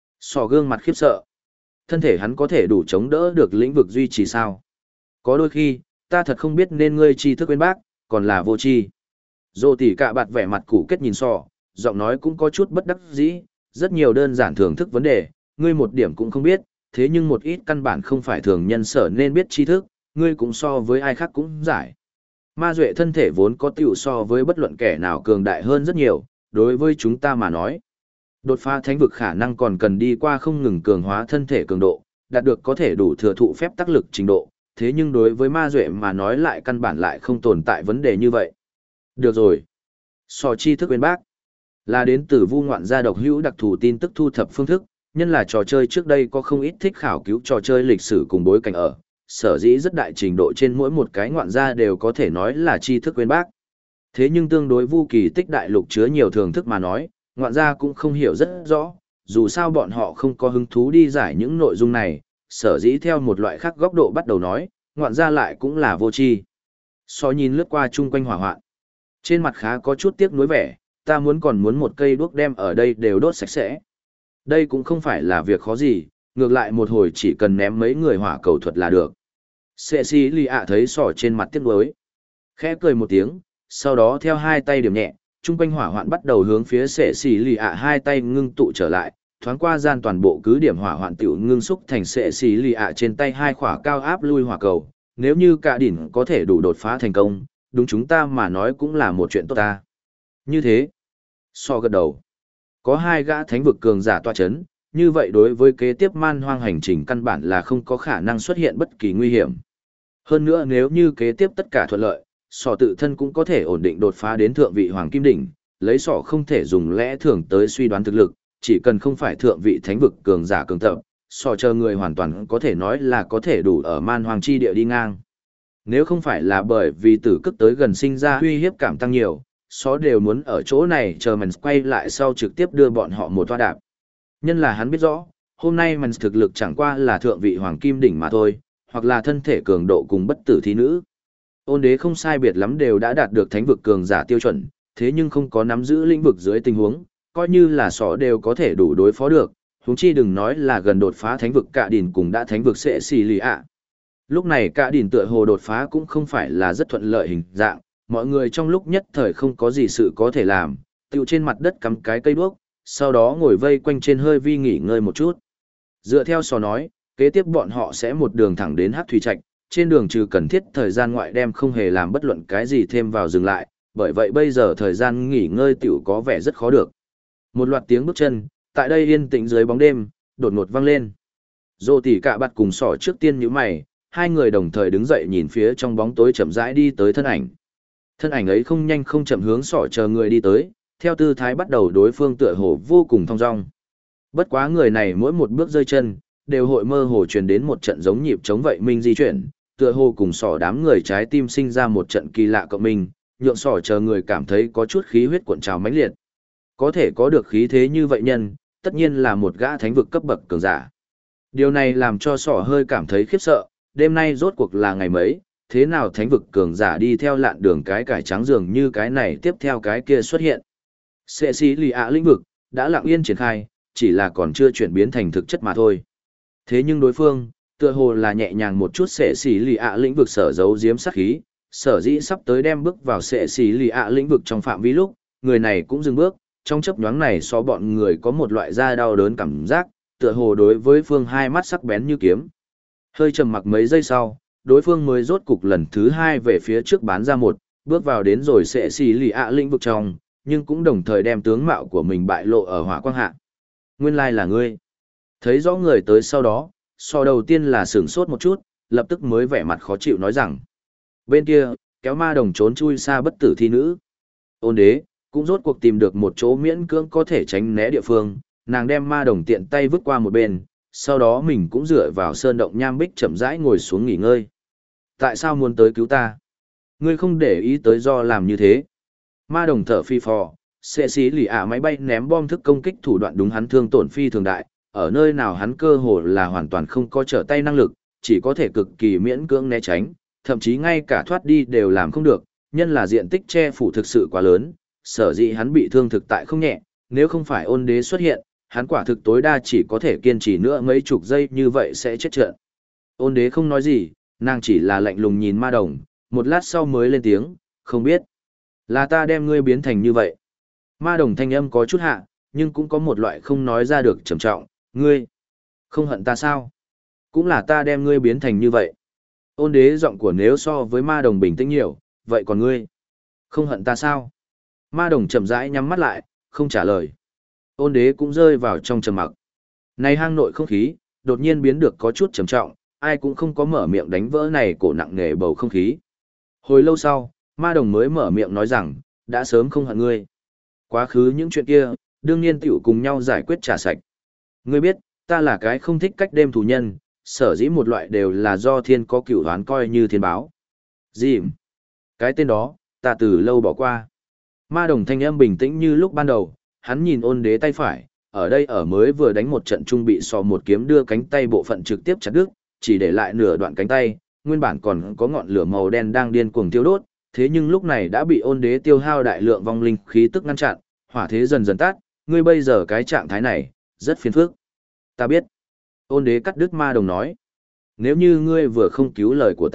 A: Sọ gương mặt khiếp sợ. Thân thể hắn có thể đủ chống đỡ được lĩnh vực duy trì sao? Có đôi khi, ta thật không biết nên ngươi tri thức quên bác, còn là vô tri. Dô tỷ cạ bạt vẻ mặt củ kết nhìn Sọ, giọng nói cũng có chút bất đắc dĩ, rất nhiều đơn giản thưởng thức vấn đề, ngươi một điểm cũng không biết, thế nhưng một ít căn bản không phải thường nhân sở nên biết tri thức, ngươi cũng so với ai khác cũng giải. Ma duệ thân thể vốn có tiểu so với bất luận kẻ nào cường đại hơn rất nhiều, đối với chúng ta mà nói. Đột phá thánh vực khả năng còn cần đi qua không ngừng cường hóa thân thể cường độ, đạt được có thể đủ thừa thụ phép tác lực trình độ, thế nhưng đối với ma duệ mà nói lại căn bản lại không tồn tại vấn đề như vậy. Được rồi. So tri thức bên bác là đến từ vu ngoạn gia độc hữu đặc thù tin tức thu thập phương thức, nhân là trò chơi trước đây có không ít thích khảo cứu trò chơi lịch sử cùng bối cảnh ở, sở dĩ rất đại trình độ trên mỗi một cái ngoạn gia đều có thể nói là tri thức bên bác. Thế nhưng tương đối vu kỳ tích đại lục chứa nhiều thưởng thức mà nói, ngoạn gia cũng không hiểu rất rõ, dù sao bọn họ không có hứng thú đi giải những nội dung này, sở dĩ theo một loại khác góc độ bắt đầu nói, ngoạn gia lại cũng là vô tri. So nhìn lướt qua chung quanh hỏa hoạn, trên mặt khá có chút tiếc nuối vẻ, ta còn muốn một cây đuốc đem ở đây đều đốt sạch sẽ. Đây cũng không phải là việc khó gì, ngược lại một hồi chỉ cần ném mấy người hỏa cầu thuật là được. Cecilia thấy Sọ trên mặt tiếc nuối, khẽ cười một tiếng, sau đó theo hai tay điểm nhẹ, chung quanh hỏa hoạn bắt đầu hướng phía Cecilia hai tay ngưng tụ trở lại, thoáng qua gian toàn bộ cứ điểm hỏa hoạn tiểu ngưng xúc thành Cecilia trên tay hai khỏa cao áp lui hỏa cầu, nếu như cả đỉnh có thể đủ đột phá thành công, đúng chúng ta mà nói cũng là một chuyện tốt ta. Như thế, So gật đầu. Có hai gã thánh vực cường giả tọa chấn, như vậy đối với kế tiếp man hoang hành trình căn bản là không có khả năng xuất hiện bất kỳ nguy hiểm. Hơn nữa nếu như kế tiếp tất cả thuận lợi, Sọ tự thân cũng có thể ổn định đột phá đến thượng vị hoàng kim đỉnh, lấy Sọ không thể dùng lẽ thường tới suy đoán thực lực, chỉ cần không phải thượng vị thánh vực cường giả cường tập, Sọ chờ người hoàn toàn có thể nói là có thể đủ ở man hoang chi địa đi ngang. Nếu không phải là bởi vì tử cức tới gần sinh ra uy hiếp cảm tăng nhiều, Sọ đều muốn ở chỗ này chờ mình quay lại sau trực tiếp đưa bọn họ một toa đạp. Nhân là hắn biết rõ, hôm nay mình thực lực chẳng qua là thượng vị hoàng kim đỉnh mà thôi, hoặc là thân thể cường độ cùng bất tử thí nữ. Ôn đế không sai biệt lắm đều đã đạt được thánh vực cường giả tiêu chuẩn, thế nhưng không có nắm giữ lĩnh vực dưới tình huống, coi như là Sọ đều có thể đủ đối phó được, huống chi đừng nói là gần đột phá thánh vực Cạ Đìn cùng đã thánh vực Sẽ Xì Lì ạ. Lúc này Cạ Đìn tựa hồ đột phá cũng không phải là rất thuận lợi hình dạng, mọi người trong lúc nhất thời không có gì sự có thể làm, tựu trên mặt đất cắm cái cây đuốc, sau đó ngồi vây quanh trên hơi vi nghỉ ngơi một chút. Dựa theo Sọ nói, kế tiếp bọn họ sẽ một đường thẳng đến Hắc Thủy Trạch, trên đường trừ cần thiết thời gian ngoại đem không hề làm bất luận cái gì thêm vào dừng lại, bởi vậy bây giờ thời gian nghỉ ngơi tiểu có vẻ rất khó được. Một loạt tiếng bước chân, tại đây yên tĩnh dưới bóng đêm, đột ngột vang lên. Dô tỷ cạ bạt cùng Sọ trước tiên nhíu mày, hai người đồng thời đứng dậy nhìn phía trong bóng tối chậm rãi đi tới thân ảnh. Thân ảnh ấy không nhanh không chậm hướng Sọ chờ người đi tới, theo tư thái bắt đầu đối phương tựa hồ vô cùng thong dong. Bất quá người này mỗi một bước rơi chân, đều hội mơ hồ truyền đến một trận giống nhịp chống vậy minh di chuyển, tựa hồ cùng Sọ đám người trái tim sinh ra một trận kỳ lạ cộng minh, nhượng Sọ chờ người cảm thấy có chút khí huyết cuộn trào mãnh liệt. Có thể có được khí thế như vậy nhân, tất nhiên là một gã thánh vực cấp bậc cường giả. Điều này làm cho Sọ hơi cảm thấy khiếp sợ, đêm nay rốt cuộc là ngày mấy, thế nào thánh vực cường giả đi theo lạn đường cái cải trắng dường như cái này tiếp theo cái kia xuất hiện. Sẽ xí lì ạ lĩnh vực, đã lặng yên triển khai, chỉ là còn chưa chuyển biến thành thực chất mà thôi. Thế nhưng đối phương, tựa hồ là nhẹ nhàng một chút sẽ xí lì ạ lĩnh vực sở giấu giếm sát khí, sở dĩ sắp tới đem bước vào sẽ xí lì ạ lĩnh vực trong phạm vi lúc, người này cũng dừng bước, trong chớp nhoáng này so bọn người có một loại da đau đớn cảm giác, tựa hồ đối với phương hai mắt sắc bén như kiếm. Hơi trầm mặc mấy giây sau, đối phương mới rốt cục lần thứ hai về phía trước bán ra một, bước vào đến rồi sẽ xì lì ạ lĩnh vực trong, nhưng cũng đồng thời đem tướng mạo của mình bại lộ ở hỏa quang hạ. Nguyên lai là ngươi. Thấy rõ người tới sau đó, so đầu tiên là sửng sốt một chút, lập tức mới vẻ mặt khó chịu nói rằng. Bên kia, kéo ma đồng trốn chui xa bất tử thi nữ. Ôn đế, cũng rốt cuộc tìm được một chỗ miễn cưỡng có thể tránh né địa phương, nàng đem ma đồng tiện tay vứt qua một bên, sau đó mình cũng dựa vào sơn động nham bích chậm rãi ngồi xuống nghỉ ngơi. Tại sao muốn tới cứu ta? Ngươi không để ý tới do làm như thế. Ma đồng thở phi phò, xệ xí lì ạ máy bay ném bom thức công kích thủ đoạn đúng hắn thương tổn phi thường đại, ở nơi nào hắn cơ hồ là hoàn toàn không có trở tay năng lực, chỉ có thể cực kỳ miễn cưỡng né tránh, thậm chí ngay cả thoát đi đều làm không được, nhân là diện tích che phủ thực sự quá lớn, sở dĩ hắn bị thương thực tại không nhẹ, nếu không phải ôn đế xuất hiện, hắn quả thực tối đa chỉ có thể kiên trì nữa mấy chục giây như vậy sẽ chết trận. Ôn đế không nói gì, nàng chỉ là lạnh lùng nhìn ma đồng, một lát sau mới lên tiếng, không biết. Là ta đem ngươi biến thành như vậy. Ma đồng thanh âm có chút hạ, nhưng cũng có một loại không nói ra được trầm trọng, ngươi. Không hận ta sao? Cũng là ta đem ngươi biến thành như vậy. Ôn đế giọng của nếu so với ma đồng bình tĩnh nhiều, vậy còn ngươi? Không hận ta sao? Ma đồng chậm rãi nhắm mắt lại, không trả lời. Ôn đế cũng rơi vào trong trầm mặc. Này hang nội không khí, đột nhiên biến được có chút trầm trọng, ai cũng không có mở miệng đánh vỡ này cổ nặng nề bầu không khí. Hồi lâu sau, ma đồng mới mở miệng nói rằng, đã sớm không hận ngươi. Quá khứ những chuyện kia, đương nhiên tiểu cùng nhau giải quyết trả sạch. Ngươi biết, ta là cái không thích cách đêm thù nhân, sở dĩ một loại đều là do thiên có cửu đoán coi như thiên báo. Dìm. Cái tên đó, ta từ lâu bỏ qua. Ma đồng thanh âm bình tĩnh như lúc ban đầu, hắn nhìn ôn đế tay phải, ở đây ở mới vừa đánh một trận trung bị sò một kiếm đưa cánh tay bộ phận trực tiếp chặt đứt, chỉ để lại nửa đoạn cánh tay, nguyên bản còn có ngọn lửa màu đen đang điên cuồng thiêu đốt, thế nhưng lúc này đã bị ôn đế tiêu hao đại lượng vong linh khí tức ngăn chặn, hỏa thế dần dần tắt, ngươi bây giờ cái trạng thái này, rất phiền phức. Ta biết. Ôn đế cắt đứt ma đồng nói. Nếu như ngươi vừa không cứu lời của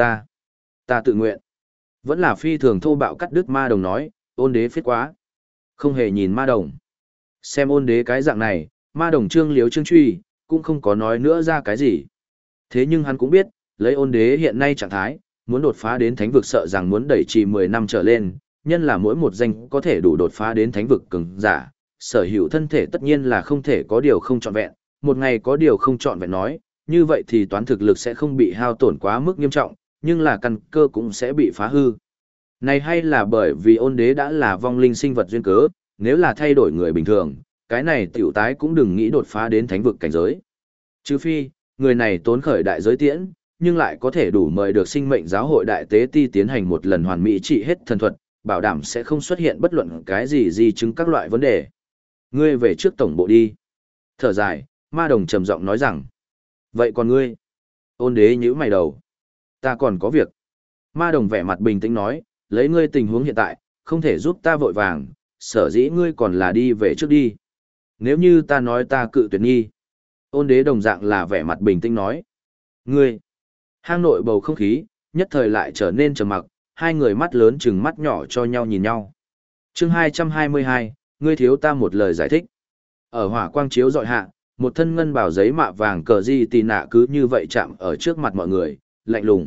A: ta tự nguyện. Vẫn là phi thường thô bạo cắt đứt ma đồng nói, ôn đế phiết quá. Không hề nhìn ma đồng. Xem ôn đế cái dạng này, ma đồng trương liếu trương truy, cũng không có nói nữa ra cái gì. Thế nhưng hắn cũng biết, lấy ôn đế hiện nay trạng thái, muốn đột phá đến thánh vực sợ rằng muốn đẩy trì 10 năm trở lên, nhân là mỗi một danh có thể đủ đột phá đến thánh vực cường giả, sở hữu thân thể tất nhiên là không thể có điều không trọn vẹn, một ngày có điều không trọn vẹn nói, như vậy thì toán thực lực sẽ không bị hao tổn quá mức nghiêm trọng, nhưng là căn cơ cũng sẽ bị phá hư. Này hay là bởi vì ôn đế đã là vong linh sinh vật duyên cớ, nếu là thay đổi người bình thường, cái này tiểu tái cũng đừng nghĩ đột phá đến thánh vực cảnh giới. Trừ phi, người này tốn khởi đại giới tiễn, nhưng lại có thể đủ mời được sinh mệnh giáo hội đại tế ti tiến hành một lần hoàn mỹ trị hết thần thuật, bảo đảm sẽ không xuất hiện bất luận cái gì di chứng các loại vấn đề. Ngươi về trước tổng bộ đi. Thở dài, ma đồng trầm giọng nói rằng. Vậy còn ngươi? Ôn đế nhíu mày đầu. Ta còn có việc. Ma đồng vẻ mặt bình tĩnh nói, lấy ngươi tình huống hiện tại, không thể giúp ta vội vàng, sở dĩ ngươi còn là đi về trước đi. Nếu như ta nói ta cự tuyệt nghi. Ôn đế đồng dạng là vẻ mặt bình tĩnh nói. Ngươi! Hang nội bầu không khí, nhất thời lại trở nên trầm mặc, hai người mắt lớn chừng mắt nhỏ cho nhau nhìn nhau. Chương 222, ngươi thiếu ta một lời giải thích. Ở hỏa quang chiếu dọi hạ, một thân ngân bảo giấy mạ vàng cờ di tì nạ cứ như vậy chạm ở trước mặt mọi người, lạnh lùng.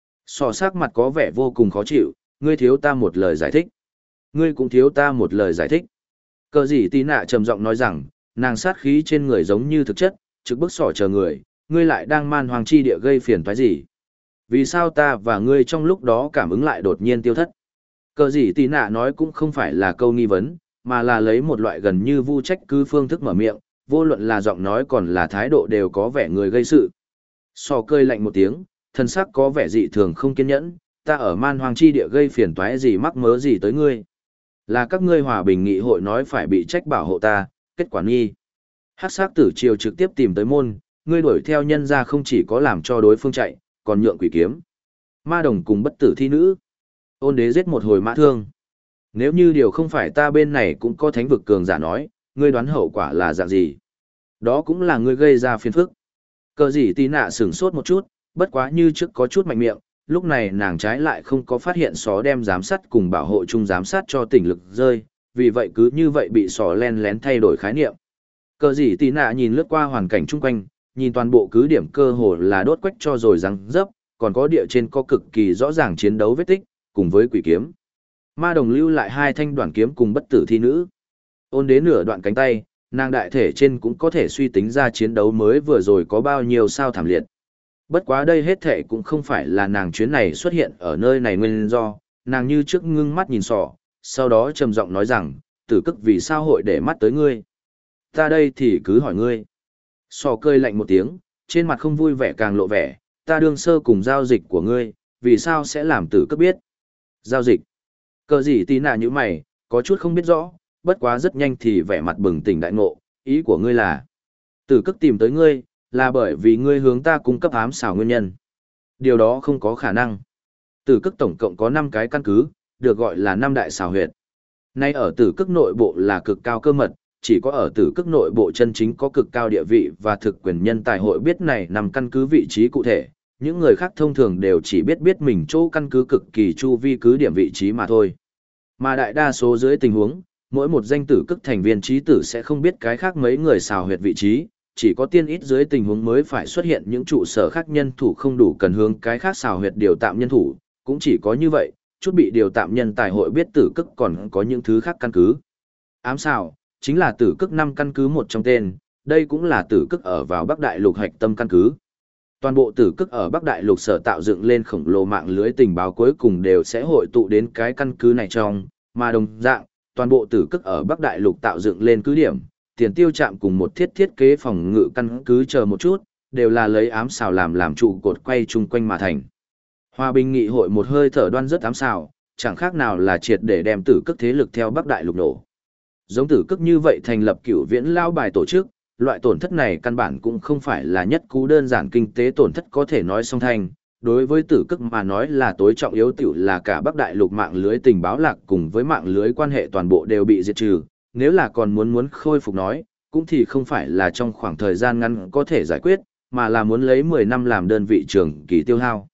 A: Sò sắc mặt có vẻ vô cùng khó chịu, ngươi thiếu ta một lời giải thích. Ngươi cũng thiếu ta một lời giải thích. Cờ di tì nạ trầm giọng nói rằng, nàng sát khí trên người giống như thực chất, trực bức sỏ chờ người, ngươi lại đang man hoàng chi địa gây phiền toái gì? Vì sao ta và ngươi trong lúc đó cảm ứng lại đột nhiên tiêu thất? Cờ gì tì nạ nói cũng không phải là câu nghi vấn, mà là lấy một loại gần như vu trách cứ phương thức mở miệng, vô luận là giọng nói còn là thái độ đều có vẻ người gây sự. Sò cơi lạnh một tiếng, thân sắc có vẻ dị thường không kiên nhẫn, ta ở man hoàng chi địa gây phiền toái gì mắc mớ gì tới ngươi? Là các ngươi hòa bình nghị hội nói phải bị trách bảo hộ ta, kết quả nghi. Hắc sắc tử triều trực tiếp tìm tới môn, ngươi đuổi theo nhân ra không chỉ có làm cho đối phương chạy, còn nhượng quỷ kiếm. Ma đồng cùng bất tử thi nữ. Ôn đế giết một hồi mã thương. Nếu như điều không phải ta bên này cũng có thánh vực cường giả nói, ngươi đoán hậu quả là dạng gì? Đó cũng là ngươi gây ra phiền phức. Cờ gì tí nạ sửng sốt một chút, bất quá như trước có chút mạnh miệng, lúc này nàng trái lại không có phát hiện só đem giám sát cùng bảo hộ chung giám sát cho tỉnh lực rơi, vì vậy cứ như vậy bị sỏ len lén thay đổi khái niệm. Cờ gì tí nạ nhìn lướt qua hoàn cảnh chung quanh, nhìn toàn bộ cứ điểm cơ hồ là đốt quách cho rồi răng dấp, còn có địa trên có cực kỳ rõ ràng chiến đấu vết tích, cùng với quỷ kiếm. Ma đồng lưu lại hai thanh đoạn kiếm cùng bất tử thi nữ. Ôn đến nửa đoạn cánh tay, nàng đại thể trên cũng có thể suy tính ra chiến đấu mới vừa rồi có bao nhiêu sao thảm liệt. Bất quá đây hết thể cũng không phải là nàng chuyến này xuất hiện ở nơi này nguyên do, nàng như trước ngưng mắt nhìn sọ, sau đó trầm giọng nói rằng, tử cức vì sao hội để mắt tới ngươi. Ta đây thì cứ hỏi ngươi. Sò cơi lạnh một tiếng, trên mặt không vui vẻ càng lộ vẻ, ta đương sơ cùng giao dịch của ngươi, vì sao sẽ làm tử cước biết. Giao dịch. Cờ gì tí nạ như mày, có chút không biết rõ, bất quá rất nhanh thì vẻ mặt bừng tỉnh đại ngộ, ý của ngươi là. Tử cước tìm tới ngươi, là bởi vì ngươi hướng ta cung cấp ám xảo nguyên nhân. Điều đó không có khả năng. Tử cước tổng cộng có 5 cái căn cứ, được gọi là 5 đại xảo huyệt. Nay ở tử cước nội bộ là cực cao cơ mật, chỉ có ở tử cước nội bộ chân chính có cực cao địa vị và thực quyền nhân tài hội biết này nằm căn cứ vị trí cụ thể. Những người khác thông thường đều chỉ biết mình chỗ căn cứ cực kỳ chu vi cứ điểm vị trí mà thôi. Mà đại đa số dưới tình huống, mỗi một danh tử cước thành viên trí tử sẽ không biết cái khác mấy người xào huyệt vị trí, chỉ có tiên ít dưới tình huống mới phải xuất hiện những trụ sở khác nhân thủ không đủ cần hướng cái khác xào huyệt điều tạm nhân thủ, cũng chỉ có như vậy, chút bị điều tạm nhân tài hội biết tử cước còn có những thứ khác căn cứ. Ám xào, chính là tử cước 5 căn cứ một trong tên, đây cũng là tử cước ở vào Bắc Đại Lục hạch tâm căn cứ. Toàn bộ tử cước ở Bắc Đại Lục sở tạo dựng lên khổng lồ mạng lưới tình báo cuối cùng đều sẽ hội tụ đến cái căn cứ này trong, mà đồng dạng, toàn bộ tử cước ở Bắc Đại Lục tạo dựng lên cứ điểm, tiền tiêu trạm cùng một thiết kế phòng ngự căn cứ chờ một chút, đều là lấy ám xào làm trụ cột quay chung quanh mà thành. Hòa bình nghị hội một hơi thở đoan rất ám xào, chẳng khác nào là triệt để đem tử cước thế lực theo Bắc Đại Lục nổ. Giống tử cước như vậy thành lập cửu viễn lao bài tổ chức, loại tổn thất này căn bản cũng không phải là nhất cú đơn giản kinh tế tổn thất có thể nói song thành. Đối với tử cước mà nói là tối trọng yếu tiểu là cả Bắc Đại Lục mạng lưới tình báo lạc cùng với mạng lưới quan hệ toàn bộ đều bị diệt trừ, nếu là còn muốn khôi phục nói, cũng thì không phải là trong khoảng thời gian ngắn có thể giải quyết, mà là muốn lấy 10 năm làm đơn vị trường kỳ tiêu hao.